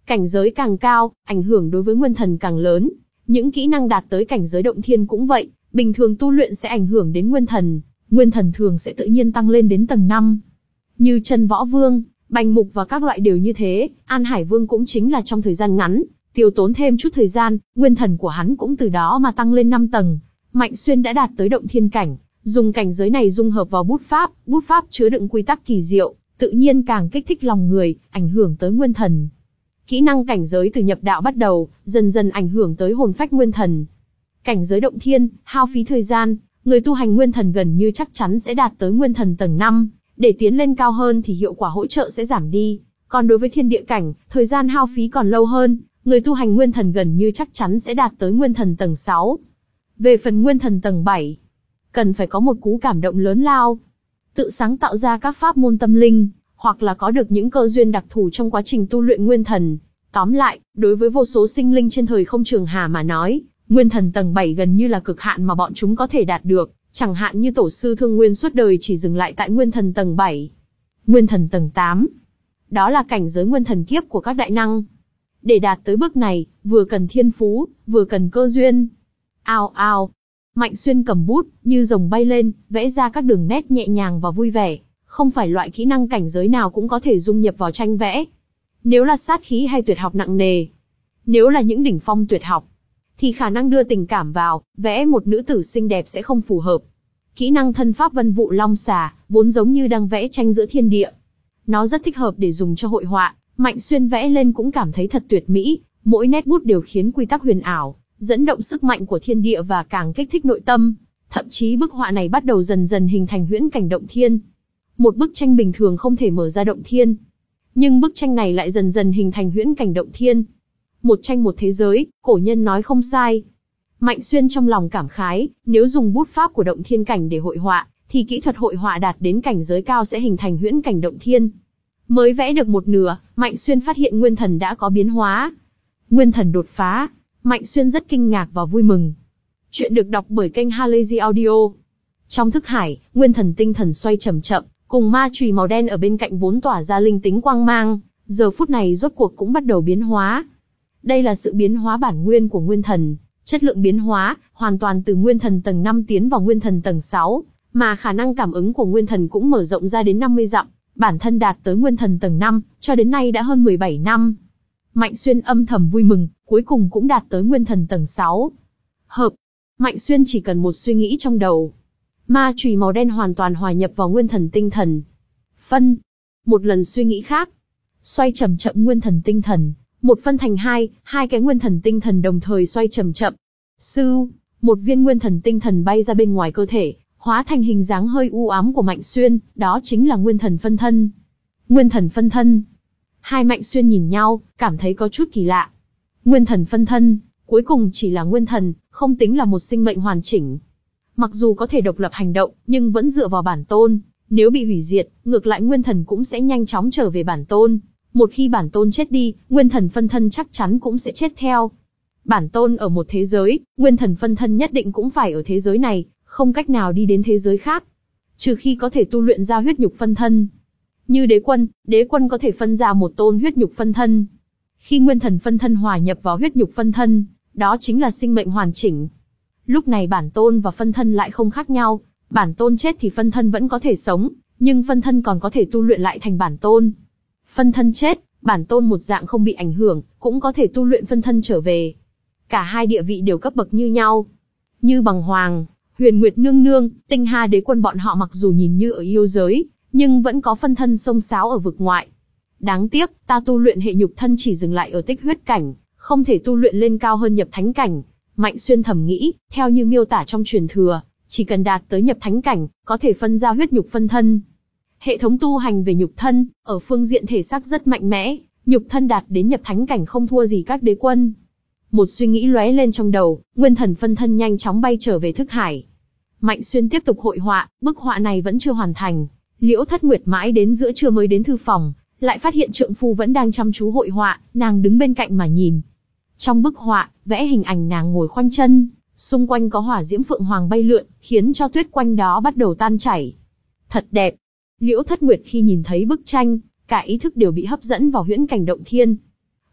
Cảnh giới càng cao, ảnh hưởng đối với nguyên thần càng lớn. Những kỹ năng đạt tới cảnh giới động thiên cũng vậy, bình thường tu luyện sẽ ảnh hưởng đến nguyên thần, nguyên thần thường sẽ tự nhiên tăng lên đến tầng năm. Như Chân Võ Vương, Bành Mục và các loại đều như thế, An Hải Vương cũng chính là trong thời gian ngắn, tiêu tốn thêm chút thời gian, nguyên thần của hắn cũng từ đó mà tăng lên năm tầng. Mạnh Xuyên đã đạt tới động thiên cảnh, dùng cảnh giới này dung hợp vào bút pháp, bút pháp chứa đựng quy tắc kỳ diệu, tự nhiên càng kích thích lòng người, ảnh hưởng tới nguyên thần. Kỹ năng cảnh giới từ nhập đạo bắt đầu, dần dần ảnh hưởng tới hồn phách nguyên thần. Cảnh giới động thiên, hao phí thời gian, người tu hành nguyên thần gần như chắc chắn sẽ đạt tới nguyên thần tầng năm, để tiến lên cao hơn thì hiệu quả hỗ trợ sẽ giảm đi. Còn đối với thiên địa cảnh, thời gian hao phí còn lâu hơn, người tu hành nguyên thần gần như chắc chắn sẽ đạt tới nguyên thần tầng sáu. Về phần nguyên thần tầng bảy, cần phải có một cú cảm động lớn lao, tự sáng tạo ra các pháp môn tâm linh, hoặc là có được những cơ duyên đặc thù trong quá trình tu luyện nguyên thần. Tóm lại, đối với vô số sinh linh trên thời không trường hà mà nói, nguyên thần tầng bảy gần như là cực hạn mà bọn chúng có thể đạt được, chẳng hạn như tổ sư Thương Nguyên suốt đời chỉ dừng lại tại nguyên thần tầng bảy. Nguyên thần tầng tám, đó là cảnh giới nguyên thần kiếp của các đại năng. Để đạt tới bước này, vừa cần thiên phú, vừa cần cơ duyên. Ao ao, Mạnh Xuyên cầm bút, như rồng bay lên, vẽ ra các đường nét nhẹ nhàng và vui vẻ. Không phải loại kỹ năng cảnh giới nào cũng có thể dung nhập vào tranh vẽ. Nếu là sát khí hay tuyệt học nặng nề, nếu là những đỉnh phong tuyệt học, thì khả năng đưa tình cảm vào, vẽ một nữ tử xinh đẹp sẽ không phù hợp. Kỹ năng thân pháp vân vụ long xà, vốn giống như đang vẽ tranh giữa thiên địa. Nó rất thích hợp để dùng cho hội họa, Mạnh Xuyên vẽ lên cũng cảm thấy thật tuyệt mỹ, mỗi nét bút đều khiến quy tắc huyền ảo, dẫn động sức mạnh của thiên địa và càng kích thích nội tâm. Thậm chí bức họa này bắt đầu dần dần hình thành huyễn cảnh động thiên. Một bức tranh bình thường không thể mở ra động thiên, nhưng bức tranh này lại dần dần hình thành huyễn cảnh động thiên. Một tranh một thế giới, cổ nhân nói không sai. Mạnh Xuyên trong lòng cảm khái, nếu dùng bút pháp của động thiên cảnh để hội họa, thì kỹ thuật hội họa đạt đến cảnh giới cao sẽ hình thành huyễn cảnh động thiên. Mới vẽ được một nửa, Mạnh Xuyên phát hiện nguyên thần đã có biến hóa. Nguyên thần đột phá, Mạnh Xuyên rất kinh ngạc và vui mừng. Chuyện được đọc bởi kênh Halazy Audio. Trong thức hải, nguyên thần tinh thần xoay chậm chậm, cùng ma chùy màu đen ở bên cạnh vốn tỏa ra linh tính quang mang, giờ phút này rốt cuộc cũng bắt đầu biến hóa. Đây là sự biến hóa bản nguyên của nguyên thần, chất lượng biến hóa, hoàn toàn từ nguyên thần tầng năm tiến vào nguyên thần tầng sáu, mà khả năng cảm ứng của nguyên thần cũng mở rộng ra đến năm mươi dặm, bản thân đạt tới nguyên thần tầng năm, cho đến nay đã hơn mười bảy năm. Mạnh Xuyên âm thầm vui mừng, cuối cùng cũng đạt tới nguyên thần tầng sáu. Hợp, Mạnh Xuyên chỉ cần một suy nghĩ trong đầu. Ma chùy màu đen hoàn toàn hòa nhập vào nguyên thần tinh thần. Phân, một lần suy nghĩ khác. Xoay chậm chậm nguyên thần tinh thần, một phân thành hai, hai cái nguyên thần tinh thần đồng thời xoay chậm chậm. Sư, một viên nguyên thần tinh thần bay ra bên ngoài cơ thể, hóa thành hình dáng hơi u ám của Mạnh Xuyên, đó chính là nguyên thần phân thân. Nguyên thần phân thân. Hai Mạnh Xuyên nhìn nhau, cảm thấy có chút kỳ lạ. Nguyên thần phân thân, cuối cùng chỉ là nguyên thần, không tính là một sinh mệnh hoàn chỉnh. Mặc dù có thể độc lập hành động, nhưng vẫn dựa vào bản tôn. Nếu bị hủy diệt, ngược lại nguyên thần cũng sẽ nhanh chóng trở về bản tôn. Một khi bản tôn chết đi, nguyên thần phân thân chắc chắn cũng sẽ chết theo. Bản tôn ở một thế giới, nguyên thần phân thân nhất định cũng phải ở thế giới này, không cách nào đi đến thế giới khác. Trừ khi có thể tu luyện ra huyết nhục phân thân. Như đế quân, đế quân có thể phân ra một tôn huyết nhục phân thân. Khi nguyên thần phân thân hòa nhập vào huyết nhục phân thân, đó chính là sinh mệnh hoàn chỉnh. Lúc này bản tôn và phân thân lại không khác nhau, bản tôn chết thì phân thân vẫn có thể sống, nhưng phân thân còn có thể tu luyện lại thành bản tôn. Phân thân chết, bản tôn một dạng không bị ảnh hưởng, cũng có thể tu luyện phân thân trở về. Cả hai địa vị đều cấp bậc như nhau. Như Bằng Hoàng, Huyền Nguyệt Nương Nương, Tinh Hà Đế Quân bọn họ mặc dù nhìn như ở yêu giới, nhưng vẫn có phân thân xông xáo ở vực ngoại. Đáng tiếc, ta tu luyện hệ nhục thân chỉ dừng lại ở tích huyết cảnh, không thể tu luyện lên cao hơn nhập thánh cảnh. Mạnh Xuyên thầm nghĩ, theo như miêu tả trong truyền thừa, chỉ cần đạt tới nhập thánh cảnh, có thể phân ra huyết nhục phân thân. Hệ thống tu hành về nhục thân, ở phương diện thể xác rất mạnh mẽ, nhục thân đạt đến nhập thánh cảnh không thua gì các đế quân. Một suy nghĩ lóe lên trong đầu, nguyên thần phân thân nhanh chóng bay trở về thức hải. Mạnh Xuyên tiếp tục hội họa, bức họa này vẫn chưa hoàn thành. Liễu Thất Nguyệt mãi đến giữa trưa mới đến thư phòng, lại phát hiện trượng phu vẫn đang chăm chú hội họa, nàng đứng bên cạnh mà nhìn. Trong bức họa, vẽ hình ảnh nàng ngồi khoanh chân, xung quanh có hỏa diễm phượng hoàng bay lượn, khiến cho tuyết quanh đó bắt đầu tan chảy. Thật đẹp. Liễu Thất Nguyệt khi nhìn thấy bức tranh, cả ý thức đều bị hấp dẫn vào huyễn cảnh động thiên.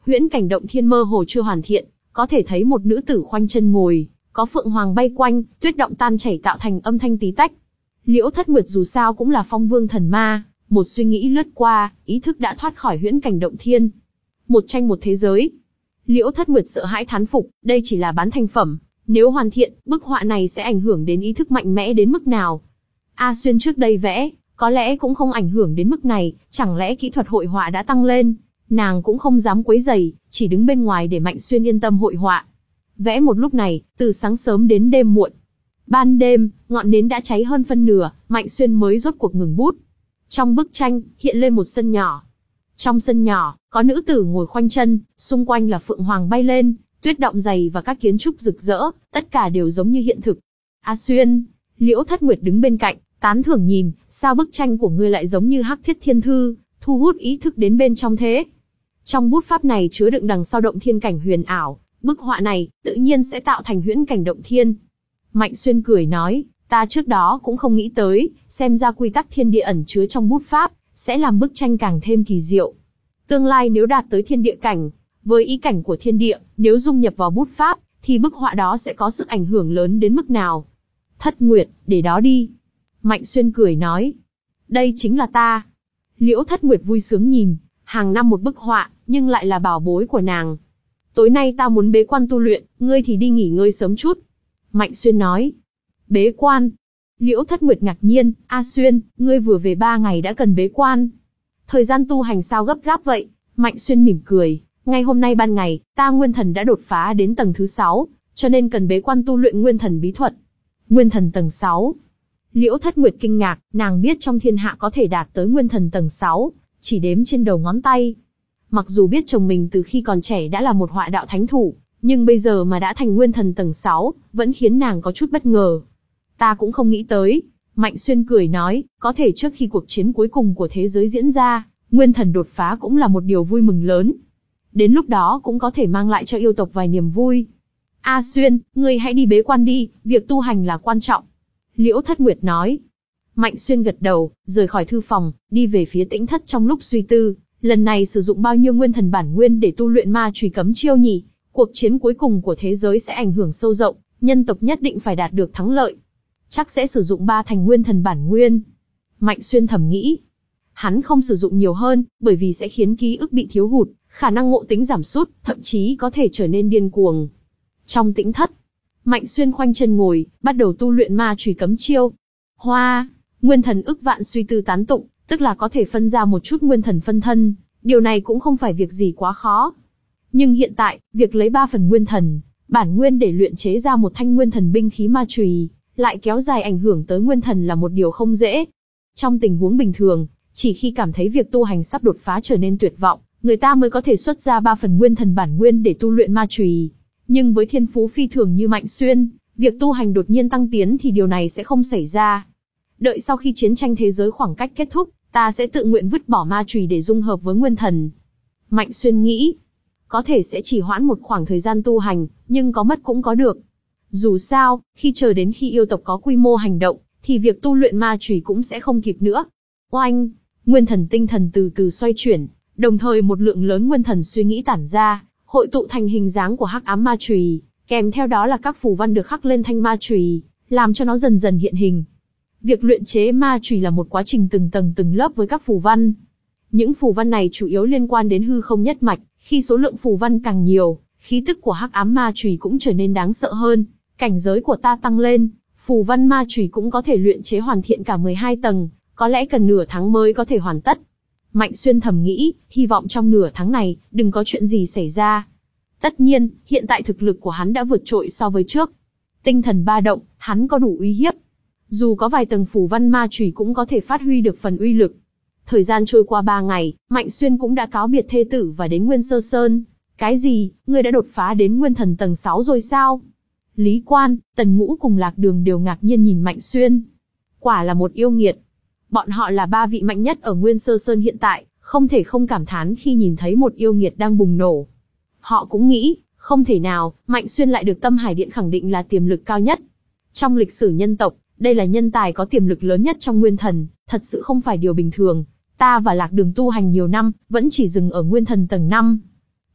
huyễn cảnh động thiên mơ hồ chưa hoàn thiện, có thể thấy một nữ tử khoanh chân ngồi, có phượng hoàng bay quanh, tuyết động tan chảy tạo thành âm thanh tí tách. Liễu Thất Nguyệt dù sao cũng là phong vương thần ma, một suy nghĩ lướt qua, ý thức đã thoát khỏi huyễn cảnh động thiên. Một tranh một thế giới. Liễu Thất Nguyệt sợ hãi thán phục, đây chỉ là bán thành phẩm, nếu hoàn thiện, bức họa này sẽ ảnh hưởng đến ý thức mạnh mẽ đến mức nào. A Xuyên trước đây vẽ, có lẽ cũng không ảnh hưởng đến mức này, chẳng lẽ kỹ thuật hội họa đã tăng lên, nàng cũng không dám quấy rầy, chỉ đứng bên ngoài để Mạnh Xuyên yên tâm hội họa. Vẽ một lúc này, từ sáng sớm đến đêm muộn. Ban đêm, ngọn nến đã cháy hơn phân nửa, Mạnh Xuyên mới rốt cuộc ngừng bút. Trong bức tranh, hiện lên một sân nhỏ. Trong sân nhỏ, có nữ tử ngồi khoanh chân, xung quanh là phượng hoàng bay lên, tuyết động dày và các kiến trúc rực rỡ, tất cả đều giống như hiện thực. A Xuyên, Liễu Thất Nguyệt đứng bên cạnh, tán thưởng nhìn, sao bức tranh của ngươi lại giống như Hắc Thiết Thiên Thư, thu hút ý thức đến bên trong thế. Trong bút pháp này chứa đựng đằng sau động thiên cảnh huyền ảo, bức họa này, tự nhiên sẽ tạo thành huyễn cảnh động thiên. Mạnh Xuyên cười nói, ta trước đó cũng không nghĩ tới, xem ra quy tắc thiên địa ẩn chứa trong bút pháp, sẽ làm bức tranh càng thêm kỳ diệu. Tương lai nếu đạt tới thiên địa cảnh, với ý cảnh của thiên địa, nếu dung nhập vào bút pháp, thì bức họa đó sẽ có sức ảnh hưởng lớn đến mức nào. Thất Nguyệt, để đó đi. Mạnh Xuyên cười nói, đây chính là ta. Liễu Thất Nguyệt vui sướng nhìn, hàng năm một bức họa, nhưng lại là bảo bối của nàng. Tối nay ta muốn bế quan tu luyện, ngươi thì đi nghỉ ngơi sớm chút. Mạnh Xuyên nói, bế quan. Liễu Thất Nguyệt ngạc nhiên, A Xuyên, ngươi vừa về ba ngày đã cần bế quan. Thời gian tu hành sao gấp gáp vậy? Mạnh Xuyên mỉm cười, ngay hôm nay ban ngày, ta nguyên thần đã đột phá đến tầng thứ sáu, cho nên cần bế quan tu luyện nguyên thần bí thuật. Nguyên thần tầng sáu. Liễu Thất Nguyệt kinh ngạc, nàng biết trong thiên hạ có thể đạt tới nguyên thần tầng sáu, chỉ đếm trên đầu ngón tay. Mặc dù biết chồng mình từ khi còn trẻ đã là một họa đạo thánh thủ, nhưng bây giờ mà đã thành nguyên thần tầng sáu, vẫn khiến nàng có chút bất ngờ. Ta cũng không nghĩ tới. Mạnh Xuyên cười nói, có thể trước khi cuộc chiến cuối cùng của thế giới diễn ra, nguyên thần đột phá cũng là một điều vui mừng lớn. Đến lúc đó cũng có thể mang lại cho yêu tộc vài niềm vui. A Xuyên, ngươi hãy đi bế quan đi, việc tu hành là quan trọng. Liễu Thất Nguyệt nói. Mạnh Xuyên gật đầu, rời khỏi thư phòng, đi về phía tĩnh thất trong lúc suy tư, lần này sử dụng bao nhiêu nguyên thần bản nguyên để tu luyện ma chùy cấm chiêu nhỉ? Cuộc chiến cuối cùng của thế giới sẽ ảnh hưởng sâu rộng, nhân tộc nhất định phải đạt được thắng lợi. Chắc sẽ sử dụng ba thành nguyên thần bản nguyên. Mạnh Xuyên thầm nghĩ. Hắn không sử dụng nhiều hơn, bởi vì sẽ khiến ký ức bị thiếu hụt, khả năng ngộ tính giảm sút, thậm chí có thể trở nên điên cuồng. Trong tĩnh thất, Mạnh Xuyên khoanh chân ngồi, bắt đầu tu luyện ma chùy cấm chiêu. Hoa, nguyên thần ức vạn suy tư tán tụng, tức là có thể phân ra một chút nguyên thần phân thân, điều này cũng không phải việc gì quá khó. Nhưng hiện tại, việc lấy ba phần nguyên thần, bản nguyên để luyện chế ra một thanh nguyên thần binh khí ma chùy, lại kéo dài ảnh hưởng tới nguyên thần là một điều không dễ. Trong tình huống bình thường, chỉ khi cảm thấy việc tu hành sắp đột phá trở nên tuyệt vọng, người ta mới có thể xuất ra ba phần nguyên thần bản nguyên để tu luyện ma chùy. Nhưng với thiên phú phi thường như Mạnh Xuyên, việc tu hành đột nhiên tăng tiến thì điều này sẽ không xảy ra. Đợi sau khi chiến tranh thế giới khoảng cách kết thúc, ta sẽ tự nguyện vứt bỏ ma chùy để dung hợp với nguyên thần. Mạnh Xuyên nghĩ, có thể sẽ chỉ hoãn một khoảng thời gian tu hành, nhưng có mất cũng có được. Dù sao, khi chờ đến khi yêu tộc có quy mô hành động, thì việc tu luyện ma chùy cũng sẽ không kịp nữa. Oanh, nguyên thần tinh thần từ từ xoay chuyển, đồng thời một lượng lớn nguyên thần suy nghĩ tản ra, hội tụ thành hình dáng của hắc ám ma chùy, kèm theo đó là các phù văn được khắc lên thanh ma chùy, làm cho nó dần dần hiện hình. Việc luyện chế ma chùy là một quá trình từng tầng từng lớp với các phù văn. Những phù văn này chủ yếu liên quan đến hư không nhất mạch, khi số lượng phù văn càng nhiều, khí tức của hắc ám ma chùy cũng trở nên đáng sợ hơn. Cảnh giới của ta tăng lên, phù văn ma chùy cũng có thể luyện chế hoàn thiện cả mười hai tầng, có lẽ cần nửa tháng mới có thể hoàn tất. Mạnh Xuyên thầm nghĩ, hy vọng trong nửa tháng này, đừng có chuyện gì xảy ra. Tất nhiên, hiện tại thực lực của hắn đã vượt trội so với trước. Tinh thần ba động, hắn có đủ uy hiếp. Dù có vài tầng phù văn ma chùy cũng có thể phát huy được phần uy lực. Thời gian trôi qua ba ngày, Mạnh Xuyên cũng đã cáo biệt thê tử và đến Nguyên Sơ Sơn. Cái gì, ngươi đã đột phá đến nguyên thần tầng sáu rồi sao? Lý Quan, Tần Ngũ cùng Lạc Đường đều ngạc nhiên nhìn Mạnh Xuyên. Quả là một yêu nghiệt. Bọn họ là ba vị mạnh nhất ở Nguyên Sơ Sơn hiện tại, không thể không cảm thán khi nhìn thấy một yêu nghiệt đang bùng nổ. Họ cũng nghĩ, không thể nào, Mạnh Xuyên lại được Tâm Hải Điện khẳng định là tiềm lực cao nhất. Trong lịch sử nhân tộc, đây là nhân tài có tiềm lực lớn nhất trong nguyên thần, thật sự không phải điều bình thường. Ta và Lạc Đường tu hành nhiều năm, vẫn chỉ dừng ở nguyên thần tầng năm.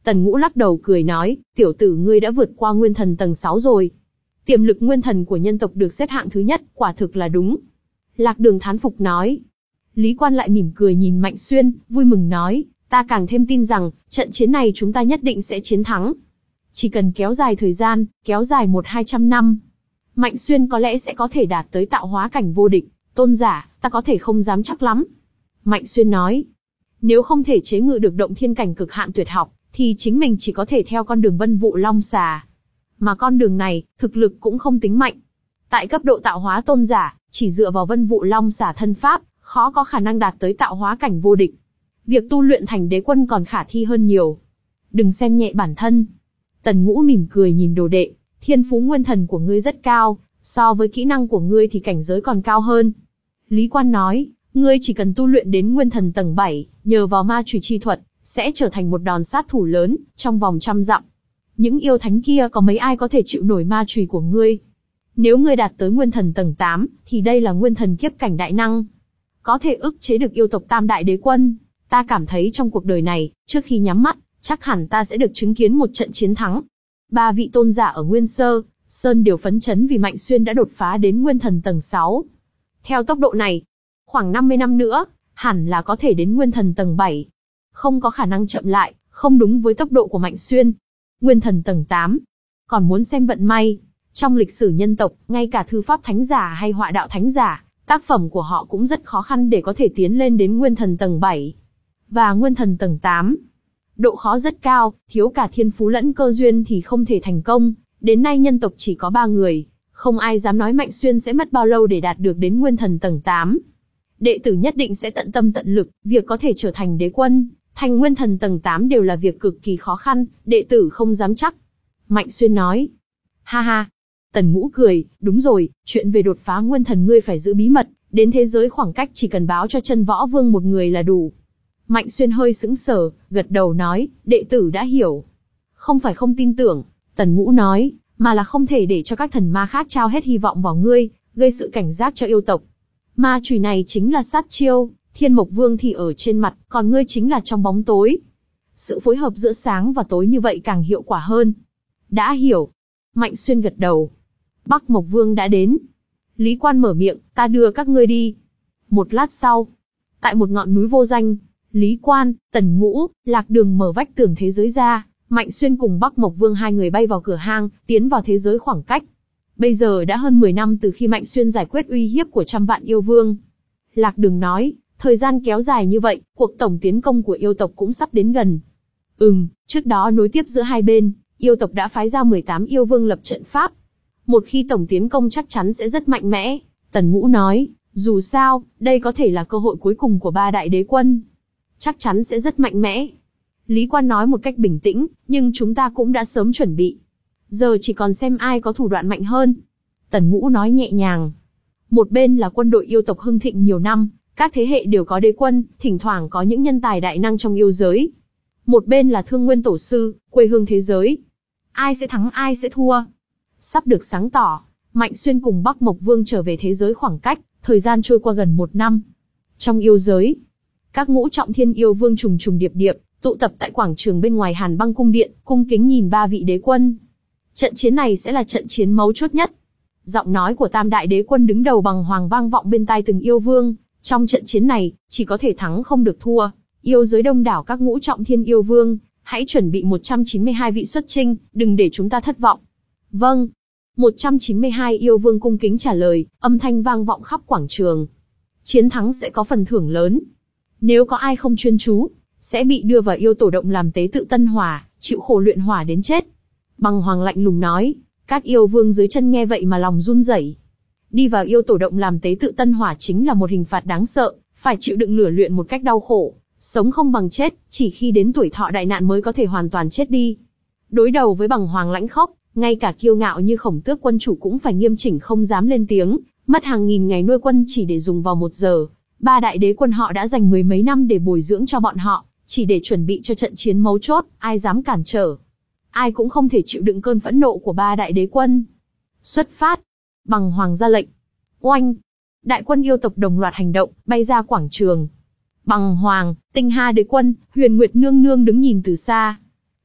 Tần Ngũ lắc đầu cười nói, tiểu tử ngươi đã vượt qua nguyên thần tầng sáu rồi. Tiềm lực nguyên thần của nhân tộc được xếp hạng thứ nhất, quả thực là đúng. Lạc Đường thán phục nói. Lý Quan lại mỉm cười nhìn Mạnh Xuyên, vui mừng nói, ta càng thêm tin rằng, trận chiến này chúng ta nhất định sẽ chiến thắng. Chỉ cần kéo dài thời gian, kéo dài một hai trăm năm, Mạnh Xuyên có lẽ sẽ có thể đạt tới tạo hóa cảnh vô địch. Tôn giả, ta có thể không dám chắc lắm. Mạnh Xuyên nói, nếu không thể chế ngự được động thiên cảnh cực hạn tuyệt học, thì chính mình chỉ có thể theo con đường Vân Vụ Long Xà. Mà con đường này, thực lực cũng không tính mạnh. Tại cấp độ tạo hóa tôn giả, chỉ dựa vào Vân Vụ Long Xà thân pháp, khó có khả năng đạt tới tạo hóa cảnh vô địch. Việc tu luyện thành đế quân còn khả thi hơn nhiều. Đừng xem nhẹ bản thân. Tần Ngũ mỉm cười nhìn đồ đệ, thiên phú nguyên thần của ngươi rất cao, so với kỹ năng của ngươi thì cảnh giới còn cao hơn. Lý Quan nói, ngươi chỉ cần tu luyện đến nguyên thần tầng bảy, nhờ vào ma chùy chi thuật, sẽ trở thành một đòn sát thủ lớn, trong vòng trăm dặm. Những yêu thánh kia có mấy ai có thể chịu nổi ma chùy của ngươi. Nếu ngươi đạt tới nguyên thần tầng tám, thì đây là nguyên thần kiếp cảnh đại năng. Có thể ức chế được yêu tộc tam đại đế quân. Ta cảm thấy trong cuộc đời này, trước khi nhắm mắt, chắc hẳn ta sẽ được chứng kiến một trận chiến thắng. Ba vị tôn giả ở Nguyên Sơ, Sơn đều phấn chấn vì Mạnh Xuyên đã đột phá đến nguyên thần tầng sáu. Theo tốc độ này, khoảng năm mươi năm nữa, hẳn là có thể đến nguyên thần tầng bảy. Không có khả năng chậm lại, không đúng với tốc độ của Mạnh Xuyên. Nguyên thần tầng tám. Còn muốn xem vận may. Trong lịch sử nhân tộc, ngay cả thư pháp thánh giả hay họa đạo thánh giả, tác phẩm của họ cũng rất khó khăn để có thể tiến lên đến nguyên thần tầng bảy. Và nguyên thần tầng tám. Độ khó rất cao, thiếu cả thiên phú lẫn cơ duyên thì không thể thành công. Đến nay nhân tộc chỉ có ba người, không ai dám nói Mạnh Xuyên sẽ mất bao lâu để đạt được đến nguyên thần tầng tám. Đệ tử nhất định sẽ tận tâm tận lực, việc có thể trở thành đế quân, thành nguyên thần tầng tám đều là việc cực kỳ khó khăn, đệ tử không dám chắc. Mạnh Xuyên nói. Ha ha. Tần Ngũ cười, đúng rồi, chuyện về đột phá nguyên thần ngươi phải giữ bí mật, đến thế giới khoảng cách chỉ cần báo cho Chân Võ Vương một người là đủ. Mạnh Xuyên hơi sững sờ, gật đầu nói, đệ tử đã hiểu. Không phải không tin tưởng, Tần Ngũ nói, mà là không thể để cho các thần ma khác trao hết hy vọng vào ngươi, gây sự cảnh giác cho yêu tộc. Ma chùy này chính là sát chiêu, Thiên Mộc Vương thì ở trên mặt, còn ngươi chính là trong bóng tối. Sự phối hợp giữa sáng và tối như vậy càng hiệu quả hơn. Đã hiểu. Mạnh Xuyên gật đầu. Bắc Mộc Vương đã đến. Lý Quan mở miệng, ta đưa các ngươi đi. Một lát sau, tại một ngọn núi vô danh, Lý Quan, Tần Ngũ, Lạc Đường mở vách tường thế giới ra, Mạnh Xuyên cùng Bắc Mộc Vương hai người bay vào cửa hang, tiến vào thế giới khoảng cách. Bây giờ đã hơn mười năm từ khi Mạnh Xuyên giải quyết uy hiếp của trăm vạn yêu vương. Lạc Đường nói, thời gian kéo dài như vậy, cuộc tổng tiến công của yêu tộc cũng sắp đến gần. Ừm, trước đó nối tiếp giữa hai bên, yêu tộc đã phái ra mười tám yêu vương lập trận pháp. Một khi tổng tiến công chắc chắn sẽ rất mạnh mẽ. Tần Ngũ nói, dù sao, đây có thể là cơ hội cuối cùng của ba đại đế quân. Chắc chắn sẽ rất mạnh mẽ. Lý Quan nói một cách bình tĩnh, nhưng chúng ta cũng đã sớm chuẩn bị. Giờ chỉ còn xem ai có thủ đoạn mạnh hơn. Tần Ngũ nói nhẹ nhàng. Một bên là quân đội yêu tộc hưng thịnh nhiều năm, các thế hệ đều có đế quân, thỉnh thoảng có những nhân tài đại năng trong yêu giới. Một bên là Thương Nguyên Tổ Sư, quê hương thế giới. Ai sẽ thắng ai sẽ thua? Sắp được sáng tỏ, Mạnh Xuyên cùng Bắc Mộc Vương trở về thế giới khoảng cách, thời gian trôi qua gần một năm. Trong yêu giới, các ngũ trọng thiên yêu vương trùng trùng điệp điệp, tụ tập tại quảng trường bên ngoài Hàn Băng cung điện, cung kính nhìn ba vị đế quân. Trận chiến này sẽ là trận chiến mấu chốt nhất. Giọng nói của tam đại đế quân đứng đầu bằng hoàng vang vọng bên tai từng yêu vương. Trong trận chiến này, chỉ có thể thắng không được thua. Yêu giới đông đảo các ngũ trọng thiên yêu vương, hãy chuẩn bị một trăm chín mươi hai vị xuất chinh, đừng để chúng ta thất vọng. Vâng. một trăm chín mươi hai yêu vương cung kính trả lời, âm thanh vang vọng khắp quảng trường. Chiến thắng sẽ có phần thưởng lớn. Nếu có ai không chuyên chú, sẽ bị đưa vào yêu tổ động làm tế tự tân hỏa, chịu khổ luyện hỏa đến chết. Bằng Hoàng lạnh lùng nói, các yêu vương dưới chân nghe vậy mà lòng run rẩy. Đi vào yêu tổ động làm tế tự tân hỏa chính là một hình phạt đáng sợ, phải chịu đựng lửa luyện một cách đau khổ, sống không bằng chết, chỉ khi đến tuổi thọ đại nạn mới có thể hoàn toàn chết đi. Đối đầu với Bằng Hoàng lãnh khốc, ngay cả kiêu ngạo như Khổng Tước quân chủ cũng phải nghiêm chỉnh không dám lên tiếng, mất hàng nghìn ngày nuôi quân chỉ để dùng vào một giờ. Ba đại đế quân họ đã dành mười mấy năm để bồi dưỡng cho bọn họ, chỉ để chuẩn bị cho trận chiến mấu chốt, ai dám cản trở. Ai cũng không thể chịu đựng cơn phẫn nộ của ba đại đế quân. Xuất phát. Bằng Hoàng ra lệnh. Oanh. Đại quân yêu tộc đồng loạt hành động, bay ra quảng trường. Bằng Hoàng, Tinh Hà đế quân, Huyền Nguyệt nương nương đứng nhìn từ xa.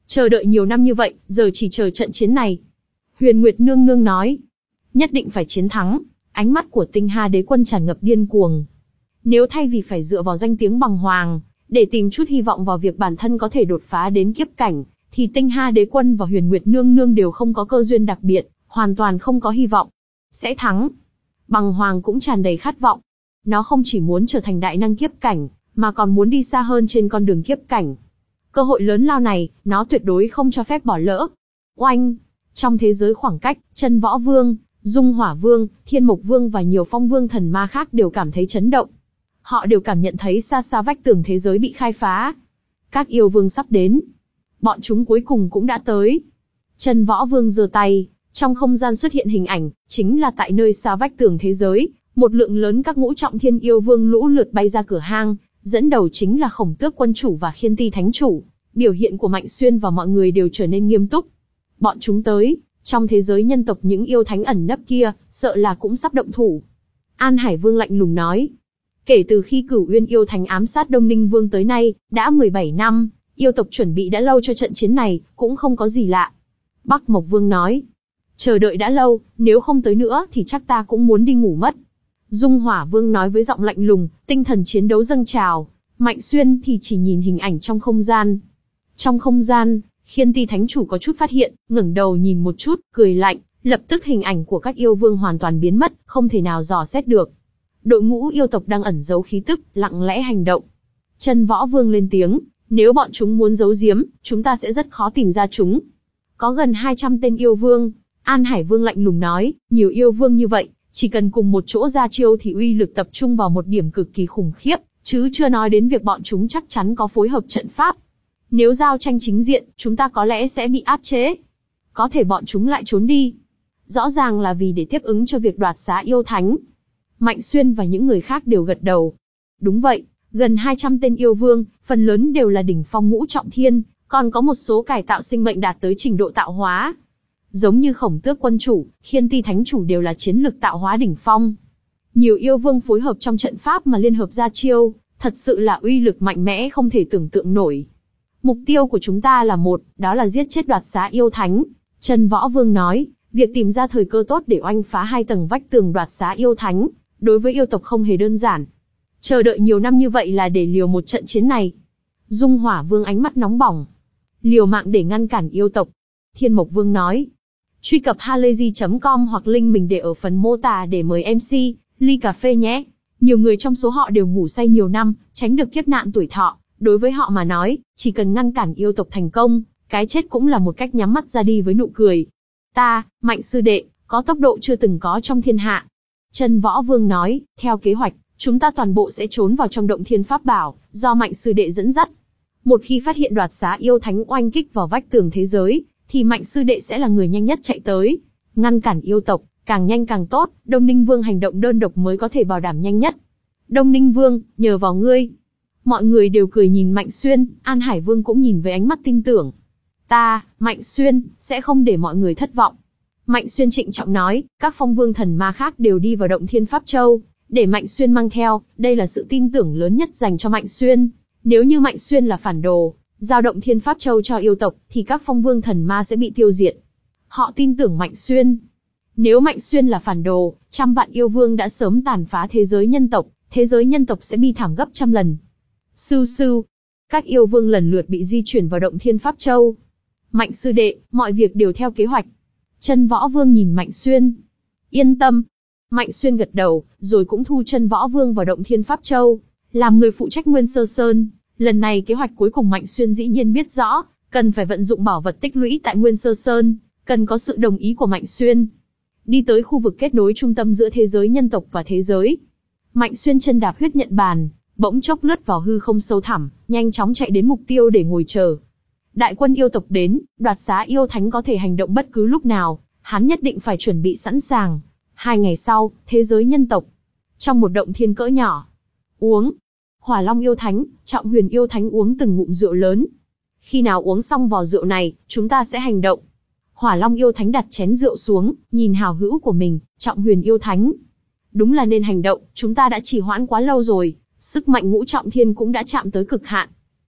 Chờ đợi nhiều năm như vậy, giờ chỉ chờ trận chiến này. Huyền Nguyệt Nương Nương nói. Nhất định phải chiến thắng. Ánh mắt của Tinh Hà Đế Quân tràn ngập điên cuồng. Nếu thay vì phải dựa vào danh tiếng bằng hoàng, để tìm chút hy vọng vào việc bản thân có thể đột phá đến kiếp cảnh, thì Tinh Hà Đế Quân và Huyền Nguyệt Nương Nương đều không có cơ duyên đặc biệt, hoàn toàn không có hy vọng. Sẽ thắng. Bằng hoàng cũng tràn đầy khát vọng. Nó không chỉ muốn trở thành đại năng kiếp cảnh, mà còn muốn đi xa hơn trên con đường kiếp cảnh. Cơ hội lớn lao này, nó tuyệt đối không cho phép bỏ lỡ. Oanh! Trong thế giới khoảng cách, Chân Võ Vương, Dung Hỏa Vương, Thiên Mộc Vương và nhiều phong vương thần ma khác đều cảm thấy chấn động. Họ đều cảm nhận thấy xa xa vách tường thế giới bị khai phá. Các yêu vương sắp đến. Bọn chúng cuối cùng cũng đã tới. Chân Võ Vương giơ tay, trong không gian xuất hiện hình ảnh, chính là tại nơi xa vách tường thế giới, một lượng lớn các ngũ trọng thiên yêu vương lũ lượt bay ra cửa hang, dẫn đầu chính là Khổng Tước Quân Chủ và Khiên Ti Thánh Chủ. Biểu hiện của Mạnh Xuyên và mọi người đều trở nên nghiêm túc. Bọn chúng tới, trong thế giới nhân tộc những yêu thánh ẩn nấp kia, sợ là cũng sắp động thủ. An Hải Vương lạnh lùng nói. Kể từ khi Cửu Uyên yêu thánh ám sát Đông Ninh Vương tới nay, đã mười bảy năm, yêu tộc chuẩn bị đã lâu cho trận chiến này, cũng không có gì lạ. Bắc Mộc Vương nói. Chờ đợi đã lâu, nếu không tới nữa thì chắc ta cũng muốn đi ngủ mất. Dung Hỏa Vương nói với giọng lạnh lùng, tinh thần chiến đấu dâng trào. Mạnh Xuyên thì chỉ nhìn hình ảnh trong không gian. Trong không gian, Khiên Ti Thánh Chủ có chút phát hiện, ngẩng đầu nhìn một chút, cười lạnh, lập tức hình ảnh của các yêu vương hoàn toàn biến mất, không thể nào dò xét được. Đội ngũ yêu tộc đang ẩn giấu khí tức, lặng lẽ hành động. Chân Võ Vương lên tiếng, nếu bọn chúng muốn giấu giếm, chúng ta sẽ rất khó tìm ra chúng. Có gần hai trăm tên yêu vương. An Hải Vương lạnh lùng nói, nhiều yêu vương như vậy, chỉ cần cùng một chỗ ra chiêu thì uy lực tập trung vào một điểm cực kỳ khủng khiếp, chứ chưa nói đến việc bọn chúng chắc chắn có phối hợp trận pháp. Nếu giao tranh chính diện, chúng ta có lẽ sẽ bị áp chế. Có thể bọn chúng lại trốn đi. Rõ ràng là vì để tiếp ứng cho việc đoạt xá yêu thánh. Mạnh Xuyên và những người khác đều gật đầu. Đúng vậy, gần hai trăm tên yêu vương, phần lớn đều là đỉnh phong ngũ trọng thiên, còn có một số cải tạo sinh mệnh đạt tới trình độ tạo hóa. Giống như Khổng Tước Quân Chủ, Khiên Ti Thánh Chủ đều là chiến lực tạo hóa đỉnh phong. Nhiều yêu vương phối hợp trong trận pháp mà liên hợp ra chiêu, thật sự là uy lực mạnh mẽ không thể tưởng tượng nổi. Mục tiêu của chúng ta là một, đó là giết chết đoạt xá yêu thánh. Chân Võ Vương nói, việc tìm ra thời cơ tốt để oanh phá hai tầng vách tường đoạt xá yêu thánh, đối với yêu tộc không hề đơn giản. Chờ đợi nhiều năm như vậy là để liều một trận chiến này. Dung Hỏa Vương ánh mắt nóng bỏng. Liều mạng để ngăn cản yêu tộc. Thiên Mộc Vương nói. Truy cập halayzi chấm com hoặc link mình để ở phần mô tả để mời em xê, ly cà phê nhé. Nhiều người trong số họ đều ngủ say nhiều năm, tránh được kiếp nạn tuổi thọ. Đối với họ mà nói, chỉ cần ngăn cản yêu tộc thành công, cái chết cũng là một cách nhắm mắt ra đi với nụ cười. Ta, Mạnh sư đệ, có tốc độ chưa từng có trong thiên hạ. Chân Võ Vương nói, theo kế hoạch, chúng ta toàn bộ sẽ trốn vào trong động thiên pháp bảo, do Mạnh sư đệ dẫn dắt. Một khi phát hiện đoạt xá yêu thánh oanh kích vào vách tường thế giới, thì Mạnh sư đệ sẽ là người nhanh nhất chạy tới. Ngăn cản yêu tộc, càng nhanh càng tốt, Đông Ninh Vương hành động đơn độc mới có thể bảo đảm nhanh nhất. Đông Ninh Vương, nhờ vào ngươi. Mọi người đều cười nhìn Mạnh Xuyên, An Hải Vương cũng nhìn với ánh mắt tin tưởng. Ta, Mạnh Xuyên, sẽ không để mọi người thất vọng. Mạnh Xuyên trịnh trọng nói, các phong vương thần ma khác đều đi vào động thiên Pháp Châu, để Mạnh Xuyên mang theo, đây là sự tin tưởng lớn nhất dành cho Mạnh Xuyên. Nếu như Mạnh Xuyên là phản đồ, giao động thiên Pháp Châu cho yêu tộc, thì các phong vương thần ma sẽ bị tiêu diệt. Họ tin tưởng Mạnh Xuyên. Nếu Mạnh Xuyên là phản đồ, trăm vạn yêu vương đã sớm tàn phá thế giới nhân tộc, thế giới nhân tộc sẽ bi thảm gấp trăm lần. Sưu sưu. Các yêu vương lần lượt bị di chuyển vào động thiên Pháp Châu. Mạnh sư đệ, mọi việc đều theo kế hoạch. Chân Võ Vương nhìn Mạnh Xuyên. Yên tâm. Mạnh Xuyên gật đầu, rồi cũng thu Chân Võ Vương vào động thiên Pháp Châu, làm người phụ trách Nguyên Sơ Sơn. Lần này kế hoạch cuối cùng Mạnh Xuyên dĩ nhiên biết rõ, cần phải vận dụng bảo vật tích lũy tại Nguyên Sơ Sơn, cần có sự đồng ý của Mạnh Xuyên. Đi tới khu vực kết nối trung tâm giữa thế giới nhân tộc và thế giới. Mạnh Xuyên chân đạp huyết nhận bàn, bỗng chốc lướt vào hư không sâu thẳm, nhanh chóng chạy đến mục tiêu để ngồi chờ. Đại quân yêu tộc đến, đoạt xá yêu thánh có thể hành động bất cứ lúc nào, hắn nhất định phải chuẩn bị sẵn sàng. Hai ngày sau, thế giới nhân tộc. Trong một động thiên cỡ nhỏ. Uống. Hỏa Long yêu thánh, Trọng Huyền yêu thánh uống từng ngụm rượu lớn. Khi nào uống xong vò rượu này, chúng ta sẽ hành động. Hỏa Long yêu thánh đặt chén rượu xuống, nhìn hào hữu của mình, Trọng Huyền yêu thánh. Đúng là nên hành động, chúng ta đã trì hoãn quá lâu rồi, sức mạnh ngũ trọng thiên cũng đã chạm tới cực hạn.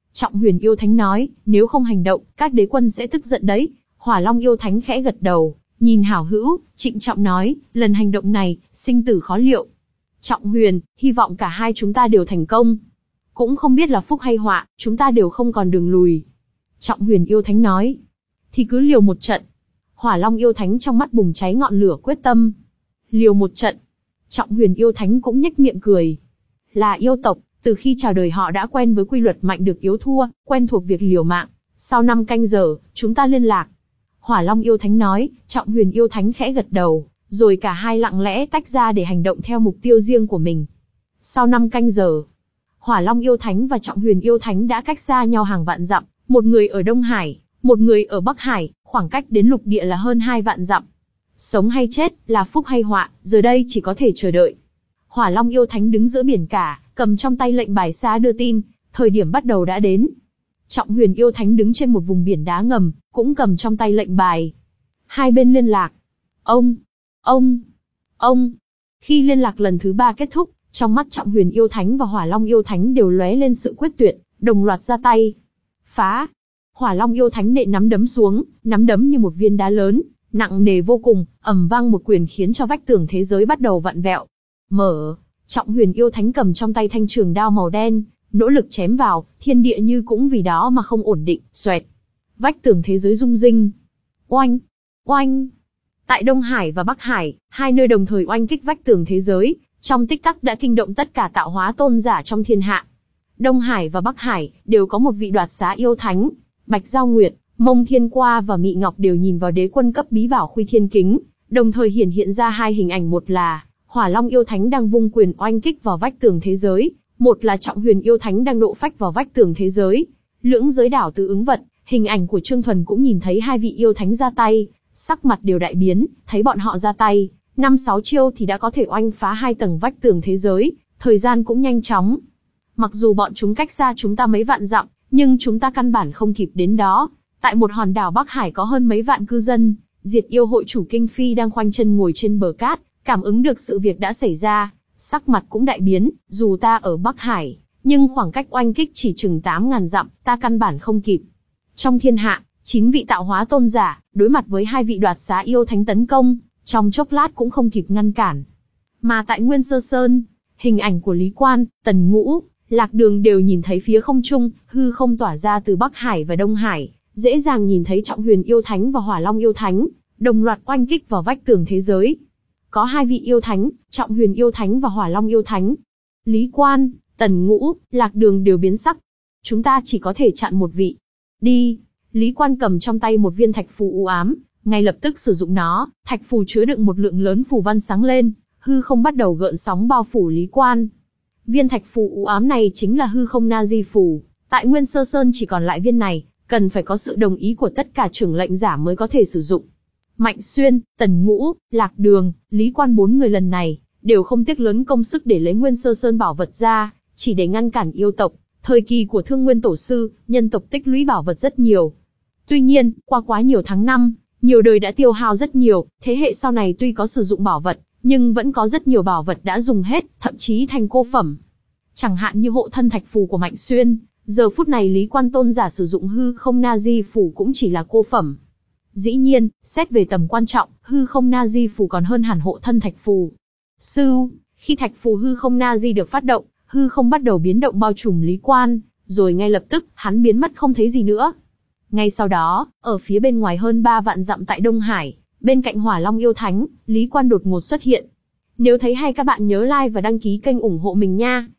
Trọng Huyền yêu thánh nói, nếu không hành động, các đế quân sẽ tức giận đấy. Hỏa Long yêu thánh khẽ gật đầu, nhìn hảo hữu, trịnh trọng nói, lần hành động này, sinh tử khó liệu. Trọng Huyền, hy vọng cả hai chúng ta đều thành công. Cũng không biết là phúc hay họa, chúng ta đều không còn đường lùi. Trọng Huyền yêu thánh nói, thì cứ liều một trận. Hỏa Long yêu thánh trong mắt bùng cháy ngọn lửa quyết tâm. Liều một trận. Trọng Huyền yêu thánh cũng nhếch miệng cười. Là yêu tộc, từ khi chào đời họ đã quen với quy luật mạnh được yếu thua, quen thuộc việc liều mạng. Sau năm canh giờ, chúng ta liên lạc. Hỏa Long yêu thánh nói, Trọng Huyền yêu thánh khẽ gật đầu, rồi cả hai lặng lẽ tách ra để hành động theo mục tiêu riêng của mình. Sau năm canh giờ, Hỏa Long yêu thánh và Trọng Huyền yêu thánh đã cách xa nhau hàng vạn dặm, một người ở Đông Hải, một người ở Bắc Hải, khoảng cách đến lục địa là hơn hai vạn dặm. Sống hay chết, là phúc hay họa, giờ đây chỉ có thể chờ đợi. Hỏa Long yêu thánh đứng giữa biển cả, cầm trong tay lệnh bài xa đưa tin, thời điểm bắt đầu đã đến. Trọng Huyền yêu thánh đứng trên một vùng biển đá ngầm, cũng cầm trong tay lệnh bài. Hai bên liên lạc. Ông, ông, ông. Khi liên lạc lần thứ ba kết thúc, trong mắt Trọng Huyền yêu thánh và Hỏa Long yêu thánh đều lóe lên sự quyết tuyệt, đồng loạt ra tay. Phá. Hỏa Long yêu thánh nện nắm đấm xuống, nắm đấm như một viên đá lớn, nặng nề vô cùng, ầm vang một quyền khiến cho vách tường thế giới bắt đầu vặn vẹo. Mở. Trọng Huyền yêu thánh cầm trong tay thanh trường đao màu đen, nỗ lực chém vào, thiên địa như cũng vì đó mà không ổn định, xoẹt. Vách tường thế giới rung rinh. Oanh, oanh. Tại Đông Hải và Bắc Hải, hai nơi đồng thời oanh kích vách tường thế giới, trong tích tắc đã kinh động tất cả tạo hóa tôn giả trong thiên hạ. Đông Hải và Bắc Hải đều có một vị đoạt xá yêu thánh, Bạch Giao Nguyệt, Mông Thiên Qua và Mị Ngọc đều nhìn vào đế quân cấp bí bảo Khuy Thiên Kính, đồng thời hiển hiện ra hai hình ảnh, một là Hỏa Long yêu thánh đang vung quyền oanh kích vào vách tường thế giới, một là Trọng Huyền yêu thánh đang độ phách vào vách tường thế giới. Lưỡng giới đảo tứ ứng vật, hình ảnh của Trương Thuần cũng nhìn thấy hai vị yêu thánh ra tay, sắc mặt đều đại biến, thấy bọn họ ra tay, năm sáu chiêu thì đã có thể oanh phá hai tầng vách tường thế giới, thời gian cũng nhanh chóng. Mặc dù bọn chúng cách xa chúng ta mấy vạn dặm, nhưng chúng ta căn bản không kịp đến đó. Tại một hòn đảo Bắc Hải có hơn mấy vạn cư dân, Diệt yêu hội chủ Kinh Phi đang khoanh chân ngồi trên bờ cát, cảm ứng được sự việc đã xảy ra, sắc mặt cũng đại biến, dù ta ở Bắc Hải, nhưng khoảng cách oanh kích chỉ chừng tám ngàn dặm, ta căn bản không kịp. Trong thiên hạ, chín vị tạo hóa tôn giả, đối mặt với hai vị đoạt xá yêu thánh tấn công, trong chốc lát cũng không kịp ngăn cản. Mà tại Nguyên Sơ Sơn, hình ảnh của Lý Quan, Tần Ngũ, Lạc Đường đều nhìn thấy phía không trung, hư không tỏa ra từ Bắc Hải và Đông Hải, dễ dàng nhìn thấy Trọng Huyền yêu thánh và Hỏa Long yêu thánh, đồng loạt oanh kích vào vách tường thế giới. Có hai vị yêu thánh, Trọng Huyền yêu thánh và Hỏa Long yêu thánh. Lý Quan, Tần Ngũ, Lạc Đường đều biến sắc. Chúng ta chỉ có thể chặn một vị. Đi. Lý Quan cầm trong tay một viên thạch phù u ám, ngay lập tức sử dụng nó, thạch phù chứa đựng một lượng lớn phù văn sáng lên, hư không bắt đầu gợn sóng bao phủ Lý Quan. Viên thạch phù u ám này chính là hư không na di phù, tại Nguyên Sơ Sơn chỉ còn lại viên này, cần phải có sự đồng ý của tất cả trưởng lệnh giả mới có thể sử dụng. Mạnh Xuyên, Tần Ngũ, Lạc Đường, Lý Quan bốn người lần này, đều không tiếc lớn công sức để lấy Nguyên Sơ Sơn bảo vật ra, chỉ để ngăn cản yêu tộc. Thời kỳ của Thương Nguyên Tổ Sư, nhân tộc tích lũy bảo vật rất nhiều. Tuy nhiên, qua quá nhiều tháng năm, nhiều đời đã tiêu hao rất nhiều, thế hệ sau này tuy có sử dụng bảo vật, nhưng vẫn có rất nhiều bảo vật đã dùng hết, thậm chí thành cô phẩm. Chẳng hạn như hộ thân thạch phù của Mạnh Xuyên, giờ phút này Lý Quan tôn giả sử dụng hư không na di phù cũng chỉ là cô phẩm. Dĩ nhiên, xét về tầm quan trọng, hư không na di phù còn hơn hẳn hộ thân thạch phù. Sư, khi thạch phù hư không na di được phát động, hư không bắt đầu biến động bao trùm Lý Quan, rồi ngay lập tức, hắn biến mất không thấy gì nữa. Ngay sau đó, ở phía bên ngoài hơn ba vạn dặm tại Đông Hải, bên cạnh Hỏa Long yêu thánh, Lý Quan đột ngột xuất hiện. Nếu thấy hay các bạn nhớ like và đăng ký kênh ủng hộ mình nha.